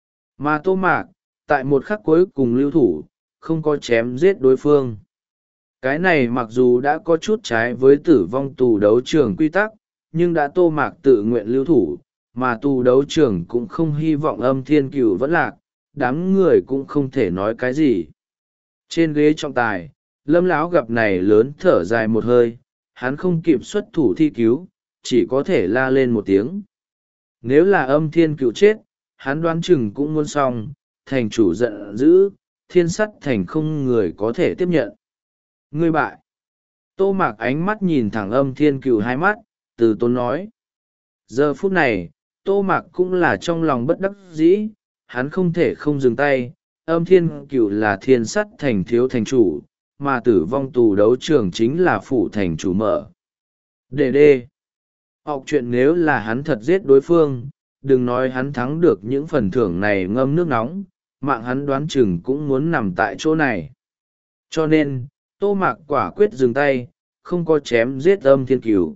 Mà Tô Mạc, tại một khắc cuối cùng lưu thủ, không có chém giết đối phương. Cái này mặc dù đã có chút trái với tử vong tù đấu trường quy tắc, nhưng đã Tô Mạc tự nguyện lưu thủ, mà tù đấu trường cũng không hy vọng Âm Thiên Cửu vẫn lạc, đám người cũng không thể nói cái gì. Trên ghế trọng tài, Lâm lão gặp này lớn thở dài một hơi, hắn không kịp xuất thủ thi cứu, chỉ có thể la lên một tiếng. Nếu là Âm Thiên Cửu chết, hắn đoán chừng cũng muốn xong, thành chủ giận dữ, thiên sắt thành không người có thể tiếp nhận. Ngươi bại. Tô Mạc ánh mắt nhìn thẳng Âm Thiên Cửu hai mắt, từ tốn nói. Giờ phút này, Tô Mạc cũng là trong lòng bất đắc dĩ, hắn không thể không dừng tay. Âm Thiên Cửu là thiên sắt thành thiếu thành chủ, mà tử vong tù đấu trường chính là phủ thành chủ mở. Đề đê. Học chuyện nếu là hắn thật giết đối phương, đừng nói hắn thắng được những phần thưởng này ngâm nước nóng, mạng hắn đoán chừng cũng muốn nằm tại chỗ này. Cho nên, Tô Mạc quả quyết dừng tay, không có chém giết Âm Thiên Cửu.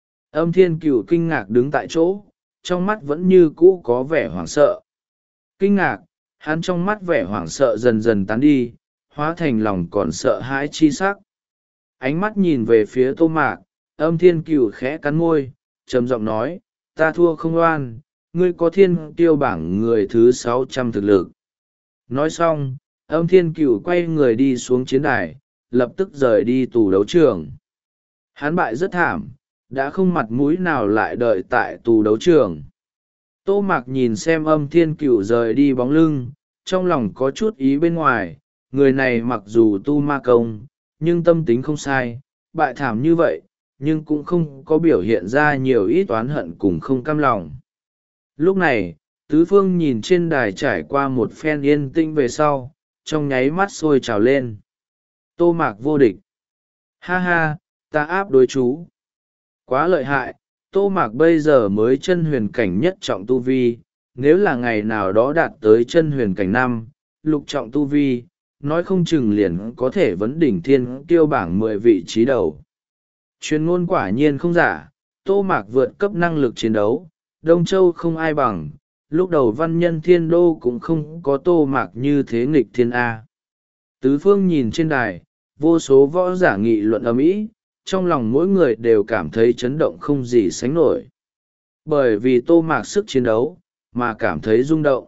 Âm Thiên Cửu kinh ngạc đứng tại chỗ, trong mắt vẫn như cũ có vẻ hoảng sợ. Kinh ngạc, hắn trong mắt vẻ hoảng sợ dần dần tán đi, hóa thành lòng còn sợ hãi chi sắc. Ánh mắt nhìn về phía Tô Mạc, Âm Thiên Cửu khẽ cắn môi, trầm giọng nói, ta thua không oan, ngươi có thiên tiêu bảng người thứ sáu trăm thực lực. Nói xong, Âm Thiên Cửu quay người đi xuống chiến đài, lập tức rời đi tù đấu trường. Hắn bại rất thảm, đã không mặt mũi nào lại đợi tại tù đấu trường. Tô Mạc nhìn xem Âm Thiên Cửu rời đi bóng lưng, trong lòng có chút ý bên ngoài, người này mặc dù tu ma công, nhưng tâm tính không sai, bại thảm như vậy, nhưng cũng không có biểu hiện ra nhiều ít oán hận cùng không cam lòng. Lúc này, tứ phương nhìn trên đài trải qua một phen yên tĩnh về sau, trong nháy mắt sôi trào lên. Tô Mạc vô địch. Ha ha, ta áp đối chú. Quá lợi hại, Tô Mạc bây giờ mới chân huyền cảnh nhất trọng tu vi, nếu là ngày nào đó đạt tới chân huyền cảnh năm, lục trọng tu vi, nói không chừng liền có thể vấn đỉnh thiên tiêu bảng mười vị trí đầu. Chuyên ngôn quả nhiên không giả, Tô Mạc vượt cấp năng lực chiến đấu, Đông Châu không ai bằng, lúc đầu văn nhân thiên đô cũng không có Tô Mạc như thế nghịch thiên A. Tứ phương nhìn trên đài, vô số võ giả nghị luận ầm ĩ, trong lòng mỗi người đều cảm thấy chấn động không gì sánh nổi. Bởi vì Tô Mạc sức chiến đấu, mà cảm thấy rung động.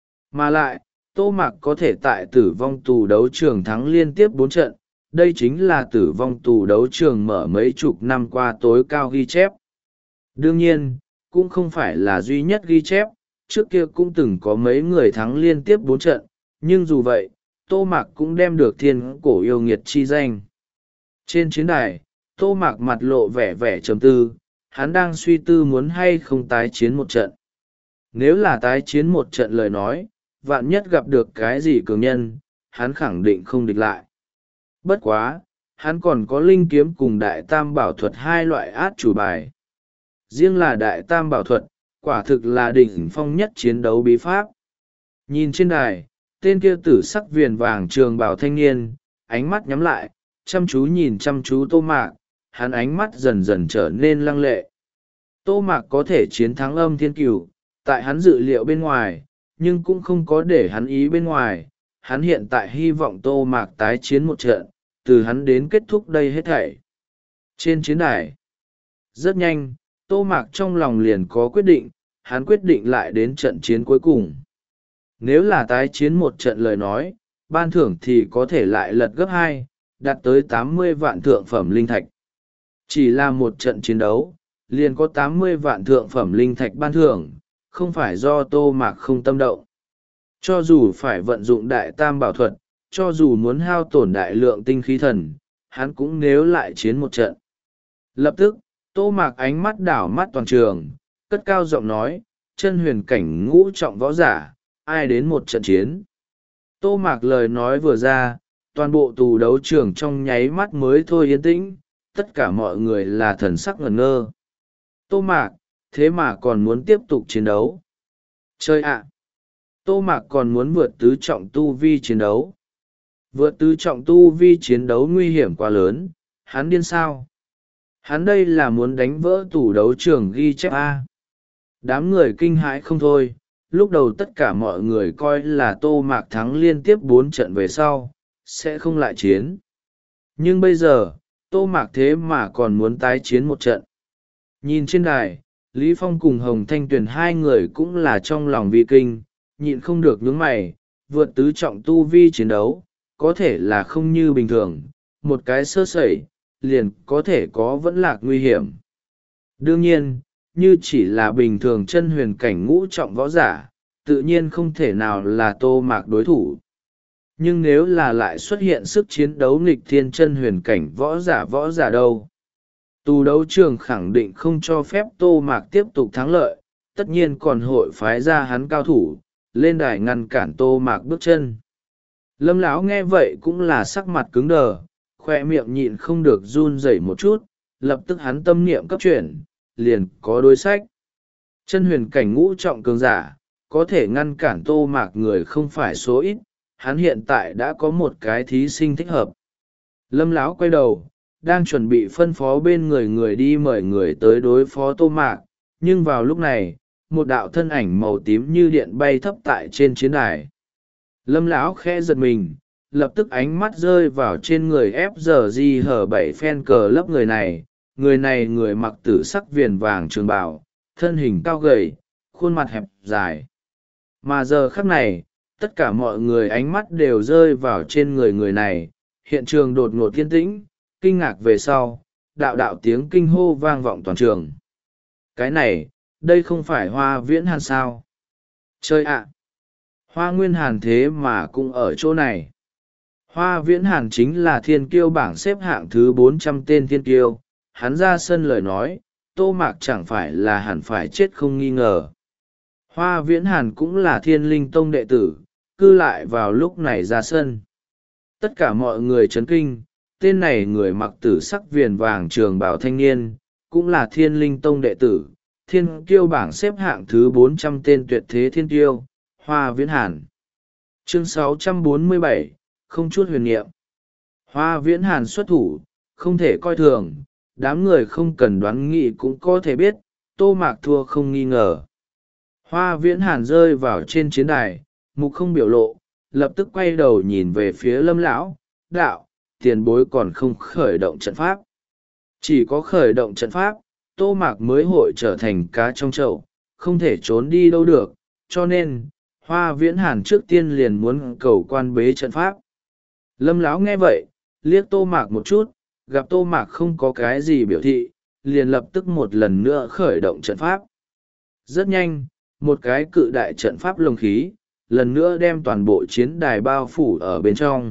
Mà lại, Tô Mạc có thể tại tử vong tù đấu trường thắng liên tiếp bốn trận, đây chính là tử vong tù đấu trường mở mấy chục năm qua tối cao ghi chép. Đương nhiên, cũng không phải là duy nhất ghi chép, trước kia cũng từng có mấy người thắng liên tiếp bốn trận, nhưng dù vậy, Tô Mạc cũng đem được thiên cổ yêu nghiệt chi danh. Trên chiến đài, Tô Mạc mặt lộ vẻ vẻ trầm tư, hắn đang suy tư muốn hay không tái chiến một trận. Nếu là tái chiến một trận lời nói, vạn nhất gặp được cái gì cường nhân, hắn khẳng định không địch lại. Bất quá, hắn còn có linh kiếm cùng đại tam bảo thuật hai loại át chủ bài. Riêng là đại tam bảo thuật, quả thực là đỉnh phong nhất chiến đấu bí pháp. Nhìn trên đài, tên kia tử sắc viền vàng trường bảo thanh niên, ánh mắt nhắm lại, chăm chú nhìn chăm chú Tô Mạc, hắn ánh mắt dần dần trở nên lăng lệ. Tô Mạc có thể chiến thắng Âm Thiên Cửu, tại hắn dự liệu bên ngoài, nhưng cũng không có để hắn ý bên ngoài. Hắn hiện tại hy vọng Tô Mạc tái chiến một trận, từ hắn đến kết thúc đây hết thảy. Trên chiến đài, rất nhanh, Tô Mạc trong lòng liền có quyết định, hắn quyết định lại đến trận chiến cuối cùng. Nếu là tái chiến một trận lời nói, ban thưởng thì có thể lại lật gấp hai, đạt tới tám mươi vạn thượng phẩm linh thạch. Chỉ là một trận chiến đấu, liền có tám mươi vạn thượng phẩm linh thạch ban thưởng, không phải do Tô Mạc không tâm động. Cho dù phải vận dụng đại tam bảo thuật, cho dù muốn hao tổn đại lượng tinh khí thần, hắn cũng nếu lại chiến một trận. Lập tức, Tô Mạc ánh mắt đảo mắt toàn trường, cất cao giọng nói, chân huyền cảnh ngũ trọng võ giả, ai đến một trận chiến. Tô Mạc lời nói vừa ra, toàn bộ tù đấu trường trong nháy mắt mới thôi yên tĩnh, tất cả mọi người là thần sắc ngẩn ngơ. Tô Mạc, thế mà còn muốn tiếp tục chiến đấu. Chơi ạ! Tô Mạc còn muốn vượt tứ trọng tu vi chiến đấu. Vượt tứ trọng tu vi chiến đấu nguy hiểm quá lớn, hắn điên sao? Hắn đây là muốn đánh vỡ tủ đấu trường ghi chép A. Đám người kinh hãi không thôi, lúc đầu tất cả mọi người coi là Tô Mạc thắng liên tiếp bốn trận về sau, sẽ không lại chiến. Nhưng bây giờ, Tô Mạc thế mà còn muốn tái chiến một trận. Nhìn trên đài, Lý Phong cùng Hồng Thanh Tuyền hai người cũng là trong lòng vi kinh, nhịn không được nhướng mày, vượt tứ trọng tu vi chiến đấu, có thể là không như bình thường, một cái sơ sẩy, liền có thể có vẫn lạc nguy hiểm. Đương nhiên, như chỉ là bình thường chân huyền cảnh ngũ trọng võ giả, tự nhiên không thể nào là Tô Mạc đối thủ. Nhưng nếu là lại xuất hiện sức chiến đấu nghịch thiên chân huyền cảnh võ giả võ giả đâu, tù đấu trường khẳng định không cho phép Tô Mạc tiếp tục thắng lợi, tất nhiên còn hội phái ra hắn cao thủ, lên đài ngăn cản Tô Mạc bước chân. Lâm Lão nghe vậy cũng là sắc mặt cứng đờ, khoe miệng nhịn không được run rẩy một chút, lập tức hắn tâm niệm cấp chuyển, liền có đối sách. Chân huyền cảnh ngũ trọng cường giả, có thể ngăn cản Tô Mạc người không phải số ít, hắn hiện tại đã có một cái thí sinh thích hợp. Lâm Lão quay đầu, đang chuẩn bị phân phó bên người người đi mời người tới đối phó Tô Mạc, nhưng vào lúc này, một đạo thân ảnh màu tím như điện bay thấp tại trên chiến đài. Lâm Lão khẽ giật mình, lập tức ánh mắt rơi vào trên người ép giờ gi hở bảy phen cờ lớp người này. Người này người mặc tử sắc viền vàng trường bào, thân hình cao gầy, khuôn mặt hẹp dài. Mà giờ khắc này, tất cả mọi người ánh mắt đều rơi vào trên người người này, hiện trường đột ngột yên tĩnh, kinh ngạc về sau, đạo đạo tiếng kinh hô vang vọng toàn trường. Cái này, đây không phải Hoa Viễn Hàn sao? Chơi ạ! Hoa Nguyên Hàn thế mà cũng ở chỗ này. Hoa Viễn Hàn chính là thiên kiêu bảng xếp hạng thứ bốn trăm tên thiên kiêu, hắn ra sân lời nói, Tô Mạc chẳng phải là hẳn phải chết không nghi ngờ. Hoa Viễn Hàn cũng là thiên linh tông đệ tử, cư lại vào lúc này ra sân. Tất cả mọi người chấn kinh, tên này người mặc tử sắc viền vàng trường bảo thanh niên, cũng là thiên linh tông đệ tử, thiên kiêu bảng xếp hạng thứ bốn trăm tên tuyệt thế thiên kiêu, Hoa Viễn Hàn. Chương sáu trăm bốn mươi bảy, không chút huyền niệm. Hoa Viễn Hàn xuất thủ, không thể coi thường, đám người không cần đoán nghị cũng có thể biết, Tô Mạc thua không nghi ngờ. Hoa Viễn Hàn rơi vào trên chiến đài, mục không biểu lộ, lập tức quay đầu nhìn về phía Lâm Lão, đạo, tiền bối còn không khởi động trận pháp. Chỉ có khởi động trận pháp, Tô Mạc mới hội trở thành cá trong chậu, không thể trốn đi đâu được, cho nên, Hoa Viễn Hàn trước tiên liền muốn cầu quan bế trận pháp. Lâm Lão nghe vậy, liếc Tô Mạc một chút, gặp Tô Mạc không có cái gì biểu thị, liền lập tức một lần nữa khởi động trận pháp. Rất nhanh, một cái cự đại trận pháp lồng khí, lần nữa đem toàn bộ chiến đài bao phủ ở bên trong.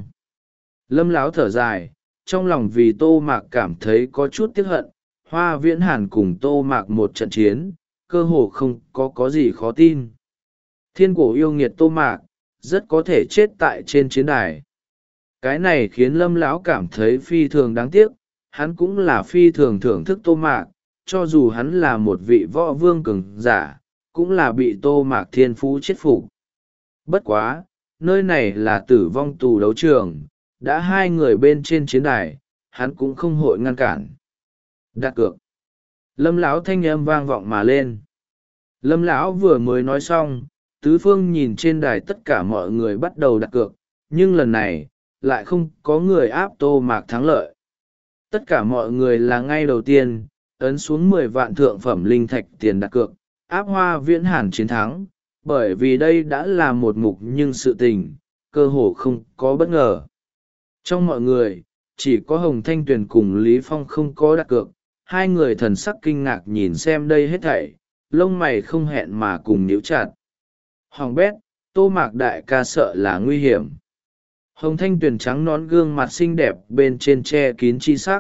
Lâm Lão thở dài, trong lòng vì Tô Mạc cảm thấy có chút tiếc hận, Hoa Viễn Hàn cùng Tô Mạc một trận chiến, cơ hồ không có có gì khó tin. Thiên cổ yêu nghiệt Tô Mạc, rất có thể chết tại trên chiến đài. Cái này khiến Lâm Lão cảm thấy phi thường đáng tiếc, hắn cũng là phi thường thưởng thức Tô Mạc, cho dù hắn là một vị võ vương cường giả, cũng là bị Tô Mạc thiên phú chết phục. Bất quá, nơi này là tử vong tù đấu trường, đã hai người bên trên chiến đài, hắn cũng không hội ngăn cản. Đặt cược. Lâm Lão thanh âm vang vọng mà lên. Lâm Lão vừa mới nói xong, tứ phương nhìn trên đài tất cả mọi người bắt đầu đặt cược, nhưng lần này, lại không có người áp Tô Mạc thắng lợi. Tất cả mọi người là ngay đầu tiên, ấn xuống mười vạn thượng phẩm linh thạch tiền đặt cược, áp Hoa Viễn Hàn chiến thắng, bởi vì đây đã là một mục nhưng sự tình, cơ hồ không có bất ngờ. Trong mọi người, chỉ có Hồng Thanh Tuyền cùng Lý Phong không có đặt cược, hai người thần sắc kinh ngạc nhìn xem đây hết thảy, lông mày không hẹn mà cùng nhíu chặt. Hoàng bét, Tô Mạc đại ca sợ là nguy hiểm. Hồng Thanh Tuyền trắng nón gương mặt xinh đẹp bên trên che kín chi sắc.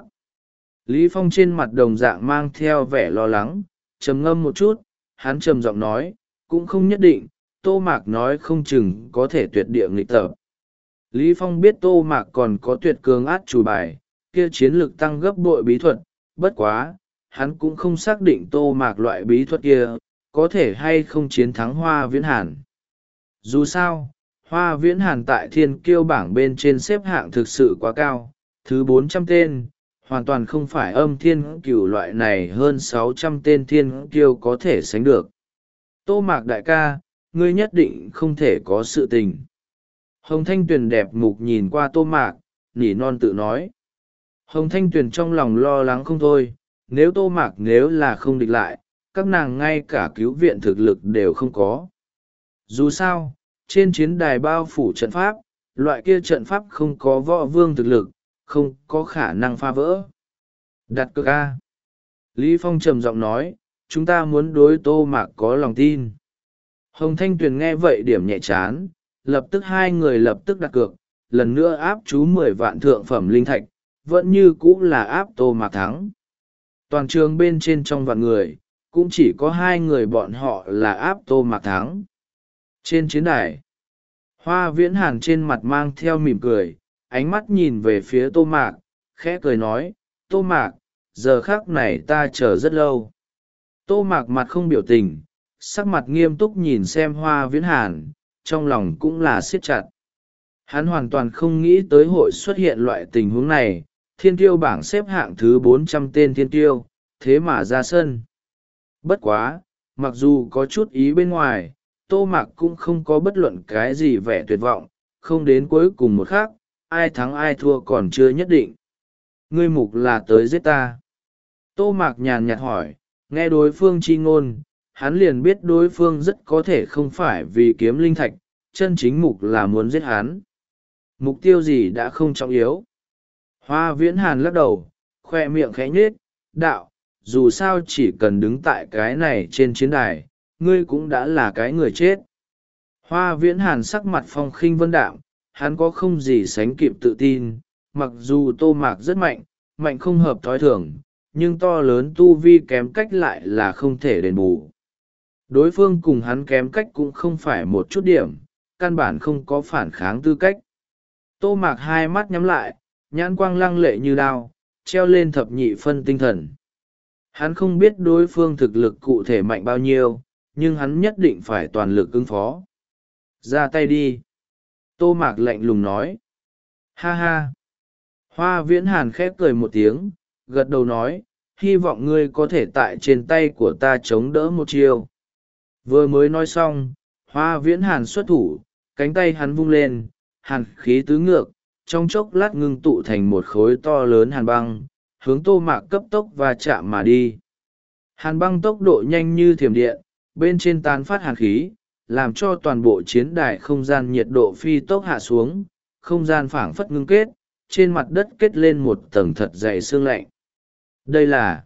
Lý Phong trên mặt đồng dạng mang theo vẻ lo lắng, trầm ngâm một chút, hắn trầm giọng nói, cũng không nhất định, Tô Mạc nói không chừng có thể tuyệt địa nghịch tập. Lý Phong biết Tô Mạc còn có tuyệt cường át chủ bài, kia chiến lực tăng gấp bội bí thuật, bất quá, hắn cũng không xác định Tô Mạc loại bí thuật kia, có thể hay không chiến thắng Hoa Viễn Hàn. Dù sao, Hoa Viễn Hàn tại thiên kiêu bảng bên trên xếp hạng thực sự quá cao, thứ bốn trăm tên, hoàn toàn không phải âm thiên cửu loại này hơn sáu trăm tên thiên kiêu có thể sánh được. Tô Mạc đại ca, ngươi nhất định không thể có sự tình. Hồng Thanh Tuyền đẹp mục nhìn qua Tô Mạc, nỉ non tự nói. Hồng Thanh Tuyền trong lòng lo lắng không thôi, nếu Tô Mạc nếu là không địch lại, các nàng ngay cả cứu viện thực lực đều không có. Dù sao, trên chiến đài bao phủ trận pháp, loại kia trận pháp không có võ vương thực lực, không có khả năng phá vỡ. Đặt cược A. Lý Phong trầm giọng nói, chúng ta muốn đối Tô Mạc có lòng tin. Hồng Thanh Tuyền nghe vậy điểm nhẹ chán, lập tức hai người lập tức đặt cược, lần nữa áp chú mười vạn thượng phẩm linh thạch, vẫn như cũ là áp Tô Mạc thắng. Toàn trường bên trên trong vạn người, cũng chỉ có hai người bọn họ là áp Tô Mạc thắng. Trên chiến đài, Hoa Viễn Hàn trên mặt mang theo mỉm cười, ánh mắt nhìn về phía Tô Mạc, khẽ cười nói, Tô Mạc, giờ khắc này ta chờ rất lâu. Tô Mạc mặt không biểu tình, sắc mặt nghiêm túc nhìn xem Hoa Viễn Hàn, trong lòng cũng là siết chặt. Hắn hoàn toàn không nghĩ tới hội xuất hiện loại tình huống này, thiên tiêu bảng xếp hạng thứ bốn trăm tên thiên tiêu, thế mà ra sân. Bất quá, mặc dù có chút ý bên ngoài, Tô Mạc cũng không có bất luận cái gì vẻ tuyệt vọng, không đến cuối cùng một khắc, ai thắng ai thua còn chưa nhất định. Ngươi mục là tới giết ta. Tô Mạc nhàn nhạt hỏi, nghe đối phương chi ngôn, hắn liền biết đối phương rất có thể không phải vì kiếm linh thạch, chân chính mục là muốn giết hắn. Mục tiêu gì đã không trọng yếu. Hoa Viễn Hàn lắc đầu, khoe miệng khẽ nhếch, đạo, dù sao chỉ cần đứng tại cái này trên chiến đài, ngươi cũng đã là cái người chết. Hoa Viễn Hàn sắc mặt phong khinh vân đạm, hắn có không gì sánh kịp tự tin, mặc dù Tô Mạc rất mạnh, mạnh không hợp thói thường, nhưng to lớn tu vi kém cách lại là không thể đền bù. Đối phương cùng hắn kém cách cũng không phải một chút điểm, căn bản không có phản kháng tư cách. Tô Mạc hai mắt nhắm lại, nhãn quang lăng lệ như đao, treo lên thập nhị phân tinh thần. Hắn không biết đối phương thực lực cụ thể mạnh bao nhiêu, nhưng hắn nhất định phải toàn lực ứng phó. Ra tay đi. Tô Mạc lạnh lùng nói. Ha ha. Hoa Viễn Hàn khép cười một tiếng, gật đầu nói, hy vọng ngươi có thể tại trên tay của ta chống đỡ một chiêu. Vừa mới nói xong, Hoa Viễn Hàn xuất thủ, cánh tay hắn vung lên, hàn khí tứ ngược, trong chốc lát ngưng tụ thành một khối to lớn hàn băng, hướng Tô Mạc cấp tốc và chạm mà đi. Hàn băng tốc độ nhanh như thiểm điện, bên trên tán phát hàn khí, làm cho toàn bộ chiến đài không gian nhiệt độ phi tốc hạ xuống, không gian phảng phất ngưng kết, trên mặt đất kết lên một tầng thật dày sương lạnh. Đây là...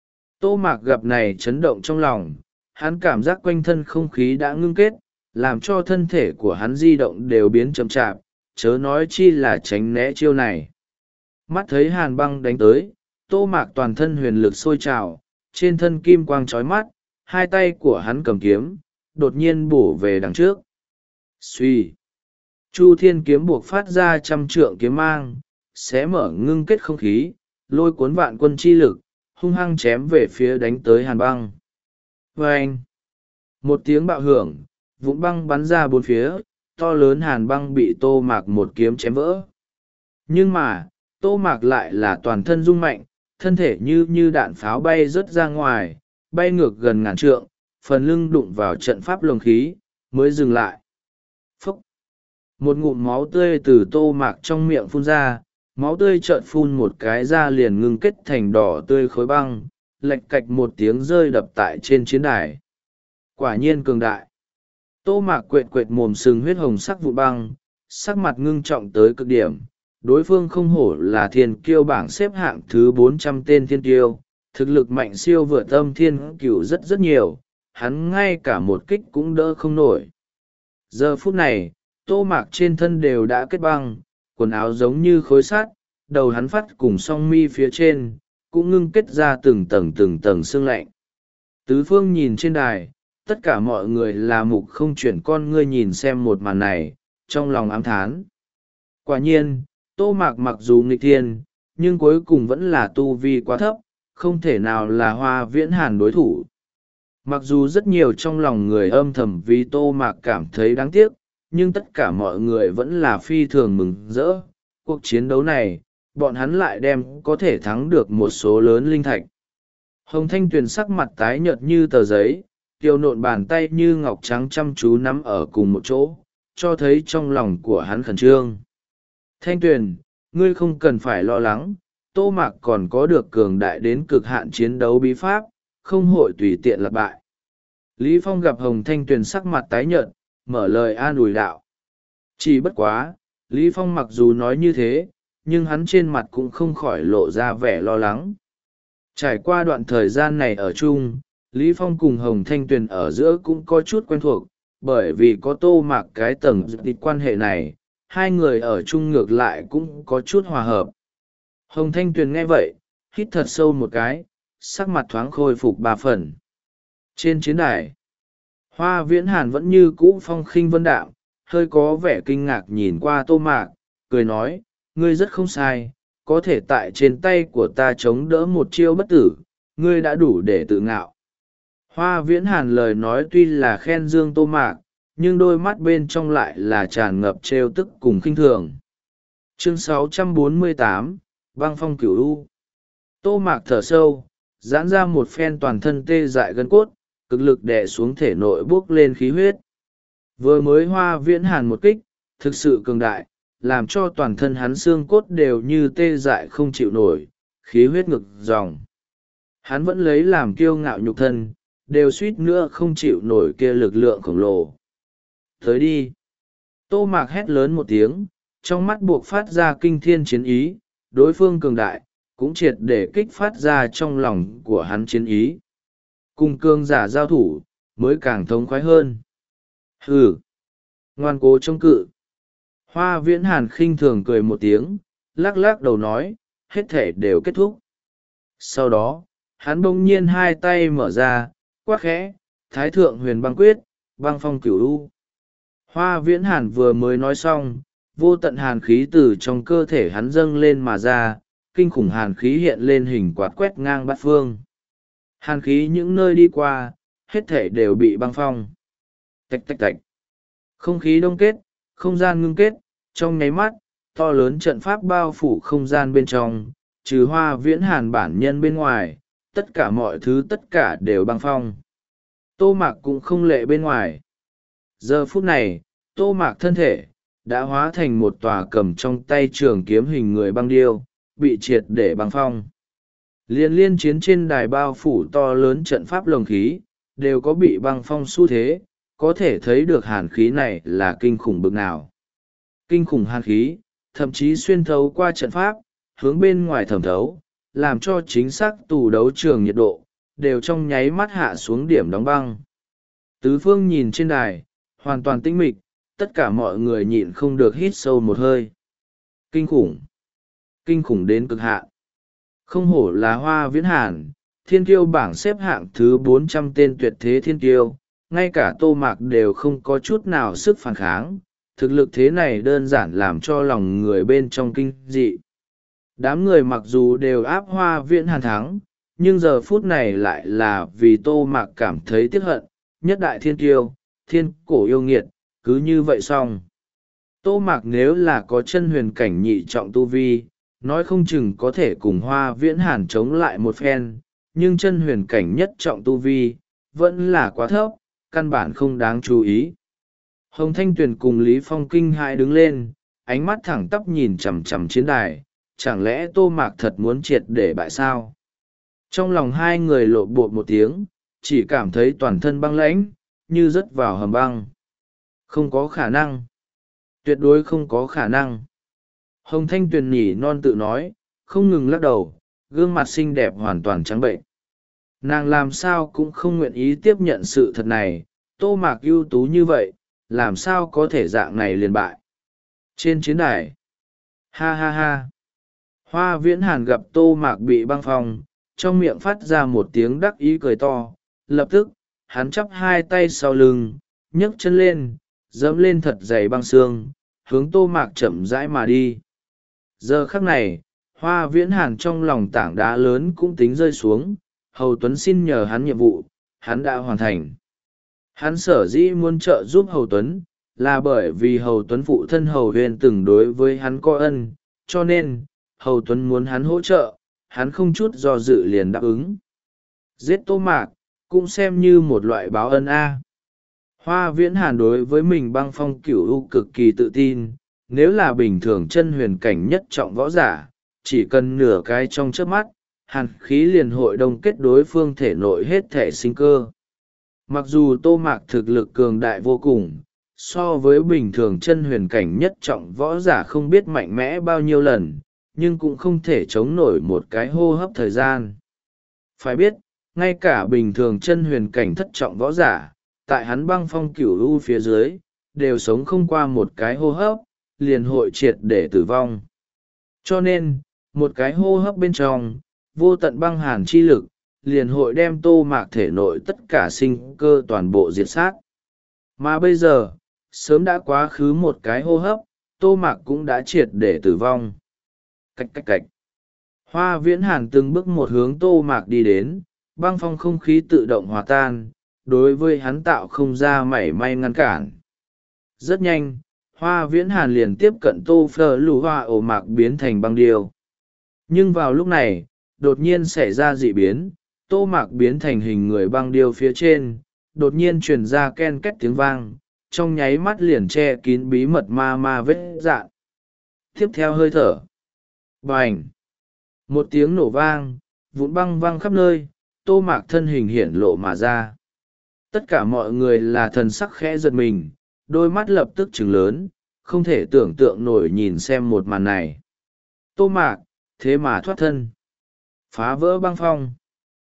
Tô Mạc gặp này chấn động trong lòng, hắn cảm giác quanh thân không khí đã ngưng kết, làm cho thân thể của hắn di động đều biến chậm chạp, chớ nói chi là tránh né chiêu này. Mắt thấy hàn băng đánh tới, Tô Mạc toàn thân huyền lực sôi trào, trên thân kim quang chói mắt, hai tay của hắn cầm kiếm, đột nhiên bổ về đằng trước. Xuy! Chu Thiên kiếm buộc phát ra trăm trượng kiếm mang, xé mở ngưng kết không khí, lôi cuốn vạn quân chi lực, hung hăng chém về phía đánh tới hàn băng. Vâng! Một tiếng bạo hưởng, vụn băng bắn ra bốn phía, to lớn hàn băng bị Tô Mạc một kiếm chém vỡ. Nhưng mà, Tô Mạc lại là toàn thân rung mạnh, thân thể như như đạn pháo bay rớt ra ngoài, bay ngược gần ngàn trượng, phần lưng đụng vào trận pháp lồng khí, mới dừng lại. Phúc! Một ngụm máu tươi từ Tô Mạc trong miệng phun ra, máu tươi chợt phun một cái ra liền ngưng kết thành đỏ tươi khối băng, lạch cạch một tiếng rơi đập tại trên chiến đài. Quả nhiên cường đại. Tô Mạc quệt quệt mồm sừng huyết hồng sắc vụ băng, sắc mặt ngưng trọng tới cực điểm. Đối phương không hổ là thiên kiêu bảng xếp hạng thứ bốn trăm tên thiên kiêu, thực lực mạnh siêu vượt âm thiên cửu rất rất nhiều, hắn ngay cả một kích cũng đỡ không nổi. Giờ phút này, Tô Mạc trên thân đều đã kết băng, quần áo giống như khối sắt, đầu hắn phát cùng song mi phía trên, cũng ngưng kết ra từng tầng từng tầng sương lạnh. Tứ phương nhìn trên đài, tất cả mọi người là mục không chuyển con ngươi nhìn xem một màn này, trong lòng ám thán. Quả nhiên, Tô Mạc mặc dù nghịch thiên, nhưng cuối cùng vẫn là tu vi quá thấp, không thể nào là Hoa Viễn Hàn đối thủ. Mặc dù rất nhiều trong lòng người âm thầm vì Tô Mạc cảm thấy đáng tiếc, nhưng tất cả mọi người vẫn là phi thường mừng rỡ. Cuộc chiến đấu này, bọn hắn lại đem có thể thắng được một số lớn linh thạch. Hồng Thanh Tuyền sắc mặt tái nhợt như tờ giấy, kiều nộn bàn tay như ngọc trắng chăm chú nắm ở cùng một chỗ, cho thấy trong lòng của hắn khẩn trương. Thanh Tuyền, ngươi không cần phải lo lắng, Tô Mạc còn có được cường đại đến cực hạn chiến đấu bí pháp, không hội tùy tiện lặp bại. Lý Phong gặp Hồng Thanh Tuyền sắc mặt tái nhợt, mở lời an ủi đạo. Chỉ bất quá, Lý Phong mặc dù nói như thế, nhưng hắn trên mặt cũng không khỏi lộ ra vẻ lo lắng. Trải qua đoạn thời gian này ở chung, Lý Phong cùng Hồng Thanh Tuyền ở giữa cũng có chút quen thuộc, bởi vì có Tô Mạc cái tầng dịch quan hệ này, hai người ở chung ngược lại cũng có chút hòa hợp. Hồng Thanh Tuyền nghe vậy, hít thật sâu một cái, sắc mặt thoáng khôi phục ba phần. Trên chiến đài, Hoa Viễn Hàn vẫn như cũ phong khinh vân đạm, hơi có vẻ kinh ngạc nhìn qua Tô Mạc, cười nói, ngươi rất không sai, có thể tại trên tay của ta chống đỡ một chiêu bất tử, ngươi đã đủ để tự ngạo. Hoa Viễn Hàn lời nói tuy là khen dương Tô Mạc, nhưng đôi mắt bên trong lại là tràn ngập trêu tức cùng khinh thường. Chương sáu trăm bốn mươi tám, Băng phong cửu u. Tô Mạc thở sâu, giãn ra một phen toàn thân tê dại gân cốt, cực lực đè xuống thể nội buốc lên khí huyết. Vừa mới Hoa Viễn Hàn một kích, thực sự cường đại, làm cho toàn thân hắn xương cốt đều như tê dại không chịu nổi, khí huyết ngực dòng. Hắn vẫn lấy làm kiêu ngạo nhục thân, đều suýt nữa không chịu nổi kia lực lượng khổng lồ. Tới đi! Tô Mạc hét lớn một tiếng, trong mắt buộc phát ra kinh thiên chiến ý, đối phương cường đại, cũng triệt để kích phát ra trong lòng của hắn chiến ý. Cùng cương giả giao thủ, mới càng thống khoái hơn. Hừ! Ngoan cố chống cự! Hoa Viễn Hàn khinh thường cười một tiếng, lắc lắc đầu nói, hết thể đều kết thúc. Sau đó, hắn bỗng nhiên hai tay mở ra, quát khẽ, Thái Thượng Huyền Băng Quyết, băng phong cửu u. Hoa Viễn Hàn vừa mới nói xong, vô tận hàn khí từ trong cơ thể hắn dâng lên mà ra, kinh khủng hàn khí hiện lên hình quạt quét ngang bát phương. Hàn khí những nơi đi qua, hết thể đều bị băng phong. Tạch tạch tạch. Không khí đông kết, không gian ngưng kết, trong nháy mắt, to lớn trận pháp bao phủ không gian bên trong, trừ Hoa Viễn Hàn bản nhân bên ngoài, tất cả mọi thứ tất cả đều băng phong. Tô Mạc cũng không lệ bên ngoài. Giờ phút này, Tô Mạc thân thể, đã hóa thành một tòa cầm trong tay trường kiếm hình người băng điêu, bị triệt để băng phong. Liên liên chiến trên đài bao phủ to lớn trận pháp lồng khí, đều có bị băng phong xu thế, có thể thấy được hàn khí này là kinh khủng bực nào. Kinh khủng hàn khí, thậm chí xuyên thấu qua trận pháp, hướng bên ngoài thẩm thấu, làm cho chính xác tù đấu trường nhiệt độ, đều trong nháy mắt hạ xuống điểm đóng băng. Tứ phương nhìn trên đài, hoàn toàn tĩnh mịch, tất cả mọi người nhịn không được hít sâu một hơi. Kinh khủng! Kinh khủng đến cực hạn. Không hổ là Hoa Viễn Hàn, thiên kiêu bảng xếp hạng thứ bốn trăm tên tuyệt thế thiên kiêu, ngay cả Tô Mạc đều không có chút nào sức phản kháng, thực lực thế này đơn giản làm cho lòng người bên trong kinh dị. Đám người mặc dù đều áp Hoa Viễn Hàn thắng, nhưng giờ phút này lại là vì Tô Mạc cảm thấy tiếc hận, nhất đại thiên kiêu, thiên cổ yêu nghiệt, cứ như vậy xong. Tô Mạc nếu là có chân huyền cảnh nhị trọng tu vi, nói không chừng có thể cùng Hoa Viễn Hàn chống lại một phen, nhưng chân huyền cảnh nhất trọng tu vi, vẫn là quá thấp, căn bản không đáng chú ý. Hồng Thanh Tuyền cùng Lý Phong kinh hãi đứng lên, ánh mắt thẳng tắp nhìn chằm chằm chiến đài, chẳng lẽ Tô Mạc thật muốn triệt để bại sao? Trong lòng hai người lộ bột một tiếng, chỉ cảm thấy toàn thân băng lãnh, như rớt vào hầm băng. Không có khả năng. Tuyệt đối không có khả năng. Hồng Thanh Tuyền nhỉ non tự nói, không ngừng lắc đầu, gương mặt xinh đẹp hoàn toàn trắng bệnh. Nàng làm sao cũng không nguyện ý tiếp nhận sự thật này, Tô Mạc ưu tú như vậy, làm sao có thể dạng này liền bại. Trên chiến đài, ha ha ha, Hoa Viễn Hàn gặp Tô Mạc bị băng phong, trong miệng phát ra một tiếng đắc ý cười to, lập tức, hắn chắp hai tay sau lưng, nhấc chân lên, dẫm lên thật dày băng xương, hướng Tô Mạc chậm rãi mà đi. Giờ khắc này, Hoa Viễn Hàn trong lòng tảng đá lớn cũng tính rơi xuống. Hầu Tuấn xin nhờ hắn nhiệm vụ, hắn đã hoàn thành. Hắn sở dĩ muốn trợ giúp Hầu Tuấn, là bởi vì Hầu Tuấn phụ thân Hầu Huyền từng đối với hắn có ân, cho nên, Hầu Tuấn muốn hắn hỗ trợ, hắn không chút do dự liền đáp ứng. Giết Tô Mạc, cũng xem như một loại báo ân a. Hoa Viễn Hàn đối với mình Băng Phong Cửu U cực kỳ tự tin, nếu là bình thường chân huyền cảnh nhất trọng võ giả, chỉ cần nửa cái trong chớp mắt, hàn khí liền hội đồng kết đối phương thể nội hết thể sinh cơ. Mặc dù Tô Mạc thực lực cường đại vô cùng, so với bình thường chân huyền cảnh nhất trọng võ giả không biết mạnh mẽ bao nhiêu lần, nhưng cũng không thể chống nổi một cái hô hấp thời gian. Phải biết, ngay cả bình thường chân huyền cảnh thất trọng võ giả, tại hắn Băng Phong Cửu U phía dưới, đều sống không qua một cái hô hấp, liền hội triệt để tử vong. Cho nên, một cái hô hấp bên trong, vô tận băng hàn chi lực, liền hội đem Tô Mạc thể nội tất cả sinh cơ toàn bộ diệt sát. Mà bây giờ, sớm đã quá khứ một cái hô hấp, Tô Mạc cũng đã triệt để tử vong. Cách cách cách. Hoa Viễn Hàn từng bước một hướng Tô Mạc đi đến, băng phong không khí tự động hòa tan, đối với hắn tạo không ra mảy may ngăn cản. Rất nhanh, Hoa Viễn Hàn liền tiếp cận Tô Phờ Lù Hoa ổ mạc biến thành băng điêu. Nhưng vào lúc này, đột nhiên xảy ra dị biến, Tô Mạc biến thành hình người băng điêu phía trên, đột nhiên truyền ra ken két tiếng vang, trong nháy mắt liền che kín bí mật ma ma vết dạn. Tiếp theo hơi thở. Bành! Một tiếng nổ vang, vụn băng văng khắp nơi, Tô Mạc thân hình hiển lộ mà ra. Tất cả mọi người là thần sắc khẽ giật mình, đôi mắt lập tức trừng lớn, không thể tưởng tượng nổi nhìn xem một màn này. Tô Mạc, thế mà thoát thân, phá vỡ băng phong.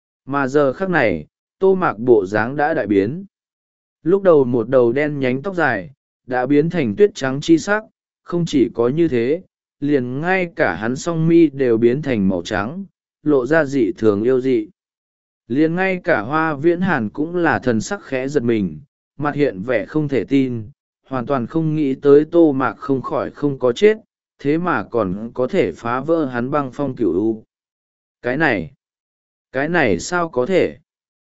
Mà giờ khắc này, Tô Mạc bộ dáng đã đại biến. Lúc đầu một đầu đen nhánh tóc dài, đã biến thành tuyết trắng chi sắc, không chỉ có như thế, liền ngay cả hắn song mi đều biến thành màu trắng, lộ ra dị thường yêu dị. Liền ngay cả Hoa Viễn Hàn cũng là thần sắc khẽ giật mình, mặt hiện vẻ không thể tin, hoàn toàn không nghĩ tới Tô Mạc không khỏi không có chết, thế mà còn có thể phá vỡ hắn Băng Phong Cửu U. Cái này, cái này sao có thể?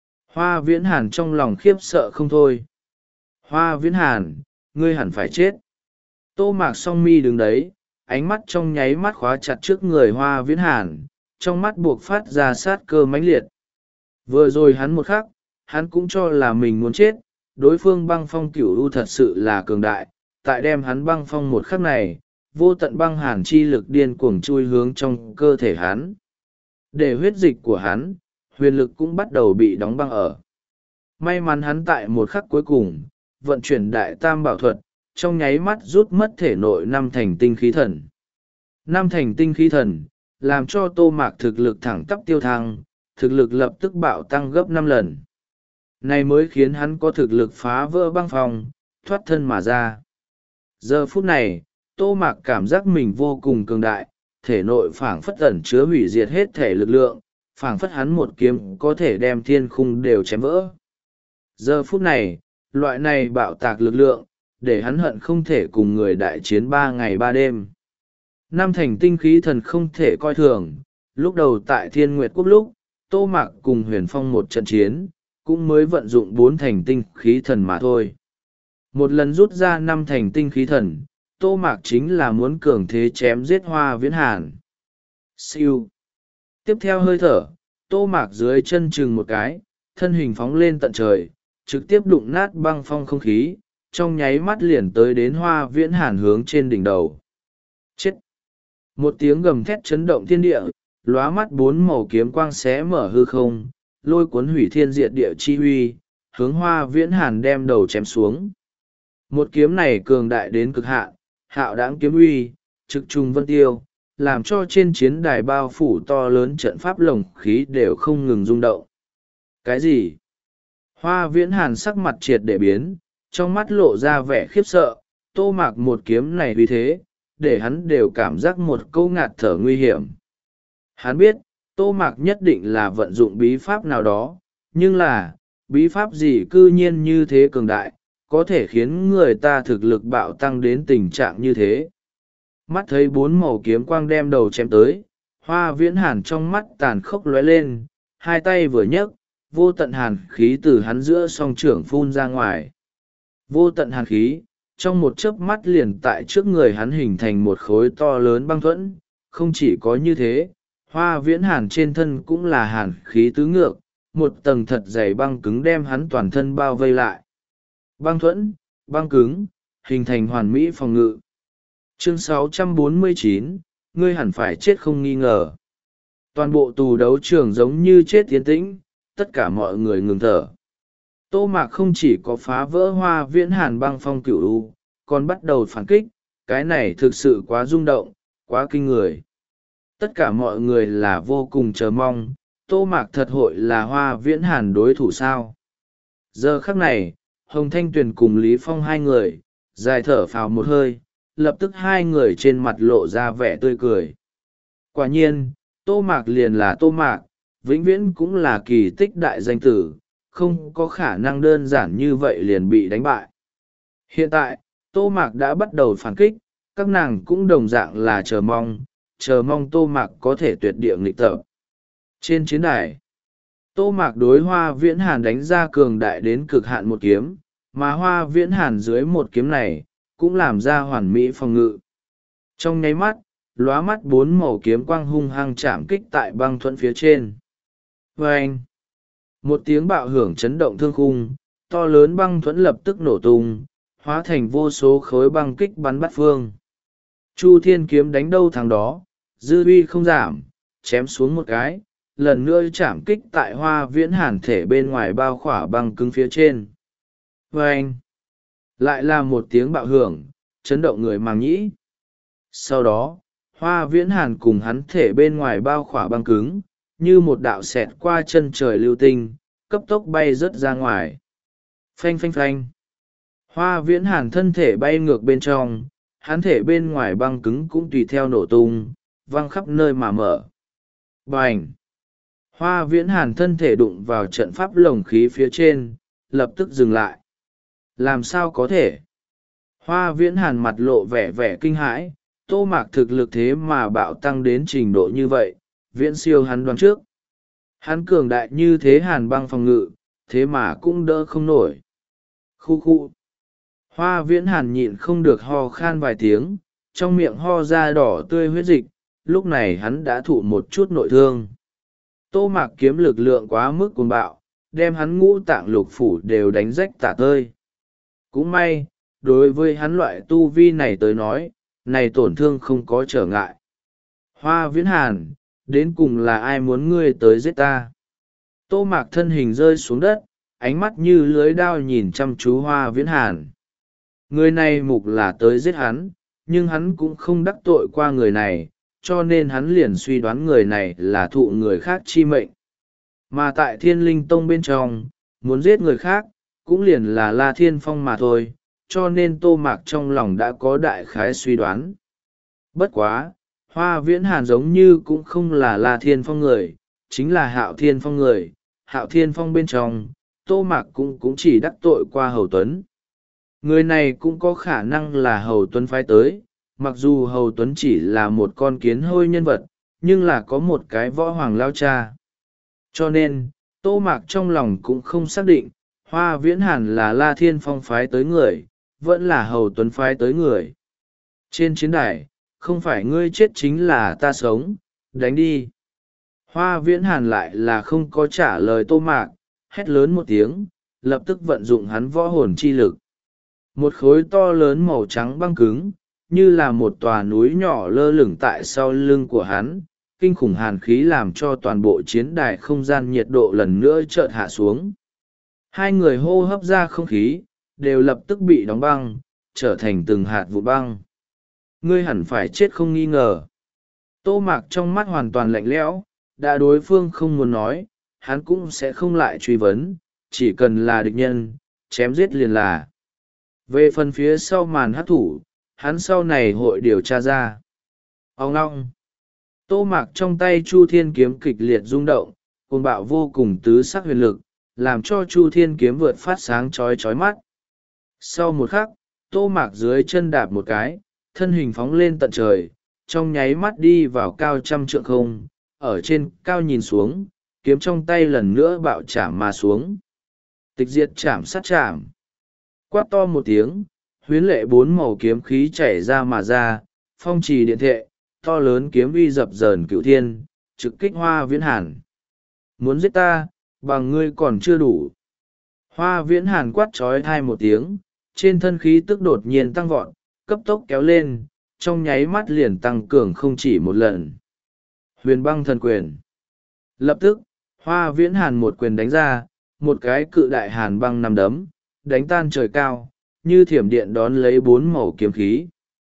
Hoa Viễn Hàn trong lòng khiếp sợ không thôi. Hoa Viễn Hàn, ngươi hẳn phải chết. Tô Mạc song mi đứng đấy, ánh mắt trong nháy mắt khóa chặt trước người Hoa Viễn Hàn, trong mắt buộc phát ra sát cơ mãnh liệt. Vừa rồi hắn một khắc, hắn cũng cho là mình muốn chết, đối phương Băng Phong Cửu U thật sự là cường đại, tại đem hắn băng phong một khắc này, vô tận băng hàn chi lực điên cuồng chui hướng trong cơ thể hắn. Để huyết dịch của hắn, huyền lực cũng bắt đầu bị đóng băng ở. May mắn hắn tại một khắc cuối cùng, vận chuyển đại tam bảo thuật, trong nháy mắt rút mất thể nội năm thành tinh khí thần. Năm thành tinh khí thần, làm cho Tô Mạc thực lực thẳng tắp tiêu thăng, thực lực lập tức bạo tăng gấp năm lần. Này mới khiến hắn có thực lực phá vỡ băng phong, thoát thân mà ra. Giờ phút này, Tô Mạc cảm giác mình vô cùng cường đại, thể nội phảng phất ẩn chứa hủy diệt hết thể lực lượng, phảng phất hắn một kiếm có thể đem thiên khung đều chém vỡ. Giờ phút này, loại này bạo tạc lực lượng, để hắn hận không thể cùng người đại chiến ba ngày ba đêm. Năm thành tinh khí thần không thể coi thường, lúc đầu tại Thiên Nguyệt Quốc lúc, Tô Mạc cùng Huyền Phong một trận chiến, cũng mới vận dụng bốn thành tinh khí thần mà thôi. Một lần rút ra năm thành tinh khí thần, Tô Mạc chính là muốn cường thế chém giết Hoa Viễn Hàn. Siêu. Tiếp theo hơi thở, Tô Mạc dưới chân chừng một cái, thân hình phóng lên tận trời, trực tiếp đụng nát băng phong không khí, trong nháy mắt liền tới đến Hoa Viễn Hàn hướng trên đỉnh đầu. Chết! Một tiếng gầm thét chấn động thiên địa, lóa mắt bốn màu kiếm quang xé mở hư không, lôi cuốn hủy thiên diệt địa chi huy, hướng Hoa Viễn Hàn đem đầu chém xuống. Một kiếm này cường đại đến cực hạn, hạo đãng kiếm uy, trực trùng vân tiêu, làm cho trên chiến đài bao phủ to lớn trận pháp lồng khí đều không ngừng rung động. Cái gì? Hoa Viễn Hàn sắc mặt triệt để biến, trong mắt lộ ra vẻ khiếp sợ, Tô Mạc một kiếm này vì thế, để hắn đều cảm giác một câu ngạt thở nguy hiểm. Hắn biết, Tô Mạc nhất định là vận dụng bí pháp nào đó, nhưng là, bí pháp gì cư nhiên như thế cường đại, có thể khiến người ta thực lực bạo tăng đến tình trạng như thế. Mắt thấy bốn màu kiếm quang đem đầu chém tới, Hoa Viễn Hàn trong mắt tàn khốc lóe lên, hai tay vừa nhấc, vô tận hàn khí từ hắn giữa song trưởng phun ra ngoài. Vô tận hàn khí, trong một chớp mắt liền tại trước người hắn hình thành một khối to lớn băng thuẫn. Không chỉ có như thế, Hoa Viễn Hàn trên thân cũng là hàn khí tứ ngược, một tầng thật dày băng cứng đem hắn toàn thân bao vây lại. Băng thuẫn, băng cứng, hình thành hoàn mỹ phòng ngự. Chương sáu trăm bốn mươi chín, ngươi hẳn phải chết không nghi ngờ. Toàn bộ tù đấu trường giống như chết tiến tĩnh, tất cả mọi người ngừng thở. Tô Mạc không chỉ có phá vỡ Hoa Viễn Hàn băng phong cửu u, còn bắt đầu phản kích, cái này thực sự quá rung động, quá kinh người. Tất cả mọi người là vô cùng chờ mong, Tô Mạc thật hội là Hoa Viễn Hàn đối thủ sao. Giờ khắc này, Hồng Thanh Tuyền cùng Lý Phong hai người, dài thở phào một hơi, lập tức hai người trên mặt lộ ra vẻ tươi cười. Quả nhiên, Tô Mạc liền là Tô Mạc, vĩnh viễn cũng là kỳ tích đại danh tử, không có khả năng đơn giản như vậy liền bị đánh bại. Hiện tại, Tô Mạc đã bắt đầu phản kích, các nàng cũng đồng dạng là chờ mong, chờ mong Tô Mạc có thể tuyệt địa nghịch tập. Trên chiến đài, Tô Mạc đối Hoa Viễn Hàn đánh ra cường đại đến cực hạn một kiếm, mà Hoa Viễn Hàn dưới một kiếm này, cũng làm ra hoàn mỹ phòng ngự. Trong nháy mắt, lóa mắt bốn màu kiếm quang hung hăng chạm kích tại băng thuẫn phía trên. Vâng! Một tiếng bạo hưởng chấn động thương khung, to lớn băng thuẫn lập tức nổ tung, hóa thành vô số khối băng kích bắn bắt phương. Chu Thiên kiếm đánh đâu thằng đó, dư uy không giảm, chém xuống một cái, lần nữa chạm kích tại Hoa Viễn Hàn thể bên ngoài bao khỏa băng cứng phía trên. Vâng! Lại là một tiếng bạo hưởng, chấn động người màng nhĩ. Sau đó, Hoa Viễn Hàn cùng hắn thể bên ngoài bao khỏa băng cứng, như một đạo xẹt qua chân trời lưu tinh, cấp tốc bay rớt ra ngoài. Phanh phanh phanh. Hoa Viễn Hàn thân thể bay ngược bên trong, hắn thể bên ngoài băng cứng cũng tùy theo nổ tung, văng khắp nơi mà mở. Bành! Hoa Viễn Hàn thân thể đụng vào trận pháp lồng khí phía trên, lập tức dừng lại. Làm sao có thể? Hoa Viễn Hàn mặt lộ vẻ vẻ kinh hãi, Tô Mạc thực lực thế mà bạo tăng đến trình độ như vậy, viễn siêu hắn đoán trước. Hắn cường đại như thế hàn băng phòng ngự, thế mà cũng đỡ không nổi. Khu khu. Hoa Viễn Hàn nhịn không được ho khan vài tiếng, trong miệng ho ra đỏ tươi huyết dịch, lúc này hắn đã thụ một chút nội thương. Tô Mạc kiếm lực lượng quá mức cuồng bạo, đem hắn ngũ tạng lục phủ đều đánh rách tả tơi. Cũng may, đối với hắn loại tu vi này tới nói, này tổn thương không có trở ngại. Hoa Viễn Hàn, đến cùng là ai muốn ngươi tới giết ta? Tô Mạc thân hình rơi xuống đất, ánh mắt như lưới đao nhìn chăm chú Hoa Viễn Hàn. Người này mục là tới giết hắn, nhưng hắn cũng không đắc tội qua người này, cho nên hắn liền suy đoán người này là thụ người khác chi mệnh. Mà tại Thiên Linh Tông bên trong, muốn giết người khác, cũng liền là La Thiên Phong mà thôi, cho nên Tô Mạc trong lòng đã có đại khái suy đoán. Bất quá, Hoa Viễn Hàn giống như cũng không là La Thiên Phong người, chính là Hạo Thiên Phong người. Hạo Thiên Phong bên trong, Tô Mạc cũng cũng chỉ đắc tội qua Hầu Tuấn. Người này cũng có khả năng là Hầu Tuấn phái tới, mặc dù Hầu Tuấn chỉ là một con kiến hôi nhân vật, nhưng là có một cái võ hoàng lao cha. Cho nên, Tô Mạc trong lòng cũng không xác định, Hoa Viễn Hàn là La Thiên Phong phái tới người, vẫn là Hầu Tuấn phái tới người. Trên chiến đài, không phải ngươi chết chính là ta sống, đánh đi. Hoa Viễn Hàn lại là không có trả lời Tô Mạc, hét lớn một tiếng, lập tức vận dụng hắn võ hồn chi lực. Một khối to lớn màu trắng băng cứng, như là một tòa núi nhỏ lơ lửng tại sau lưng của hắn, kinh khủng hàn khí làm cho toàn bộ chiến đài không gian nhiệt độ lần nữa chợt hạ xuống. Hai người hô hấp ra không khí, đều lập tức bị đóng băng, trở thành từng hạt vụ băng. Ngươi hẳn phải chết không nghi ngờ. Tô Mạc trong mắt hoàn toàn lạnh lẽo, đã đối phương không muốn nói, hắn cũng sẽ không lại truy vấn, chỉ cần là địch nhân, chém giết liền là. Về phần phía sau màn hát thủ, hắn sau này hội điều tra ra. Ông ngong. Tô Mạc trong tay Chu Thiên kiếm kịch liệt rung động, cuồng bạo vô cùng tứ sắc huyền lực, làm cho chu thiên kiếm vượt phát sáng chói chói mắt. Sau một khắc, Tô Mạc dưới chân đạp một cái, thân hình phóng lên tận trời, trong nháy mắt đi vào cao trăm trượng không, ở trên cao nhìn xuống, kiếm trong tay lần nữa bạo chạm mà xuống. Tịch diệt chạm sát chạm. Quát to một tiếng, huyến lệ bốn màu kiếm khí chảy ra mà ra, phong trì điện thệ, to lớn kiếm uy dập dờn cửu thiên, trực kích Hoa Viễn Hàn. Muốn giết ta, bằng ngươi còn chưa đủ. Hoa Viễn Hàn quát trói thai một tiếng, trên thân khí tức đột nhiên tăng vọt, cấp tốc kéo lên, trong nháy mắt liền tăng cường không chỉ một lần. Huyền băng thần quyền. Lập tức, Hoa Viễn Hàn một quyền đánh ra, một cái cự đại hàn băng nằm đấm, đánh tan trời cao, như thiểm điện đón lấy bốn màu kiếm khí.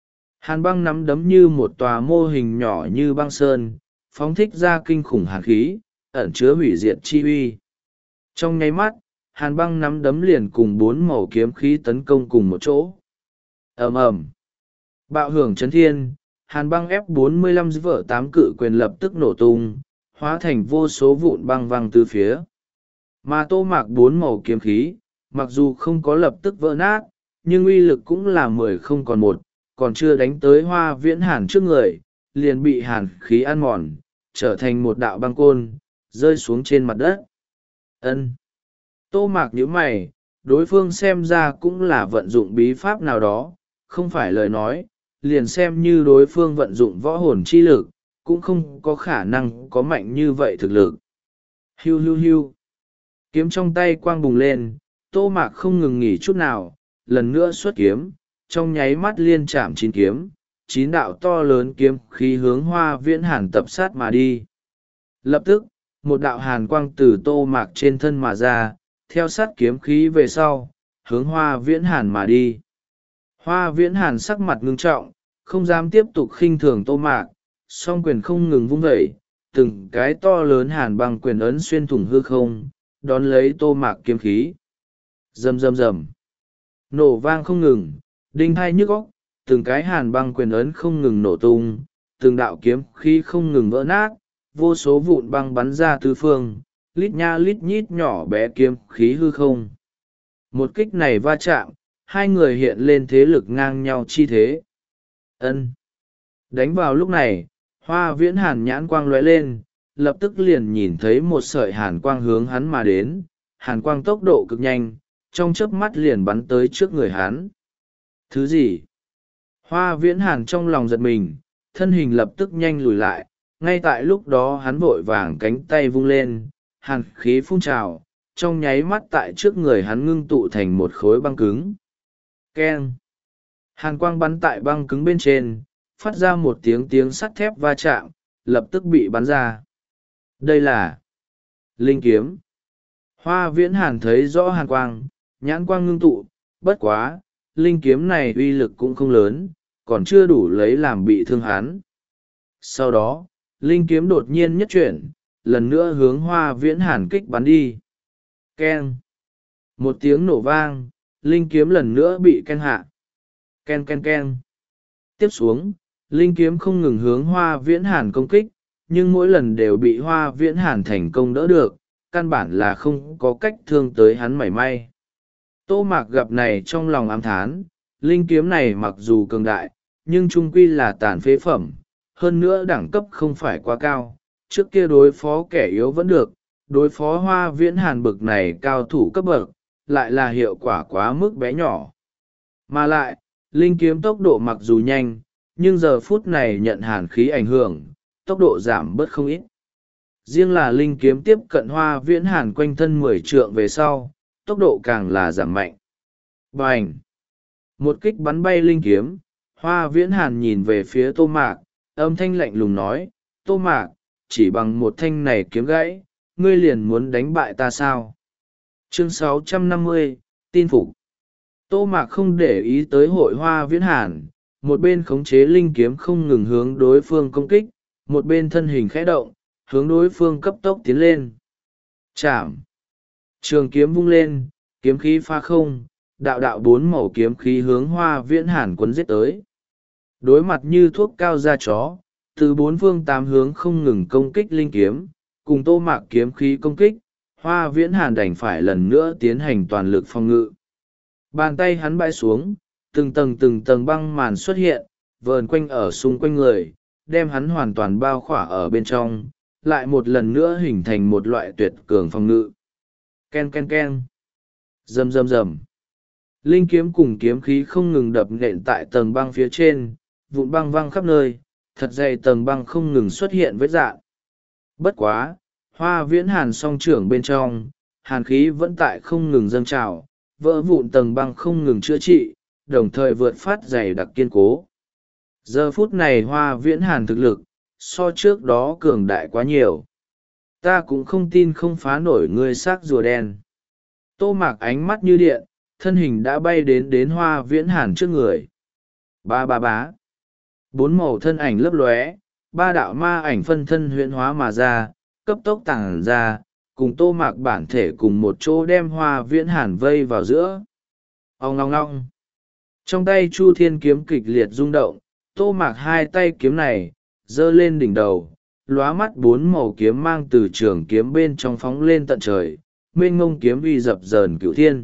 Hàn băng nắm đấm như một tòa mô hình nhỏ như băng sơn, phóng thích ra kinh khủng hàn khí, ẩn chứa hủy diệt chi uy. Trong nháy mắt, hàn băng nắm đấm liền cùng bốn màu kiếm khí tấn công cùng một chỗ. Ầm ầm, bạo hưởng chấn thiên, hàn băng ép bốn mươi lăm vở tám cự quyền lập tức nổ tung, hóa thành vô số vụn băng văng từ phía. Mà Tô Mạc bốn màu kiếm khí, mặc dù không có lập tức vỡ nát, nhưng uy lực cũng là mười không còn một, còn chưa đánh tới Hoa Viễn Hàn trước người, liền bị hàn khí ăn mòn, trở thành một đạo băng côn, rơi xuống trên mặt đất. Ân. Tô Mạc nhíu mày, đối phương xem ra cũng là vận dụng bí pháp nào đó, không phải lời nói, liền xem như đối phương vận dụng võ hồn chi lực, cũng không có khả năng có mạnh như vậy thực lực. Hiu hiu hiu. Kiếm trong tay quang bùng lên, Tô Mạc không ngừng nghỉ chút nào, lần nữa xuất kiếm, trong nháy mắt liên chạm chín kiếm, chín đạo to lớn kiếm khí hướng Hoa Viễn Hàn tập sát mà đi. Lập tức, một đạo hàn quang từ Tô Mạc trên thân mà ra, theo sát kiếm khí về sau, hướng Hoa Viễn Hàn mà đi. Hoa Viễn Hàn sắc mặt ngưng trọng, không dám tiếp tục khinh thường Tô Mạc, song quyền không ngừng vung vẩy, từng cái to lớn hàn băng quyền ấn xuyên thủng hư không, đón lấy Tô Mạc kiếm khí. Rầm rầm rầm, nổ vang không ngừng, đinh hai nhức óc, từng cái hàn băng quyền ấn không ngừng nổ tung, từng đạo kiếm khí không ngừng vỡ nát, vô số vụn băng bắn ra tứ phương, lít nha lít nhít nhỏ bé kiếm khí hư không. Một kích này va chạm, hai người hiện lên thế lực ngang nhau chi thế. Ân. Đánh vào lúc này, Hoa Viễn Hàn nhãn quang lóe lên, lập tức liền nhìn thấy một sợi hàn quang hướng hắn mà đến, hàn quang tốc độ cực nhanh, trong chớp mắt liền bắn tới trước người hắn. Thứ gì? Hoa Viễn Hàn trong lòng giật mình, thân hình lập tức nhanh lùi lại, ngay tại lúc đó hắn vội vàng cánh tay vung lên, hàn khí phun trào, trong nháy mắt tại trước người hắn ngưng tụ thành một khối băng cứng. Keng! Hàn quang bắn tại băng cứng bên trên, phát ra một tiếng tiếng sắt thép va chạm, lập tức bị bắn ra. Đây là linh kiếm. Hoa Viễn Hàn thấy rõ hàn quang, nhãn quang ngưng tụ, bất quá, linh kiếm này uy lực cũng không lớn, còn chưa đủ lấy làm bị thương hắn. Sau đó, linh kiếm đột nhiên nhất chuyển, lần nữa hướng Hoa Viễn Hàn kích bắn đi. Keng! Một tiếng nổ vang, linh kiếm lần nữa bị ken hạ. Ken ken ken. Tiếp xuống, linh kiếm không ngừng hướng Hoa Viễn Hàn công kích, nhưng mỗi lần đều bị Hoa Viễn Hàn thành công đỡ được, căn bản là không có cách thương tới hắn mảy may. Tô Mạc gặp này trong lòng ám thán, linh kiếm này mặc dù cường đại, nhưng trung quy là tàn phế phẩm, hơn nữa đẳng cấp không phải quá cao, trước kia đối phó kẻ yếu vẫn được, đối phó Hoa Viễn Hàn bực này cao thủ cấp bậc, lại là hiệu quả quá mức bé nhỏ. Mà lại, linh kiếm tốc độ mặc dù nhanh, nhưng giờ phút này nhận hàn khí ảnh hưởng, tốc độ giảm bớt không ít. Riêng là linh kiếm tiếp cận Hoa Viễn Hàn quanh thân mười trượng về sau, tốc độ càng là giảm mạnh. Bành! Một kích bắn bay linh kiếm, Hoa Viễn Hàn nhìn về phía Tô Mạc, âm thanh lạnh lùng nói, Tô Mạc, chỉ bằng một thanh này kiếm gãy, ngươi liền muốn đánh bại ta sao? Chương sáu trăm năm mươi, tin phục. Tô Mạc không để ý tới hội Hoa Viễn Hàn, một bên khống chế linh kiếm không ngừng hướng đối phương công kích, một bên thân hình khẽ động, hướng đối phương cấp tốc tiến lên. Chạm! Trường kiếm vung lên, kiếm khí pha không, đạo đạo bốn màu kiếm khí hướng Hoa Viễn Hàn quấn giết tới. Đối mặt như thuốc cao da chó, từ bốn phương tám hướng không ngừng công kích linh kiếm, cùng Tô Mạc kiếm khí công kích, Hoa Viễn Hàn đành phải lần nữa tiến hành toàn lực phòng ngự. Bàn tay hắn bãi xuống, từng tầng từng tầng băng màn xuất hiện, vờn quanh ở xung quanh người, đem hắn hoàn toàn bao khỏa ở bên trong, lại một lần nữa hình thành một loại tuyệt cường phòng ngự. Ken ken ken. Rầm rầm rầm. Linh kiếm cùng kiếm khí không ngừng đập nện tại tầng băng phía trên, vụn băng văng khắp nơi, thật dày tầng băng không ngừng xuất hiện vết dạn. Bất quá, Hoa Viễn Hàn song trưởng bên trong, hàn khí vẫn tại không ngừng dâng trào, vỡ vụn tầng băng không ngừng chữa trị, đồng thời vượt phát dày đặc kiên cố. Giờ phút này Hoa Viễn Hàn thực lực, so trước đó cường đại quá nhiều. Ta cũng không tin không phá nổi ngươi xác rùa đen. Tô Mạc ánh mắt như điện, thân hình đã bay đến đến Hoa Viễn Hàn trước người. Ba ba bá. Bốn màu thân ảnh lấp lóe, ba đạo ma ảnh phân thân huyễn hóa mà ra, cấp tốc tàng ra, cùng Tô Mạc bản thể cùng một chỗ đem Hoa Viễn Hàn vây vào giữa. Ông ngong ngong. Trong tay Chu Thiên kiếm kịch liệt rung động, Tô Mạc hai tay kiếm này, giơ lên đỉnh đầu, lóa mắt bốn màu kiếm mang từ trường kiếm bên trong phóng lên tận trời, mênh ngông kiếm uy dập dờn cửu thiên.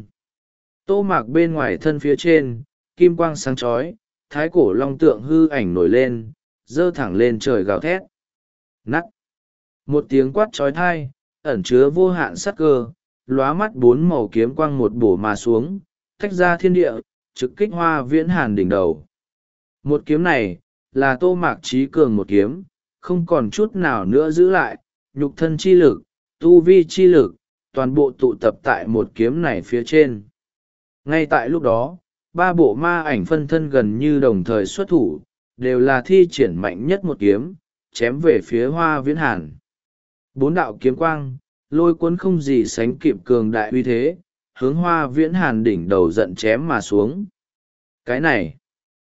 Tô Mạc bên ngoài thân phía trên, kim quang sáng chói, thái cổ long tượng hư ảnh nổi lên, giơ thẳng lên trời gào thét. Nắc. Một tiếng quát chói tai, ẩn chứa vô hạn sát cơ, lóa mắt bốn màu kiếm quang một bổ mà xuống, tách ra thiên địa, trực kích Hoa Viễn Hàn đỉnh đầu. Một kiếm này, là Tô Mạc trí cường một kiếm, không còn chút nào nữa giữ lại, nhục thân chi lực, tu vi chi lực, toàn bộ tụ tập tại một kiếm này phía trên. Ngay tại lúc đó, ba bộ ma ảnh phân thân gần như đồng thời xuất thủ, đều là thi triển mạnh nhất một kiếm, chém về phía Hoa Viễn Hàn. Bốn đạo kiếm quang, lôi cuốn không gì sánh kịp cường đại uy thế, hướng Hoa Viễn Hàn đỉnh đầu giận chém mà xuống. Cái này,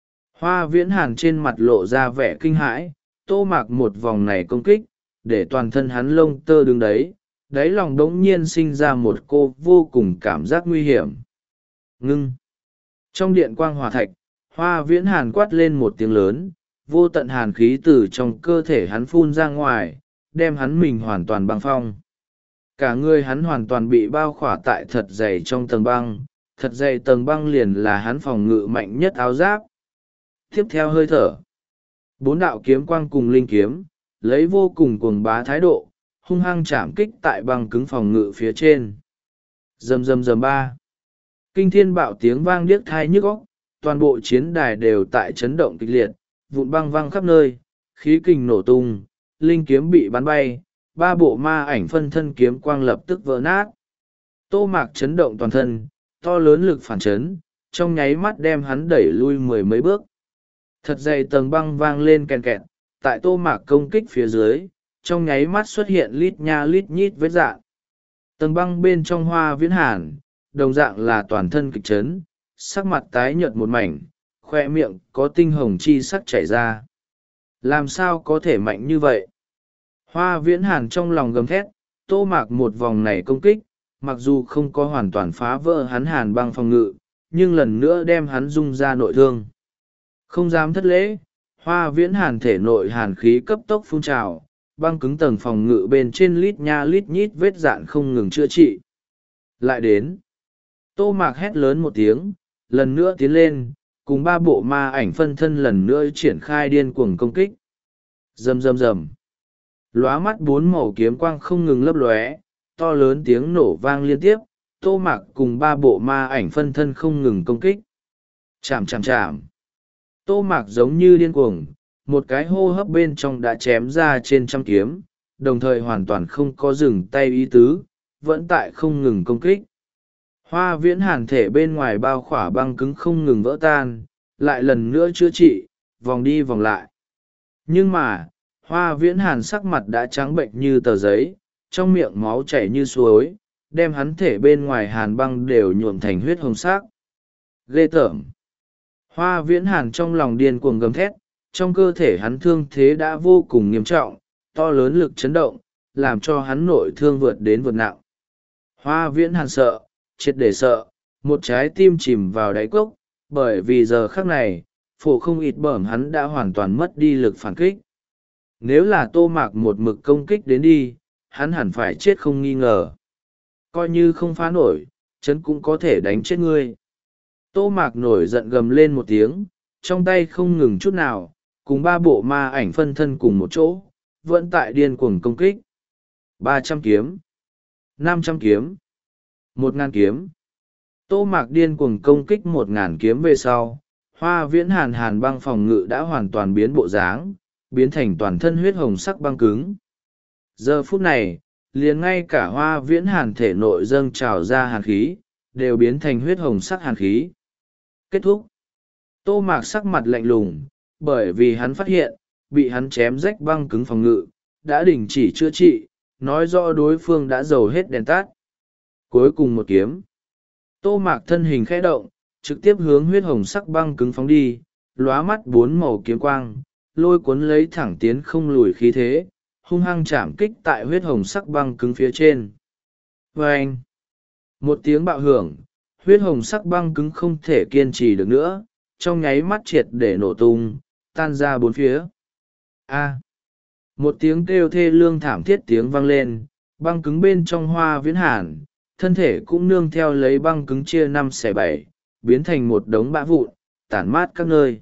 Hoa Viễn Hàn trên mặt lộ ra vẻ kinh hãi, Tô Mạc một vòng này công kích, để toàn thân hắn lông tơ đứng đấy, đáy lòng đống nhiên sinh ra một cô vô cùng cảm giác nguy hiểm. Ngưng. Trong điện quang hỏa thạch, Hoa Viễn Hàn quát lên một tiếng lớn, vô tận hàn khí từ trong cơ thể hắn phun ra ngoài, đem hắn mình hoàn toàn băng phong. Cả người hắn hoàn toàn bị bao khỏa tại thật dày trong tầng băng, thật dày tầng băng liền là hắn phòng ngự mạnh nhất áo giáp. Tiếp theo hơi thở, bốn đạo kiếm quang cùng linh kiếm, lấy vô cùng cuồng bá thái độ, hung hăng chạm kích tại băng cứng phòng ngự phía trên. Rầm rầm rầm ba. Kinh thiên bạo tiếng vang điếc tai nhức óc, toàn bộ chiến đài đều tại chấn động kịch liệt, vụn băng văng khắp nơi, khí kình nổ tung, linh kiếm bị bắn bay, ba bộ ma ảnh phân thân kiếm quang lập tức vỡ nát. Tô Mạc chấn động toàn thân, to lớn lực phản chấn, trong nháy mắt đem hắn đẩy lui mười mấy bước. Thật dày tầng băng vang lên kèn kẹt, tại Tô Mạc công kích phía dưới, trong nháy mắt xuất hiện lít nha lít nhít vết dạn. Tầng băng bên trong Hoa Viễn Hàn, đồng dạng là toàn thân kịch chấn, sắc mặt tái nhợt một mảnh, khoe miệng có tinh hồng chi sắc chảy ra. Làm sao có thể mạnh như vậy? Hoa Viễn Hàn trong lòng gầm thét, Tô Mạc một vòng này công kích, mặc dù không có hoàn toàn phá vỡ hắn hàn băng phòng ngự, nhưng lần nữa đem hắn rung ra nội thương. Không dám thất lễ, Hoa Viễn Hàn thể nội hàn khí cấp tốc phun trào, băng cứng tầng phòng ngự bên trên lít nha lít nhít vết dạn không ngừng chữa trị. Lại đến, Tô Mạc hét lớn một tiếng, lần nữa tiến lên, cùng ba bộ ma ảnh phân thân lần nữa triển khai điên cuồng công kích. Rầm rầm rầm. Lóa mắt bốn màu kiếm quang không ngừng lấp lóe, to lớn tiếng nổ vang liên tiếp, Tô Mạc cùng ba bộ ma ảnh phân thân không ngừng công kích. Chạm chạm chạm. Tô Mạc giống như điên cuồng, một cái hô hấp bên trong đã chém ra trên trăm kiếm, đồng thời hoàn toàn không có dừng tay ý tứ, vẫn tại không ngừng công kích. Hoa Viễn Hàn thể bên ngoài bao khỏa băng cứng không ngừng vỡ tan, lại lần nữa chữa trị, vòng đi vòng lại. Nhưng mà, Hoa Viễn Hàn sắc mặt đã trắng bệnh như tờ giấy, trong miệng máu chảy như suối, đem hắn thể bên ngoài hàn băng đều nhuộm thành huyết hồng sắc. Ghê tởm. Hoa Viễn Hàn trong lòng điên cuồng gầm thét, trong cơ thể hắn thương thế đã vô cùng nghiêm trọng, to lớn lực chấn động, làm cho hắn nội thương vượt đến vượt nặng. Hoa Viễn Hàn sợ, triệt để sợ, một trái tim chìm vào đáy cốc, bởi vì giờ khắc này, phổ không ít bẩm hắn đã hoàn toàn mất đi lực phản kích. Nếu là Tô Mạc một mực công kích đến đi, hắn hẳn phải chết không nghi ngờ. coi như không phá nổi, trấn cũng có thể đánh chết ngươi. Tô Mạc nổi giận gầm lên một tiếng, trong tay không ngừng chút nào, cùng ba bộ ma ảnh phân thân cùng một chỗ, vẫn tại điên cuồng công kích. ba trăm kiếm, năm trăm kiếm, một ngàn kiếm. Tô Mạc điên cuồng công kích một ngàn kiếm về sau, Hoa Viễn Hàn hàn băng phòng ngự đã hoàn toàn biến bộ dáng, biến thành toàn thân huyết hồng sắc băng cứng. Giờ phút này, liền ngay cả Hoa Viễn Hàn thể nội dâng trào ra hàn khí, đều biến thành huyết hồng sắc hàn khí. Kết thúc. Tô Mạc sắc mặt lạnh lùng, bởi vì hắn phát hiện, bị hắn chém rách băng cứng phòng ngự, đã đình chỉ chữa trị, nói rõ đối phương đã dầu hết đèn tắt. Cuối cùng một kiếm. Tô Mạc thân hình khẽ động, trực tiếp hướng huyết hồng sắc băng cứng phóng đi, lóa mắt bốn màu kiếm quang, lôi cuốn lấy thẳng tiến không lùi khí thế, hung hăng chạm kích tại huyết hồng sắc băng cứng phía trên. Vâng! Một tiếng bạo hưởng, huyết hồng sắc băng cứng không thể kiên trì được nữa, trong nháy mắt triệt để nổ tung, tan ra bốn phía. A! Một tiếng kêu thê lương thảm thiết tiếng vang lên, băng cứng bên trong Hoa Viễn Hàn, thân thể cũng nương theo lấy băng cứng chia năm xẻ bảy, biến thành một đống bã vụn, tản mát các nơi.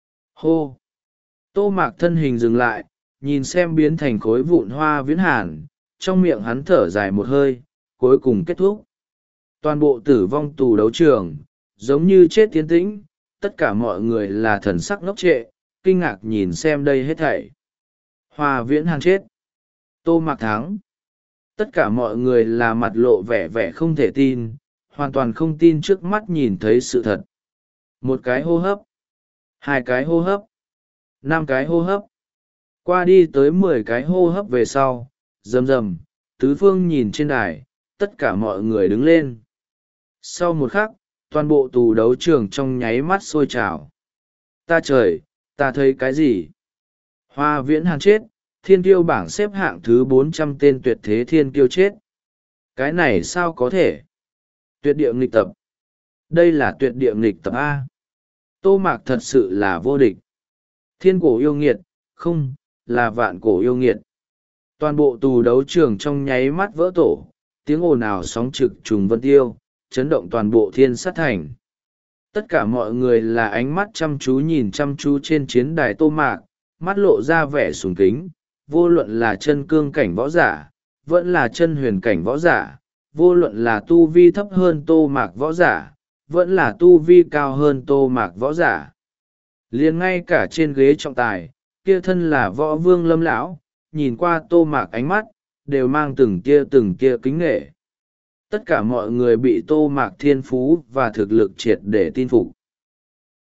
Hô! Tô Mạc thân hình dừng lại, nhìn xem biến thành khối vụn Hoa Viễn Hàn, trong miệng hắn thở dài một hơi, cuối cùng kết thúc. Toàn bộ tử vong tù đấu trường, giống như chết tiến tĩnh, tất cả mọi người là thần sắc ngốc trệ, kinh ngạc nhìn xem đây hết thảy. Hoa Viễn Hàn chết. Tô Mạc thắng. Tất cả mọi người là mặt lộ vẻ vẻ không thể tin, hoàn toàn không tin trước mắt nhìn thấy sự thật. Một cái hô hấp, hai cái hô hấp, năm cái hô hấp. Qua đi tới mười cái hô hấp về sau, rầm rầm, tứ phương nhìn trên đài, tất cả mọi người đứng lên. Sau một khắc, toàn bộ tù đấu trường trong nháy mắt sôi trào. Ta trời, ta thấy cái gì? Hoa Viễn Hàn chết, thiên kiêu bảng xếp hạng thứ bốn trăm tên tuyệt thế thiên kiêu chết. Cái này sao có thể? Tuyệt địa nghịch tập. Đây là tuyệt địa nghịch tập A. Tô Mạc thật sự là vô địch. Thiên cổ yêu nghiệt, không, là vạn cổ yêu nghiệt. Toàn bộ tù đấu trường trong nháy mắt vỡ tổ, tiếng ồn ào sóng trực trùng vân tiêu, chấn động toàn bộ thiên sát thành. Tất cả mọi người là ánh mắt chăm chú nhìn chăm chú trên chiến đài Tô Mạc, mắt lộ ra vẻ sùng kính, vô luận là chân cương cảnh võ giả, vẫn là chân huyền cảnh võ giả, vô luận là tu vi thấp hơn Tô Mạc võ giả, vẫn là tu vi cao hơn Tô Mạc võ giả. Liền ngay cả trên ghế trọng tài, kia thân là võ vương Lâm lão, nhìn qua Tô Mạc ánh mắt, đều mang từng kia từng kia kính nghệ. Tất cả mọi người bị Tô Mạc thiên phú và thực lực triệt để tin phục.